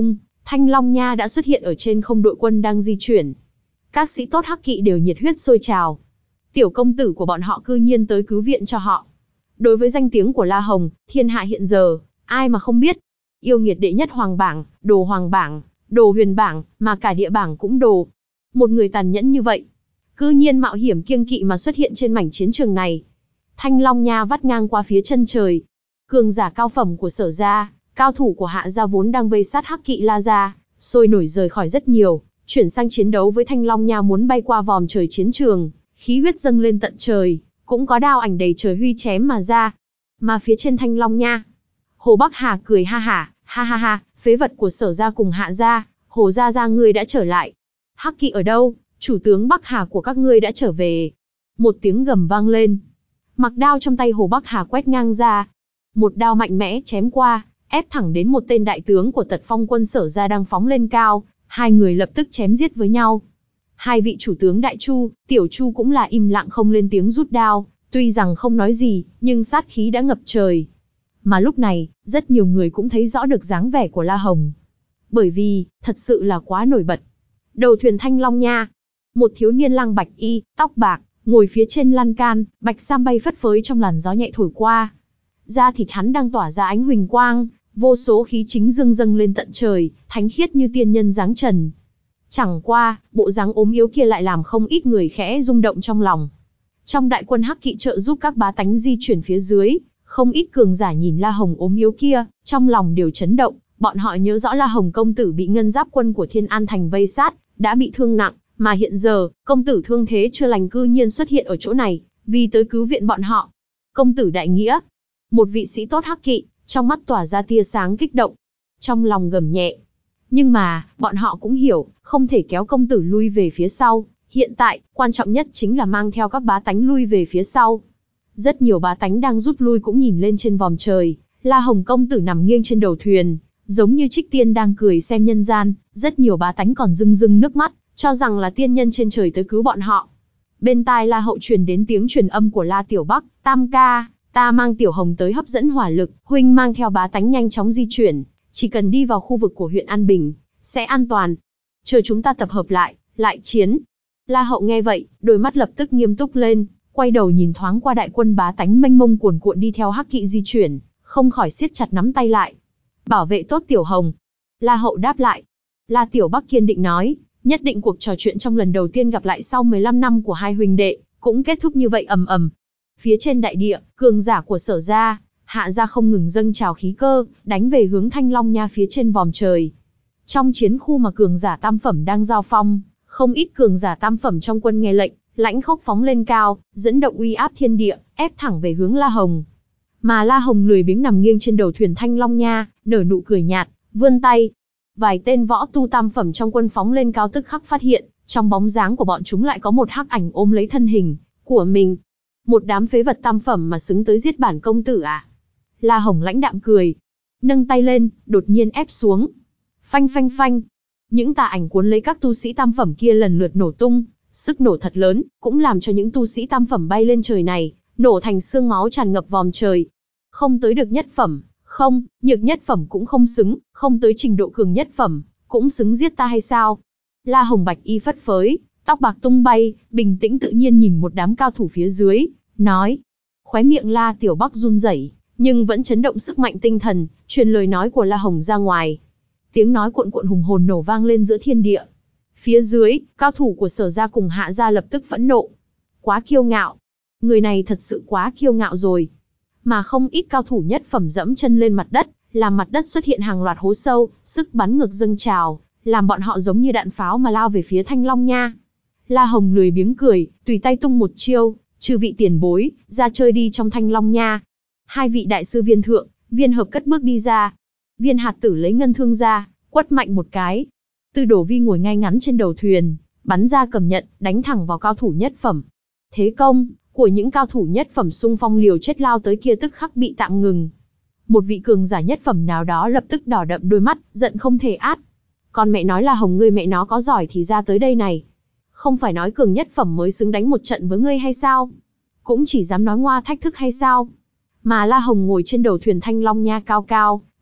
Thanh Long Nha đã xuất hiện ở trên không đội quân đang di chuyển. Các sĩ tốt Hắc Kỵ đều nhiệt huyết sôi trào. Tiểu công tử của bọn họ cư nhiên tới cứu viện cho họ. Đối với danh tiếng của La Hồng, thiên hạ hiện giờ, ai mà không biết. Yêu nghiệt đệ nhất hoàng bảng, đồ hoàng bảng, đồ huyền bảng, mà cả địa bảng cũng đồ. Một người tàn nhẫn như vậy, cư nhiên mạo hiểm kiêng kỵ mà xuất hiện trên mảnh chiến trường này. Thanh Long Nha vắt ngang qua phía chân trời. Cường giả cao phẩm của Sở gia, cao thủ của Hạ gia vốn đang vây sát Hắc Kỵ La gia, sôi nổi rời khỏi rất nhiều, chuyển sang chiến đấu với Thanh Long Nha muốn bay qua vòm trời chiến trường, khí huyết dâng lên tận trời, cũng có đao ảnh đầy trời huy chém mà ra. Mà phía trên Thanh Long Nha, Hồ Bắc Hà cười ha hả, ha ha ha, phế vật của Sở gia cùng Hạ gia, Hồ gia gia ngươi đã trở lại. Hắc Kỵ ở đâu? Chủ tướng Bắc Hà của các ngươi đã trở về. Một tiếng gầm vang lên. Mặc đao trong tay Hồ Bắc Hà quét ngang ra. Một đao mạnh mẽ chém qua, ép thẳng đến một tên đại tướng của Tật Phong quân Sở gia đang phóng lên cao. Hai người lập tức chém giết với nhau. Hai vị chủ tướng Đại Chu, Tiểu Chu cũng là im lặng không lên tiếng rút đao. Tuy rằng không nói gì, nhưng sát khí đã ngập trời. Mà lúc này, rất nhiều người cũng thấy rõ được dáng vẻ của La Hồng. Bởi vì, thật sự là quá nổi bật. Đầu thuyền Thanh Long Nha, một thiếu niên lang bạch y, tóc bạc, ngồi phía trên lan can, bạch sam bay phất phới trong làn gió nhẹ thổi qua. Da thịt hắn đang tỏa ra ánh huỳnh quang, vô số khí chính dâng dâng lên tận trời, thánh khiết như tiên nhân dáng trần. Chẳng qua, bộ dáng ốm yếu kia lại làm không ít người khẽ rung động trong lòng. Trong đại quân Hắc Kỵ trợ giúp các bá tánh di chuyển phía dưới, không ít cường giả nhìn La Hồng ốm yếu kia, trong lòng đều chấn động. Bọn họ nhớ rõ La Hồng công tử bị ngân giáp quân của Thiên An Thành vây sát, đã bị thương nặng, mà hiện giờ, công tử thương thế chưa lành cư nhiên xuất hiện ở chỗ này, vì tới cứu viện bọn họ. Công tử đại nghĩa. Một vị sĩ tốt Hắc Kỵ, trong mắt tỏa ra tia sáng kích động. Trong lòng gầm nhẹ. Nhưng mà, bọn họ cũng hiểu, không thể kéo công tử lui về phía sau. Hiện tại, quan trọng nhất chính là mang theo các bá tánh lui về phía sau. Rất nhiều bá tánh đang rút lui cũng nhìn lên trên vòm trời. La Hồng công tử nằm nghiêng trên đầu thuyền, giống như trích tiên đang cười xem nhân gian. Rất nhiều bá tánh còn rưng rưng nước mắt, cho rằng là tiên nhân trên trời tới cứu bọn họ. Bên tai La Hậu truyền đến tiếng truyền âm của La Tiểu Bắc, Tam ca, ta mang Tiểu Hồng tới hấp dẫn hỏa lực, huynh mang theo bá tánh nhanh chóng di chuyển, chỉ cần đi vào khu vực của huyện An Bình, sẽ an toàn. Chờ chúng ta tập hợp lại, lại chiến. La Hậu nghe vậy, đôi mắt lập tức nghiêm túc lên, quay đầu nhìn thoáng qua đại quân bá tánh mênh mông cuồn cuộn đi theo Hắc Kỵ di chuyển, không khỏi siết chặt nắm tay lại. Bảo vệ tốt Tiểu Hồng. La Hậu đáp lại. La Tiểu Bắc kiên định nói, nhất định cuộc trò chuyện trong lần đầu tiên gặp lại sau mười lăm năm của hai huynh đệ, cũng kết thúc như vậy ầm ầm. Phía trên đại địa, cường giả của Sở gia, Hạ gia không ngừng dâng trào khí cơ, đánh về hướng Thanh Long Nha phía trên vòm trời. Trong chiến khu mà cường giả tam phẩm đang giao phong, không ít cường giả tam phẩm trong quân nghe lệnh, lãnh khốc phóng lên cao, dẫn động uy áp thiên địa, ép thẳng về hướng La Hồng. Mà La Hồng lười biếng nằm nghiêng trên đầu thuyền Thanh Long Nha, nở nụ cười nhạt, vươn tay. Vài tên võ tu tam phẩm trong quân phóng lên cao tức khắc phát hiện, trong bóng dáng của bọn chúng lại có một hắc ảnh ôm lấy thân hình của mình. Một đám phế vật tam phẩm mà xứng tới giết bản công tử à? La Hồng lãnh đạm cười, nâng tay lên, đột nhiên ép xuống. Phanh phanh phanh. Những tà ảnh cuốn lấy các tu sĩ tam phẩm kia lần lượt nổ tung, sức nổ thật lớn, cũng làm cho những tu sĩ tam phẩm bay lên trời này, nổ thành xương máu tràn ngập vòm trời. Không tới được nhất phẩm, không, nhược nhất phẩm cũng không xứng, không tới trình độ cường nhất phẩm, cũng xứng giết ta hay sao? La Hồng bạch y phất phới, tóc bạc tung bay, bình tĩnh tự nhiên nhìn một đám cao thủ phía dưới, nói. Khóe miệng La Tiểu Bắc run rẩy, nhưng vẫn chấn động sức mạnh tinh thần, truyền lời nói của La Hồng ra ngoài. Tiếng nói cuộn cuộn hùng hồn nổ vang lên giữa thiên địa. Phía dưới, cao thủ của Sở gia cùng Hạ gia lập tức phẫn nộ. Quá kiêu ngạo. Người này thật sự quá kiêu ngạo rồi. Mà không ít cao thủ nhất phẩm dẫm chân lên mặt đất, làm mặt đất xuất hiện hàng loạt hố sâu, sức bắn ngược dâng trào, làm bọn họ giống như đạn pháo mà lao về phía Thanh Long Nha. La Hồng lười biếng cười, tùy tay tung một chiêu, chư vị tiền bối, ra chơi đi trong Thanh Long Nha. Hai vị đại sư Viên Thượng, Viên Hợp cất bước đi ra. Viên Hạt Tử lấy ngân thương ra, quất mạnh một cái. Tư Đồ Vi ngồi ngay ngắn trên đầu thuyền, bắn ra cầm nhận, đánh thẳng vào cao thủ nhất phẩm. Thế công của những cao thủ nhất phẩm xung phong liều chết lao tới kia tức khắc bị tạm ngừng. Một vị cường giả nhất phẩm nào đó lập tức đỏ đậm đôi mắt, giận không thể át. Còn mẹ nói là Hồng ngươi mẹ nó có giỏi thì ra tới đây này. Không phải nói cường nhất phẩm mới xứng đánh một trận với ngươi hay sao? Cũng chỉ dám nói ngoa thách thức hay sao? Mà La Hồng ngồi trên đầu thuyền Thanh Long Nha cao cao,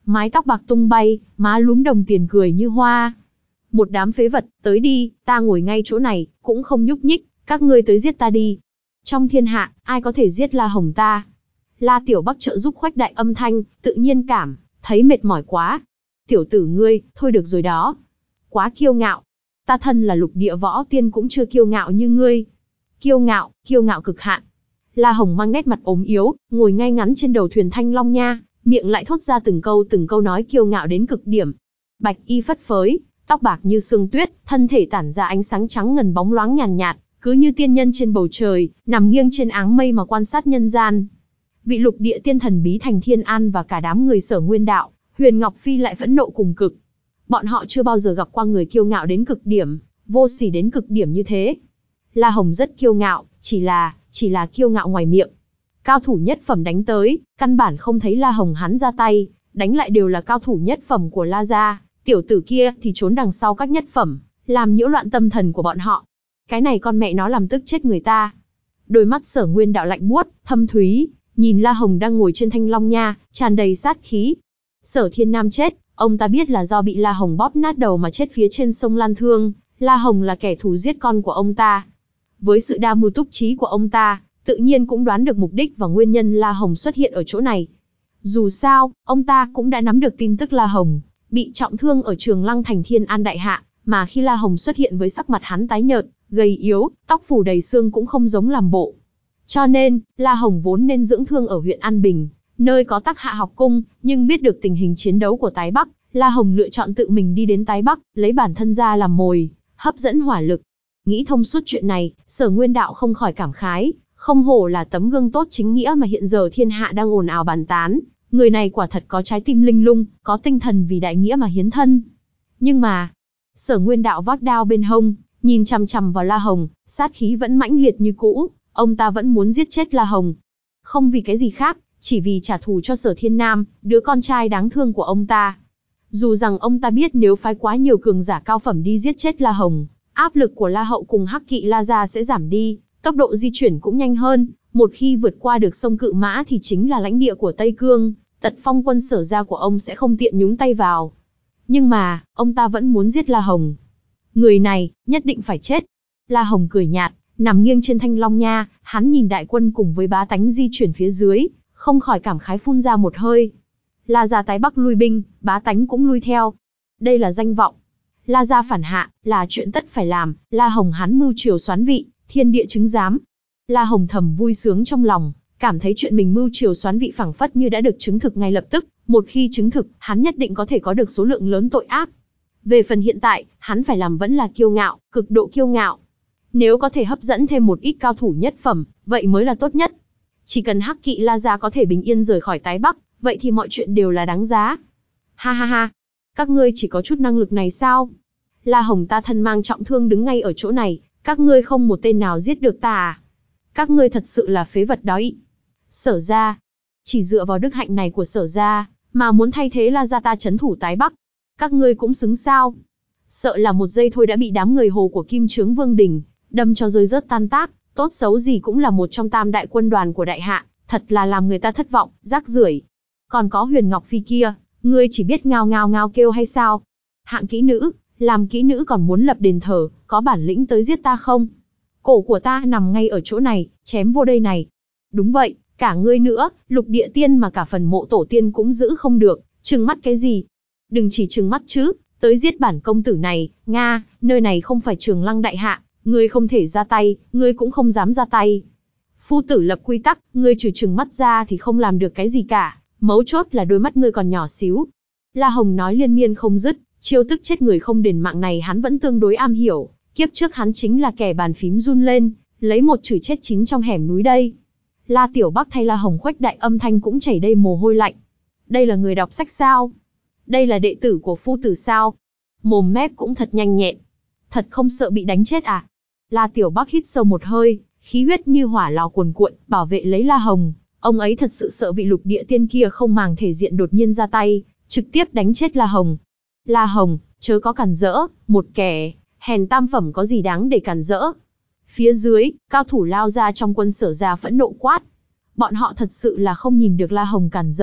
mái tóc bạc tung bay, má lúm đồng tiền cười như hoa. Một đám phế vật, tới đi, ta ngồi ngay chỗ này, cũng không nhúc nhích, các ngươi tới giết ta đi. Trong thiên hạ, ai có thể giết La Hồng ta? La Tiểu Bắc trợ giúp khuếch đại âm thanh, tự nhiên cảm thấy mệt mỏi quá. Tiểu tử ngươi, thôi được rồi đó. Quá kiêu ngạo. Ta thân là lục địa võ tiên cũng chưa kiêu ngạo như ngươi. Kiêu ngạo, kiêu ngạo cực hạn. La Hồng mang nét mặt ốm yếu, ngồi ngay ngắn trên đầu thuyền Thanh Long Nha, miệng lại thốt ra từng câu từng câu nói kiêu ngạo đến cực điểm. Bạch y phất phới, tóc bạc như sương tuyết, thân thể tản ra ánh sáng trắng ngần bóng loáng nhàn nhạt, nhạt, cứ như tiên nhân trên bầu trời, nằm nghiêng trên áng mây mà quan sát nhân gian. Vị lục địa tiên thần bí Thành Thiên An và cả đám người Sở Nguyên Đạo, Huyền Ngọc Phi lại phẫn nộ cùng cực. Bọn họ chưa bao giờ gặp qua người kiêu ngạo đến cực điểm, vô sỉ đến cực điểm như thế. La Hồng rất kiêu ngạo, chỉ là, chỉ là kiêu ngạo ngoài miệng. Cao thủ nhất phẩm đánh tới, căn bản không thấy La Hồng hắn ra tay, đánh lại đều là cao thủ nhất phẩm của La gia, tiểu tử kia thì trốn đằng sau các nhất phẩm, làm nhiễu loạn tâm thần của bọn họ. Cái này con mẹ nó làm tức chết người ta. Đôi mắt Sở Nguyên Đạo lạnh buốt, thâm thúy, nhìn La Hồng đang ngồi trên Thanh Long Nha, tràn đầy sát khí. Sở Thiên Nam chết, ông ta biết là do bị La Hồng bóp nát đầu mà chết phía trên sông Lan Thương, La Hồng là kẻ thù giết con của ông ta. Với sự đa mưu túc trí của ông ta, tự nhiên cũng đoán được mục đích và nguyên nhân La Hồng xuất hiện ở chỗ này. Dù sao, ông ta cũng đã nắm được tin tức La Hồng bị trọng thương ở Trường Lăng Thành Thiên An đại hạ, mà khi La Hồng xuất hiện với sắc mặt hắn tái nhợt, gầy yếu, tóc phủ đầy xương cũng không giống làm bộ. Cho nên, La Hồng vốn nên dưỡng thương ở huyện An Bình, nơi có Tắc Hạ học cung, nhưng biết được tình hình chiến đấu của Tái Bắc, La Hồng lựa chọn tự mình đi đến Tái Bắc, lấy bản thân ra làm mồi, hấp dẫn hỏa lực. Nghĩ thông suốt chuyện này, Sở Nguyên Đạo không khỏi cảm khái, không hổ là tấm gương tốt chính nghĩa mà hiện giờ thiên hạ đang ồn ào bàn tán, người này quả thật có trái tim linh lung, có tinh thần vì đại nghĩa mà hiến thân. Nhưng mà, Sở Nguyên Đạo vác đao bên hông, nhìn chằm chằm vào La Hồng, sát khí vẫn mãnh liệt như cũ, ông ta vẫn muốn giết chết La Hồng. Không vì cái gì khác, chỉ vì trả thù cho Sở Thiên Nam, đứa con trai đáng thương của ông ta. Dù rằng ông ta biết nếu phái quá nhiều cường giả cao phẩm đi giết chết La Hồng, áp lực của La Hậu cùng Hắc Kỵ La gia sẽ giảm đi, tốc độ di chuyển cũng nhanh hơn, một khi vượt qua được sông Cự Mã thì chính là lãnh địa của Tây Cương, Tật Phong quân Sở gia của ông sẽ không tiện nhúng tay vào. Nhưng mà, ông ta vẫn muốn giết La Hồng. Người này, nhất định phải chết. La Hồng cười nhạt, nằm nghiêng trên Thanh Long Nha, hắn nhìn đại quân cùng với bá tánh di chuyển phía dưới, không khỏi cảm khái phun ra một hơi. La gia Tái Bắc lui binh, bá tánh cũng lui theo. Đây là danh vọng. La gia phản hạ, là chuyện tất phải làm, La Hồng hắn mưu triều soán vị, thiên địa chứng giám. La Hồng thầm vui sướng trong lòng, cảm thấy chuyện mình mưu triều soán vị phảng phất như đã được chứng thực ngay lập tức, một khi chứng thực, hắn nhất định có thể có được số lượng lớn tội ác. Về phần hiện tại, hắn phải làm vẫn là kiêu ngạo, cực độ kiêu ngạo. Nếu có thể hấp dẫn thêm một ít cao thủ nhất phẩm, vậy mới là tốt nhất. Chỉ cần Hắc Kỵ La gia có thể bình yên rời khỏi Tái Bắc, vậy thì mọi chuyện đều là đáng giá. Ha ha ha, các ngươi chỉ có chút năng lực này sao? La Hồng ta thân mang trọng thương đứng ngay ở chỗ này, các ngươi không một tên nào giết được ta à? Các ngươi thật sự là phế vật đó ý. Sở gia, chỉ dựa vào đức hạnh này của Sở gia, mà muốn thay thế La gia ta trấn thủ Tái Bắc. Các ngươi cũng xứng sao? Sợ là một giây thôi đã bị đám người hồ của Kim Chướng Vương Đình đâm cho rơi rớt tan tác, tốt xấu gì cũng là một trong tam đại quân đoàn của đại hạ, thật là làm người ta thất vọng, rác rưởi. Còn có Huyền Ngọc Phi kia, ngươi chỉ biết ngao ngao ngao kêu hay sao? Hạng kỹ nữ, làm kỹ nữ còn muốn lập đền thờ, có bản lĩnh tới giết ta không? Cổ của ta nằm ngay ở chỗ này, chém vô đây này. Đúng vậy, cả ngươi nữa, lục địa tiên mà cả phần mộ tổ tiên cũng giữ không được, trừng mắt cái gì? Đừng chỉ trừng mắt chứ, tới giết bản công tử này, Nga, nơi này không phải Trường Lăng đại hạ, ngươi không thể ra tay, ngươi cũng không dám ra tay. Phu tử lập quy tắc, ngươi trừ trừng mắt ra thì không làm được cái gì cả, mấu chốt là đôi mắt ngươi còn nhỏ xíu. La Hồng nói liên miên không dứt, chiêu tức chết người không đền mạng này hắn vẫn tương đối am hiểu, kiếp trước hắn chính là kẻ bàn phím run lên, lấy một chửi chết chín trong hẻm núi đây. La Tiểu Bắc thay La Hồng khuếch đại âm thanh cũng chảy đầy mồ hôi lạnh. Đây là người đọc sách sao? Đây là đệ tử của phu tử sao? Mồm mép cũng thật nhanh nhẹn. Thật không sợ bị đánh chết à? La Tiểu Bắc hít sâu một hơi, khí huyết như hỏa lò cuồn cuộn, bảo vệ lấy La Hồng. Ông ấy thật sự sợ vị lục địa tiên kia không màng thể diện đột nhiên ra tay, trực tiếp đánh chết La Hồng. La Hồng, chớ có cản rỡ, một kẻ hèn tam phẩm có gì đáng để cản rỡ. Phía dưới, cao thủ lao ra trong quân Sở gia phẫn nộ quát. Bọn họ thật sự là không nhìn được La Hồng cản rỡ,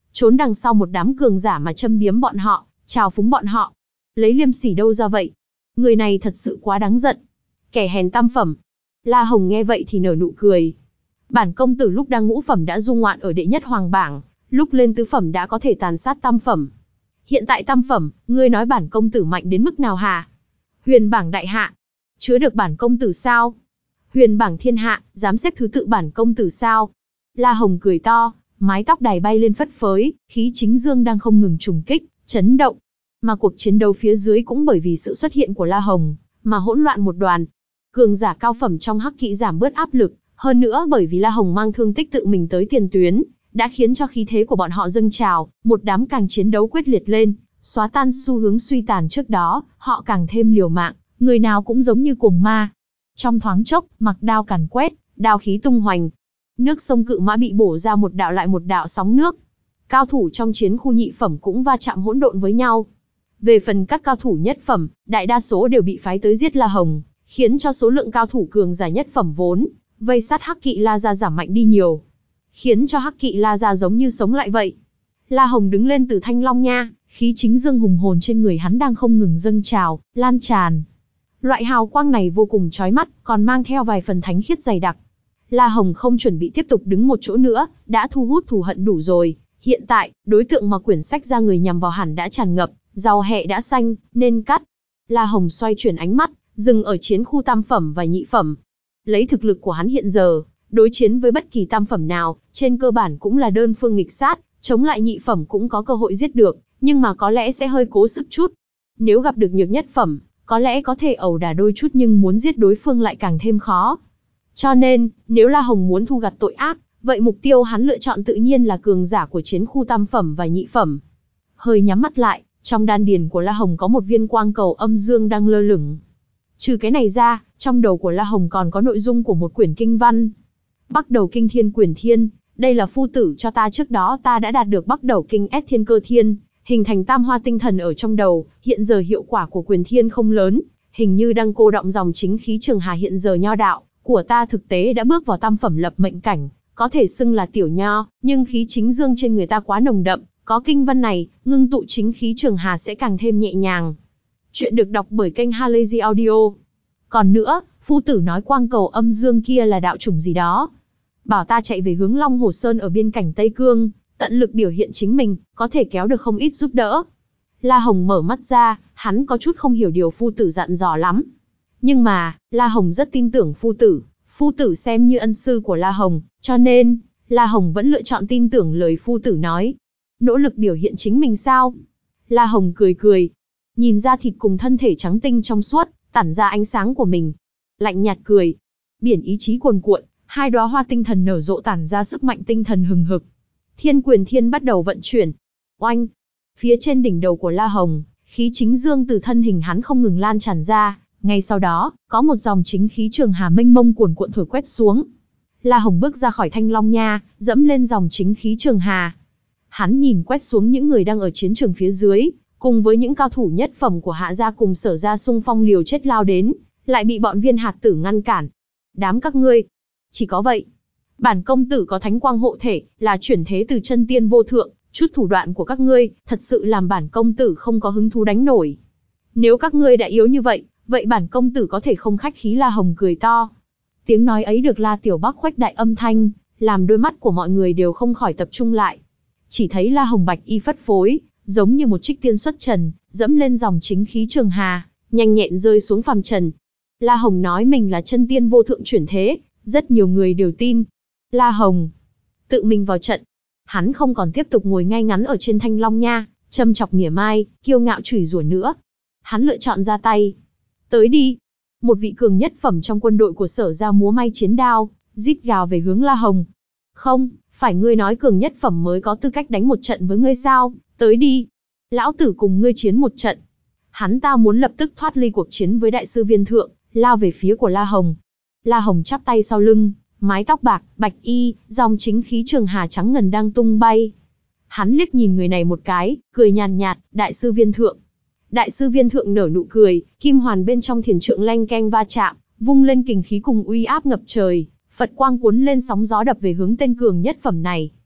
trốn đằng sau một đám cường giả mà châm biếm bọn họ, trào phúng bọn họ. Lấy liêm sỉ đâu ra vậy? Người này thật sự quá đáng giận. Kẻ hèn tam phẩm. La Hồng nghe vậy thì nở nụ cười. Bản công tử lúc đang ngũ phẩm đã du ngoạn ở đệ nhất hoàng bảng, lúc lên tứ phẩm đã có thể tàn sát tam phẩm. Hiện tại tam phẩm, ngươi nói bản công tử mạnh đến mức nào hả? Huyền bảng đại hạ, chứa được bản công tử sao? Huyền bảng thiên hạ, dám xếp thứ tự bản công tử sao? La Hồng cười to, mái tóc đài bay lên phất phới, khí chính dương đang không ngừng trùng kích, chấn động. Mà cuộc chiến đấu phía dưới cũng bởi vì sự xuất hiện của La Hồng, mà hỗn loạn một đoàn. Cường giả cao phẩm trong hắc kỵ giảm bớt áp lực, hơn nữa bởi vì La Hồng mang thương tích tự mình tới tiền tuyến, đã khiến cho khí thế của bọn họ dâng trào, một đám càng chiến đấu quyết liệt lên, xóa tan xu hướng suy tàn trước đó, họ càng thêm liều mạng, người nào cũng giống như cuồng ma. Trong thoáng chốc, mặc đao càn quét, đao khí tung hoành. Nước sông Cự Mã bị bổ ra một đạo lại một đạo sóng nước. Cao thủ trong chiến khu nhị phẩm cũng va chạm hỗn độn với nhau. Về phần các cao thủ nhất phẩm, đại đa số đều bị phái tới giết La Hồng, khiến cho số lượng cao thủ cường giả nhất phẩm vốn vây sát hắc kỵ La gia giảm mạnh đi nhiều, khiến cho hắc kỵ La gia giống như sống lại vậy. La Hồng đứng lên từ Thanh Long Nha, khí chính dương hùng hồn trên người hắn đang không ngừng dâng trào, lan tràn. Loại hào quang này vô cùng chói mắt, còn mang theo vài phần thánh khiết dày đặc. La Hồng không chuẩn bị tiếp tục đứng một chỗ nữa, đã thu hút thù hận đủ rồi. Hiện tại, đối tượng mà quyển sách ra người nhằm vào hẳn đã tràn ngập, rau hẹ đã xanh, nên cắt. La Hồng xoay chuyển ánh mắt, dừng ở chiến khu tam phẩm và nhị phẩm. Lấy thực lực của hắn hiện giờ, đối chiến với bất kỳ tam phẩm nào, trên cơ bản cũng là đơn phương nghịch sát, chống lại nhị phẩm cũng có cơ hội giết được, nhưng mà có lẽ sẽ hơi cố sức chút. Nếu gặp được nhược nhất phẩm, có lẽ có thể ẩu đả đôi chút nhưng muốn giết đối phương lại càng thêm khó. Cho nên, nếu La Hồng muốn thu gặt tội ác, vậy mục tiêu hắn lựa chọn tự nhiên là cường giả của chiến khu tam phẩm và nhị phẩm. Hơi nhắm mắt lại, trong đan điền của La Hồng có một viên quang cầu âm dương đang lơ lửng. Trừ cái này ra, trong đầu của La Hồng còn có nội dung của một quyển kinh văn. Bắc Đầu Kinh Thiên Quyển Thiên, đây là phu tử cho ta trước đó ta đã đạt được Bắc Đầu Kinh S Thiên Cơ Thiên, hình thành tam hoa tinh thần ở trong đầu, hiện giờ hiệu quả của Quyền Thiên không lớn, hình như đang cô động dòng chính khí Trường Hà hiện giờ nho đạo của ta thực tế đã bước vào tam phẩm lập mệnh cảnh, có thể xưng là tiểu nho, nhưng khí chính dương trên người ta quá nồng đậm, có kinh văn này, ngưng tụ chính khí Trường Hà sẽ càng thêm nhẹ nhàng. Chuyện được đọc bởi kênh Halazy Audio. Còn nữa, phu tử nói quang cầu âm dương kia là đạo chủng gì đó. Bảo ta chạy về hướng Long Hồ Sơn ở biên cảnh Tây Cương, tận lực biểu hiện chính mình, có thể kéo được không ít giúp đỡ. La Hồng mở mắt ra, hắn có chút không hiểu điều phu tử dặn dò lắm. Nhưng mà, La Hồng rất tin tưởng phu tử, phu tử xem như ân sư của La Hồng, cho nên, La Hồng vẫn lựa chọn tin tưởng lời phu tử nói. Nỗ lực biểu hiện chính mình sao? La Hồng cười cười, nhìn ra thịt cùng thân thể trắng tinh trong suốt, tản ra ánh sáng của mình. Lạnh nhạt cười, biển ý chí cuồn cuộn, hai đóa hoa tinh thần nở rộ tản ra sức mạnh tinh thần hừng hực. Thiên Quyền Thiên bắt đầu vận chuyển. Oanh! Phía trên đỉnh đầu của La Hồng, khí chính dương từ thân hình hắn không ngừng lan tràn ra, ngay sau đó, có một dòng chính khí Trường Hà mênh mông cuồn cuộn thổi quét xuống. La Hồng bước ra khỏi Thanh Long Nha, dẫm lên dòng chính khí Trường Hà. Hắn nhìn quét xuống những người đang ở chiến trường phía dưới, cùng với những cao thủ nhất phẩm của Hạ gia cùng Sở gia xung phong liều chết lao đến, lại bị bọn Viên Hạc Tử ngăn cản. Đám các ngươi, chỉ có vậy. Bản công tử có thánh quang hộ thể, là chuyển thế từ chân tiên vô thượng, chút thủ đoạn của các ngươi, thật sự làm bản công tử không có hứng thú đánh nổi. Nếu các ngươi đã yếu như vậy, vậy bản công tử có thể không khách khí. La Hồng cười to. Tiếng nói ấy được La Tiểu Bắc khuếch đại âm thanh, làm đôi mắt của mọi người đều không khỏi tập trung lại. Chỉ thấy La Hồng bạch y phất phối, giống như một trích tiên xuất trần, dẫm lên dòng chính khí Trường Hà, nhanh nhẹn rơi xuống phàm trần. La Hồng nói mình là chân tiên vô thượng chuyển thế, rất nhiều người đều tin. La Hồng tự mình vào trận. Hắn không còn tiếp tục ngồi ngay ngắn ở trên Thanh Long Nha, châm chọc mỉa mai, kiêu ngạo chửi rủa nữa. Hắn lựa chọn ra tay. Tới đi. Một vị cường nhất phẩm trong quân đội của Sở gia múa may chiến đao, rít gào về hướng La Hồng. Không, phải ngươi nói cường nhất phẩm mới có tư cách đánh một trận với ngươi sao? Tới đi. Lão tử cùng ngươi chiến một trận. Hắn ta muốn lập tức thoát ly cuộc chiến với đại sư Viên Thượng, lao về phía của La Hồng. La Hồng chắp tay sau lưng, mái tóc bạc, bạch y, dòng chính khí Trường Hà trắng ngần đang tung bay. Hắn liếc nhìn người này một cái, cười nhàn nhạt, đại sư Viên Thượng. Đại sư Viên Thượng nở nụ cười, kim hoàn bên trong thiền trượng leng keng va chạm, vung lên kình khí cùng uy áp ngập trời, Phật quang cuốn lên sóng gió đập về hướng tên cường nhất phẩm này.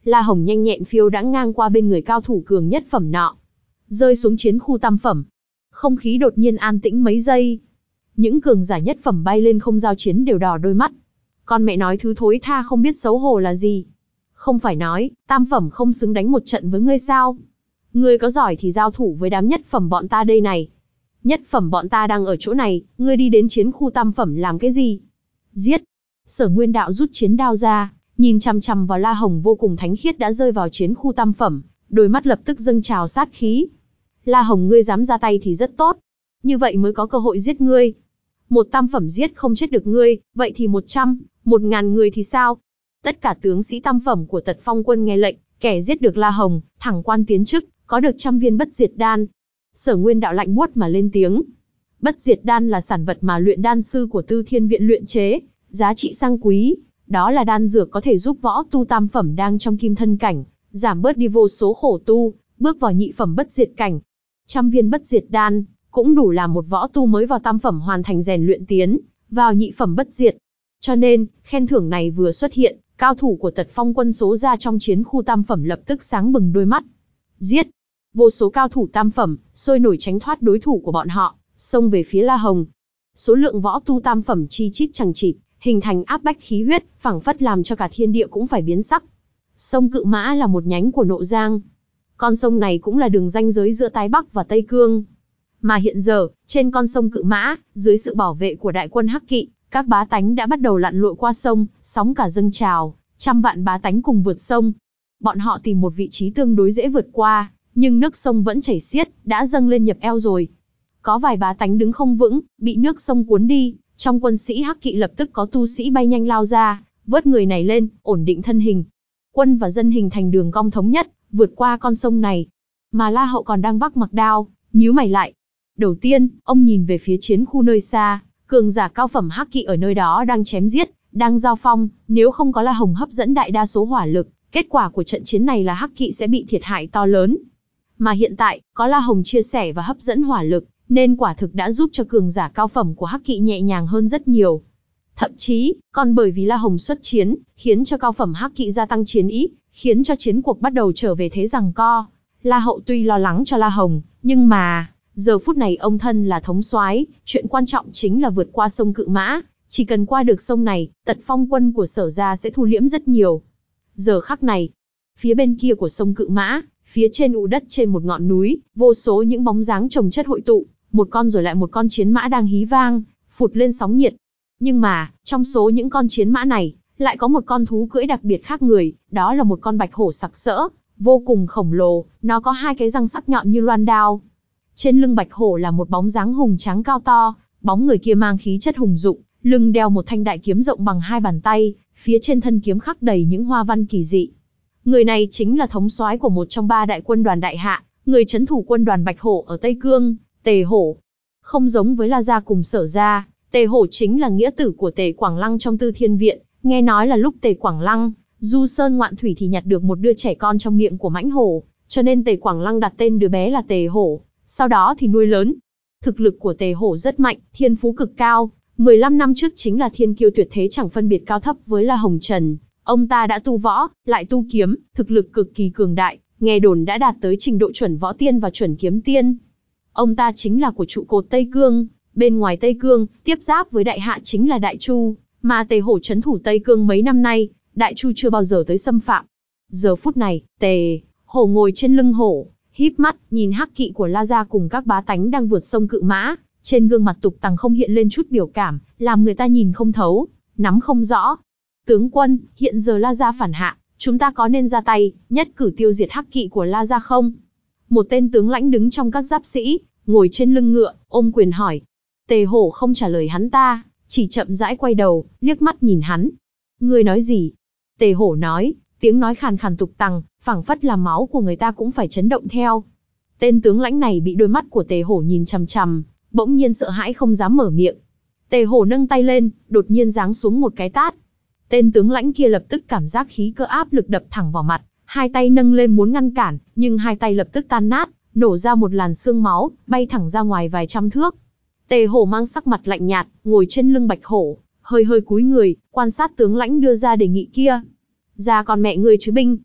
La Hồng nhanh nhẹn phiêu đã ngang qua bên người cao thủ cường nhất phẩm nọ, rơi xuống chiến khu tam phẩm. Không khí đột nhiên an tĩnh mấy giây. Những cường giả nhất phẩm bay lên không giao chiến đều đỏ đôi mắt. Con mẹ nói thứ thối tha không biết xấu hổ là gì. Không phải nói, tam phẩm không xứng đánh một trận với ngươi sao? Ngươi có giỏi thì giao thủ với đám nhất phẩm bọn ta đây này. Nhất phẩm bọn ta đang ở chỗ này, ngươi đi đến chiến khu tam phẩm làm cái gì? Giết! Sở Nguyên Đạo rút chiến đao ra, nhìn chằm chằm vào La Hồng vô cùng thánh khiết đã rơi vào chiến khu tam phẩm, đôi mắt lập tức dâng trào sát khí. La Hồng, ngươi dám ra tay thì rất tốt. Như vậy mới có cơ hội giết ngươi. Một tam phẩm giết không chết được ngươi, vậy thì một trăm, một ngàn người thì sao? Tất cả tướng sĩ tam phẩm của Tật Phong quân nghe lệnh, kẻ giết được La Hồng, thẳng quan tiến chức, có được trăm viên bất diệt đan. Sở Nguyên Đạo lạnh buốt mà lên tiếng. Bất diệt đan là sản vật mà luyện đan sư của Tư Thiên Viện luyện chế, giá trị sang quý. Đó là đan dược có thể giúp võ tu tam phẩm đang trong kim thân cảnh, giảm bớt đi vô số khổ tu, bước vào nhị phẩm bất diệt cảnh. Trăm viên bất diệt đan, cũng đủ làm một võ tu mới vào tam phẩm hoàn thành rèn luyện tiến, vào nhị phẩm bất diệt. Cho nên, khen thưởng này vừa xuất hiện, cao thủ của Tật Phong quân số ra trong chiến khu tam phẩm lập tức sáng bừng đôi mắt. Giết! Vô số cao thủ tam phẩm, sôi nổi tránh thoát đối thủ của bọn họ, xông về phía La Hồng. Số lượng võ tu tam phẩm chi chít chằng chịt, hình thành áp bách khí huyết, phảng phất làm cho cả thiên địa cũng phải biến sắc. Sông Cự Mã là một nhánh của Nộ Giang. Con sông này cũng là đường ranh giới giữa Tái Bắc và Tây Cương. Mà hiện giờ, trên con sông Cự Mã, dưới sự bảo vệ của đại quân Hắc Kỵ, các bá tánh đã bắt đầu lặn lội qua sông, sóng cả dâng trào, trăm vạn bá tánh cùng vượt sông. Bọn họ tìm một vị trí tương đối dễ vượt qua, nhưng nước sông vẫn chảy xiết, đã dâng lên nhập eo rồi. Có vài bá tánh đứng không vững, bị nước sông cuốn đi, trong quân sĩ Hắc Kỵ lập tức có tu sĩ bay nhanh lao ra, vớt người này lên, ổn định thân hình. Quân và dân hình thành đường cong thống nhất, vượt qua con sông này. Mà La Hậu còn đang vác mặc đao, nhíu mày lại. Đầu tiên, ông nhìn về phía chiến khu nơi xa, cường giả cao phẩm Hắc Kỵ ở nơi đó đang chém giết, đang giao phong, nếu không có La Hồng hấp dẫn đại đa số hỏa lực, kết quả của trận chiến này là Hắc Kỵ sẽ bị thiệt hại to lớn. Mà hiện tại, có La Hồng chia sẻ và hấp dẫn hỏa lực, nên quả thực đã giúp cho cường giả cao phẩm của Hắc Kỵ nhẹ nhàng hơn rất nhiều. Thậm chí, còn bởi vì La Hồng xuất chiến, khiến cho cao phẩm Hắc Kỵ gia tăng chiến ý, khiến cho chiến cuộc bắt đầu trở về thế giằng co. La Hậu tuy lo lắng cho La Hồng, nhưng mà, giờ phút này ông thân là thống soái, chuyện quan trọng chính là vượt qua sông Cự Mã, chỉ cần qua được sông này, Tật Phong quân của Sở gia sẽ thu liễm rất nhiều. Giờ khắc này, phía bên kia của sông Cự Mã, phía trên ụ đất trên một ngọn núi, vô số những bóng dáng chồng chất hội tụ, một con rồi lại một con chiến mã đang hí vang, phụt lên sóng nhiệt. Nhưng mà, trong số những con chiến mã này, lại có một con thú cưỡi đặc biệt khác người, đó là một con bạch hổ sặc sỡ, vô cùng khổng lồ, nó có hai cái răng sắc nhọn như loan đao. Trên lưng bạch hổ là một bóng dáng hùng tráng cao to, bóng người kia mang khí chất hùng dũng, lưng đeo một thanh đại kiếm rộng bằng hai bàn tay, phía trên thân kiếm khắc đầy những hoa văn kỳ dị. Người này chính là thống soái của một trong ba đại quân đoàn đại hạ, người trấn thủ quân đoàn Bạch Hổ ở Tây Cương, Tề Hổ. Không giống với La gia cùng Sở gia, Tề Hổ chính là nghĩa tử của Tề Quảng Lăng trong Tư Thiên Viện. Nghe nói là lúc Tề Quảng Lăng du sơn ngoạn thủy thì nhặt được một đứa trẻ con trong miệng của mãnh hổ, cho nên Tề Quảng Lăng đặt tên đứa bé là Tề Hổ, sau đó thì nuôi lớn. Thực lực của Tề Hổ rất mạnh, thiên phú cực cao, mười lăm năm trước chính là thiên kiêu tuyệt thế chẳng phân biệt cao thấp với La Hồng Trần. Ông ta đã tu võ, lại tu kiếm, thực lực cực kỳ cường đại, nghe đồn đã đạt tới trình độ chuẩn võ tiên và chuẩn kiếm tiên. Ông ta chính là của trụ cột Tây Cương, bên ngoài Tây Cương, tiếp giáp với Đại Hạ chính là Đại Chu, mà Tề Hổ trấn thủ Tây Cương mấy năm nay, Đại Chu chưa bao giờ tới xâm phạm. Giờ phút này, Tề Hổ ngồi trên lưng hổ, híp mắt, nhìn Hắc Kỵ của La gia cùng các bá tánh đang vượt sông Cự Mã, trên gương mặt tục tằng không hiện lên chút biểu cảm, làm người ta nhìn không thấu, nắm không rõ. Tướng quân, hiện giờ La gia phản hạ, chúng ta có nên ra tay, nhất cử tiêu diệt Hắc Kỵ của La gia không? Một tên tướng lãnh đứng trong các giáp sĩ, ngồi trên lưng ngựa, ôm quyền hỏi. Tề Hổ không trả lời hắn ta, chỉ chậm rãi quay đầu, liếc mắt nhìn hắn. Ngươi nói gì? Tề Hổ nói, tiếng nói khàn khàn tục tằng, phảng phất là máu của người ta cũng phải chấn động theo. Tên tướng lãnh này bị đôi mắt của Tề Hổ nhìn chằm chằm, bỗng nhiên sợ hãi không dám mở miệng. Tề Hổ nâng tay lên, đột nhiên giáng xuống một cái tát. Tên tướng lãnh kia lập tức cảm giác khí cơ áp lực đập thẳng vào mặt, hai tay nâng lên muốn ngăn cản, nhưng hai tay lập tức tan nát, nổ ra một làn xương máu, bay thẳng ra ngoài vài trăm thước. Tề Hổ mang sắc mặt lạnh nhạt, ngồi trên lưng Bạch Hổ, hơi hơi cúi người, quan sát tướng lãnh đưa ra đề nghị kia. Ra còn mẹ ngươi chứ binh.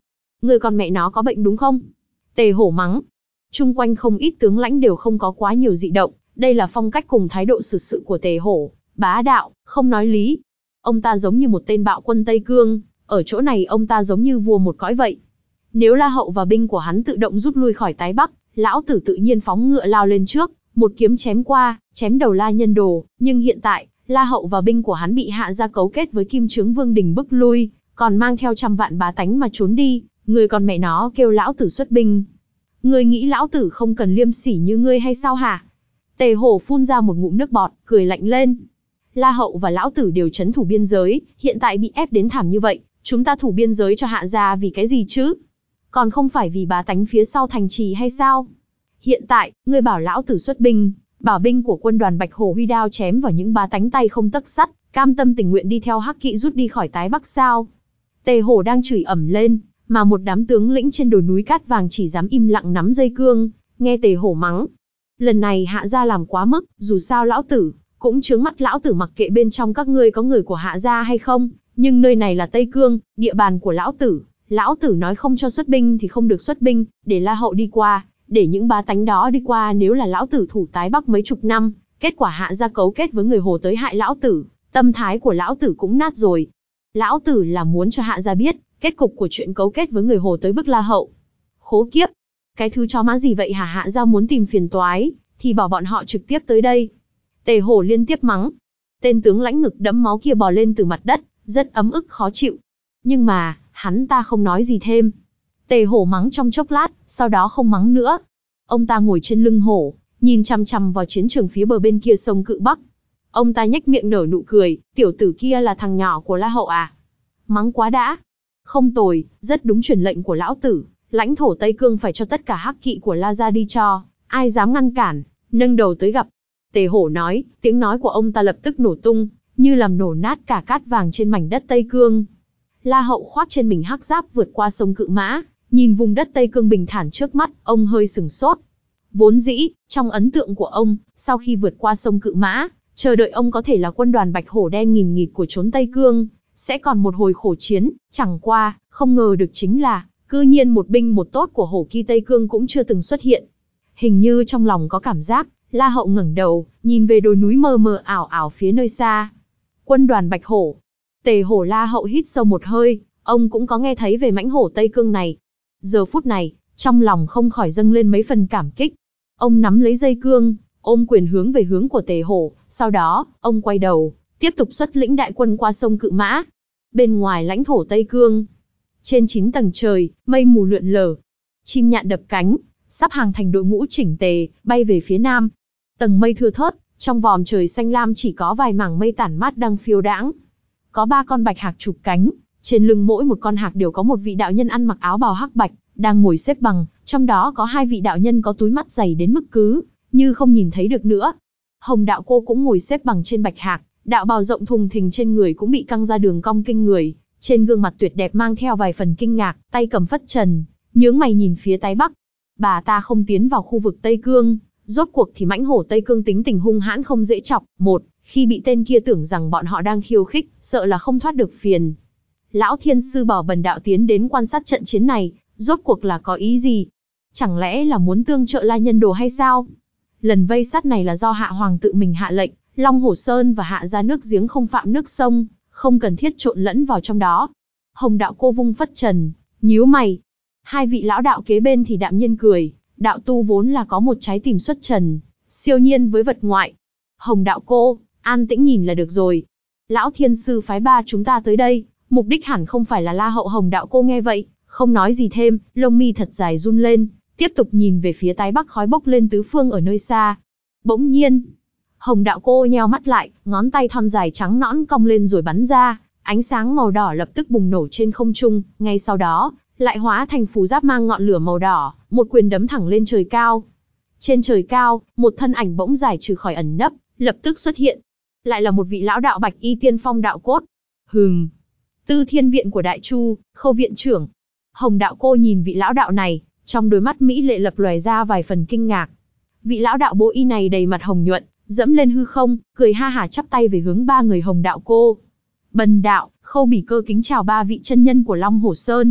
Ngươi con mẹ nó có bệnh đúng không? Tề Hổ mắng. Chung quanh không ít tướng lãnh đều không có quá nhiều dị động, đây là phong cách cùng thái độ xử sự của Tề Hổ, bá đạo, không nói lý. Ông ta giống như một tên bạo quân Tây Cương, ở chỗ này ông ta giống như vua một cõi vậy. Nếu La Hậu và binh của hắn tự động rút lui khỏi Tái Bắc, lão tử tự nhiên phóng ngựa lao lên trước, một kiếm chém qua, chém đầu La Nhân Đồ, nhưng hiện tại, La Hậu và binh của hắn bị Hạ gia cấu kết với Kim Chướng Vương Đình bức lui, còn mang theo trăm vạn bá tánh mà trốn đi, người còn mẹ nó kêu lão tử xuất binh. Ngươi nghĩ lão tử không cần liêm sỉ như ngươi hay sao hả? Tề Hổ phun ra một ngụm nước bọt, cười lạnh lên. La Hậu và lão tử đều trấn thủ biên giới, hiện tại bị ép đến thảm như vậy, chúng ta thủ biên giới cho Hạ gia vì cái gì chứ? Còn không phải vì bá tánh phía sau thành trì hay sao? Hiện tại, ngươi bảo lão tử xuất binh, bảo binh của quân đoàn Bạch Hổ huy đao chém vào những bá tánh tay không tấc sắt, cam tâm tình nguyện đi theo Hắc Kỵ rút đi khỏi Tái Bắc sao? Tề Hổ đang chửi ầm lên, mà một đám tướng lĩnh trên đồi núi cát vàng chỉ dám im lặng nắm dây cương, nghe Tề Hổ mắng. Lần này Hạ gia làm quá mức, dù sao lão tử cũng chướng mắt lão tử, mặc kệ bên trong các ngươi có người của Hạ gia hay không, nhưng nơi này là Tây Cương, địa bàn của lão tử, lão tử nói không cho xuất binh thì không được xuất binh, để La Hậu đi qua, để những bá tánh đó đi qua. Nếu là lão tử thủ Tái Bắc mấy chục năm, kết quả Hạ gia cấu kết với người Hồ tới hại lão tử, tâm thái của lão tử cũng nát rồi. Lão tử là muốn cho Hạ gia biết kết cục của chuyện cấu kết với người Hồ tới bức La Hậu. Khố kiếp, cái thứ chó má gì vậy hả? Hạ gia muốn tìm phiền toái thì bảo bọn họ trực tiếp tới đây. Tề Hổ liên tiếp mắng. Tên tướng lãnh ngực đẫm máu kia bò lên từ mặt đất, rất ấm ức khó chịu. Nhưng mà, hắn ta không nói gì thêm. Tề Hổ mắng trong chốc lát, sau đó không mắng nữa. Ông ta ngồi trên lưng hổ, nhìn chằm chằm vào chiến trường phía bờ bên kia sông Cự Bắc. Ông ta nhếch miệng nở nụ cười, tiểu tử kia là thằng nhỏ của La Hậu à? Mắng quá đã. Không tồi, rất đúng truyền lệnh của lão tử, lãnh thổ Tây Cương phải cho tất cả Hắc Kỵ của La gia đi cho, ai dám ngăn cản, nâng đầu tới gặp. Tề Hổ nói, tiếng nói của ông ta lập tức nổ tung, như làm nổ nát cả cát vàng trên mảnh đất Tây Cương. La Hậu khoác trên mình hắc giáp vượt qua sông Cự Mã, nhìn vùng đất Tây Cương bình thản trước mắt, ông hơi sừng sốt. Vốn dĩ, trong ấn tượng của ông, sau khi vượt qua sông Cự Mã, chờ đợi ông có thể là quân đoàn Bạch Hổ đen nghìn nghịt của trốn Tây Cương, sẽ còn một hồi khổ chiến, chẳng qua, không ngờ được chính là, cư nhiên một binh một tốt của Hổ Kỳ Tây Cương cũng chưa từng xuất hiện. Hình như trong lòng có cảm giác, La Hậu ngẩng đầu, nhìn về đồi núi mờ mờ ảo ảo phía nơi xa. Quân đoàn Bạch Hổ. Tề Hổ La Hậu hít sâu một hơi, ông cũng có nghe thấy về mãnh hổ Tây Cương này. Giờ phút này, trong lòng không khỏi dâng lên mấy phần cảm kích. Ông nắm lấy dây cương, ôm quyền hướng về hướng của Tề Hổ, sau đó, ông quay đầu, tiếp tục xuất lĩnh đại quân qua sông Cự Mã. Bên ngoài lãnh thổ Tây Cương, trên chín tầng trời, mây mù lượn lờ, chim nhạn đập cánh, sắp hàng thành đội ngũ chỉnh tề, bay về phía nam. Tầng mây thưa thớt, trong vòm trời xanh lam chỉ có vài mảng mây tản mát đang phiêu đãng. Có ba con bạch hạc chụp cánh, trên lưng mỗi một con hạc đều có một vị đạo nhân ăn mặc áo bào hắc bạch, đang ngồi xếp bằng, trong đó có hai vị đạo nhân có túi mắt dày đến mức cứ như không nhìn thấy được nữa. Hồng đạo cô cũng ngồi xếp bằng trên bạch hạc, đạo bào rộng thùng thình trên người cũng bị căng ra đường cong kinh người, trên gương mặt tuyệt đẹp mang theo vài phần kinh ngạc, tay cầm phất trần, nhướng mày nhìn phía Tái Bắc. Bà ta không tiến vào khu vực Tây Cương, rốt cuộc thì mãnh hổ Tây Cương tính tình hung hãn không dễ chọc. Một, khi bị tên kia tưởng rằng bọn họ đang khiêu khích, sợ là không thoát được phiền. Lão Thiên Sư bảo bần đạo tiến đến quan sát trận chiến này, rốt cuộc là có ý gì? Chẳng lẽ là muốn tương trợ La Nhân Đồ hay sao? Lần vây sát này là do Hạ Hoàng tự mình hạ lệnh, Long Hổ Sơn và Hạ gia nước giếng không phạm nước sông, không cần thiết trộn lẫn vào trong đó. Hồng đạo cô vung phất trần, nhíu mày. Hai vị lão đạo kế bên thì đạm nhiên cười, đạo tu vốn là có một trái tim xuất trần, siêu nhiên với vật ngoại. Hồng đạo cô, an tĩnh nhìn là được rồi. Lão Thiên Sư phái ba chúng ta tới đây, mục đích hẳn không phải là La Hậu. Hồng đạo cô nghe vậy, không nói gì thêm, lông mi thật dài run lên, tiếp tục nhìn về phía Tái Bắc khói bốc lên tứ phương ở nơi xa. Bỗng nhiên, Hồng đạo cô nheo mắt lại, ngón tay thon dài trắng nõn cong lên rồi bắn ra, ánh sáng màu đỏ lập tức bùng nổ trên không trung, ngay sau đó, lại hóa thành phù giáp mang ngọn lửa màu đỏ, một quyền đấm thẳng lên trời cao. Trên trời cao, một thân ảnh bỗng giải trừ khỏi ẩn nấp, lập tức xuất hiện. Lại là một vị lão đạo bạch y tiên phong đạo cốt. Hừm. Tư Thiên Viện của Đại Chu, Khâu viện trưởng. Hồng đạo cô nhìn vị lão đạo này, trong đôi mắt mỹ lệ lập lòe ra vài phần kinh ngạc. Vị lão đạo bố y này đầy mặt hồng nhuận, dẫm lên hư không, cười ha hả chắp tay về hướng ba người Hồng đạo cô. Bần đạo, Khâu Bỉ Cơ kính chào ba vị chân nhân của Long Hổ Sơn,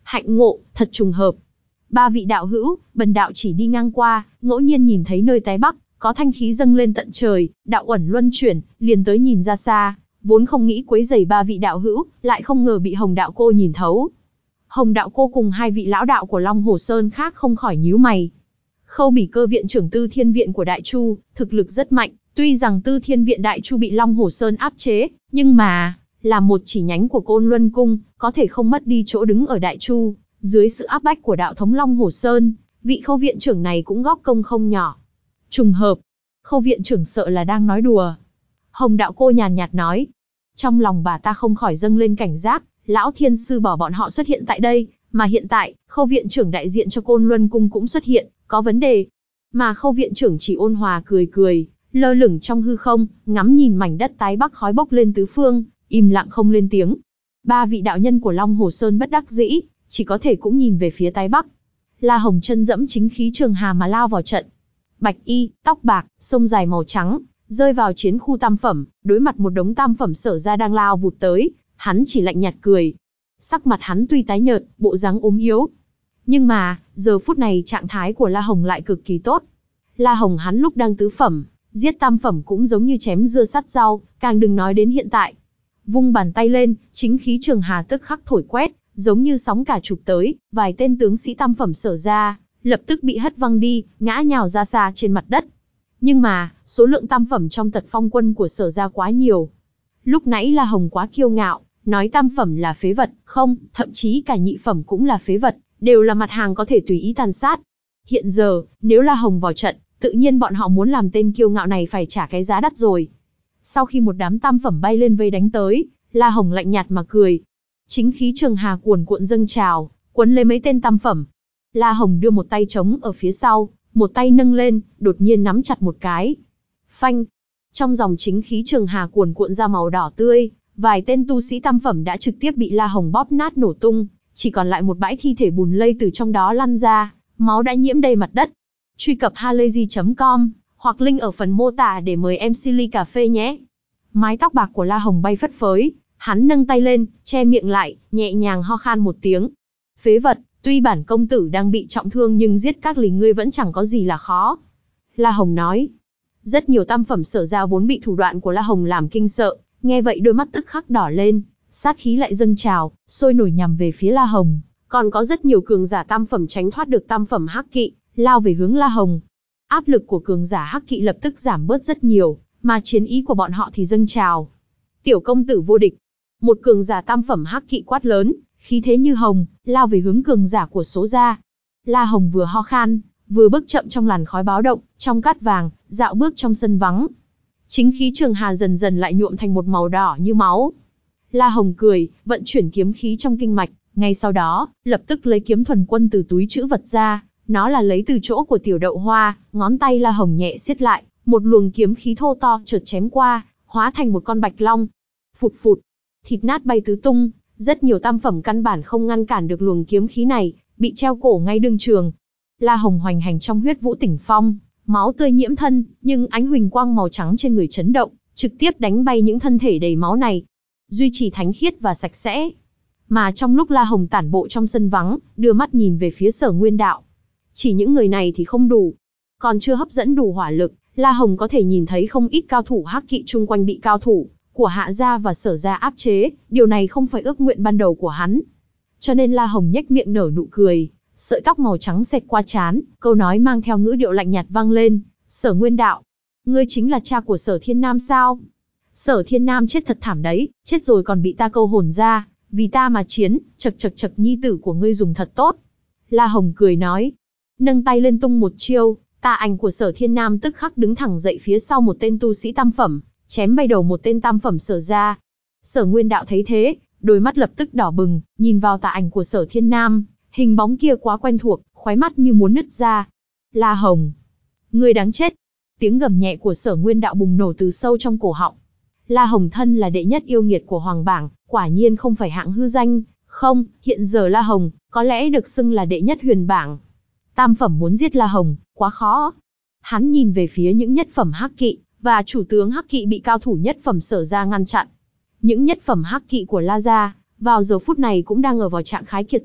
Hạnh ngộ, thật trùng hợp. Ba vị đạo hữu, bần đạo chỉ đi ngang qua, ngẫu nhiên nhìn thấy nơi Tái Bắc, có thanh khí dâng lên tận trời, đạo ẩn luân chuyển, liền tới nhìn ra xa, vốn không nghĩ quấy rầy ba vị đạo hữu, lại không ngờ bị Hồng đạo cô nhìn thấu. Hồng đạo cô cùng hai vị lão đạo của Long Hồ Sơn khác không khỏi nhíu mày. Khâu Bỉ Cơ viện trưởng Tư Thiên viện của Đại Chu, thực lực rất mạnh, tuy rằng Tư Thiên viện Đại Chu bị Long Hồ Sơn áp chế, nhưng mà, là một chỉ nhánh của Côn Luân cung, có thể không mất đi chỗ đứng ở Đại Chu. Dưới sự áp bách của đạo thống Long Hồ Sơn, vị Khâu viện trưởng này cũng góp công không nhỏ. Trùng hợp, Khâu viện trưởng sợ là đang nói đùa. Hồng đạo cô nhàn nhạt nói. Trong lòng bà ta không khỏi dâng lên cảnh giác, lão thiên sư bỏ bọn họ xuất hiện tại đây, mà hiện tại, Khâu viện trưởng đại diện cho Côn Luân cung cũng xuất hiện, có vấn đề. Mà Khâu viện trưởng chỉ ôn hòa cười cười, lơ lửng trong hư không, ngắm nhìn mảnh đất Tái Bắc khói bốc lên tứ phương, im lặng không lên tiếng. Ba vị đạo nhân của Long Hồ Sơn bất đắc dĩ, chỉ có thể cũng nhìn về phía Tái Bắc. La Hồng chân dẫm chính khí trường hà mà lao vào trận. Bạch y, tóc bạc, sông dài màu trắng, rơi vào chiến khu tam phẩm, đối mặt một đống tam phẩm Sở ra đang lao vụt tới, hắn chỉ lạnh nhạt cười. Sắc mặt hắn tuy tái nhợt, bộ dáng ốm yếu, nhưng mà, giờ phút này trạng thái của La Hồng lại cực kỳ tốt. La Hồng hắn lúc đang tứ phẩm, giết tam phẩm cũng giống như chém dưa sắt rau, càng đừng nói đến hiện tại. Vung bàn tay lên, chính khí trường hà tức khắc thổi quét, giống như sóng cả chụp tới, vài tên tướng sĩ tam phẩm Sở ra, lập tức bị hất văng đi, ngã nhào ra xa trên mặt đất. Nhưng mà, số lượng tam phẩm trong Tật Phong quân của Sở ra quá nhiều. Lúc nãy La Hồng quá kiêu ngạo, nói tam phẩm là phế vật, không, thậm chí cả nhị phẩm cũng là phế vật, đều là mặt hàng có thể tùy ý tàn sát. Hiện giờ, nếu La Hồng vào trận, tự nhiên bọn họ muốn làm tên kiêu ngạo này phải trả cái giá đắt rồi. Sau khi một đám tam phẩm bay lên vây đánh tới, La Hồng lạnh nhạt mà cười. Chính khí trường hà cuồn cuộn dâng trào, quấn lấy mấy tên tam phẩm. La Hồng đưa một tay trống ở phía sau, một tay nâng lên, đột nhiên nắm chặt một cái. Phanh! Trong dòng chính khí trường hà cuồn cuộn ra màu đỏ tươi, vài tên tu sĩ tam phẩm đã trực tiếp bị La Hồng bóp nát nổ tung, chỉ còn lại một bãi thi thể bùn lây từ trong đó lăn ra, máu đã nhiễm đầy mặt đất. Truy cập halayzi chấm com, hoặc link ở phần mô tả để mời em xê ly cà phê nhé. Mái tóc bạc của La Hồng bay phất phới, hắn nâng tay lên, che miệng lại, nhẹ nhàng ho khan một tiếng. Phế vật, tuy bản công tử đang bị trọng thương nhưng giết các lì ngươi vẫn chẳng có gì là khó. La Hồng nói. Rất nhiều tam phẩm Sở ra vốn bị thủ đoạn của La Hồng làm kinh sợ, nghe vậy đôi mắt tức khắc đỏ lên, sát khí lại dâng trào, sôi nổi nhằm về phía La Hồng. Còn có rất nhiều cường giả tam phẩm tránh thoát được tam phẩm hắc kỵ, lao về hướng La Hồng. Áp lực của cường giả hắc kỵ lập tức giảm bớt rất nhiều, mà chiến ý của bọn họ thì dâng trào. Tiểu công tử vô địch. Một cường giả tam phẩm hắc kỵ quát lớn, khí thế như hồng, lao về hướng cường giả của số gia. La Hồng vừa ho khan, vừa bước chậm trong làn khói báo động, trong cát vàng, dạo bước trong sân vắng. Chính khí trường hà dần dần lại nhuộm thành một màu đỏ như máu. La Hồng cười, vận chuyển kiếm khí trong kinh mạch, ngay sau đó, lập tức lấy kiếm thuần quân từ túi trữ vật ra, nó là lấy từ chỗ của tiểu đậu hoa, ngón tay La Hồng nhẹ siết lại, một luồng kiếm khí thô to chợt chém qua, hóa thành một con bạch long. Phụt phụt, thịt nát bay tứ tung, rất nhiều tam phẩm căn bản không ngăn cản được luồng kiếm khí này, bị treo cổ ngay đương trường. La Hồng hoành hành trong huyết vũ tỉnh phong, máu tươi nhiễm thân, nhưng ánh huỳnh quang màu trắng trên người chấn động, trực tiếp đánh bay những thân thể đầy máu này, duy trì thánh khiết và sạch sẽ. Mà trong lúc La Hồng tản bộ trong sân vắng, đưa mắt nhìn về phía Sở Nguyên Đạo, chỉ những người này thì không đủ, còn chưa hấp dẫn đủ hỏa lực. La Hồng có thể nhìn thấy không ít cao thủ hắc kỵ chung quanh bị cao thủ của Hạ gia và Sở gia áp chế, điều này không phải ước nguyện ban đầu của hắn. Cho nên La Hồng nhếch miệng nở nụ cười, sợi tóc màu trắng xẹt qua trán, câu nói mang theo ngữ điệu lạnh nhạt vang lên, Sở Nguyên Đạo, ngươi chính là cha của Sở Thiên Nam sao? Sở Thiên Nam chết thật thảm đấy, chết rồi còn bị ta câu hồn ra, vì ta mà chiến, chật chật chật nhi tử của ngươi dùng thật tốt. La Hồng cười nói, nâng tay lên tung một chiêu, tà ảnh của Sở Thiên Nam tức khắc đứng thẳng dậy phía sau một tên tu sĩ tam phẩm, chém bay đầu một tên tam phẩm Sở ra. Sở Nguyên Đạo thấy thế, đôi mắt lập tức đỏ bừng, nhìn vào tà ảnh của Sở Thiên Nam, hình bóng kia quá quen thuộc, khóe mắt như muốn nứt ra. La Hồng, ngươi đáng chết! Tiếng gầm nhẹ của Sở Nguyên Đạo bùng nổ từ sâu trong cổ họng. La Hồng thân là đệ nhất yêu nghiệt của Hoàng Bảng, quả nhiên không phải hạng hư danh, không, hiện giờ La Hồng, có lẽ được xưng là đệ nhất huyền bảng. Tam phẩm muốn giết La Hồng, quá khó. Hắn nhìn về phía những nhất phẩm hắc kỵ, và chủ tướng hắc kỵ bị cao thủ nhất phẩm Sở ra ngăn chặn. Những nhất phẩm hắc kỵ của La gia, vào giờ phút này cũng đang ở vào trạng thái kiệt sức,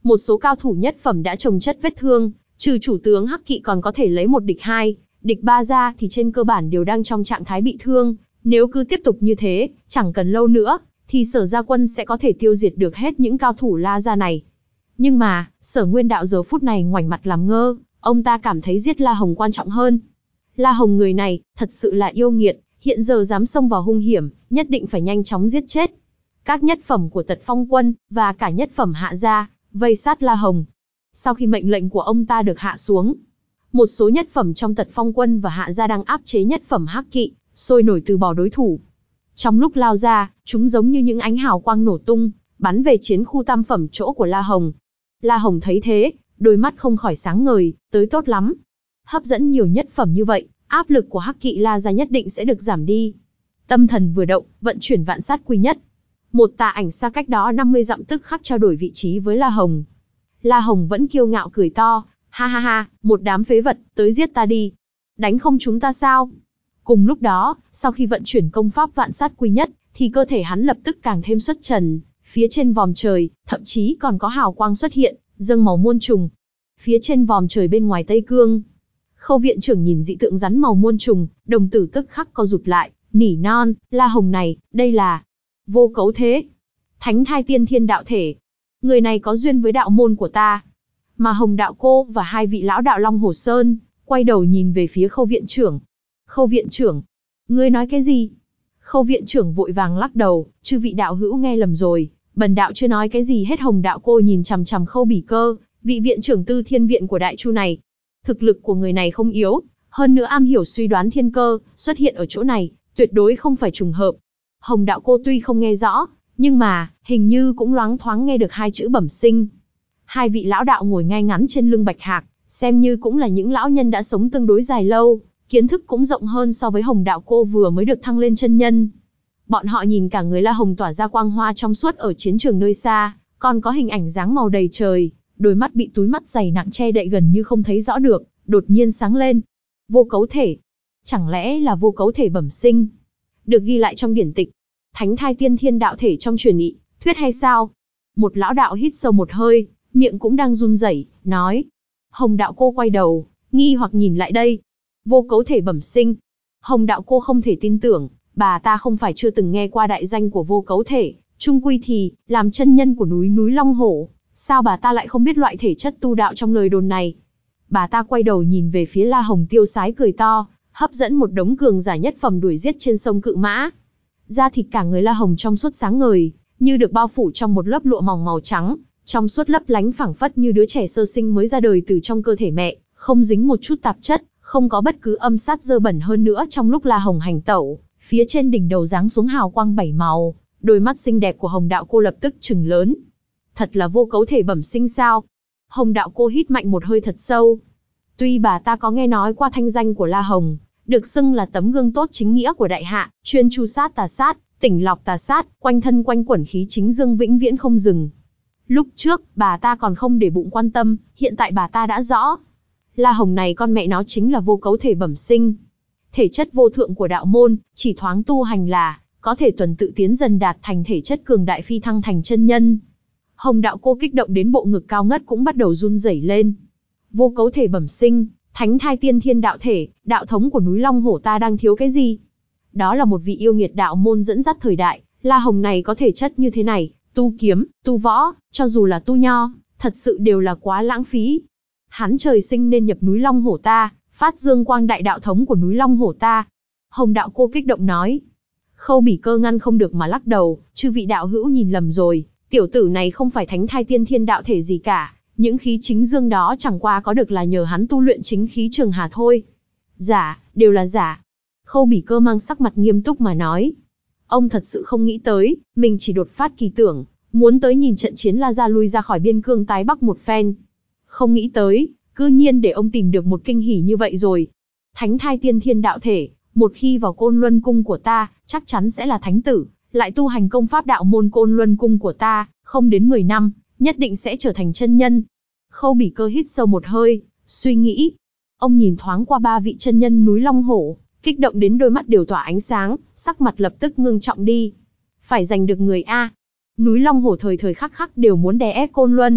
Một số cao thủ nhất phẩm đã chồng chất vết thương, trừ chủ tướng Hắc Kỵ còn có thể lấy một địch hai, địch ba ra thì trên cơ bản đều đang trong trạng thái bị thương. Nếu cứ tiếp tục như thế, chẳng cần lâu nữa, thì Sở Gia Quân sẽ có thể tiêu diệt được hết những cao thủ La Gia này. Nhưng mà, Sở Nguyên Đạo giờ phút này ngoảnh mặt làm ngơ, ông ta cảm thấy giết La Hồng quan trọng hơn. La Hồng người này, thật sự là yêu nghiệt, hiện giờ dám xông vào hung hiểm, nhất định phải nhanh chóng giết chết. Các nhất phẩm của Tật Phong Quân, và cả nhất phẩm Hạ Gia, vây sát La Hồng. Sau khi mệnh lệnh của ông ta được hạ xuống, một số nhất phẩm trong Tật Phong Quân và Hạ Gia đang áp chế nhất phẩm Hắc Kỵ, sôi nổi từ bỏ đối thủ. Trong lúc lao ra, chúng giống như những ánh hào quang nổ tung, bắn về chiến khu tam phẩm chỗ của La Hồng. La Hồng thấy thế, đôi mắt không khỏi sáng ngời, tới tốt lắm. Hấp dẫn nhiều nhất phẩm như vậy, áp lực của Hắc Kỵ La Gia nhất định sẽ được giảm đi. Tâm thần vừa động, vận chuyển vạn sát quy nhất. Một tà ảnh xa cách đó năm mươi dặm tức khắc trao đổi vị trí với La Hồng. La Hồng vẫn kiêu ngạo cười to, ha ha ha, một đám phế vật, tới giết ta đi. Đánh không chúng ta sao? Cùng lúc đó, sau khi vận chuyển công pháp vạn sát quy nhất, thì cơ thể hắn lập tức càng thêm xuất trần. Phía trên vòm trời, thậm chí còn có hào quang xuất hiện, dâng màu muôn trùng. Phía trên vòm trời bên ngoài Tây Cương, Khâu viện trưởng nhìn dị tượng rắn màu muôn trùng, đồng tử tức khắc co rụt lại, nỉ non, La Hồng này, đây là Vô Cấu Thế, Thánh Thai Tiên Thiên Đạo Thể. Người này có duyên với đạo môn của ta. Mà Hồng Đạo Cô và hai vị lão đạo Long Hồ Sơn, quay đầu nhìn về phía Khâu viện trưởng. Khâu viện trưởng, ngươi nói cái gì? Khâu viện trưởng vội vàng lắc đầu, chư vị đạo hữu nghe lầm rồi, bần đạo chưa nói cái gì hết. Hồng Đạo Cô nhìn chằm chằm Khâu Bỉ Cơ, vị viện trưởng Tư Thiên Viện của Đại Chu này. Thực lực của người này không yếu, hơn nữa am hiểu suy đoán thiên cơ, xuất hiện ở chỗ này, tuyệt đối không phải trùng hợp. Hồng Đạo Cô tuy không nghe rõ, nhưng mà, hình như cũng loáng thoáng nghe được hai chữ bẩm sinh. Hai vị lão đạo ngồi ngay ngắn trên lưng Bạch Hạc, xem như cũng là những lão nhân đã sống tương đối dài lâu, kiến thức cũng rộng hơn so với Hồng Đạo Cô vừa mới được thăng lên chân nhân. Bọn họ nhìn cả người La Hồng tỏa ra quang hoa trong suốt ở chiến trường nơi xa, còn có hình ảnh dáng màu đầy trời, đôi mắt bị túi mắt dày nặng che đậy gần như không thấy rõ được, đột nhiên sáng lên. Vô Cấu Thể. Chẳng lẽ là Vô Cấu Thể bẩm sinh? Được ghi lại trong điển tịch. Thánh Thai Tiên Thiên Đạo Thể trong truyền nghị, thuyết hay sao? Một lão đạo hít sâu một hơi, miệng cũng đang run rẩy, nói. Hồng Đạo Cô quay đầu, nghi hoặc nhìn lại đây. Vô Cấu Thể bẩm sinh. Hồng Đạo Cô không thể tin tưởng, bà ta không phải chưa từng nghe qua đại danh của Vô Cấu Thể, chung quy thì, làm chân nhân của núi núi Long Hổ, sao bà ta lại không biết loại thể chất tu đạo trong lời đồn này? Bà ta quay đầu nhìn về phía La Hồng tiêu sái cười to, hấp dẫn một đống cường giả nhất phẩm đuổi giết trên sông Cự Mã. Da thịt cả người La Hồng trong suốt sáng ngời, như được bao phủ trong một lớp lụa mỏng màu trắng, trong suốt lấp lánh phảng phất như đứa trẻ sơ sinh mới ra đời từ trong cơ thể mẹ, không dính một chút tạp chất, không có bất cứ âm sát dơ bẩn. Hơn nữa trong lúc La Hồng hành tẩu, phía trên đỉnh đầu giáng xuống hào quang bảy màu, đôi mắt xinh đẹp của Hồng Đạo Cô lập tức trừng lớn. Thật là Vô Cấu Thể bẩm sinh sao? Hồng Đạo Cô hít mạnh một hơi thật sâu. Tuy bà ta có nghe nói qua thanh danh của La Hồng, được xưng là tấm gương tốt chính nghĩa của đại hạ, chuyên tru sát tà sát, tỉnh lọc tà sát, quanh thân quanh quẩn khí chính dương vĩnh viễn không dừng. Lúc trước, bà ta còn không để bụng quan tâm, hiện tại bà ta đã rõ. La Hồng này con mẹ nó chính là Vô Cấu Thể bẩm sinh. Thể chất vô thượng của đạo môn, chỉ thoáng tu hành là, có thể tuần tự tiến dần đạt thành thể chất cường đại phi thăng thành chân nhân. Hồng Đạo Cô kích động đến bộ ngực cao ngất cũng bắt đầu run rẩy lên. Vô Cấu Thể bẩm sinh, Thánh Thai Tiên Thiên Đạo Thể, đạo thống của núi Long Hổ ta đang thiếu cái gì? Đó là một vị yêu nghiệt đạo môn dẫn dắt thời đại, La Hồng này có thể chất như thế này, tu kiếm, tu võ, cho dù là tu nho, thật sự đều là quá lãng phí. Hắn trời sinh nên nhập núi Long Hổ ta, phát dương quang đại đạo thống của núi Long Hổ ta. Hồng Đạo Cô kích động nói. Khâu Bỉ Cơ ngăn không được mà lắc đầu, chư vị đạo hữu nhìn lầm rồi, tiểu tử này không phải Thánh Thai Tiên Thiên Đạo Thể gì cả. Những khí chính dương đó chẳng qua có được là nhờ hắn tu luyện chính khí trường hà thôi. Giả, đều là giả. Khâu Bỉ Cơ mang sắc mặt nghiêm túc mà nói. Ông thật sự không nghĩ tới, mình chỉ đột phát kỳ tưởng, muốn tới nhìn trận chiến La Gia lui ra khỏi biên cương tái bắc một phen. Không nghĩ tới, cư nhiên để ông tìm được một kinh hỉ như vậy rồi. Thánh Thai Tiên Thiên Đạo Thể, một khi vào Côn Luân Cung của ta, chắc chắn sẽ là thánh tử, lại tu hành công pháp đạo môn Côn Luân Cung của ta, không đến mười năm, nhất định sẽ trở thành chân nhân. Khâu Bỉ Cơ hít sâu một hơi, suy nghĩ. Ông nhìn thoáng qua ba vị chân nhân núi Long Hổ, kích động đến đôi mắt đều tỏa ánh sáng, sắc mặt lập tức ngưng trọng đi. Phải giành được người A. Núi Long Hổ thời thời khắc khắc đều muốn đè ép Côn Luân,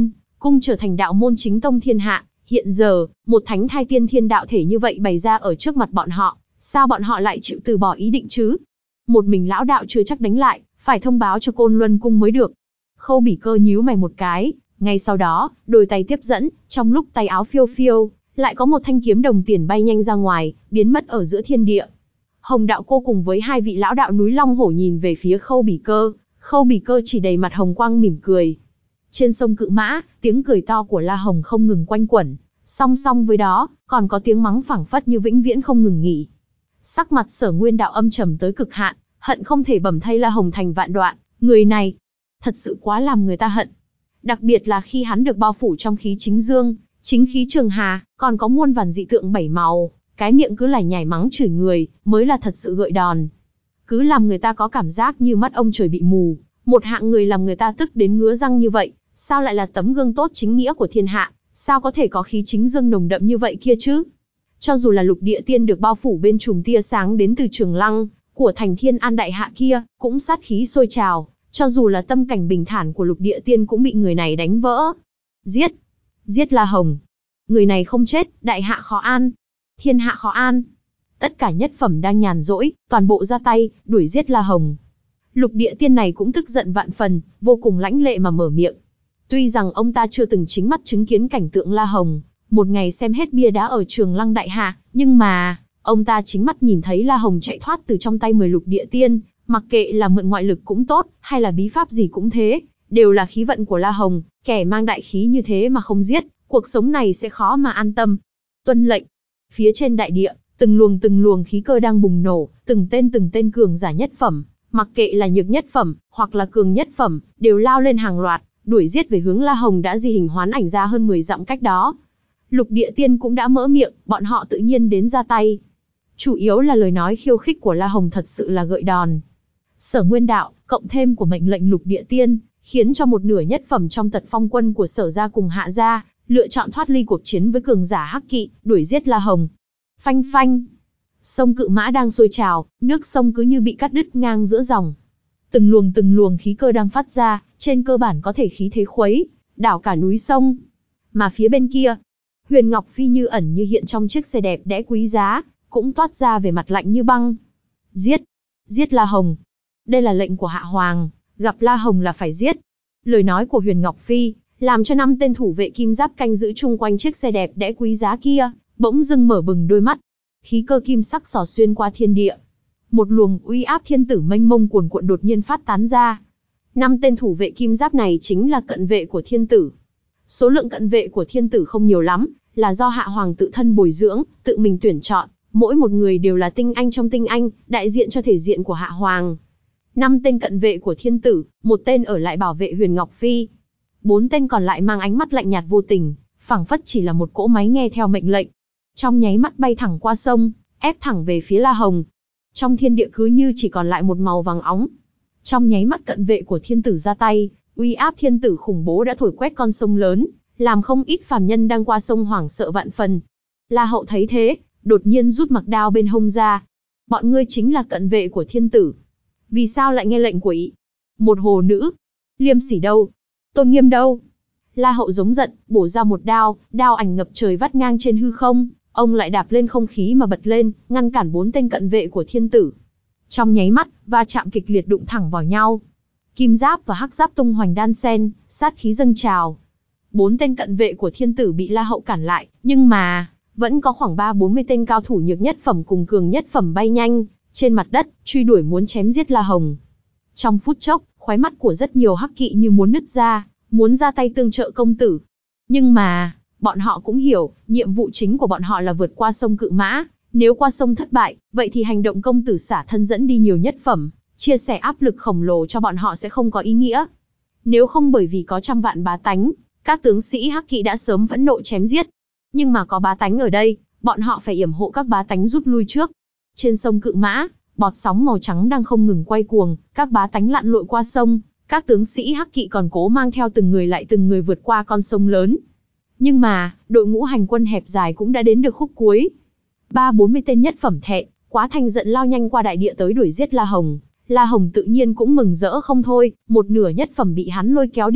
cung trở thành đạo môn chính tông thiên hạ. Hiện giờ, một thánh thai tiên thiên đạo thể như vậy bày ra ở trước mặt bọn họ, sao bọn họ lại chịu từ bỏ ý định chứ? Một mình lão đạo chưa chắc đánh lại, phải thông báo cho Côn Luân cung mới được. Khâu Bỉ Cơ nhíu mày một cái, ngay sau đó, đôi tay tiếp dẫn, trong lúc tay áo phiêu phiêu, lại có một thanh kiếm đồng tiền bay nhanh ra ngoài, biến mất ở giữa thiên địa. Hồng đạo cô cùng với hai vị lão đạo núi Long Hổ nhìn về phía Khâu Bỉ Cơ, Khâu Bỉ Cơ chỉ đầy mặt hồng quang mỉm cười. Trên sông Cự Mã, tiếng cười to của La Hồng không ngừng quanh quẩn, song song với đó, còn có tiếng mắng phảng phất như vĩnh viễn không ngừng nghỉ. Sắc mặt Sở Nguyên Đạo âm trầm tới cực hạn, hận không thể bầm thay La Hồng thành vạn đoạn, người này thật sự quá làm người ta hận. Đặc biệt là khi hắn được bao phủ trong khí chính dương, chính khí trường hà, còn có muôn vàn dị tượng bảy màu, cái miệng cứ lải nhải mắng chửi người, mới là thật sự gợi đòn. Cứ làm người ta có cảm giác như mắt ông trời bị mù, một hạng người làm người ta tức đến ngứa răng như vậy, sao lại là tấm gương tốt chính nghĩa của thiên hạ, sao có thể có khí chính dương nồng đậm như vậy kia chứ? Cho dù là Lục Địa Tiên được bao phủ bên chùm tia sáng đến từ Trường Lăng, của thành Thiên An Đại Hạ kia, cũng sát khí sôi trào, cho dù là tâm cảnh bình thản của Lục Địa Tiên cũng bị người này đánh vỡ. Giết! Giết La Hồng! Người này không chết, Đại Hạ khó an! Thiên hạ khó an! Tất cả nhất phẩm đang nhàn rỗi, toàn bộ ra tay, đuổi giết La Hồng. Lục Địa Tiên này cũng tức giận vạn phần, vô cùng lãnh lệ mà mở miệng. Tuy rằng ông ta chưa từng chính mắt chứng kiến cảnh tượng La Hồng, một ngày xem hết bia đá ở Trường Lăng Đại Hạ, nhưng mà, ông ta chính mắt nhìn thấy La Hồng chạy thoát từ trong tay mười Lục Địa Tiên, mặc kệ là mượn ngoại lực cũng tốt, hay là bí pháp gì cũng thế, đều là khí vận của La Hồng, kẻ mang đại khí như thế mà không giết, cuộc sống này sẽ khó mà an tâm. Tuân lệnh. Phía trên đại địa, từng luồng từng luồng khí cơ đang bùng nổ, từng tên từng tên cường giả nhất phẩm, mặc kệ là nhược nhất phẩm, hoặc là cường nhất phẩm, đều lao lên hàng loạt, đuổi giết về hướng La Hồng đã di hình hoán ảnh ra hơn mười dặm cách đó. Lục Địa Tiên cũng đã mỡ miệng, bọn họ tự nhiên đến ra tay. Chủ yếu là lời nói khiêu khích của La Hồng thật sự là gợi đòn. Sở Nguyên Đạo, cộng thêm của mệnh lệnh Lục Địa Tiên, khiến cho một nửa nhất phẩm trong Tật Phong quân của Sở gia cùng Hạ gia, lựa chọn thoát ly cuộc chiến với cường giả Hắc Kỵ, đuổi giết La Hồng. Phanh phanh. Sông Cự Mã đang sôi trào, nước sông cứ như bị cắt đứt ngang giữa dòng. Từng luồng từng luồng khí cơ đang phát ra, trên cơ bản có thể khí thế khuấy, đảo cả núi sông. Mà phía bên kia, Huyền Ngọc Phi như ẩn như hiện trong chiếc xe đẹp đẽ quý giá, cũng toát ra về mặt lạnh như băng. Giết! Giết La Hồng! Đây là lệnh của Hạ Hoàng, gặp La Hồng là phải giết. Lời nói của Huyền Ngọc Phi, làm cho năm tên thủ vệ kim giáp canh giữ chung quanh chiếc xe đẹp đẽ quý giá kia, bỗng dưng mở bừng đôi mắt. Khí cơ kim sắc xỏ xuyên qua thiên địa. Một luồng uy áp thiên tử mênh mông cuồn cuộn đột nhiên phát tán ra. Năm tên thủ vệ kim giáp này chính là cận vệ của thiên tử. Số lượng cận vệ của thiên tử không nhiều lắm, là do Hạ Hoàng tự thân bồi dưỡng, tự mình tuyển chọn, mỗi một người đều là tinh anh trong tinh anh, đại diện cho thể diện của Hạ Hoàng. Năm tên cận vệ của thiên tử, một tên ở lại bảo vệ Huyền Ngọc Phi. Bốn tên còn lại mang ánh mắt lạnh nhạt vô tình, phảng phất chỉ là một cỗ máy nghe theo mệnh lệnh. Trong nháy mắt bay thẳng qua sông, ép thẳng về phía La Hồng. Trong thiên địa cứ như chỉ còn lại một màu vàng óng. Trong nháy mắt cận vệ của thiên tử ra tay, uy áp thiên tử khủng bố đã thổi quét con sông lớn, làm không ít phàm nhân đang qua sông hoảng sợ vạn phần. La Hậu thấy thế, đột nhiên rút mặc đao bên hông ra. Bọn ngươi chính là cận vệ của thiên tử. Vì sao lại nghe lệnh của ị? Một hồ nữ. Liêm sỉ đâu? Tôn nghiêm đâu? La Hậu giống giận, bổ ra một đao, đao ảnh ngập trời vắt ngang trên hư không, ông lại đạp lên không khí mà bật lên, ngăn cản bốn tên cận vệ của thiên tử. Trong nháy mắt, va chạm kịch liệt đụng thẳng vào nhau. Kim giáp và hắc giáp tung hoành đan sen, sát khí dâng trào. Bốn tên cận vệ của thiên tử bị La Hậu cản lại, nhưng mà vẫn có khoảng ba bốn mươi tên cao thủ nhược nhất phẩm cùng cường nhất phẩm bay nhanh trên mặt đất, truy đuổi muốn chém giết La Hồng. Trong phút chốc, khóe mắt của rất nhiều hắc kỵ như muốn nứt ra, muốn ra tay tương trợ công tử. Nhưng mà, bọn họ cũng hiểu, nhiệm vụ chính của bọn họ là vượt qua sông Cự Mã. Nếu qua sông thất bại, vậy thì hành động công tử xả thân dẫn đi nhiều nhất phẩm, chia sẻ áp lực khổng lồ cho bọn họ sẽ không có ý nghĩa. Nếu không bởi vì có trăm vạn bá tánh, các tướng sĩ hắc kỵ đã sớm phẫn nộ chém giết. Nhưng mà có bá tánh ở đây, bọn họ phải yểm hộ các bá tánh rút lui trước. Trên sông Cự Mã, bọt sóng màu trắng đang không ngừng quay cuồng, các bá tánh lặn lội qua sông, các tướng sĩ hắc kỵ còn cố mang theo từng người lại từng người vượt qua con sông lớn. Nhưng mà, đội ngũ hành quân hẹp dài cũng đã đến được khúc cuối. Ba bốn mươi tên nhất phẩm thẹn, quá thành giận lao nhanh qua đại địa tới đuổi giết La Hồng. La Hồng tự nhiên cũng mừng rỡ không thôi, một nửa nhất phẩm bị hắn lôi kéo đi,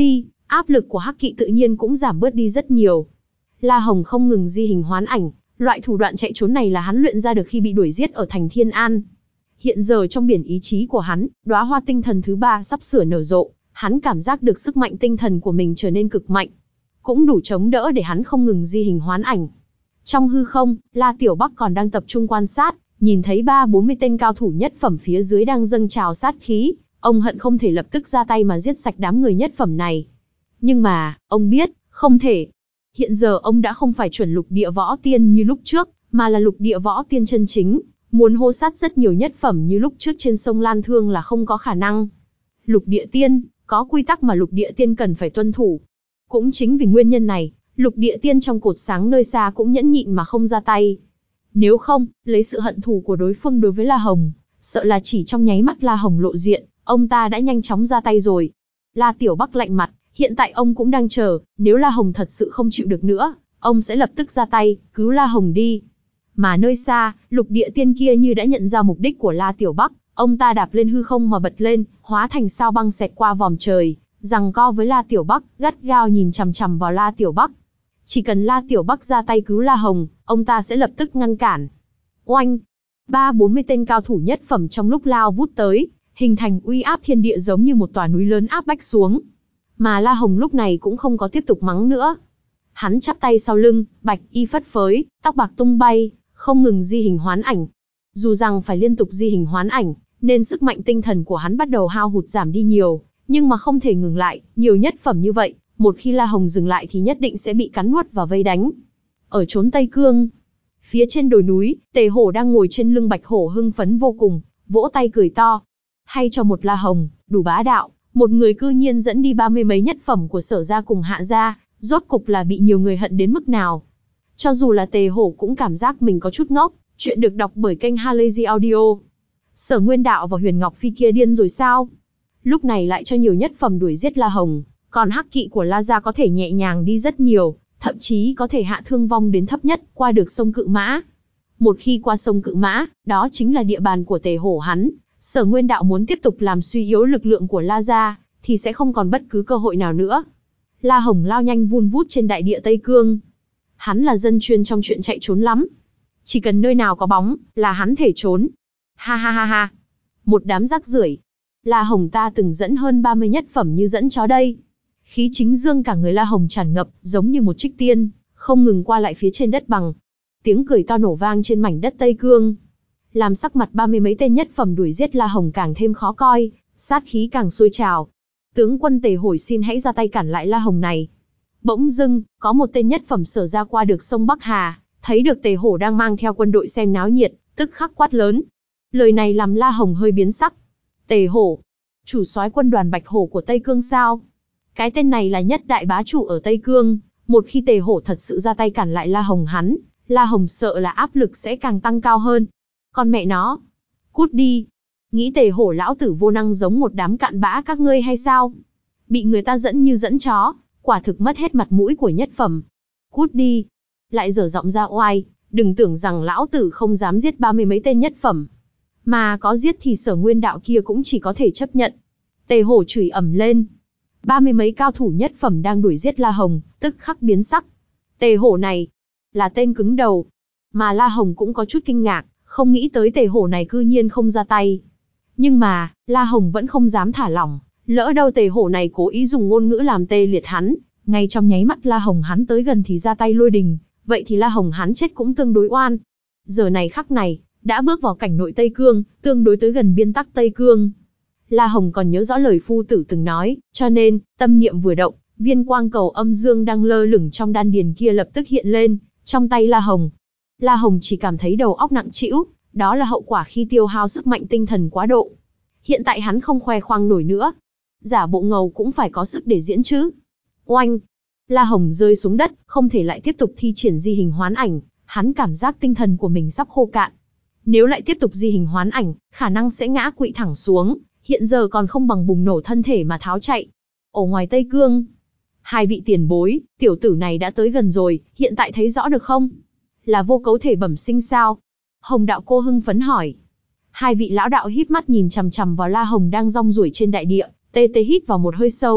áp lực của hắc kỵ tự nhiên cũng giảm bớt đi rất nhiều. La Hồng không ngừng di hình hoán ảnh, loại thủ đoạn chạy trốn này là hắn luyện ra được khi bị đuổi giết ở thành Thiên An. Hiện giờ trong biển ý chí của hắn, đóa hoa tinh thần thứ ba sắp sửa nở rộ, hắn cảm giác được sức mạnh tinh thần của mình trở nên cực mạnh, cũng đủ chống đỡ để hắn không ngừng di hình hoán ảnh. Trong hư không, La Tiểu Bắc còn đang tập trung quan sát, nhìn thấy ba bốn mươi tên cao thủ nhất phẩm phía dưới đang dâng trào sát khí, ông hận không thể lập tức ra tay mà giết sạch đám người nhất phẩm này. Nhưng mà, ông biết, không thể. Hiện giờ ông đã không phải chuẩn lục địa võ tiên như lúc trước, mà là lục địa võ tiên chân chính, muốn hô sát rất nhiều nhất phẩm như lúc trước trên sông Lan Thương là không có khả năng. Lục địa tiên, có quy tắc mà lục địa tiên cần phải tuân thủ. Cũng chính vì nguyên nhân này, lục địa tiên trong cột sáng nơi xa cũng nhẫn nhịn mà không ra tay. Nếu không, lấy sự hận thù của đối phương đối với La Hồng, sợ là chỉ trong nháy mắt La Hồng lộ diện, ông ta đã nhanh chóng ra tay rồi. La Tiểu Bắc lạnh mặt, hiện tại ông cũng đang chờ, nếu La Hồng thật sự không chịu được nữa, ông sẽ lập tức ra tay, cứu La Hồng đi. Mà nơi xa, lục địa tiên kia như đã nhận ra mục đích của La Tiểu Bắc, ông ta đạp lên hư không mà bật lên, hóa thành sao băng xẹt qua vòm trời, giằng co với La Tiểu Bắc, gắt gao nhìn chằm chằm vào La Tiểu Bắc. Chỉ cần La Tiểu Bắc ra tay cứu La Hồng, ông ta sẽ lập tức ngăn cản. Oanh! Ba bốn mươi tên cao thủ nhất phẩm trong lúc lao vút tới, hình thành uy áp thiên địa giống như một tòa núi lớn áp bách xuống. Mà La Hồng lúc này cũng không có tiếp tục mắng nữa. Hắn chắp tay sau lưng, bạch y phất phới, tóc bạc tung bay, không ngừng di hình hoán ảnh. Dù rằng phải liên tục di hình hoán ảnh, nên sức mạnh tinh thần của hắn bắt đầu hao hụt giảm đi nhiều, nhưng mà không thể ngừng lại, nhiều nhất phẩm như vậy, một khi La Hồng dừng lại thì nhất định sẽ bị cắn nuốt và vây đánh. Ở chốn Tây Cương, phía trên đồi núi, Tề Hổ đang ngồi trên lưng Bạch Hổ hưng phấn vô cùng, vỗ tay cười to. Hay cho một La Hồng, đủ bá đạo, một người cư nhiên dẫn đi ba mươi mấy nhất phẩm của Sở gia cùng Hạ gia, rốt cục là bị nhiều người hận đến mức nào. Cho dù là Tề Hổ cũng cảm giác mình có chút ngốc. Chuyện được đọc bởi kênh Halazy Audio. Sở Nguyên Đạo và Huyền Ngọc Phi kia điên rồi sao? Lúc này lại cho nhiều nhất phẩm đuổi giết La Hồng, còn hắc kỵ của La gia có thể nhẹ nhàng đi rất nhiều, thậm chí có thể hạ thương vong đến thấp nhất, qua được sông Cự Mã. Một khi qua sông Cự Mã, đó chính là địa bàn của Tề Hổ hắn. Sở Nguyên Đạo muốn tiếp tục làm suy yếu lực lượng của La gia, thì sẽ không còn bất cứ cơ hội nào nữa. La Hồng lao nhanh vun vút trên đại địa Tây Cương. Hắn là dân chuyên trong chuyện chạy trốn lắm. Chỉ cần nơi nào có bóng, là hắn thể trốn. Ha ha ha ha. Một đám rác rưởi. La Hồng ta từng dẫn hơn ba mươi nhất phẩm như dẫn chó đây. Khí chính dương cả người La Hồng tràn ngập, giống như một trích tiên, không ngừng qua lại phía trên đất bằng. Tiếng cười to nổ vang trên mảnh đất Tây Cương, làm sắc mặt ba mươi mấy tên nhất phẩm đuổi giết La Hồng càng thêm khó coi, sát khí càng sôi trào. Tướng quân Tề Hổi xin hãy ra tay cản lại La Hồng này. Bỗng dưng, có một tên nhất phẩm Sở ra qua được sông Bắc Hà, thấy được Tề Hổ đang mang theo quân đội xem náo nhiệt, tức khắc quát lớn. Lời này làm La Hồng hơi biến sắc. Tề Hổ, chủ soái quân đoàn Bạch Hổ của Tây Cương sao? Cái tên này là nhất đại bá chủ ở Tây Cương, một khi Tề Hổ thật sự ra tay cản lại La Hồng hắn, La Hồng sợ là áp lực sẽ càng tăng cao hơn. Con mẹ nó, cút đi. Nghĩ Tề Hổ lão tử vô năng giống một đám cặn bã các ngươi hay sao? Bị người ta dẫn như dẫn chó, quả thực mất hết mặt mũi của nhất phẩm. Cút đi. Lại dở giọng ra oai, đừng tưởng rằng lão tử không dám giết ba mươi mấy tên nhất phẩm. Mà có giết thì Sở Nguyên Đạo kia cũng chỉ có thể chấp nhận. Tề Hổ chửi ầm lên. Ba mươi mấy cao thủ nhất phẩm đang đuổi giết La Hồng, tức khắc biến sắc. Tề Hổ này, là tên cứng đầu. Mà La Hồng cũng có chút kinh ngạc, không nghĩ tới Tề Hổ này cư nhiên không ra tay. Nhưng mà, La Hồng vẫn không dám thả lỏng, lỡ đâu Tề Hổ này cố ý dùng ngôn ngữ làm tê liệt hắn, ngay trong nháy mắt La Hồng hắn tới gần thì ra tay lôi đình, vậy thì La Hồng hắn chết cũng tương đối oan. Giờ này khắc này, đã bước vào cảnh nội Tây Cương, tương đối tới gần biên tắc Tây Cương. La Hồng còn nhớ rõ lời phu tử từng nói, cho nên, tâm niệm vừa động, viên quang cầu âm dương đang lơ lửng trong đan điền kia lập tức hiện lên, trong tay La Hồng. La Hồng chỉ cảm thấy đầu óc nặng trĩu, đó là hậu quả khi tiêu hao sức mạnh tinh thần quá độ. Hiện tại hắn không khoe khoang nổi nữa. Giả bộ ngầu cũng phải có sức để diễn chứ. Oanh! La Hồng rơi xuống đất, không thể lại tiếp tục thi triển di hình hoán ảnh, hắn cảm giác tinh thần của mình sắp khô cạn. Nếu lại tiếp tục di hình hoán ảnh, khả năng sẽ ngã quỵ thẳng xuống, hiện giờ còn không bằng bùng nổ thân thể mà tháo chạy. Ở ngoài Tây Cương, hai vị tiền bối, tiểu tử này đã tới gần rồi, hiện tại thấy rõ được không? Là vô cấu thể bẩm sinh sao? Hồng đạo cô hưng phấn hỏi. Hai vị lão đạo híp mắt nhìn chằm chằm vào La Hồng đang rong ruổi trên đại địa, tê tê hít vào một hơi sâu.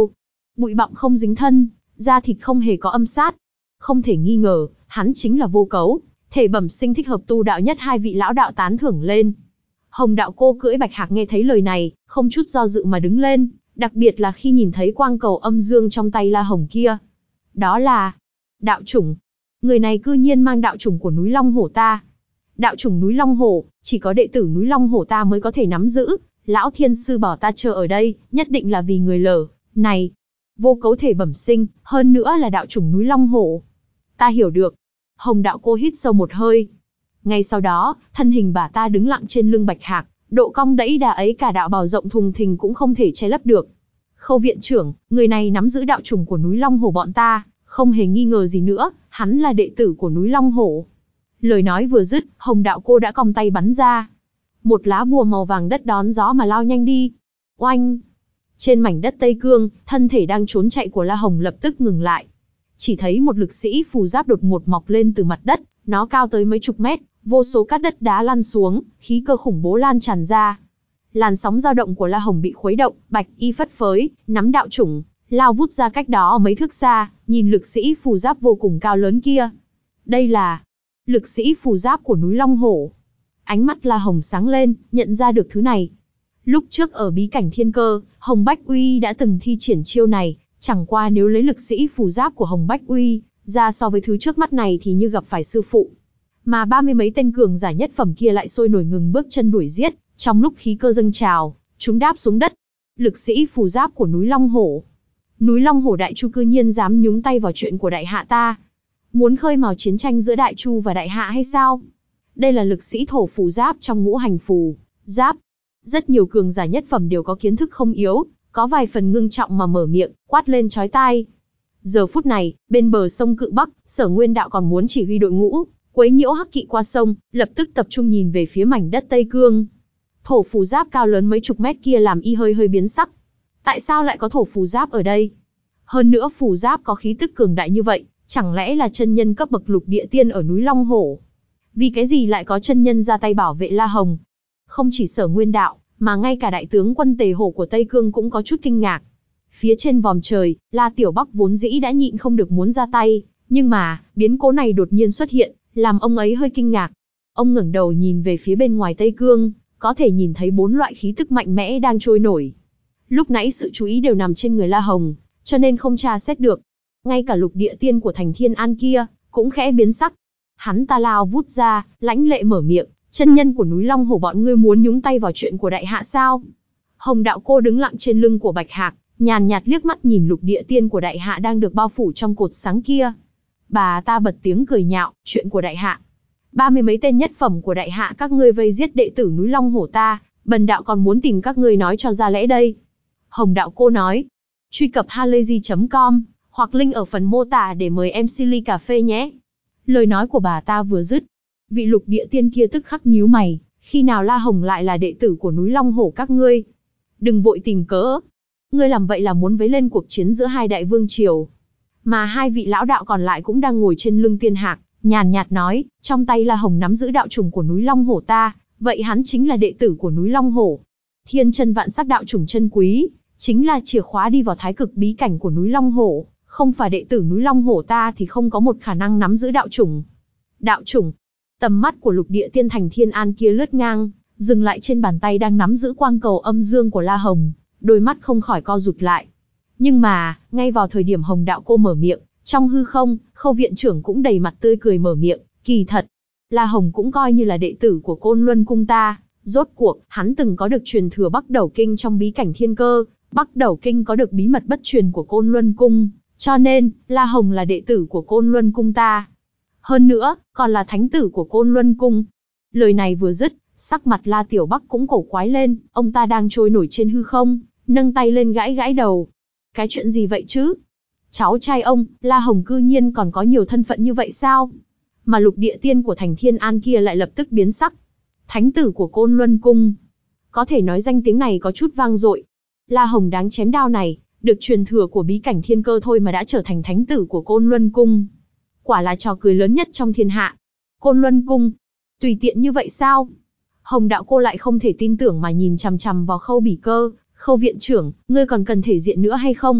bụi bặm không dính thân, da thịt không hề có âm sát. Không thể nghi ngờ, hắn chính là Vô Cấu, thể bẩm sinh thích hợp tu đạo nhất. Hai vị lão đạo tán thưởng lên. Hồng đạo cô cưỡi bạch hạc nghe thấy lời này, không chút do dự mà đứng lên, đặc biệt là khi nhìn thấy quang cầu âm dương trong tay La Hồng kia. Đó là đạo chủng. Người này cư nhiên mang đạo chủng của núi Long Hổ ta. Đạo chủng núi Long Hổ, chỉ có đệ tử núi Long Hổ ta mới có thể nắm giữ. Lão thiên sư bảo ta chờ ở đây, nhất định là vì người lở này. Vô Cấu thể bẩm sinh, hơn nữa là đạo chủng núi Long Hổ. Ta hiểu được. Hồng đạo cô hít sâu một hơi. Ngay sau đó, thân hình bà ta đứng lặng trên lưng bạch hạc, độ cong đẫy đà ấy cả đạo bào rộng thùng thình cũng không thể che lấp được. Khâu viện trưởng, người này nắm giữ đạo chủng của núi Long Hổ bọn ta, không hề nghi ngờ gì nữa, hắn là đệ tử của núi Long Hổ. Lời nói vừa dứt, Hồng đạo cô đã cong tay bắn ra. Một lá bùa màu vàng đất đón gió mà lao nhanh đi. Oanh! Trên mảnh đất Tây Cương, thân thể đang trốn chạy của La Hồng lập tức ngừng lại. Chỉ thấy một lực sĩ phù giáp đột ngột mọc lên từ mặt đất, nó cao tới mấy chục mét, vô số cát đất đá lăn xuống, khí cơ khủng bố lan tràn ra. Làn sóng dao động của La Hồng bị khuấy động, bạch y phất phới, nắm đạo chủng, lao vút ra cách đó mấy thước xa, nhìn lực sĩ phù giáp vô cùng cao lớn kia. Đây là lực sĩ phù giáp của núi Long Hổ. Ánh mắt La Hồng sáng lên, nhận ra được thứ này. Lúc trước ở bí cảnh thiên cơ, Hồng Bách Uy đã từng thi triển chiêu này, chẳng qua nếu lấy lực sĩ phù giáp của Hồng Bách Uy ra so với thứ trước mắt này thì như gặp phải sư phụ. Mà ba mươi mấy tên cường giả nhất phẩm kia lại sôi nổi ngừng bước chân đuổi giết, trong lúc khí cơ dâng trào, chúng đáp xuống đất. Lực sĩ phù giáp của núi Long Hổ. Núi Long Hổ Đại Chu cư nhiên dám nhúng tay vào chuyện của đại hạ ta. Muốn khơi mào chiến tranh giữa Đại Chu và đại hạ hay sao? Đây là lực sĩ thổ phù giáp trong ngũ hành phù giáp. Rất nhiều cường giả nhất phẩm đều có kiến thức không yếu, có vài phần ngưng trọng mà mở miệng, quát lên chói tai. Giờ phút này, bên bờ sông Cự Bắc, Sở Nguyên Đạo còn muốn chỉ huy đội ngũ, quấy nhiễu hắc kỵ qua sông, lập tức tập trung nhìn về phía mảnh đất Tây Cương. Thổ phù giáp cao lớn mấy chục mét kia làm y hơi hơi biến sắc. Tại sao lại có thổ phù giáp ở đây? Hơn nữa phù giáp có khí tức cường đại như vậy, chẳng lẽ là chân nhân cấp bậc lục địa tiên ở núi Long Hổ? Vì cái gì lại có chân nhân ra tay bảo vệ La Hồng? Không chỉ Sở Nguyên Đạo, mà ngay cả đại tướng quân Tề Hổ của Tây Cương cũng có chút kinh ngạc. Phía trên vòm trời, La Tiểu Bắc vốn dĩ đã nhịn không được muốn ra tay, nhưng mà, biến cố này đột nhiên xuất hiện, làm ông ấy hơi kinh ngạc. Ông ngẩng đầu nhìn về phía bên ngoài Tây Cương, có thể nhìn thấy bốn loại khí tức mạnh mẽ đang trôi nổi. Lúc nãy sự chú ý đều nằm trên người La Hồng, cho nên không tra xét được. Ngay cả lục địa tiên của thành Thiên An kia, cũng khẽ biến sắc. Hắn ta lao vút ra, lãnh lệ mở miệng, chân nhân của núi Long Hổ bọn ngươi muốn nhúng tay vào chuyện của đại hạ sao? Hồng đạo cô đứng lặng trên lưng của bạch hạc, nhàn nhạt liếc mắt nhìn lục địa tiên của đại hạ đang được bao phủ trong cột sáng kia. Bà ta bật tiếng cười nhạo, chuyện của đại hạ. Ba mươi mấy tên nhất phẩm của đại hạ các ngươi vây giết đệ tử núi Long Hổ ta, bần đạo còn muốn tìm các ngươi nói cho ra lẽ đây. Hồng đạo cô nói, truy cập halayzi chấm com, hoặc link ở phần mô tả để mời em xê ly cà phê nhé. Lời nói của bà ta vừa dứt, vị lục địa tiên kia tức khắc nhíu mày, khi nào La Hồng lại là đệ tử của núi Long Hổ các ngươi? Đừng vội tìm cớ. Ngươi làm vậy là muốn vấy lên cuộc chiến giữa hai đại vương triều. Mà hai vị lão đạo còn lại cũng đang ngồi trên lưng tiên hạc, nhàn nhạt nói, trong tay La Hồng nắm giữ đạo chủng của núi Long Hổ ta, vậy hắn chính là đệ tử của núi Long Hổ. Thiên chân vạn sắc đạo chủng chân quý, chính là chìa khóa đi vào thái cực bí cảnh của núi Long Hổ, không phải đệ tử núi Long Hổ ta thì không có một khả năng nắm giữ đạo chủng. Đạo chủng. Tầm mắt của lục địa tiên thành Thiên An kia lướt ngang, dừng lại trên bàn tay đang nắm giữ quang cầu âm dương của La Hồng, đôi mắt không khỏi co rụt lại. Nhưng mà, ngay vào thời điểm Hồng đạo cô mở miệng, trong hư không, Khâu viện trưởng cũng đầy mặt tươi cười mở miệng, kỳ thật, La Hồng cũng coi như là đệ tử của Côn Luân cung ta, rốt cuộc, hắn từng có được truyền thừa Bắc Đẩu Kinh trong bí cảnh thiên cơ, Bắc Đẩu Kinh có được bí mật bất truyền của Côn Luân cung, cho nên, La Hồng là đệ tử của Côn Luân cung ta. Hơn nữa, còn là thánh tử của Côn Luân cung. Lời này vừa dứt, sắc mặt La Tiểu Bắc cũng cổ quái lên, ông ta đang trôi nổi trên hư không, nâng tay lên gãi gãi đầu. Cái chuyện gì vậy chứ? Cháu trai ông, La Hồng cư nhiên còn có nhiều thân phận như vậy sao? Mà lục địa tiên của thành Thiên An kia lại lập tức biến sắc. Thánh tử của Côn Luân cung. Có thể nói danh tiếng này có chút vang dội. La Hồng đáng chém đao này, được truyền thừa của bí cảnh thiên cơ thôi mà đã trở thành thánh tử của Côn Luân cung. Quả là trò cười lớn nhất trong thiên hạ. Côn Luân cung. Tùy tiện như vậy sao? Hồng đạo cô lại không thể tin tưởng mà nhìn chằm chằm vào Khâu Bỉ Cơ. Khâu viện trưởng, ngươi còn cần thể diện nữa hay không?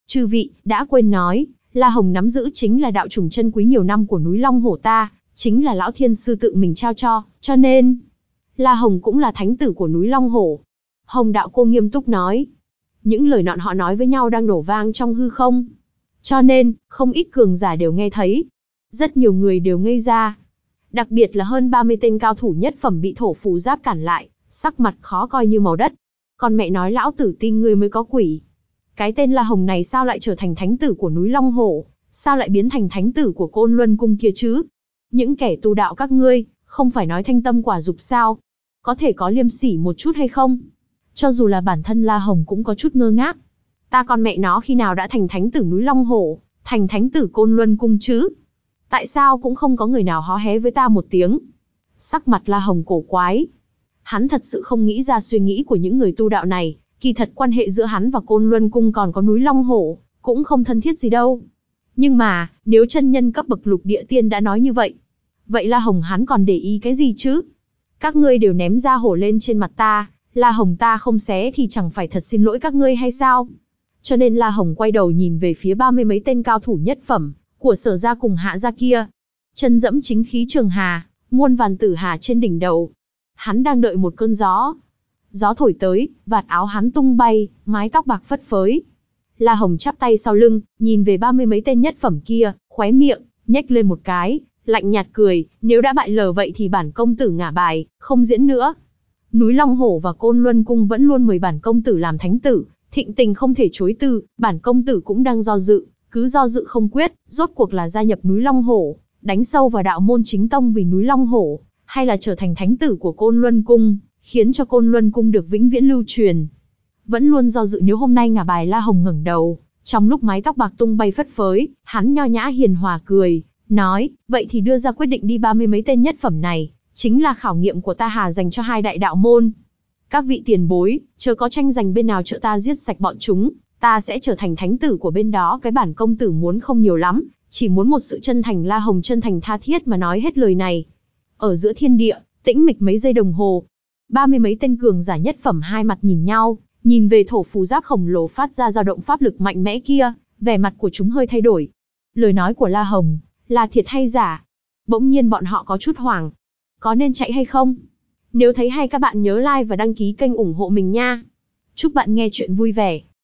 Chư vị, đã quên nói, La Hồng nắm giữ chính là đạo trùng chân quý nhiều năm của núi Long Hổ ta, chính là lão thiên sư tự mình trao cho, cho nên, La Hồng cũng là thánh tử của núi Long Hổ. Hồng đạo cô nghiêm túc nói. Những lời nọn họ nói với nhau đang nổ vang trong hư không. Cho nên, không ít cường giả đều nghe thấy. Rất nhiều người đều ngây ra. Đặc biệt là hơn ba mươi tên cao thủ nhất phẩm bị thổ phù giáp cản lại, sắc mặt khó coi như màu đất. Còn mẹ nói lão tử tin ngươi mới có quỷ. Cái tên La Hồng này sao lại trở thành thánh tử của núi Long Hổ, sao lại biến thành thánh tử của Côn Luân Cung kia chứ? Những kẻ tu đạo các ngươi, không phải nói thanh tâm quả dục sao? Có thể có liêm sỉ một chút hay không? Cho dù là bản thân La Hồng cũng có chút ngơ ngác. Ta con mẹ nó khi nào đã thành thánh tử núi Long Hổ, thành thánh tử Côn Luân Cung chứ? Tại sao cũng không có người nào hó hé với ta một tiếng? Sắc mặt La Hồng cổ quái. Hắn thật sự không nghĩ ra suy nghĩ của những người tu đạo này, kỳ thật quan hệ giữa hắn và Côn Luân Cung còn có núi Long Hổ, cũng không thân thiết gì đâu. Nhưng mà, nếu chân nhân cấp bậc lục địa tiên đã nói như vậy, vậy La Hồng hắn còn để ý cái gì chứ? Các ngươi đều ném ra hổ lên trên mặt ta, La Hồng ta không xé thì chẳng phải thật xin lỗi các ngươi hay sao? Cho nên La Hồng quay đầu nhìn về phía ba mươi mấy tên cao thủ nhất phẩm, của Sở gia cùng Hạ gia kia. Chân dẫm chính khí trường hà, muôn vàn tử hà trên đỉnh đầu. Hắn đang đợi một cơn gió. Gió thổi tới, vạt áo hắn tung bay, mái tóc bạc phất phới. La Hồng chắp tay sau lưng, nhìn về ba mươi mấy tên nhất phẩm kia, khóe miệng, nhếch lên một cái, lạnh nhạt cười, nếu đã bại lờ vậy thì bản công tử ngả bài, không diễn nữa. Núi Long Hổ và Côn Luân Cung vẫn luôn mời bản công tử làm thánh tử, thịnh tình không thể chối từ, bản công tử cũng đang do dự, cứ do dự không quyết, rốt cuộc là gia nhập núi Long Hổ, đánh sâu vào đạo môn chính tông vì núi Long Hổ, hay là trở thành thánh tử của Côn Luân Cung, khiến cho Côn Luân Cung được vĩnh viễn lưu truyền. Vẫn luôn do dự nếu hôm nay ngả bài. La Hồng ngẩng đầu, trong lúc mái tóc bạc tung bay phất phới, hắn nho nhã hiền hòa cười, nói, vậy thì đưa ra quyết định đi ba mươi mấy tên nhất phẩm này, chính là khảo nghiệm của ta Hà dành cho hai đại đạo môn. Các vị tiền bối, chớ có tranh giành bên nào trợ ta giết sạch bọn chúng, ta sẽ trở thành thánh tử của bên đó, cái bản công tử muốn không nhiều lắm, chỉ muốn một sự chân thành. La Hồng chân thành tha thiết mà nói hết lời này. Ở giữa thiên địa, tĩnh mịch mấy giây đồng hồ, ba mươi mấy tên cường giả nhất phẩm hai mặt nhìn nhau, nhìn về thổ phù giáp khổng lồ phát ra dao động pháp lực mạnh mẽ kia, vẻ mặt của chúng hơi thay đổi. Lời nói của La Hồng, là thiệt hay giả? Bỗng nhiên bọn họ có chút hoảng. Có nên chạy hay không? Nếu thấy hay các bạn nhớ like và đăng ký kênh ủng hộ mình nha. Chúc bạn nghe chuyện vui vẻ.